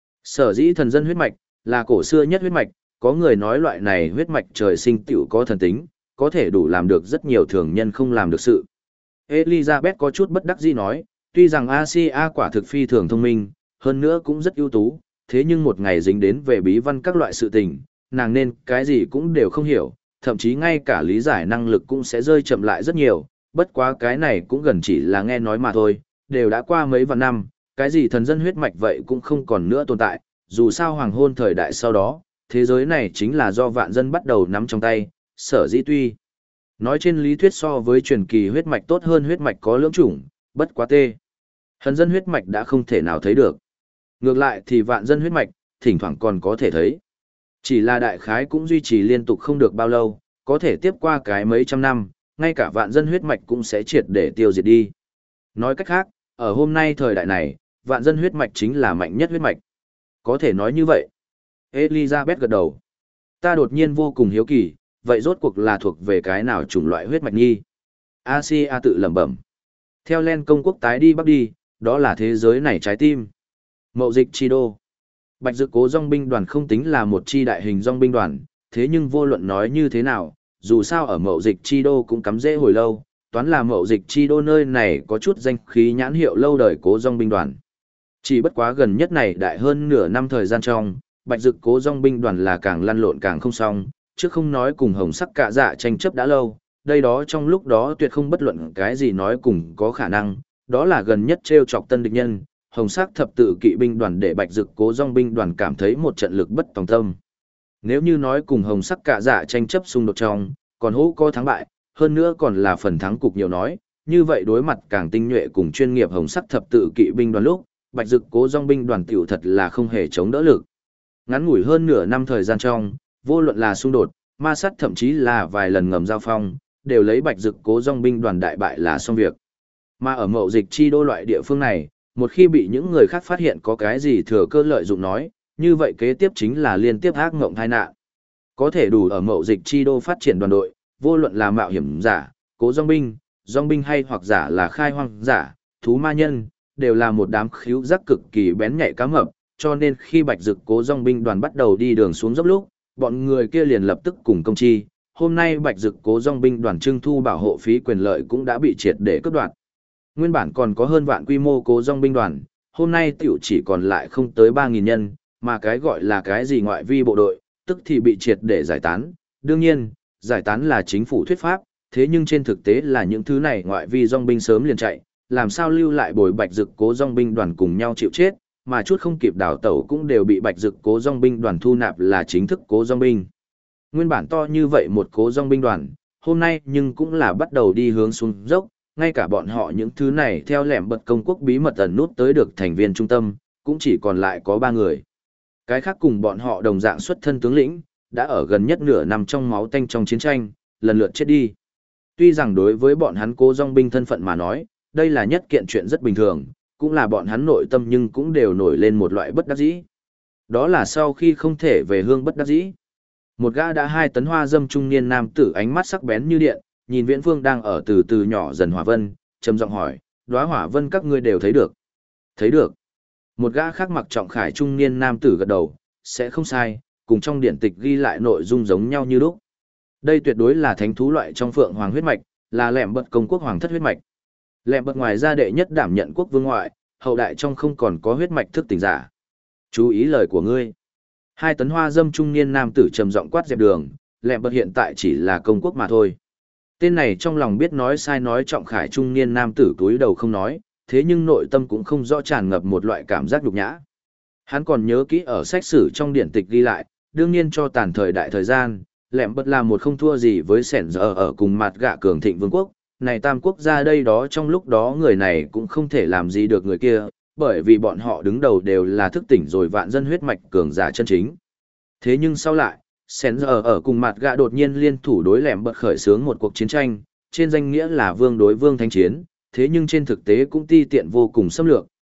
Sở dĩ thần dân huyết mạch, là cổ xưa nhất huyết mạch, có người nói loại này huyết mạch trời sinh tiểu có thần tính, có thể đủ làm được rất nhiều thường nhân không làm được sự. Elizabeth có chút bất đắc dĩ nói, tuy rằng Asia quả thực phi thường thông minh, hơn nữa cũng rất ưu tú, thế nhưng một ngày dính đến về bí văn các loại sự tình, nàng nên cái gì cũng đều không hiểu, thậm chí ngay cả lý giải năng lực cũng sẽ rơi chậm lại rất nhiều, bất quá cái này cũng gần chỉ là nghe nói mà thôi, đều đã qua mấy vạn năm, cái gì thần dân huyết mạch vậy cũng không còn nữa tồn tại, dù sao hoàng hôn thời đại sau đó, thế giới này chính là do vạn dân bắt đầu nắm trong tay, sở dĩ tuy nói trên lý thuyết so với truyền kỳ huyết mạch tốt hơn huyết mạch có lưỡng chủng, bất quá tê. Thần dân huyết mạch đã không thể nào thấy được. Ngược lại thì vạn dân huyết mạch, thỉnh thoảng còn có thể thấy. Chỉ là đại khái cũng duy trì liên tục không được bao lâu, có thể tiếp qua cái mấy trăm năm, ngay cả vạn dân huyết mạch cũng sẽ triệt để tiêu diệt đi. Nói cách khác, ở hôm nay thời đại này, vạn dân huyết mạch chính là mạnh nhất huyết mạch. Có thể nói như vậy. Elizabeth gật đầu. Ta đột nhiên vô cùng hiếu kỳ, vậy rốt cuộc là thuộc về cái nào chủng loại huyết mạch nghi? Asia tự lẩm bẩm. Theo Len công quốc tái đi bắc đi, đó là thế giới này trái tim. Mậu dịch chi đô. Bạch Dực Cố Dòng binh đoàn không tính là một chi đại hình dòng binh đoàn, thế nhưng vô luận nói như thế nào, dù sao ở Mậu dịch chi đô cũng cắm rễ hồi lâu, toán là Mậu dịch chi đô nơi này có chút danh khí nhãn hiệu lâu đời Cố Dòng binh đoàn. Chỉ bất quá gần nhất này đại hơn nửa năm thời gian trong, Bạch Dực Cố Dòng binh đoàn là càng lăn lộn càng không xong, chứ không nói cùng Hồng Sắc Cạ Dạ tranh chấp đã lâu, đây đó trong lúc đó tuyệt không bất luận cái gì nói cùng có khả năng, đó là gần nhất trêu chọc tân địch nhân. Hồng Sắc thập tự kỵ binh đoàn để Bạch Dực Cố Dòng binh đoàn cảm thấy một trận lực bất tòng tâm. Nếu như nói cùng Hồng Sắc Cạ Dạ tranh chấp xung đột trong, còn hữu có thắng bại, hơn nữa còn là phần thắng cục nhiều nói, như vậy đối mặt càng tinh nhuệ cùng chuyên nghiệp Hồng Sắc thập tự kỵ binh đoàn lúc, Bạch Dực Cố Dòng binh đoàn tiểu thật là không hề chống đỡ lực. Ngắn ngủi hơn nửa năm thời gian trong, vô luận là xung đột, ma sát thậm chí là vài lần ngầm giao phong, đều lấy Bạch Dực Cố Dòng binh đoàn đại bại là xong việc. Mà ở Mậu dịch chi đô loại địa phương này, một khi bị những người khác phát hiện có cái gì thừa cơ lợi dụng nói, như vậy kế tiếp chính là liên tiếp ác ngộng tai nạn. Có thể đủ ở Mậu dịch chi đô phát triển đoàn đội, vô luận là mạo hiểm giả, cố dòng binh hay hoặc giả là khai hoang giả, thú ma nhân, đều là một đám khíu giác cực kỳ bén nhạy cá mập, cho nên khi Bạch Dực Cố Dòng binh đoàn bắt đầu đi đường xuống dốc lúc, bọn người kia liền lập tức cùng công chi. Hôm nay Bạch Dực Cố Dòng binh đoàn trưng thu bảo hộ phí quyền lợi cũng đã bị triệt để cướp đoạt. Nguyên bản còn có hơn vạn quy mô Cố Dòng binh đoàn, hôm nay tiểu chỉ còn lại không tới 3.000 nhân, mà cái gọi là cái gì ngoại vi bộ đội, tức thì bị triệt để giải tán. Đương nhiên, giải tán là chính phủ thuyết pháp, thế nhưng trên thực tế là những thứ này ngoại vi dòng binh sớm liền chạy, làm sao lưu lại bồi Bạch Dực Cố Dòng binh đoàn cùng nhau chịu chết, mà chút không kịp đào tẩu cũng đều bị Bạch Dực Cố Dòng binh đoàn thu nạp là chính thức Cố Dòng binh. Nguyên bản to như vậy một Cố Dòng binh đoàn, hôm nay nhưng cũng là bắt đầu đi hướng xuống dốc, ngay cả bọn họ những thứ này theo lẻm bật công quốc bí mật ẩn nút tới được thành viên trung tâm, cũng chỉ còn lại có 3 người. Cái khác cùng bọn họ đồng dạng xuất thân tướng lĩnh, đã ở gần nhất nửa năm trong máu tanh trong chiến tranh, lần lượt chết đi. Tuy rằng đối với bọn hắn Cố Dòng binh thân phận mà nói, đây là nhất kiện chuyện rất bình thường, cũng là bọn hắn nội tâm nhưng cũng đều nổi lên một loại bất đắc dĩ. Đó là sau khi không thể về hương bất đắc dĩ. Một gã đã 2 tấn hoa dâm trung niên nam tử ánh mắt sắc bén như điện, nhìn Viễn Phương đang ở từ từ nhỏ dần hỏa vân, trầm giọng hỏi, đóa hỏa vân các ngươi đều thấy được. Thấy được. Một gã khác mặc trọng khải trung niên nam tử gật đầu, sẽ không sai, cùng trong điển tịch ghi lại nội dung giống nhau như lúc. Đây tuyệt đối là thánh thú loại trong phượng hoàng huyết mạch, là lẻm bật công quốc hoàng thất huyết mạch. Lẻm bật ngoài ra đệ nhất đảm nhận quốc vương ngoại, hậu đại trong không còn có huyết mạch thức tỉnh giả. Chú ý lời của ngươi. 2 tấn hoa dâm trung niên nam tử trầm giọng quát dẹp đường, lẻm bật hiện tại chỉ là công quốc mà thôi. Tên này trong lòng biết nói sai nói trọng khải trung niên nam tử túi đầu không nói, thế nhưng nội tâm cũng không rõ tràn ngập một loại cảm giác nhục nhã. Hắn còn nhớ kỹ ở sách sử trong điển tịch ghi lại, đương nhiên cho tàn thời đại thời gian, lẻm bật là một không thua gì với sẻn giờ ở cùng mặt gạ cường thịnh vương quốc, này tam quốc gia đây đó trong lúc đó người này cũng không thể làm gì được người kia, bởi vì bọn họ đứng đầu đều là thức tỉnh rồi vạn dân huyết mạch cường giả chân chính. Thế nhưng sau lại, sẻn giờ ở cùng mặt gạ đột nhiên liên thủ đối lẻm bật khởi xướng một cuộc chiến tranh, trên danh nghĩa là vương đối vương thanh chiến, thế nhưng trên thực tế cũng ti tiện vô cùng xâm lược,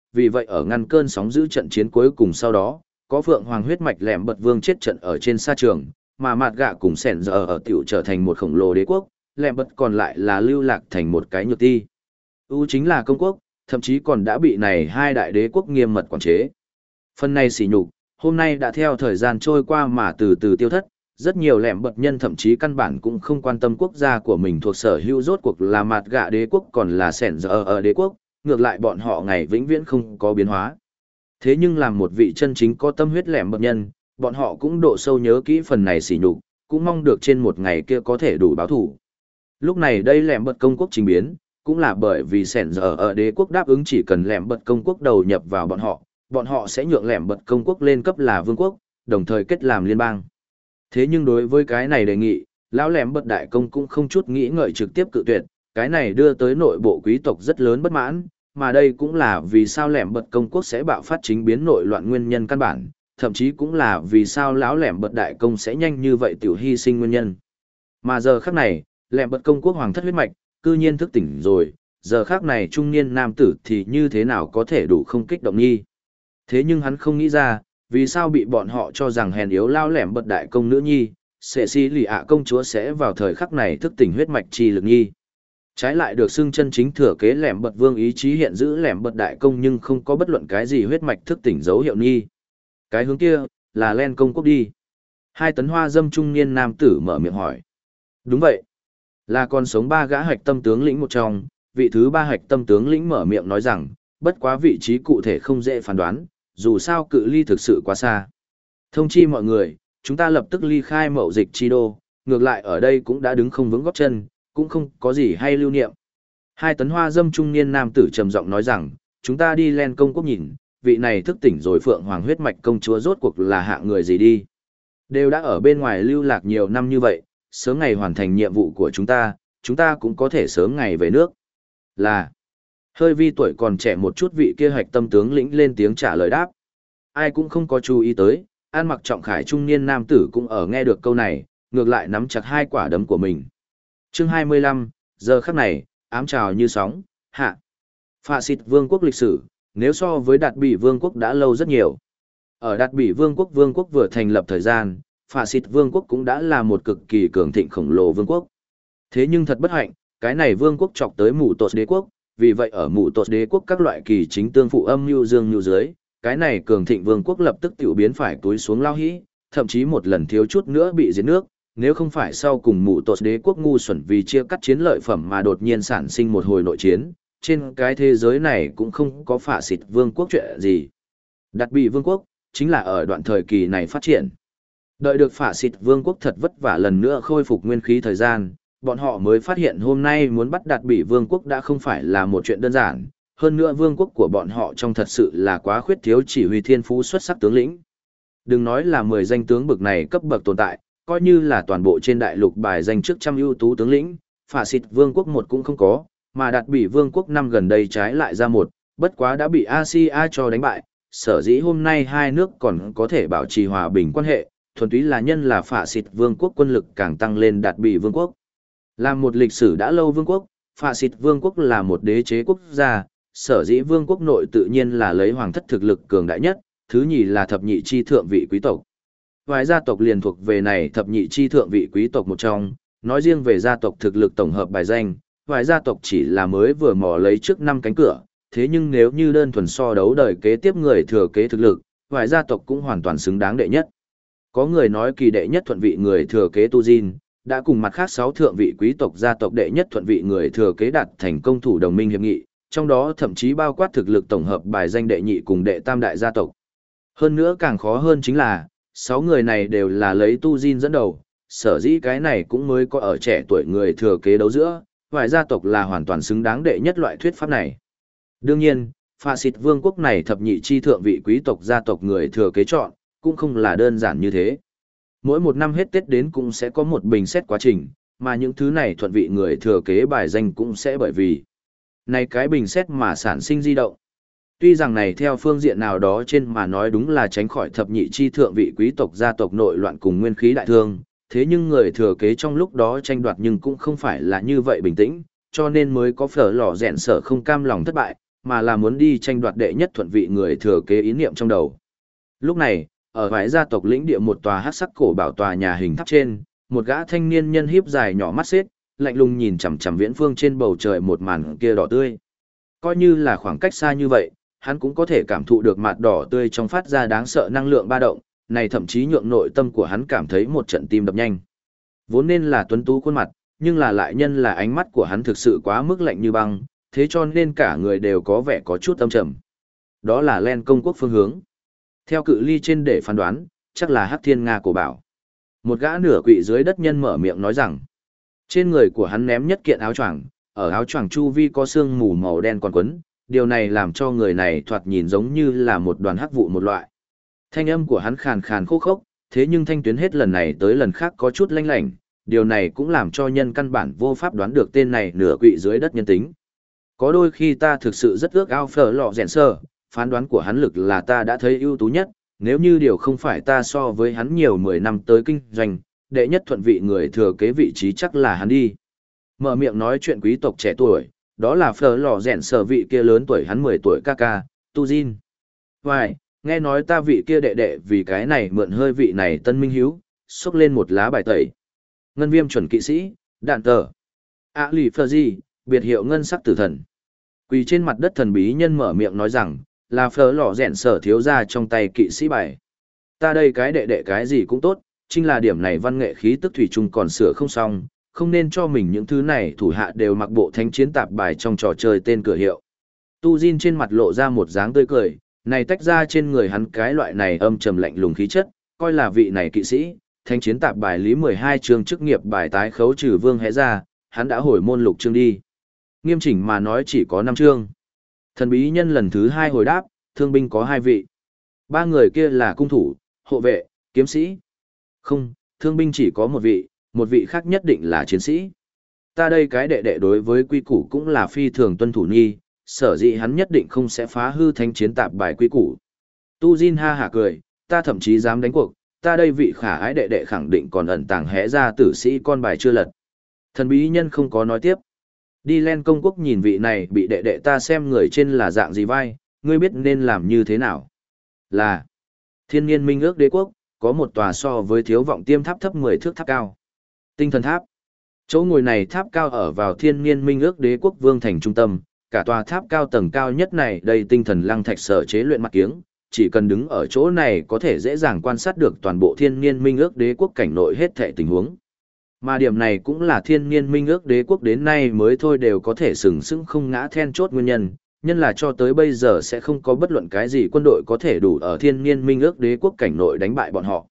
vì vậy ở ngăn cơn sóng giữ trận chiến cuối cùng sau đó, có Phượng Hoàng huyết mạch lẻm bật vương chết trận ở trên sa trường, mà Mạt Gạ cùng Sẻn giờ ở tiểu trở thành một khổng lồ đế quốc, lẻm bật còn lại là lưu lạc thành một cái nhược ti. Chính là công quốc, thậm chí còn đã bị này hai đại đế quốc nghiêm mật quản chế. Phần này sỉ nhục, hôm nay đã theo thời gian trôi qua mà từ từ tiêu thất, rất nhiều lẻm bật nhân thậm chí căn bản cũng không quan tâm quốc gia của mình thuộc sở hữu rốt cuộc là Mạt Gạ đế quốc còn là Sẻn giờ ở đế quốc, ngược lại bọn họ ngày vĩnh viễn không có biến hóa. Thế nhưng làm một vị chân chính có tâm huyết lẻm bật nhân, bọn họ cũng độ sâu nhớ kỹ phần này sỉ nhục, cũng mong được trên một ngày kia có thể đủ báo thủ. Lúc này đây lẻm bật công quốc trình biến, cũng là bởi vì Sẻn giờ ở đế quốc đáp ứng chỉ cần lẻm bật công quốc đầu nhập vào bọn họ sẽ nhượng lẻm bật công quốc lên cấp là vương quốc, đồng thời kết làm liên bang. Thế nhưng đối với cái này đề nghị, lão lẻm bật đại công cũng không chút nghĩ ngợi trực tiếp cự tuyệt, cái này đưa tới nội bộ quý tộc rất lớn bất mãn, mà đây cũng là vì sao lẻm bật công quốc sẽ bạo phát chính biến nội loạn nguyên nhân căn bản, thậm chí cũng là vì sao lão lẻm bật đại công sẽ nhanh như vậy tiểu hy sinh nguyên nhân. Mà giờ khắc này, lẻm bật công quốc hoàng thất huyết mạch, cư nhiên thức tỉnh rồi, giờ khắc này trung niên nam tử thì như thế nào có thể đủ không kích động nghi. Thế nhưng hắn không nghĩ ra, vì sao bị bọn họ cho rằng hèn yếu lao lẻm bật đại công nữ nhi, sẽ si lì ạ công chúa sẽ vào thời khắc này thức tỉnh huyết mạch chi lực nhi. Trái lại được xưng chân chính thừa kế lẻm bật vương ý chí hiện giữ lẻm bật đại công nhưng không có bất luận cái gì huyết mạch thức tỉnh dấu hiệu nhi. Cái hướng kia, là len công quốc đi. Hai tấn hoa dâm trung niên nam tử mở miệng hỏi. Đúng vậy. Là con sống ba gã hạch tâm tướng lĩnh một trong, vị thứ ba hạch tâm tướng lĩnh mở miệng nói rằng, bất quá vị trí cụ thể không dễ phán đoán, dù sao cự ly thực sự quá xa. Thông chi mọi người, chúng ta lập tức ly khai mậu dịch chi đô, ngược lại ở đây cũng đã đứng không vững góp chân, cũng không có gì hay lưu niệm. Hai tấn hoa dâm trung niên nam tử trầm giọng nói rằng, chúng ta đi len công quốc nhìn, vị này thức tỉnh rồi Phượng Hoàng huyết mạch công chúa rốt cuộc là hạng người gì đi. Đều đã ở bên ngoài lưu lạc nhiều năm như vậy, sớm ngày hoàn thành nhiệm vụ của chúng ta cũng có thể sớm ngày về nước. Là, hơi vi tuổi còn trẻ một chút vị kia hạch tâm tướng lĩnh lên tiếng trả lời đáp. Ai cũng không có chú ý tới, An Mặc trọng khải trung niên nam tử cũng ở nghe được câu này, ngược lại nắm chặt hai quả đấm của mình. Chương 25, giờ khắc này, ám trào như sóng, hạ. Phạ xịt vương quốc lịch sử, nếu so với Đạt Bỉ vương quốc đã lâu rất nhiều. Ở Đạt Bỉ vương quốc vừa thành lập thời gian, Phạ xịt vương quốc cũng đã là một cực kỳ cường thịnh khổng lồ vương quốc. Thế nhưng thật bất hạnh, cái này vương quốc chọc tới mụ tột đế quốc, vì vậy ở mụ tột đế quốc các loại kỳ chính tương phụ âm mưu dương mưu dưới, cái này cường thịnh vương quốc lập tức tiểu biến phải túi xuống lao hĩ, thậm chí một lần thiếu chút nữa bị diệt nước, nếu không phải sau cùng mụ tột đế quốc ngu xuẩn vì chia cắt chiến lợi phẩm mà đột nhiên sản sinh một hồi nội chiến, trên cái thế giới này cũng không có phạ xịt vương quốc chuyện gì. Đạt Bỉ vương quốc, chính là ở đoạn thời kỳ này phát triển. Đợi được phạ xịt vương quốc thật vất vả lần nữa khôi phục nguyên khí thời gian, bọn họ mới phát hiện hôm nay muốn bắt Đạt Bỉ vương quốc đã không phải là một chuyện đơn giản, hơn nữa vương quốc của bọn họ trong thật sự là quá khuyết thiếu chỉ huy thiên phú xuất sắc tướng lĩnh. Đừng nói là 10 danh tướng bậc này cấp bậc tồn tại, coi như là toàn bộ trên đại lục bài danh trước trăm ưu tú tướng lĩnh, phạ xịt vương quốc một cũng không có, mà Đạt Bỉ vương quốc năm gần đây trái lại ra một, bất quá đã bị Asia cho đánh bại, sở dĩ hôm nay hai nước còn có thể bảo trì hòa bình quan hệ, thuần túy là nhân là phạ xịt vương quốc quân lực càng tăng lên Đạt Bỉ vương quốc. Là một lịch sử đã lâu vương quốc, phạ xịt vương quốc là một đế chế quốc gia, sở dĩ vương quốc nội tự nhiên là lấy hoàng thất thực lực cường đại nhất, thứ nhì là thập nhị chi thượng vị quý tộc. Vài gia tộc liền thuộc về này thập nhị chi thượng vị quý tộc một trong, nói riêng về gia tộc thực lực tổng hợp bài danh, vài gia tộc chỉ là mới vừa mò lấy trước 5 cánh cửa, thế nhưng nếu như đơn thuần so đấu đời kế tiếp người thừa kế thực lực, vài gia tộc cũng hoàn toàn xứng đáng đệ nhất. Có người nói kỳ đệ nhất thuận vị người thừa kế Tu Jin, đã cùng mặt khác 6 thượng vị quý tộc gia tộc đệ nhất thuận vị người thừa kế đạt thành công thủ đồng minh hiệp nghị, trong đó thậm chí bao quát thực lực tổng hợp bài danh đệ nhị cùng đệ tam đại gia tộc. Hơn nữa càng khó hơn chính là, 6 người này đều là lấy Tu Jin dẫn đầu, sở dĩ cái này cũng mới có ở trẻ tuổi người thừa kế đấu giữa, vài gia tộc là hoàn toàn xứng đáng đệ nhất loại thuyết pháp này. Đương nhiên, phạ xịt vương quốc này thập nhị chi thượng vị quý tộc gia tộc người thừa kế chọn, cũng không là đơn giản như thế. Mỗi một năm hết Tết đến cũng sẽ có một bình xét quá trình, mà những thứ này thuận vị người thừa kế bài danh cũng sẽ bởi vì này cái bình xét mà sản sinh di động. Tuy rằng này theo phương diện nào đó trên mà nói đúng là tránh khỏi thập nhị chi thượng vị quý tộc gia tộc nội loạn cùng nguyên khí đại thương, thế nhưng người thừa kế trong lúc đó tranh đoạt nhưng cũng không phải là như vậy bình tĩnh, cho nên mới có phở lò rèn sở không cam lòng thất bại, mà là muốn đi tranh đoạt đệ nhất thuận vị người thừa kế ý niệm trong đầu. Lúc này, ở vài gia tộc lĩnh địa một tòa hắc sắc cổ bảo tòa nhà hình tháp trên, một gã thanh niên nhân híp dài nhỏ mắt xếp, lạnh lùng nhìn chằm chằm viễn phương trên bầu trời một màn kia đỏ tươi. Coi như là khoảng cách xa như vậy, hắn cũng có thể cảm thụ được mạt đỏ tươi trong phát ra đáng sợ năng lượng ba động, này thậm chí nhượng nội tâm của hắn cảm thấy một trận tim đập nhanh. Vốn nên là tuấn tú khuôn mặt, nhưng là lại nhân là ánh mắt của hắn thực sự quá mức lạnh như băng, thế cho nên cả người đều có vẻ có chút âm trầm. Đó là Len công quốc phương hướng. Theo cự ly trên để phán đoán, chắc là Hắc Thiên Nga cổ bảo. Một gã nửa quỵ dưới đất nhân mở miệng nói rằng, trên người của hắn ném nhất kiện áo choàng, ở áo choàng chu vi có sương mù màu đen còn quấn, điều này làm cho người này thoạt nhìn giống như là một đoàn hắc vụ một loại. Thanh âm của hắn khàn khàn khô khốc, thế nhưng thanh tuyến hết lần này tới lần khác có chút lanh lảnh, điều này cũng làm cho nhân căn bản vô pháp đoán được tên này nửa quỵ dưới đất nhân tính. Có đôi khi ta thực sự rất ước ao phở lọ rèn sơ, phán đoán của hắn lực là ta đã thấy ưu tú nhất, nếu như điều không phải ta so với hắn nhiều 10 năm tới kinh doanh, đệ nhất thuận vị người thừa kế vị trí chắc là hắn đi. Mở miệng nói chuyện quý tộc trẻ tuổi, đó là phở lò rèn sở vị kia lớn tuổi hắn 10 tuổi ca ca, Tu Jin. Vài, nghe nói ta vị kia đệ đệ vì cái này mượn hơi vị này tân minh hiếu, xúc lên một lá bài tẩy. Ngân viêm chuẩn kỵ sĩ, đạn tờ. Lì phở gì, biệt hiệu ngân sắc tử thần. Quỳ trên mặt đất thần bí nhân mở miệng nói rằng, là phở lò rèn sở thiếu ra trong tay kỵ sĩ bài. Ta đây cái đệ đệ cái gì cũng tốt, chính là điểm này văn nghệ khí tức thủy chung còn sửa không xong, không nên cho mình những thứ này thủ hạ đều mặc bộ thánh chiến tạp bài trong trò chơi tên cửa hiệu. Tu Jin trên mặt lộ ra một dáng tươi cười, này tách ra trên người hắn cái loại này âm trầm lạnh lùng khí chất, coi là vị này kỵ sĩ, thánh chiến tạp bài lý 12 chương chức nghiệp bài tái khấu trừ vương hẽ ra, hắn đã hồi môn lục chương đi. Nghiêm chỉnh mà nói chỉ có 5 chương. Thần bí nhân lần thứ 2 hồi đáp, thương binh có 2 vị. 3 người kia là cung thủ, hộ vệ, kiếm sĩ. Không, thương binh chỉ có một vị khác nhất định là chiến sĩ. Ta đây cái đệ đệ đối với quy củ cũng là phi thường tuân thủ nghi, sở dĩ hắn nhất định không sẽ phá hư thánh chiến tạp bài quy củ. Tu Jin ha hả cười, ta thậm chí dám đánh cuộc, ta đây vị khả ái đệ đệ khẳng định còn ẩn tàng hẽ ra tử sĩ con bài chưa lật. Thần bí nhân không có nói tiếp. Đi Len công quốc nhìn vị này bị đệ đệ ta xem người trên là dạng gì vai, ngươi biết nên làm như thế nào. Là Thiên Niên Minh ước đế quốc, có một tòa so với thiếu vọng tiêm tháp thấp 10 thước tháp cao. Tinh thần tháp. Chỗ ngồi này tháp cao ở vào Thiên Niên Minh ước đế quốc vương thành trung tâm, cả tòa tháp cao tầng cao nhất này đây tinh thần lăng thạch sở chế luyện mặt kiếng, chỉ cần đứng ở chỗ này có thể dễ dàng quan sát được toàn bộ Thiên Niên Minh ước đế quốc cảnh nội hết thảy tình huống. Mà điểm này cũng là Thiên Niên Minh ước đế quốc đến nay mới thôi đều có thể sừng sững không ngã then chốt nguyên nhân, nhân là cho tới bây giờ sẽ không có bất luận cái gì quân đội có thể đủ ở Thiên Niên Minh ước đế quốc cảnh nội đánh bại bọn họ.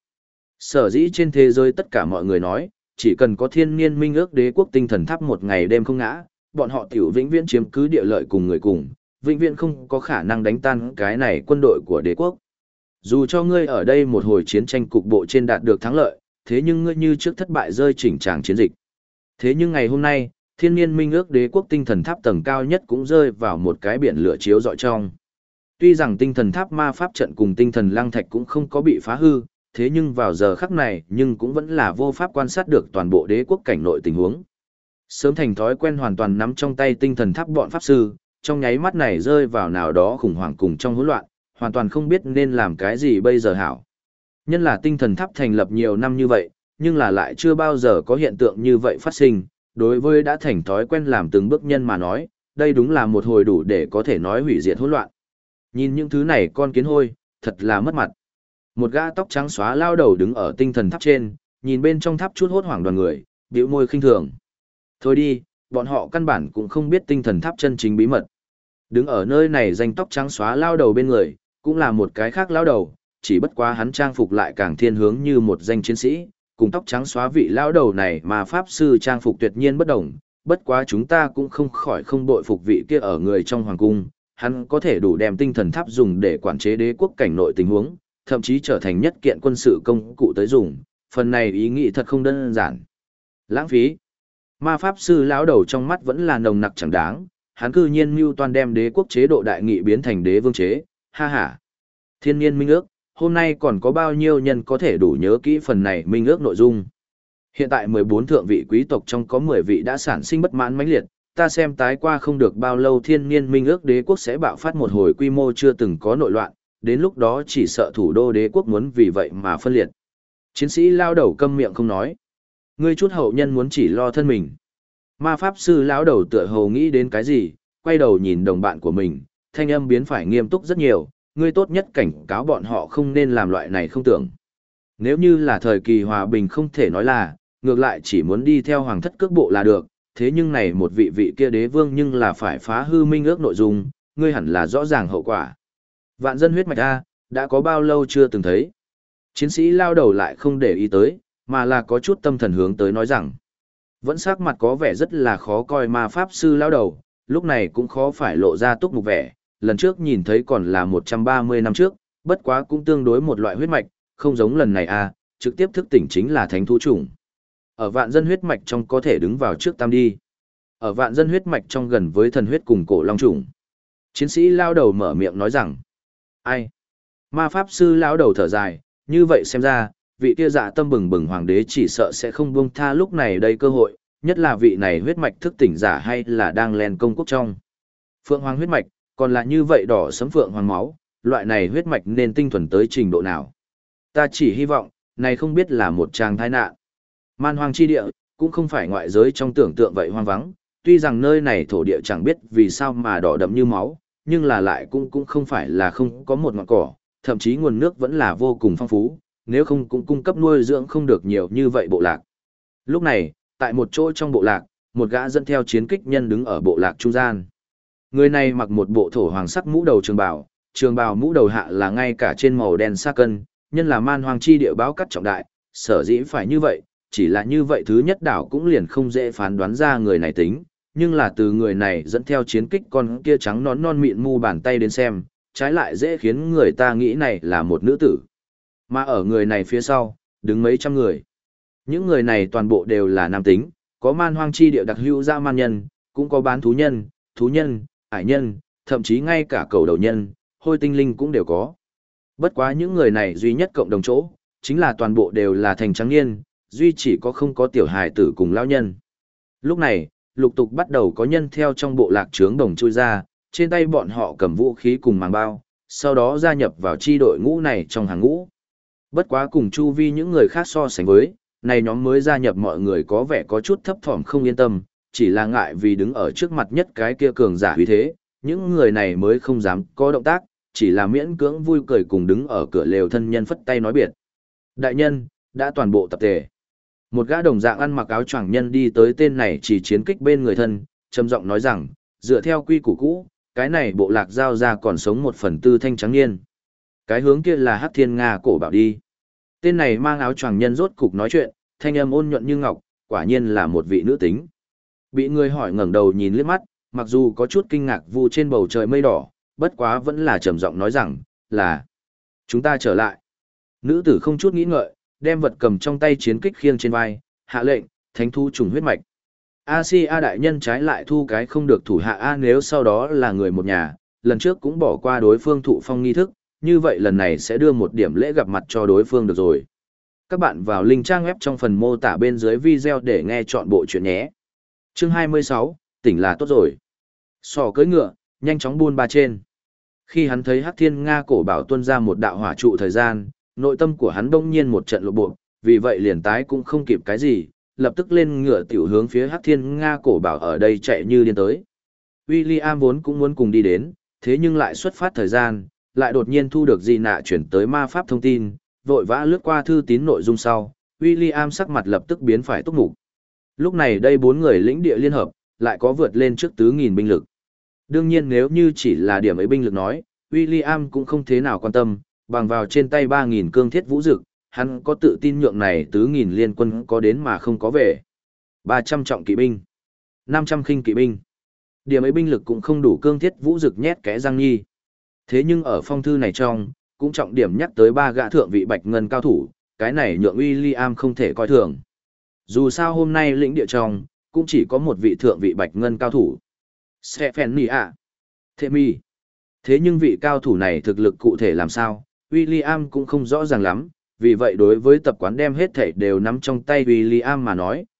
Sở dĩ trên thế giới tất cả mọi người nói, chỉ cần có Thiên Niên Minh ước đế quốc tinh thần tháp một ngày đêm không ngã, bọn họ tiểu vĩnh viễn chiếm cứ địa lợi cùng người cùng, vĩnh viễn không có khả năng đánh tan cái này quân đội của đế quốc. Dù cho ngươi ở đây một hồi chiến tranh cục bộ trên đạt được thắng lợi, thế nhưng ngươi như trước thất bại rơi chỉnh tràng chiến dịch. Thế nhưng ngày hôm nay, Thiên Niên Minh ước đế quốc tinh thần tháp tầng cao nhất cũng rơi vào một cái biển lửa chiếu rọi trong. Tuy rằng tinh thần tháp ma pháp trận cùng tinh thần lăng thạch cũng không có bị phá hư, thế nhưng vào giờ khắc này nhưng cũng vẫn là vô pháp quan sát được toàn bộ đế quốc cảnh nội tình huống. Sớm thành thói quen hoàn toàn nắm trong tay tinh thần tháp bọn pháp sư, trong nháy mắt này rơi vào nào đó khủng hoảng cùng trong hỗn loạn, hoàn toàn không biết nên làm cái gì bây giờ hảo. Nhân là tinh thần tháp thành lập nhiều năm như vậy, nhưng là lại chưa bao giờ có hiện tượng như vậy phát sinh, đối với đã thành thói quen làm từng bước nhân mà nói, đây đúng là một hồi đủ để có thể nói hủy diệt hỗn loạn. Nhìn những thứ này con kiến hôi, thật là mất mặt. Một gã tóc trắng xóa lao đầu đứng ở tinh thần tháp trên, nhìn bên trong tháp chút hốt hoảng đoàn người, bĩu môi khinh thường. Thôi đi, bọn họ căn bản cũng không biết tinh thần tháp chân chính bí mật. Đứng ở nơi này danh tóc trắng xóa lao đầu bên người, cũng là một cái khác lao đầu, chỉ bất quá hắn trang phục lại càng thiên hướng như một danh chiến sĩ, cùng tóc trắng xóa vị lao đầu này mà pháp sư trang phục tuyệt nhiên bất đồng, bất quá chúng ta cũng không khỏi không bội phục vị kia ở người trong hoàng cung, hắn có thể đủ đem tinh thần tháp dùng để quản chế đế quốc cảnh nội tình huống, thậm chí trở thành nhất kiện quân sự công cụ tới dùng, phần này ý nghĩ thật không đơn giản. Lãng phí. Ma pháp sư lão đầu trong mắt vẫn là nồng nặc chẳng đáng, hắn cư nhiên mưu toan đem đế quốc chế độ đại nghị biến thành đế vương chế, ha ha. Thiên Niên Minh ước, hôm nay còn có bao nhiêu nhân có thể đủ nhớ kỹ phần này minh ước nội dung. Hiện tại 14 thượng vị quý tộc trong có 10 vị đã sản sinh bất mãn mãnh liệt, ta xem tái qua không được bao lâu thiên niên minh ước đế quốc sẽ bạo phát một hồi quy mô chưa từng có nội loạn, đến lúc đó chỉ sợ thủ đô đế quốc muốn vì vậy mà phân liệt. Chiến sĩ lao đầu câm miệng không nói. Ngươi chút hậu nhân muốn chỉ lo thân mình. Ma pháp sư lão đầu tựa hồ nghĩ đến cái gì, quay đầu nhìn đồng bạn của mình, thanh âm biến phải nghiêm túc rất nhiều, ngươi tốt nhất cảnh cáo bọn họ không nên làm loại này không tưởng. Nếu như là thời kỳ hòa bình không thể nói là, ngược lại chỉ muốn đi theo hoàng thất cước bộ là được, thế nhưng này một vị vị kia đế vương nhưng là phải phá hư minh ước nội dung, ngươi hẳn là rõ ràng hậu quả. Vạn dân huyết mạch A, đã có bao lâu chưa từng thấy. Chiến sĩ lao đầu lại không để ý tới, mà là có chút tâm thần hướng tới nói rằng, vẫn sắc mặt có vẻ rất là khó coi ma pháp sư lao đầu, lúc này cũng khó phải lộ ra túc mục vẻ, lần trước nhìn thấy còn là 130 năm trước, bất quá cũng tương đối một loại huyết mạch, không giống lần này a, trực tiếp thức tỉnh chính là thánh thú chủng. Ở vạn dân huyết mạch trong có thể đứng vào trước tam đi. Ở vạn dân huyết mạch trong gần với thần huyết cùng cổ long chủng. Chiến sĩ lao đầu mở miệng nói rằng, ai? Ma pháp sư lao đầu thở dài, như vậy xem ra, vị kia dạ tâm bừng bừng hoàng đế chỉ sợ sẽ không buông tha lúc này đây cơ hội, nhất là vị này huyết mạch thức tỉnh giả hay là đang len công quốc trong. Phượng hoàng huyết mạch, còn là như vậy đỏ sấm phượng hoàng máu, loại này huyết mạch nên tinh thuần tới trình độ nào. Ta chỉ hy vọng, này không biết là một tràng tai nạn. Man hoang chi địa, cũng không phải ngoại giới trong tưởng tượng vậy hoang vắng, tuy rằng nơi này thổ địa chẳng biết vì sao mà đỏ đậm như máu, nhưng là lại cũng không phải là không có một ngọn cỏ, thậm chí nguồn nước vẫn là vô cùng phong phú, nếu không cũng cung cấp nuôi dưỡng không được nhiều như vậy bộ lạc. Lúc này, tại một chỗ trong bộ lạc, một gã dẫn theo chiến kích nhân đứng ở bộ lạc trung gian. Người này mặc một bộ thổ hoàng sắc mũ đầu trường bào mũ đầu hạ là ngay cả trên màu đen sa cân, nhân là man hoang chi địa báo cắt trọng đại, sở dĩ phải như vậy, chỉ là như vậy thứ nhất đảo cũng liền không dễ phán đoán ra người này tính, nhưng là từ người này dẫn theo chiến kích con kia trắng nón non mịn mu bàn tay đến xem, trái lại dễ khiến người ta nghĩ này là một nữ tử. Mà ở người này phía sau, đứng mấy trăm người. Những người này toàn bộ đều là nam tính, có man hoang chi địa đặc hữu dã man nhân, cũng có bán thú nhân, ải nhân, thậm chí ngay cả cầu đầu nhân, hôi tinh linh cũng đều có. Bất quá những người này duy nhất cộng đồng chỗ, chính là toàn bộ đều là thành trắng niên, duy chỉ có không có tiểu hài tử cùng lão nhân. Lúc này, lục tục bắt đầu có nhân theo trong bộ lạc trướng đồng chui ra, trên tay bọn họ cầm vũ khí cùng màng bao, sau đó gia nhập vào chi đội ngũ này trong hàng ngũ. Bất quá cùng chu vi những người khác so sánh với, này nhóm mới gia nhập mọi người có vẻ có chút thấp thỏm không yên tâm, chỉ là ngại vì đứng ở trước mặt nhất cái kia cường giả uy thế, những người này mới không dám có động tác, chỉ là miễn cưỡng vui cười cùng đứng ở cửa lều thân nhân phất tay nói biệt. Đại nhân, đã toàn bộ tập thể. Một gã đồng dạng ăn mặc áo choàng nhân đi tới tên này chỉ chiến kích bên người thân, trầm giọng nói rằng, dựa theo quy củ cũ, cái này bộ lạc giao ra còn sống 1/4 thanh trắng niên. Cái hướng kia là Hắc Thiên Nga cổ bảo đi. Tên này mang áo choàng nhân rốt cục nói chuyện, thanh âm ôn nhuận như ngọc, quả nhiên là một vị nữ tính. Bị người hỏi ngẩng đầu nhìn liếc mắt, mặc dù có chút kinh ngạc vu trên bầu trời mây đỏ, bất quá vẫn là trầm giọng nói rằng, là chúng ta trở lại. Nữ tử không chút nghĩ ngợi, đem vật cầm trong tay chiến kích khiêng trên vai, hạ lệnh, thánh thu trùng huyết mạch. A đại nhân trái lại thu cái không được thủ hạ A nếu sau đó là người một nhà, lần trước cũng bỏ qua đối phương thụ phong nghi thức, như vậy lần này sẽ đưa một điểm lễ gặp mặt cho đối phương được rồi. Các bạn vào link trang web trong phần mô tả bên dưới video để nghe chọn bộ chuyện nhé. Chương 26, tỉnh là tốt rồi. Sò cưỡi ngựa, nhanh chóng buôn ba trên. Khi hắn thấy Hắc Thiên Nga cổ bảo tuôn ra một đạo hỏa trụ thời gian, nội tâm của hắn bỗng nhiên một trận lộ bộ, vì vậy liền tái cũng không kịp cái gì, lập tức lên ngựa tiểu hướng phía Hắc Thiên Nga cổ bảo ở đây chạy như điên tới. William vốn cũng muốn cùng đi đến, thế nhưng lại xuất phát thời gian, lại đột nhiên thu được gì nạ chuyển tới ma pháp thông tin, vội vã lướt qua thư tín nội dung sau, William sắc mặt lập tức biến phải túc mục. Lúc này đây 4 người lĩnh địa liên hợp, lại có vượt lên trước 4.000 binh lực. Đương nhiên nếu như chỉ là điểm ấy binh lực nói, William cũng không thế nào quan tâm, bằng vào trên tay 3.000 cương thiết vũ dực, hắn có tự tin nhượng này 4.000 liên quân có đến mà không có về. 300 trọng kỵ binh, 500 khinh kỵ binh. Điểm ấy binh lực cũng không đủ cương thiết vũ dực nhét kẽ răng nhi. Thế nhưng ở phong thư này trong, cũng trọng điểm nhắc tới 3 gã thượng vị bạch ngân cao thủ, cái này nhượng William không thể coi thường. Dù sao hôm nay lĩnh địa trong, cũng chỉ có một vị thượng vị bạch ngân cao thủ. Stephania. Themi. Thế nhưng vị cao thủ này thực lực cụ thể làm sao, William cũng không rõ ràng lắm, vì vậy đối với tập quán đem hết thảy đều nắm trong tay William mà nói,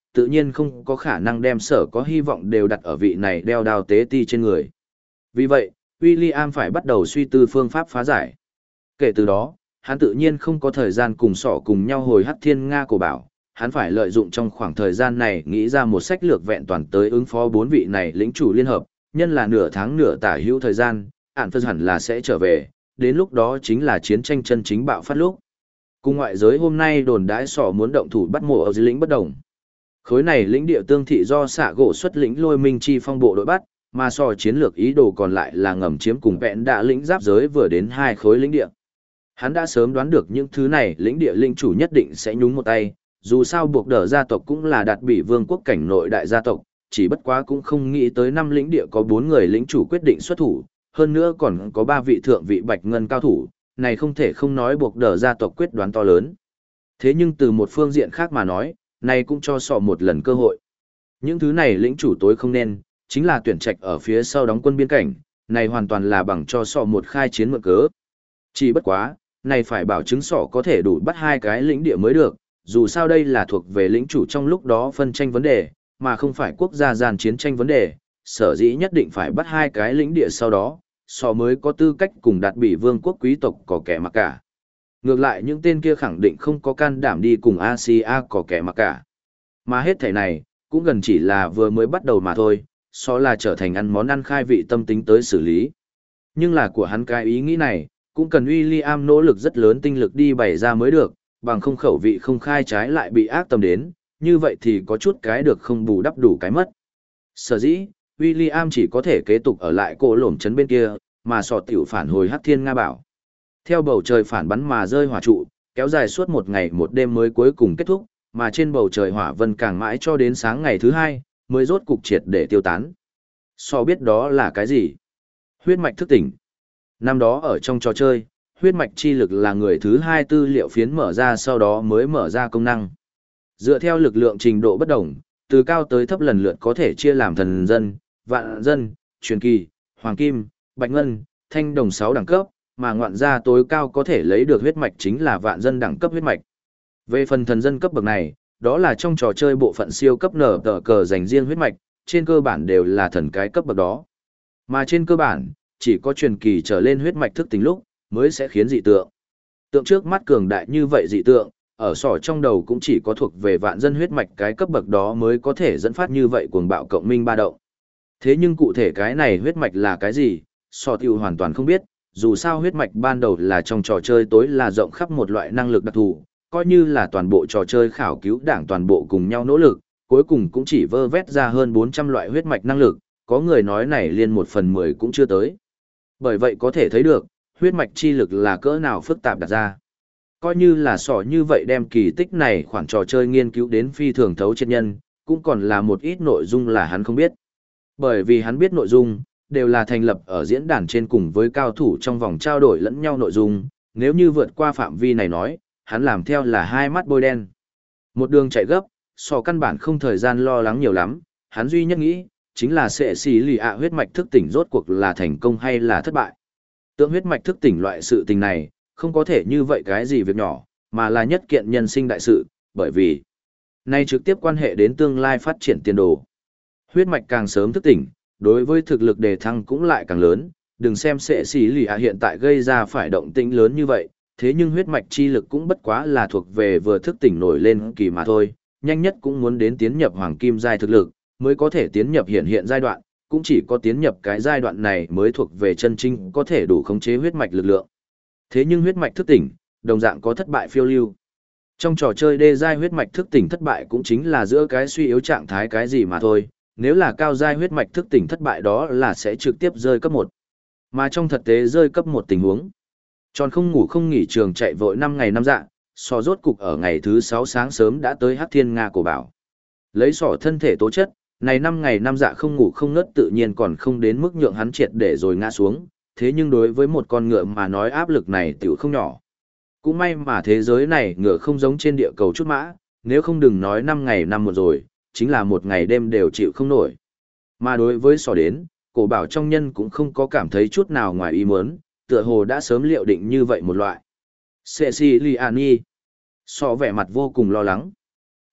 tự nhiên không có khả năng đem sở có hy vọng đều đặt ở vị này đeo đao tế ti trên người. Vì vậy, William phải bắt đầu suy tư phương pháp phá giải. Kể từ đó, hắn tự nhiên không có thời gian cùng sỏ cùng nhau hồi Hắc Thiên Nga cổ bảo, hắn phải lợi dụng trong khoảng thời gian này nghĩ ra một sách lược vẹn toàn tới ứng phó 4 vị này lĩnh chủ liên hợp, nhân là nửa tháng nửa tả hữu thời gian, ản phân hẳn là sẽ trở về, đến lúc đó chính là chiến tranh chân chính bạo phát lúc. Cùng ngoại giới hôm nay đồn đãi sỏ muốn động thủ bắt mộ ở dưới lĩnh bất đồng. Khối này lĩnh địa tương thị do xạ gỗ xuất lĩnh Lôi Minh Chi phong bộ đội bắt, mà sỏ chiến lược ý đồ còn lại là ngầm chiếm cùng vẹn đạ lĩnh giáp giới vừa đến 2 khối lĩnh địa. Hắn đã sớm đoán được những thứ này lĩnh địa linh chủ nhất định sẽ nhúng một tay, dù sao buộc đỡ gia tộc cũng là đạt bị vương quốc cảnh nội đại gia tộc, chỉ bất quá cũng không nghĩ tới 5 lĩnh địa có 4 người lĩnh chủ quyết định xuất thủ, hơn nữa còn có 3 vị thượng vị bạch ngân cao thủ, này không thể không nói buộc đỡ gia tộc quyết đoán to lớn. Thế nhưng từ một phương diện khác mà nói, này cũng cho sọ một lần cơ hội. Những thứ này lĩnh chủ tối không nên, chính là tuyển trạch ở phía sau đóng quân biên cảnh, này hoàn toàn là bằng cho sọ một khai chiến mượn cớ. Chỉ bất quá, này phải bảo chứng sọ có thể đủ bắt 2 cái lĩnh địa mới được, dù sao đây là thuộc về lĩnh chủ trong lúc đó phân tranh vấn đề, mà không phải quốc gia gian chiến tranh vấn đề, sở dĩ nhất định phải bắt 2 cái lĩnh địa sau đó, sọ mới có tư cách cùng đạt bị vương quốc quý tộc có kẻ mặc cả. Ngược lại những tên kia khẳng định không có can đảm đi cùng Asia có kẻ mặc cả. Mà hết thảy này, cũng gần chỉ là vừa mới bắt đầu mà thôi, là trở thành ăn món ăn khai vị tâm tính tới xử lý. Nhưng là của hắn cái ý nghĩ này, cũng cần William nỗ lực rất lớn tinh lực đi bày ra mới được, bằng không khẩu vị không khai trái lại bị ác tâm đến, như vậy thì có chút cái được không bù đắp đủ cái mất. Sở dĩ, William chỉ có thể kế tục ở lại cổ lổm trấn bên kia, mà sọ tiểu phản hồi Hắc Thiên Nga bảo. Theo bầu trời phản bắn mà rơi hỏa trụ, kéo dài suốt một ngày một đêm mới cuối cùng kết thúc, mà trên bầu trời hỏa vân càng mãi cho đến sáng ngày thứ 2, mới rốt cục triệt để tiêu tán. Sọ biết đó là cái gì? Huyết mạch thức tỉnh. Năm đó ở trong trò chơi, huyết mạch chi lực là người thứ 2 tư liệu phiến mở ra sau đó mới mở ra công năng. Dựa theo lực lượng trình độ bất đồng, từ cao tới thấp lần lượt có thể chia làm thần dân, vạn dân, truyền kỳ, hoàng kim, bạch ngân, thanh đồng 6 đẳng cấp, mà ngoạn gia tối cao có thể lấy được huyết mạch chính là vạn dân đẳng cấp huyết mạch. Về phần thần dân cấp bậc này, đó là trong trò chơi bộ phận siêu cấp nở tờ cờ dành riêng huyết mạch, trên cơ bản đều là thần cái cấp bậc đó. Mà trên cơ bản, chỉ có truyền kỳ trở lên huyết mạch thức tỉnh lúc, mới sẽ khiến dị tượng. Tượng trước mắt cường đại như vậy dị tượng, ở sỏ trong đầu cũng chỉ có thuộc về vạn dân huyết mạch cái cấp bậc đó mới có thể dẫn phát như vậy cuồng bạo cộng minh ba động. Thế nhưng cụ thể cái này huyết mạch là cái gì, sỏ tiểu hoàn toàn không biết, dù sao huyết mạch ban đầu là trong trò chơi tối là rộng khắp một loại năng lực đặc thù, coi như là toàn bộ trò chơi khảo cứu đảng toàn bộ cùng nhau nỗ lực, cuối cùng cũng chỉ vơ vét ra hơn 400 loại huyết mạch năng lực, có người nói này liên 1/10 cũng chưa tới. Bởi vậy có thể thấy được, huyết mạch chi lực là cỡ nào phức tạp đặt ra. Coi như là sỏ như vậy đem kỳ tích này khoản trò chơi nghiên cứu đến phi thường thấu triệt nhân, cũng còn là một ít nội dung là hắn không biết. Bởi vì hắn biết nội dung, đều là thành lập ở diễn đàn trên cùng với cao thủ trong vòng trao đổi lẫn nhau nội dung, nếu như vượt qua phạm vi này nói, hắn làm theo là hai mắt bôi đen. Một đường chạy gấp, sỏ căn bản không thời gian lo lắng nhiều lắm, hắn duy nhất nghĩ, chính là sẽ xì lì ạ huyết mạch thức tỉnh rốt cuộc là thành công hay là thất bại. Tượng huyết mạch thức tỉnh loại sự tình này, không có thể như vậy cái gì việc nhỏ, mà là nhất kiện nhân sinh đại sự, bởi vì này trực tiếp quan hệ đến tương lai phát triển tiền đồ. Huyết mạch càng sớm thức tỉnh, đối với thực lực đề thăng cũng lại càng lớn, đừng xem sẽ xì lì ạ hiện tại gây ra phải động tĩnh lớn như vậy, thế nhưng huyết mạch chi lực cũng bất quá là thuộc về vừa thức tỉnh nổi lên kỳ mà thôi, nhanh nhất cũng muốn đến tiến nhập hoàng kim giai thực lực, mới có thể tiến nhập hiện giai đoạn, cũng chỉ có tiến nhập cái giai đoạn này mới thuộc về chân chính có thể đủ khống chế huyết mạch lực lượng. Thế nhưng huyết mạch thức tỉnh, đồng dạng có thất bại phiêu lưu. Trong trò chơi đê giai huyết mạch thức tỉnh thất bại cũng chính là giữa cái suy yếu trạng thái cái gì mà thôi, nếu là cao giai huyết mạch thức tỉnh thất bại đó là sẽ trực tiếp rơi cấp 1. Mà trong thực tế rơi cấp 1 tình huống, tròn không ngủ không nghỉ trường chạy vội 5 ngày 5 dạ, sò rốt cục ở ngày thứ 6 sáng sớm đã tới Hắc Thiên Nga cổ bảo. Lấy sỏ thân thể tố chất, này 5 ngày 5 dạ không ngủ không ngớt tự nhiên còn không đến mức nhượng hắn triệt để rồi ngã xuống, thế nhưng đối với một con ngựa mà nói áp lực này tiểu không nhỏ. Cũng may mà thế giới này ngựa không giống trên địa cầu chút mã, nếu không đừng nói 5 ngày 5 một rồi, chính là một ngày đêm đều chịu không nổi. Mà đối với sỏ đến, cổ bảo trong nhân cũng không có cảm thấy chút nào ngoài ý muốn, tựa hồ đã sớm liệu định như vậy một loại. Ceciliani. Sỏ vẻ mặt vô cùng lo lắng.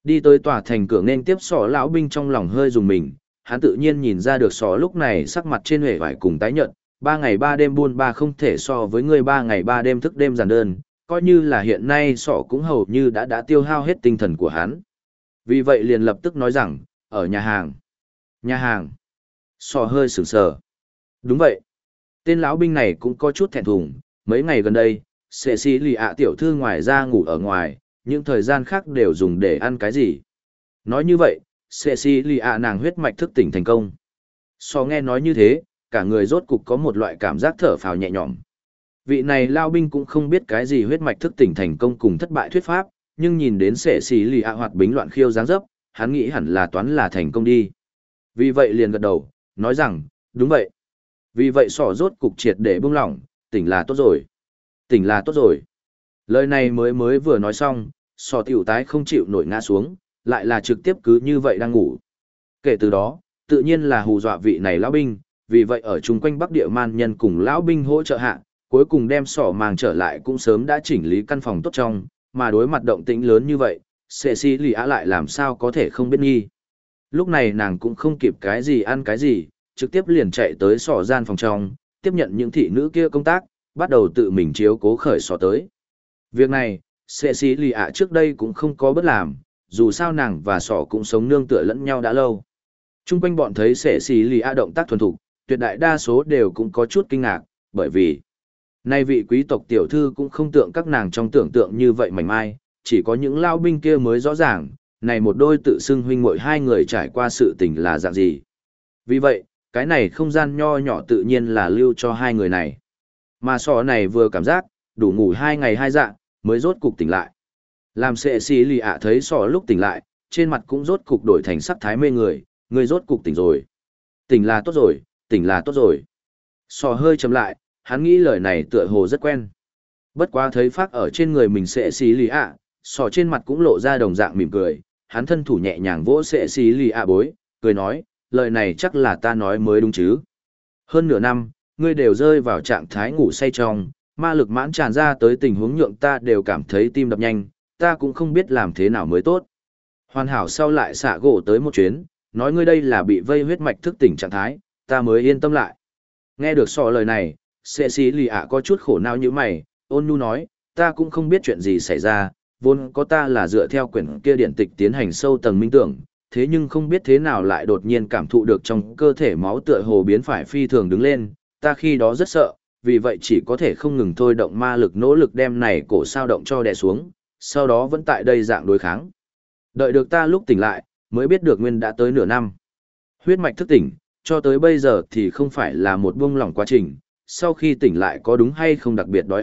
Đi tới tòa thành cửa nên tiếp sỏ lão binh trong lòng hơi dùng mình, hắn tự nhiên nhìn ra được sỏ lúc này sắc mặt trên huệ vải cùng tái nhợt, 3 ngày 3 đêm buôn ba không thể so với người 3 ngày 3 đêm thức đêm giản đơn, coi như là hiện nay sỏ cũng hầu như đã tiêu hao hết tinh thần của hắn. Vì vậy liền lập tức nói rằng, ở nhà hàng. Nhà hàng. Sỏ hơi sửng sờ. Đúng vậy. Tên lão binh này cũng có chút thẹn thùng, mấy ngày gần đây, sẽ xí lì ạ tiểu thư ngoài ra ngủ ở ngoài, những thời gian khác đều dùng để ăn cái gì. Nói như vậy, sẽ xí lì ạ nàng huyết mạch thức tỉnh thành công. So nghe nói như thế, cả người rốt cục có một loại cảm giác thở phào nhẹ nhõm. Vị này lao binh cũng không biết cái gì huyết mạch thức tỉnh thành công cùng thất bại thuyết pháp, nhưng nhìn đến sẽ xí lì ạ hoạt bính loạn khiêu dáng dấp, hắn nghĩ hẳn là toán là thành công đi. Vì vậy liền gật đầu, nói rằng, đúng vậy. Vì vậy sỏ rốt cục triệt để buông lỏng, tỉnh là tốt rồi. Tỉnh là tốt rồi. Lời này mới vừa nói xong, sỏ tiểu tái không chịu nổi ngã xuống, lại là trực tiếp cứ như vậy đang ngủ. Kể từ đó, tự nhiên là hù dọa vị này lão binh, vì vậy ở chung quanh Bắc Địa Man nhân cùng lão binh hỗ trợ hạ, cuối cùng đem sỏ mang trở lại cũng sớm đã chỉnh lý căn phòng tốt trong, mà đối mặt động tĩnh lớn như vậy, sẽ xí lì á lại làm sao có thể không biết nghi. Lúc này nàng cũng không kịp cái gì ăn cái gì, trực tiếp liền chạy tới sỏ gian phòng trong, tiếp nhận những thị nữ kia công tác, bắt đầu tự mình chiếu cố khởi sỏ tới. Việc này, sẽ xí lì ạ trước đây cũng không có bất làm, dù sao nàng và sỏ cũng sống nương tựa lẫn nhau đã lâu. Trung quanh bọn thấy sẽ xí lì ạ động tác thuần thục, tuyệt đại đa số đều cũng có chút kinh ngạc, bởi vì nay vị quý tộc tiểu thư cũng không tượng các nàng trong tưởng tượng như vậy mảnh mai, chỉ có những lao binh kia mới rõ ràng, này một đôi tự xưng huynh muội hai người trải qua sự tình là dạng gì. Vì vậy, cái này không gian nho nhỏ tự nhiên là lưu cho hai người này. Mà sọ này vừa cảm giác, đủ ngủ 2 ngày 2 dạ, mới rốt cục tỉnh lại. Làm sệ xì lì ạ thấy sọ lúc tỉnh lại, trên mặt cũng rốt cục đổi thành sắc thái mê người rốt cục tỉnh rồi. Tỉnh là tốt rồi, tỉnh là tốt rồi. Sọ hơi chậm lại, hắn nghĩ lời này tựa hồ rất quen. Bất quá thấy phát ở trên người mình sệ xì lì ạ, sọ trên mặt cũng lộ ra đồng dạng mỉm cười, hắn thân thủ nhẹ nhàng vỗ sệ xì lì ạ bối, cười nói, lời này chắc là ta nói mới đúng chứ. Hơn nửa năm, ngươi đều rơi vào trạng thái ngủ say trong, ma lực mãn tràn ra tới tình huống nhượng ta đều cảm thấy tim đập nhanh, ta cũng không biết làm thế nào mới tốt. Hoàn hảo sau lại xả gỗ tới một chuyến, nói ngươi đây là bị vây huyết mạch thức tỉnh trạng thái, ta mới yên tâm lại. Nghe được sọ lời này, sệ xì lì ạ có chút khổ não như mày, ôn nhu nói, ta cũng không biết chuyện gì xảy ra, vốn có ta là dựa theo quyển kia điển tịch tiến hành sâu tầng minh tưởng, thế nhưng không biết thế nào lại đột nhiên cảm thụ được trong cơ thể máu tựa hồ biến phải phi thường đứng lên, ta khi đó rất sợ, vì vậy chỉ có thể không ngừng thôi động ma lực nỗ lực đem này cổ sao động cho đè xuống, sau đó vẫn tại đây dạng đối kháng. Đợi được ta lúc tỉnh lại, mới biết được nguyên đã tới nửa năm. Huyết mạch thức tỉnh, cho tới bây giờ thì không phải là một buông lỏng quá trình, sau khi tỉnh lại có đúng hay không đặc biệt đói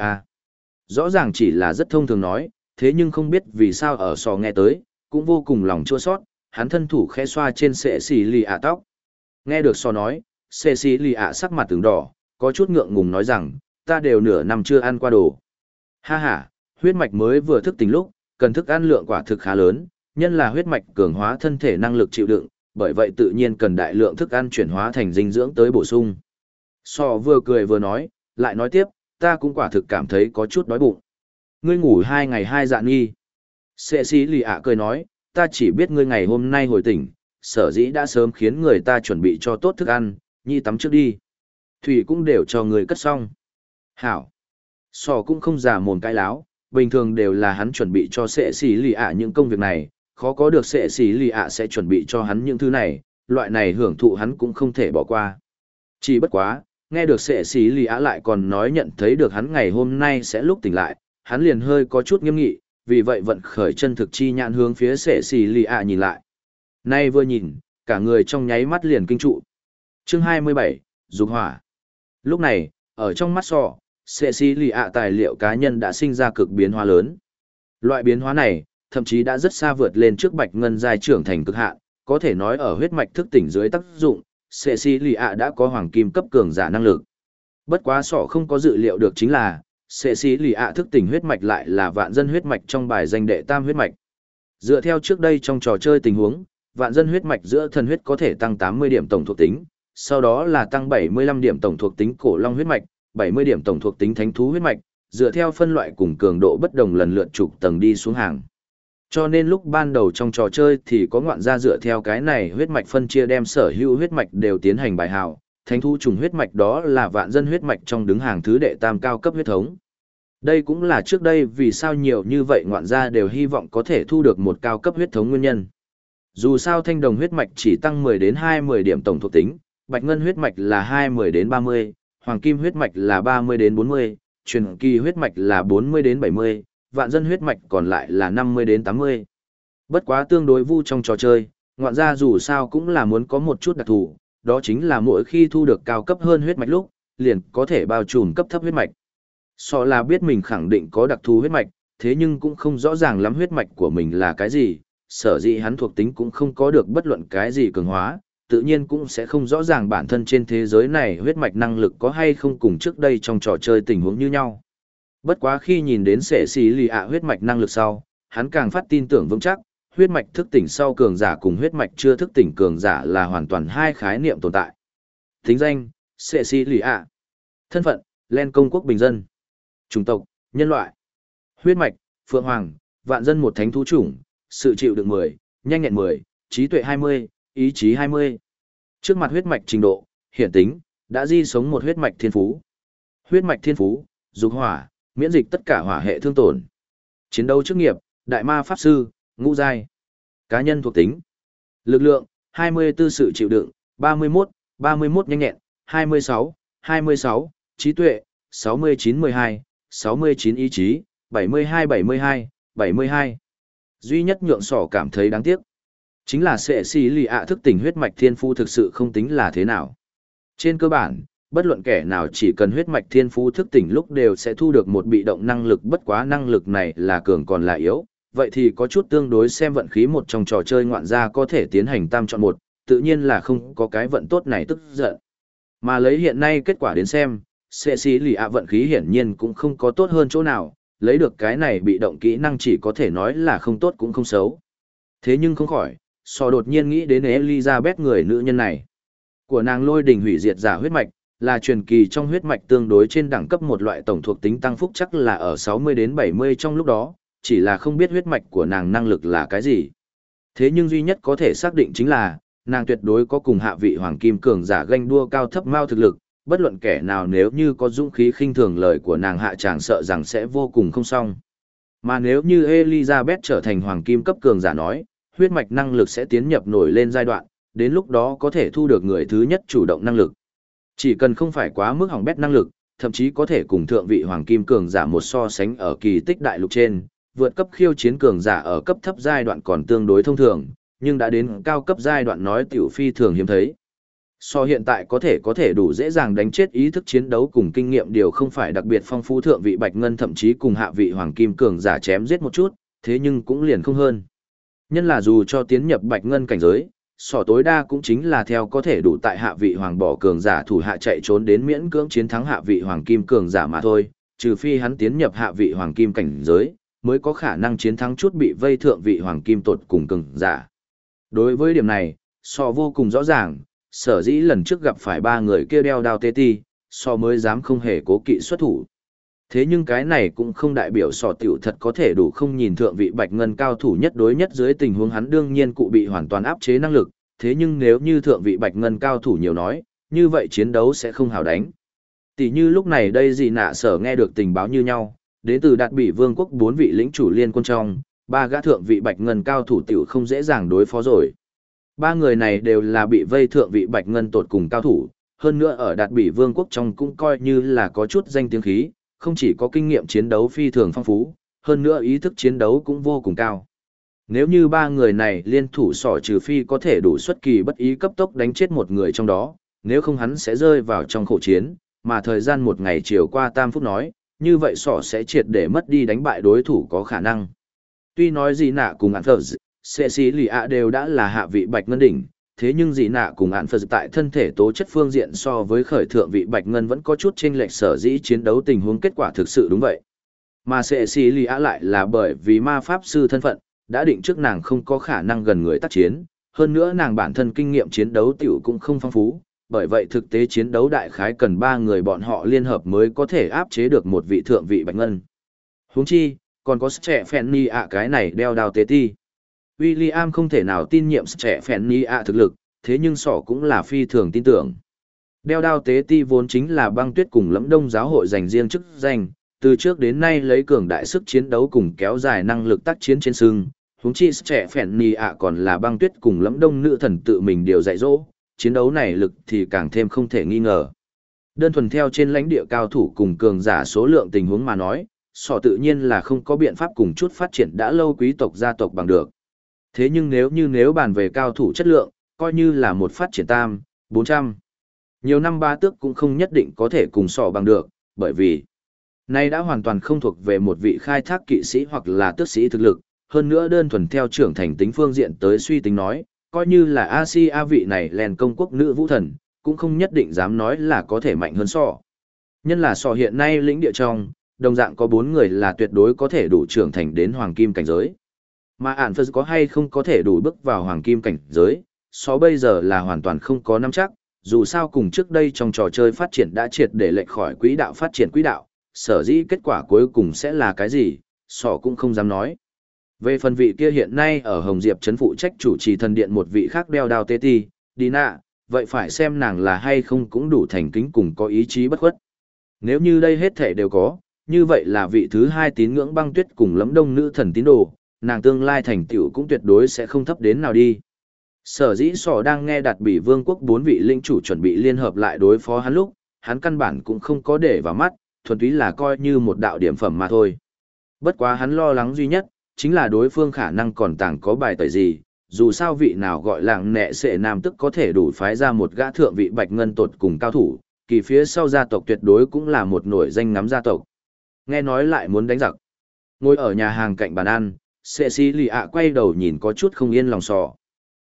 Rõ ràng chỉ là rất thông thường nói, thế nhưng không biết vì sao ở sò nghe tới, cũng vô cùng lòng chua sót, hắn thân thủ khẽ xoa trên sệ xì lì ạ tóc. Nghe được sò nói, sệ xì lì ạ sắc mặt tướng đỏ, có chút ngượng ngùng nói rằng, ta đều nửa năm chưa ăn qua đồ. Ha ha, huyết mạch mới vừa thức tỉnh lúc, cần thức ăn lượng quả thực khá lớn, nhân là huyết mạch cường hóa thân thể năng lực chịu đựng, bởi vậy tự nhiên cần đại lượng thức ăn chuyển hóa thành dinh dưỡng tới bổ sung. Sò vừa cười vừa nói, lại nói tiếp, ta cũng quả thực cảm thấy có chút đói bụng. Ngươi ngủ 2 ngày 2 dạ nghi. Sệ xí lì ạ cười nói, ta chỉ biết ngươi ngày hôm nay hồi tỉnh, sở dĩ đã sớm khiến người ta chuẩn bị cho tốt thức ăn, nhi tắm trước đi. Thủy cũng đều cho người cất xong. Hảo. Sò cũng không giả mồm cái láo, bình thường đều là hắn chuẩn bị cho sệ xí lì ạ những công việc này, khó có được sệ xí lì ạ sẽ chuẩn bị cho hắn những thứ này, loại này hưởng thụ hắn cũng không thể bỏ qua. Chỉ bất quá, nghe được sệ xí lì ạ lại còn nói nhận thấy được hắn ngày hôm nay sẽ lúc tỉnh lại, hắn liền hơi có chút nghiêm nghị, vì vậy vận khởi chân thực chi nhãn hướng phía sệ xì lì ạ nhìn lại. Nay vừa nhìn, cả người trong nháy mắt liền kinh trụ. Chương 27, Dục hỏa. Lúc này, ở trong mắt sọ, sệ xì lì ạ tài liệu cá nhân đã sinh ra cực biến hóa lớn. Loại biến hóa này, thậm chí đã rất xa vượt lên trước bạch ngân giai trưởng thành cực hạn, có thể nói ở huyết mạch thức tỉnh dưới tác dụng, sệ xì lì ạ đã có hoàng kim cấp cường giả năng lực. Bất quá sọ không có dự liệu được chính là, sệ xí lì ạ thức tỉnh huyết mạch lại là vạn dân huyết mạch trong bài danh đệ tam huyết mạch. Dựa theo trước đây trong trò chơi tình huống, vạn dân huyết mạch giữa thần huyết có thể tăng 80 điểm tổng thuộc tính, sau đó là tăng 75 điểm tổng thuộc tính cổ long huyết mạch, 70 điểm tổng thuộc tính thánh thú huyết mạch, dựa theo phân loại cùng cường độ bất đồng lần lượt trục tầng đi xuống hàng. Cho nên lúc ban đầu trong trò chơi thì có ngoạn gia dựa theo cái này huyết mạch phân chia đem sở hữu huyết mạch đều tiến hành bài hào, thánh thú trùng huyết mạch đó là vạn dân huyết mạch trong đứng hàng thứ đệ tam cao cấp huyết thống. Đây cũng là trước đây vì sao nhiều như vậy ngoạn gia đều hy vọng có thể thu được một cao cấp huyết thống nguyên nhân. Dù sao thanh đồng huyết mạch chỉ tăng 10 đến 20 điểm tổng thuộc tính, bạch ngân huyết mạch là 20 đến 30, hoàng kim huyết mạch là 30 đến 40, truyền kỳ huyết mạch là 40 đến 70, vạn dân huyết mạch còn lại là 50 đến 80. Bất quá tương đối vu trong trò chơi, ngoạn gia dù sao cũng là muốn có một chút đặc thù, đó chính là mỗi khi thu được cao cấp hơn huyết mạch lúc, liền có thể bao trùm cấp thấp huyết mạch. So là biết mình khẳng định có đặc thù huyết mạch, thế nhưng cũng không rõ ràng lắm huyết mạch của mình là cái gì, sở dĩ hắn thuộc tính cũng không có được bất luận cái gì cường hóa, tự nhiên cũng sẽ không rõ ràng bản thân trên thế giới này huyết mạch năng lực có hay không cùng trước đây trong trò chơi tình huống như nhau. Bất quá khi nhìn đến sệ xì lì ạ huyết mạch năng lực sau, hắn càng phát tin tưởng vững chắc, huyết mạch thức tỉnh sau cường giả cùng huyết mạch chưa thức tỉnh cường giả là hoàn toàn hai khái niệm tồn tại. Thính danh, sệ xì lì ạ. Thân phận, Len công quốc bình dân. Chủng tộc, nhân loại. Huyết mạch, phượng hoàng, vạn dân một thánh thú chủng, sự chịu đựng 10, nhanh nhẹn 10, trí tuệ 20, ý chí 20. Trước mặt huyết mạch trình độ, hiển tính, đã di sống một huyết mạch thiên phú. Huyết mạch thiên phú, dục hỏa, miễn dịch tất cả hỏa hệ thương tổn. Chiến đấu chức nghiệp, đại ma pháp sư, ngũ giai. Cá nhân thuộc tính. Lực lượng, 24 sự chịu đựng, 31 nhanh nhẹn, 26, trí tuệ, 69 ý chí, 72. Duy nhất nhượng sỏ cảm thấy đáng tiếc. Chính là sệ xì lì ạ thức tỉnh huyết mạch thiên phú thực sự không tính là thế nào. Trên cơ bản, bất luận kẻ nào chỉ cần huyết mạch thiên phú thức tỉnh lúc đều sẽ thu được một bị động năng lực, bất quá năng lực này là cường còn là yếu, vậy thì có chút tương đối xem vận khí. Một trong trò chơi ngoạn gia có thể tiến hành tam chọn một, tự nhiên là không có cái vận tốt này tức giận. Mà lấy hiện nay kết quả đến xem, sệ xì lì ạ vận khí hiển nhiên cũng không có tốt hơn chỗ nào, lấy được cái này bị động kỹ năng chỉ có thể nói là không tốt cũng không xấu. Thế nhưng không khỏi, đột nhiên nghĩ đến Elizabeth người nữ nhân này. Của nàng lôi đình hủy diệt giả huyết mạch, là truyền kỳ trong huyết mạch tương đối trên đẳng cấp một loại tổng thuộc tính tăng phúc chắc là ở 60 đến 70 trong lúc đó, chỉ là không biết huyết mạch của nàng năng lực là cái gì. Thế nhưng duy nhất có thể xác định chính là, nàng tuyệt đối có cùng hạ vị hoàng kim cường giả ganh đua cao thấp mao thực lực, bất luận kẻ nào nếu như có dũng khí khinh thường lời của nàng hạ chàng sợ rằng sẽ vô cùng không xong. Mà nếu như Elizabeth trở thành hoàng kim cấp cường giả nói, huyết mạch năng lực sẽ tiến nhập nổi lên giai đoạn, đến lúc đó có thể thu được người thứ nhất chủ động năng lực. Chỉ cần không phải quá mức hỏng bét năng lực, thậm chí có thể cùng thượng vị hoàng kim cường giả một so sánh ở kỳ tích đại lục trên, vượt cấp khiêu chiến cường giả ở cấp thấp giai đoạn còn tương đối thông thường, nhưng đã đến cao cấp giai đoạn nói tiểu phi thường hiếm thấy. Hiện tại có thể đủ dễ dàng đánh chết ý thức chiến đấu cùng kinh nghiệm điều không phải đặc biệt phong phú thượng vị bạch ngân thậm chí cùng hạ vị hoàng kim cường giả chém giết một chút, thế nhưng cũng liền không hơn. Nhân là dù cho tiến nhập bạch ngân cảnh giới, tối đa cũng chính là theo có thể đủ tại hạ vị hoàng bỏ cường giả thủ hạ chạy trốn đến miễn cưỡng chiến thắng hạ vị hoàng kim cường giả mà thôi, trừ phi hắn tiến nhập hạ vị hoàng kim cảnh giới, mới có khả năng chiến thắng chút bị vây thượng vị hoàng kim tột cùng cường giả. Đối với điểm này, vô cùng rõ ràng, sở dĩ lần trước gặp phải ba người kia đeo đao tê ti, mới dám không hề cố kỵ xuất thủ. Thế nhưng cái này cũng không đại biểu tiểu thật có thể đủ không nhìn thượng vị bạch ngân cao thủ nhất đối nhất dưới tình huống hắn đương nhiên cụ bị hoàn toàn áp chế năng lực, thế nhưng nếu như thượng vị bạch ngân cao thủ nhiều nói, như vậy chiến đấu sẽ không hào đánh. Tỷ như lúc này đây dị nạ sở nghe được tình báo như nhau, đến từ Đạt Bỉ Vương quốc 4 vị lĩnh chủ liên quân trong, ba gã thượng vị bạch ngân cao thủ tiểu không dễ dàng đối phó rồi. Ba người này đều là bị vây thượng vị bạch ngân tột cùng cao thủ, hơn nữa ở Đạt Bỉ Vương quốc trong cũng coi như là có chút danh tiếng khí, không chỉ có kinh nghiệm chiến đấu phi thường phong phú, hơn nữa ý thức chiến đấu cũng vô cùng cao. Nếu như ba người này liên thủ trừ phi có thể đủ xuất kỳ bất ý cấp tốc đánh chết một người trong đó, nếu không hắn sẽ rơi vào trong khổ chiến, mà thời gian một ngày chiều qua tam phút nói, như vậy sẽ triệt để mất đi đánh bại đối thủ có khả năng. Tuy nói gì nạ cùng Phật, Sệ xí lì ạ đều đã là hạ vị bạch ngân đỉnh, thế nhưng dị nạ cùng Phật tại thân thể tố chất phương diện so với khởi thượng vị bạch ngân vẫn có chút chênh lệch, sở dĩ chiến đấu tình huống kết quả thực sự đúng vậy. Mà Sệ xí lì ạ lại là bởi vì ma pháp sư thân phận, đã định trước nàng không có khả năng gần người tác chiến, hơn nữa nàng bản thân kinh nghiệm chiến đấu tiểu cũng không phong phú, bởi vậy thực tế chiến đấu đại khái cần ba người bọn họ liên hợp mới có thể áp chế được một vị thượng vị bạch ngân. Huống chi, còn có trẻ phèn ni ạ cái này đeo đao tế ti. William không thể nào tin nhiệm trẻ phèn ni ạ thực lực, thế nhưng sỏ cũng là phi thường tin tưởng. Đeo đao tế ti vốn chính là băng tuyết cùng lẫm đông giáo hội dành riêng chức danh, từ trước đến nay lấy cường đại sức chiến đấu cùng kéo dài năng lực tác chiến trên sưng, huống chi trẻ phèn ni ạ còn là băng tuyết cùng lẫm đông nữ thần tự mình điều dạy dỗ, chiến đấu này lực thì càng thêm không thể nghi ngờ. Đơn thuần theo trên lãnh địa cao thủ cùng cường giả số lượng tình huống mà nói, sọ tự nhiên là không có biện pháp cùng chút phát triển đã lâu quý tộc gia tộc bằng được. Thế nhưng nếu bàn về cao thủ chất lượng, coi như là một phát triển tam, 400. Nhiều năm ba tước cũng không nhất định có thể cùng sọ bằng được, bởi vì nay đã hoàn toàn không thuộc về một vị khai thác kỵ sĩ hoặc là tước sĩ thực lực, hơn nữa đơn thuần theo trưởng thành tính phương diện tới suy tính nói, coi như là Asia vị này lèn công quốc nữ vũ thần, cũng không nhất định dám nói là có thể mạnh hơn sọ. Nhân là sọ hiện nay lĩnh địa trong, đồng dạng có 4 người là tuyệt đối có thể đủ trưởng thành đến hoàng kim cảnh giới. Mà ản phật có hay không có thể đủ bước vào hoàng kim cảnh giới, sọ bây giờ là hoàn toàn không có nắm chắc, dù sao cùng trước đây trong trò chơi phát triển đã triệt để lệch khỏi quỹ đạo phát triển quỹ đạo, sở dĩ kết quả cuối cùng sẽ là cái gì, sọ cũng không dám nói. Về phần vị kia hiện nay ở Hồng Diệp trấn phụ trách chủ trì thần điện một vị khác đeo đao tê ti, Dina, vậy phải xem nàng là hay không cũng đủ thành kính cùng có ý chí bất khuất. Nếu như đây hết thể đều có, như vậy là vị thứ 2 tín ngưỡng băng tuyết cùng lẫm đông nữ thần tín đồ, nàng tương lai thành tựu cũng tuyệt đối sẽ không thấp đến nào đi. Sở dĩ sỏ đang nghe đạt bỉ vương quốc 4 vị linh chủ chuẩn bị liên hợp lại đối phó hắn lúc, hắn căn bản cũng không có để vào mắt, thuần túy là coi như một đạo điểm phẩm mà thôi. Bất quá hắn lo lắng duy nhất, chính là đối phương khả năng còn tàng có bài tẩy gì, dù sao vị nào gọi làng nẹ sệ nam tức có thể đủ phái ra một gã thượng vị bạch ngân tột cùng cao thủ, kỳ phía sau gia tộc tuyệt đối cũng là một nổi danh ngắm gia tộc. Nghe nói lại muốn đánh giặc. Ngồi ở nhà hàng cạnh bàn ăn, Cecilia quay đầu nhìn có chút không yên lòng sọ.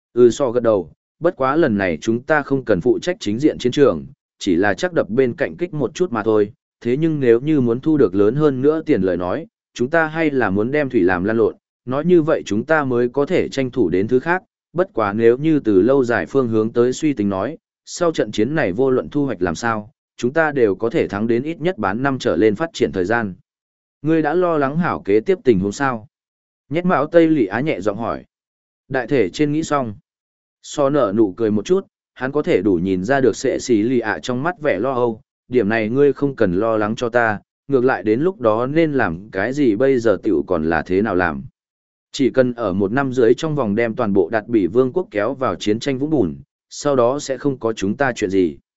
Sọ gật đầu, bất quá lần này chúng ta không cần phụ trách chính diện chiến trường, chỉ là chắc đập bên cạnh kích một chút mà thôi, thế nhưng nếu như muốn thu được lớn hơn nữa tiền lời nói, chúng ta hay là muốn đem thủy làm lan lộn, nói như vậy chúng ta mới có thể tranh thủ đến thứ khác, bất quá nếu như từ lâu dài phương hướng tới suy tính nói, sau trận chiến này vô luận thu hoạch làm sao, chúng ta đều có thể thắng đến ít nhất bán năm trở lên phát triển thời gian. Ngươi đã lo lắng hảo kế tiếp tình huống sao? Nhét mão Tây Lỷ Á nhẹ giọng hỏi. Đại thể trên nghĩ xong. So nở nụ cười một chút, hắn có thể đủ nhìn ra được sệ xí lì ạ trong mắt vẻ lo âu, điểm này ngươi không cần lo lắng cho ta, ngược lại đến lúc đó nên làm cái gì bây giờ tiểu còn là thế nào làm. Chỉ cần ở 1 năm dưới trong vòng đem toàn bộ đạt bỉ vương quốc kéo vào chiến tranh vũng bùn, sau đó sẽ không có chúng ta chuyện gì.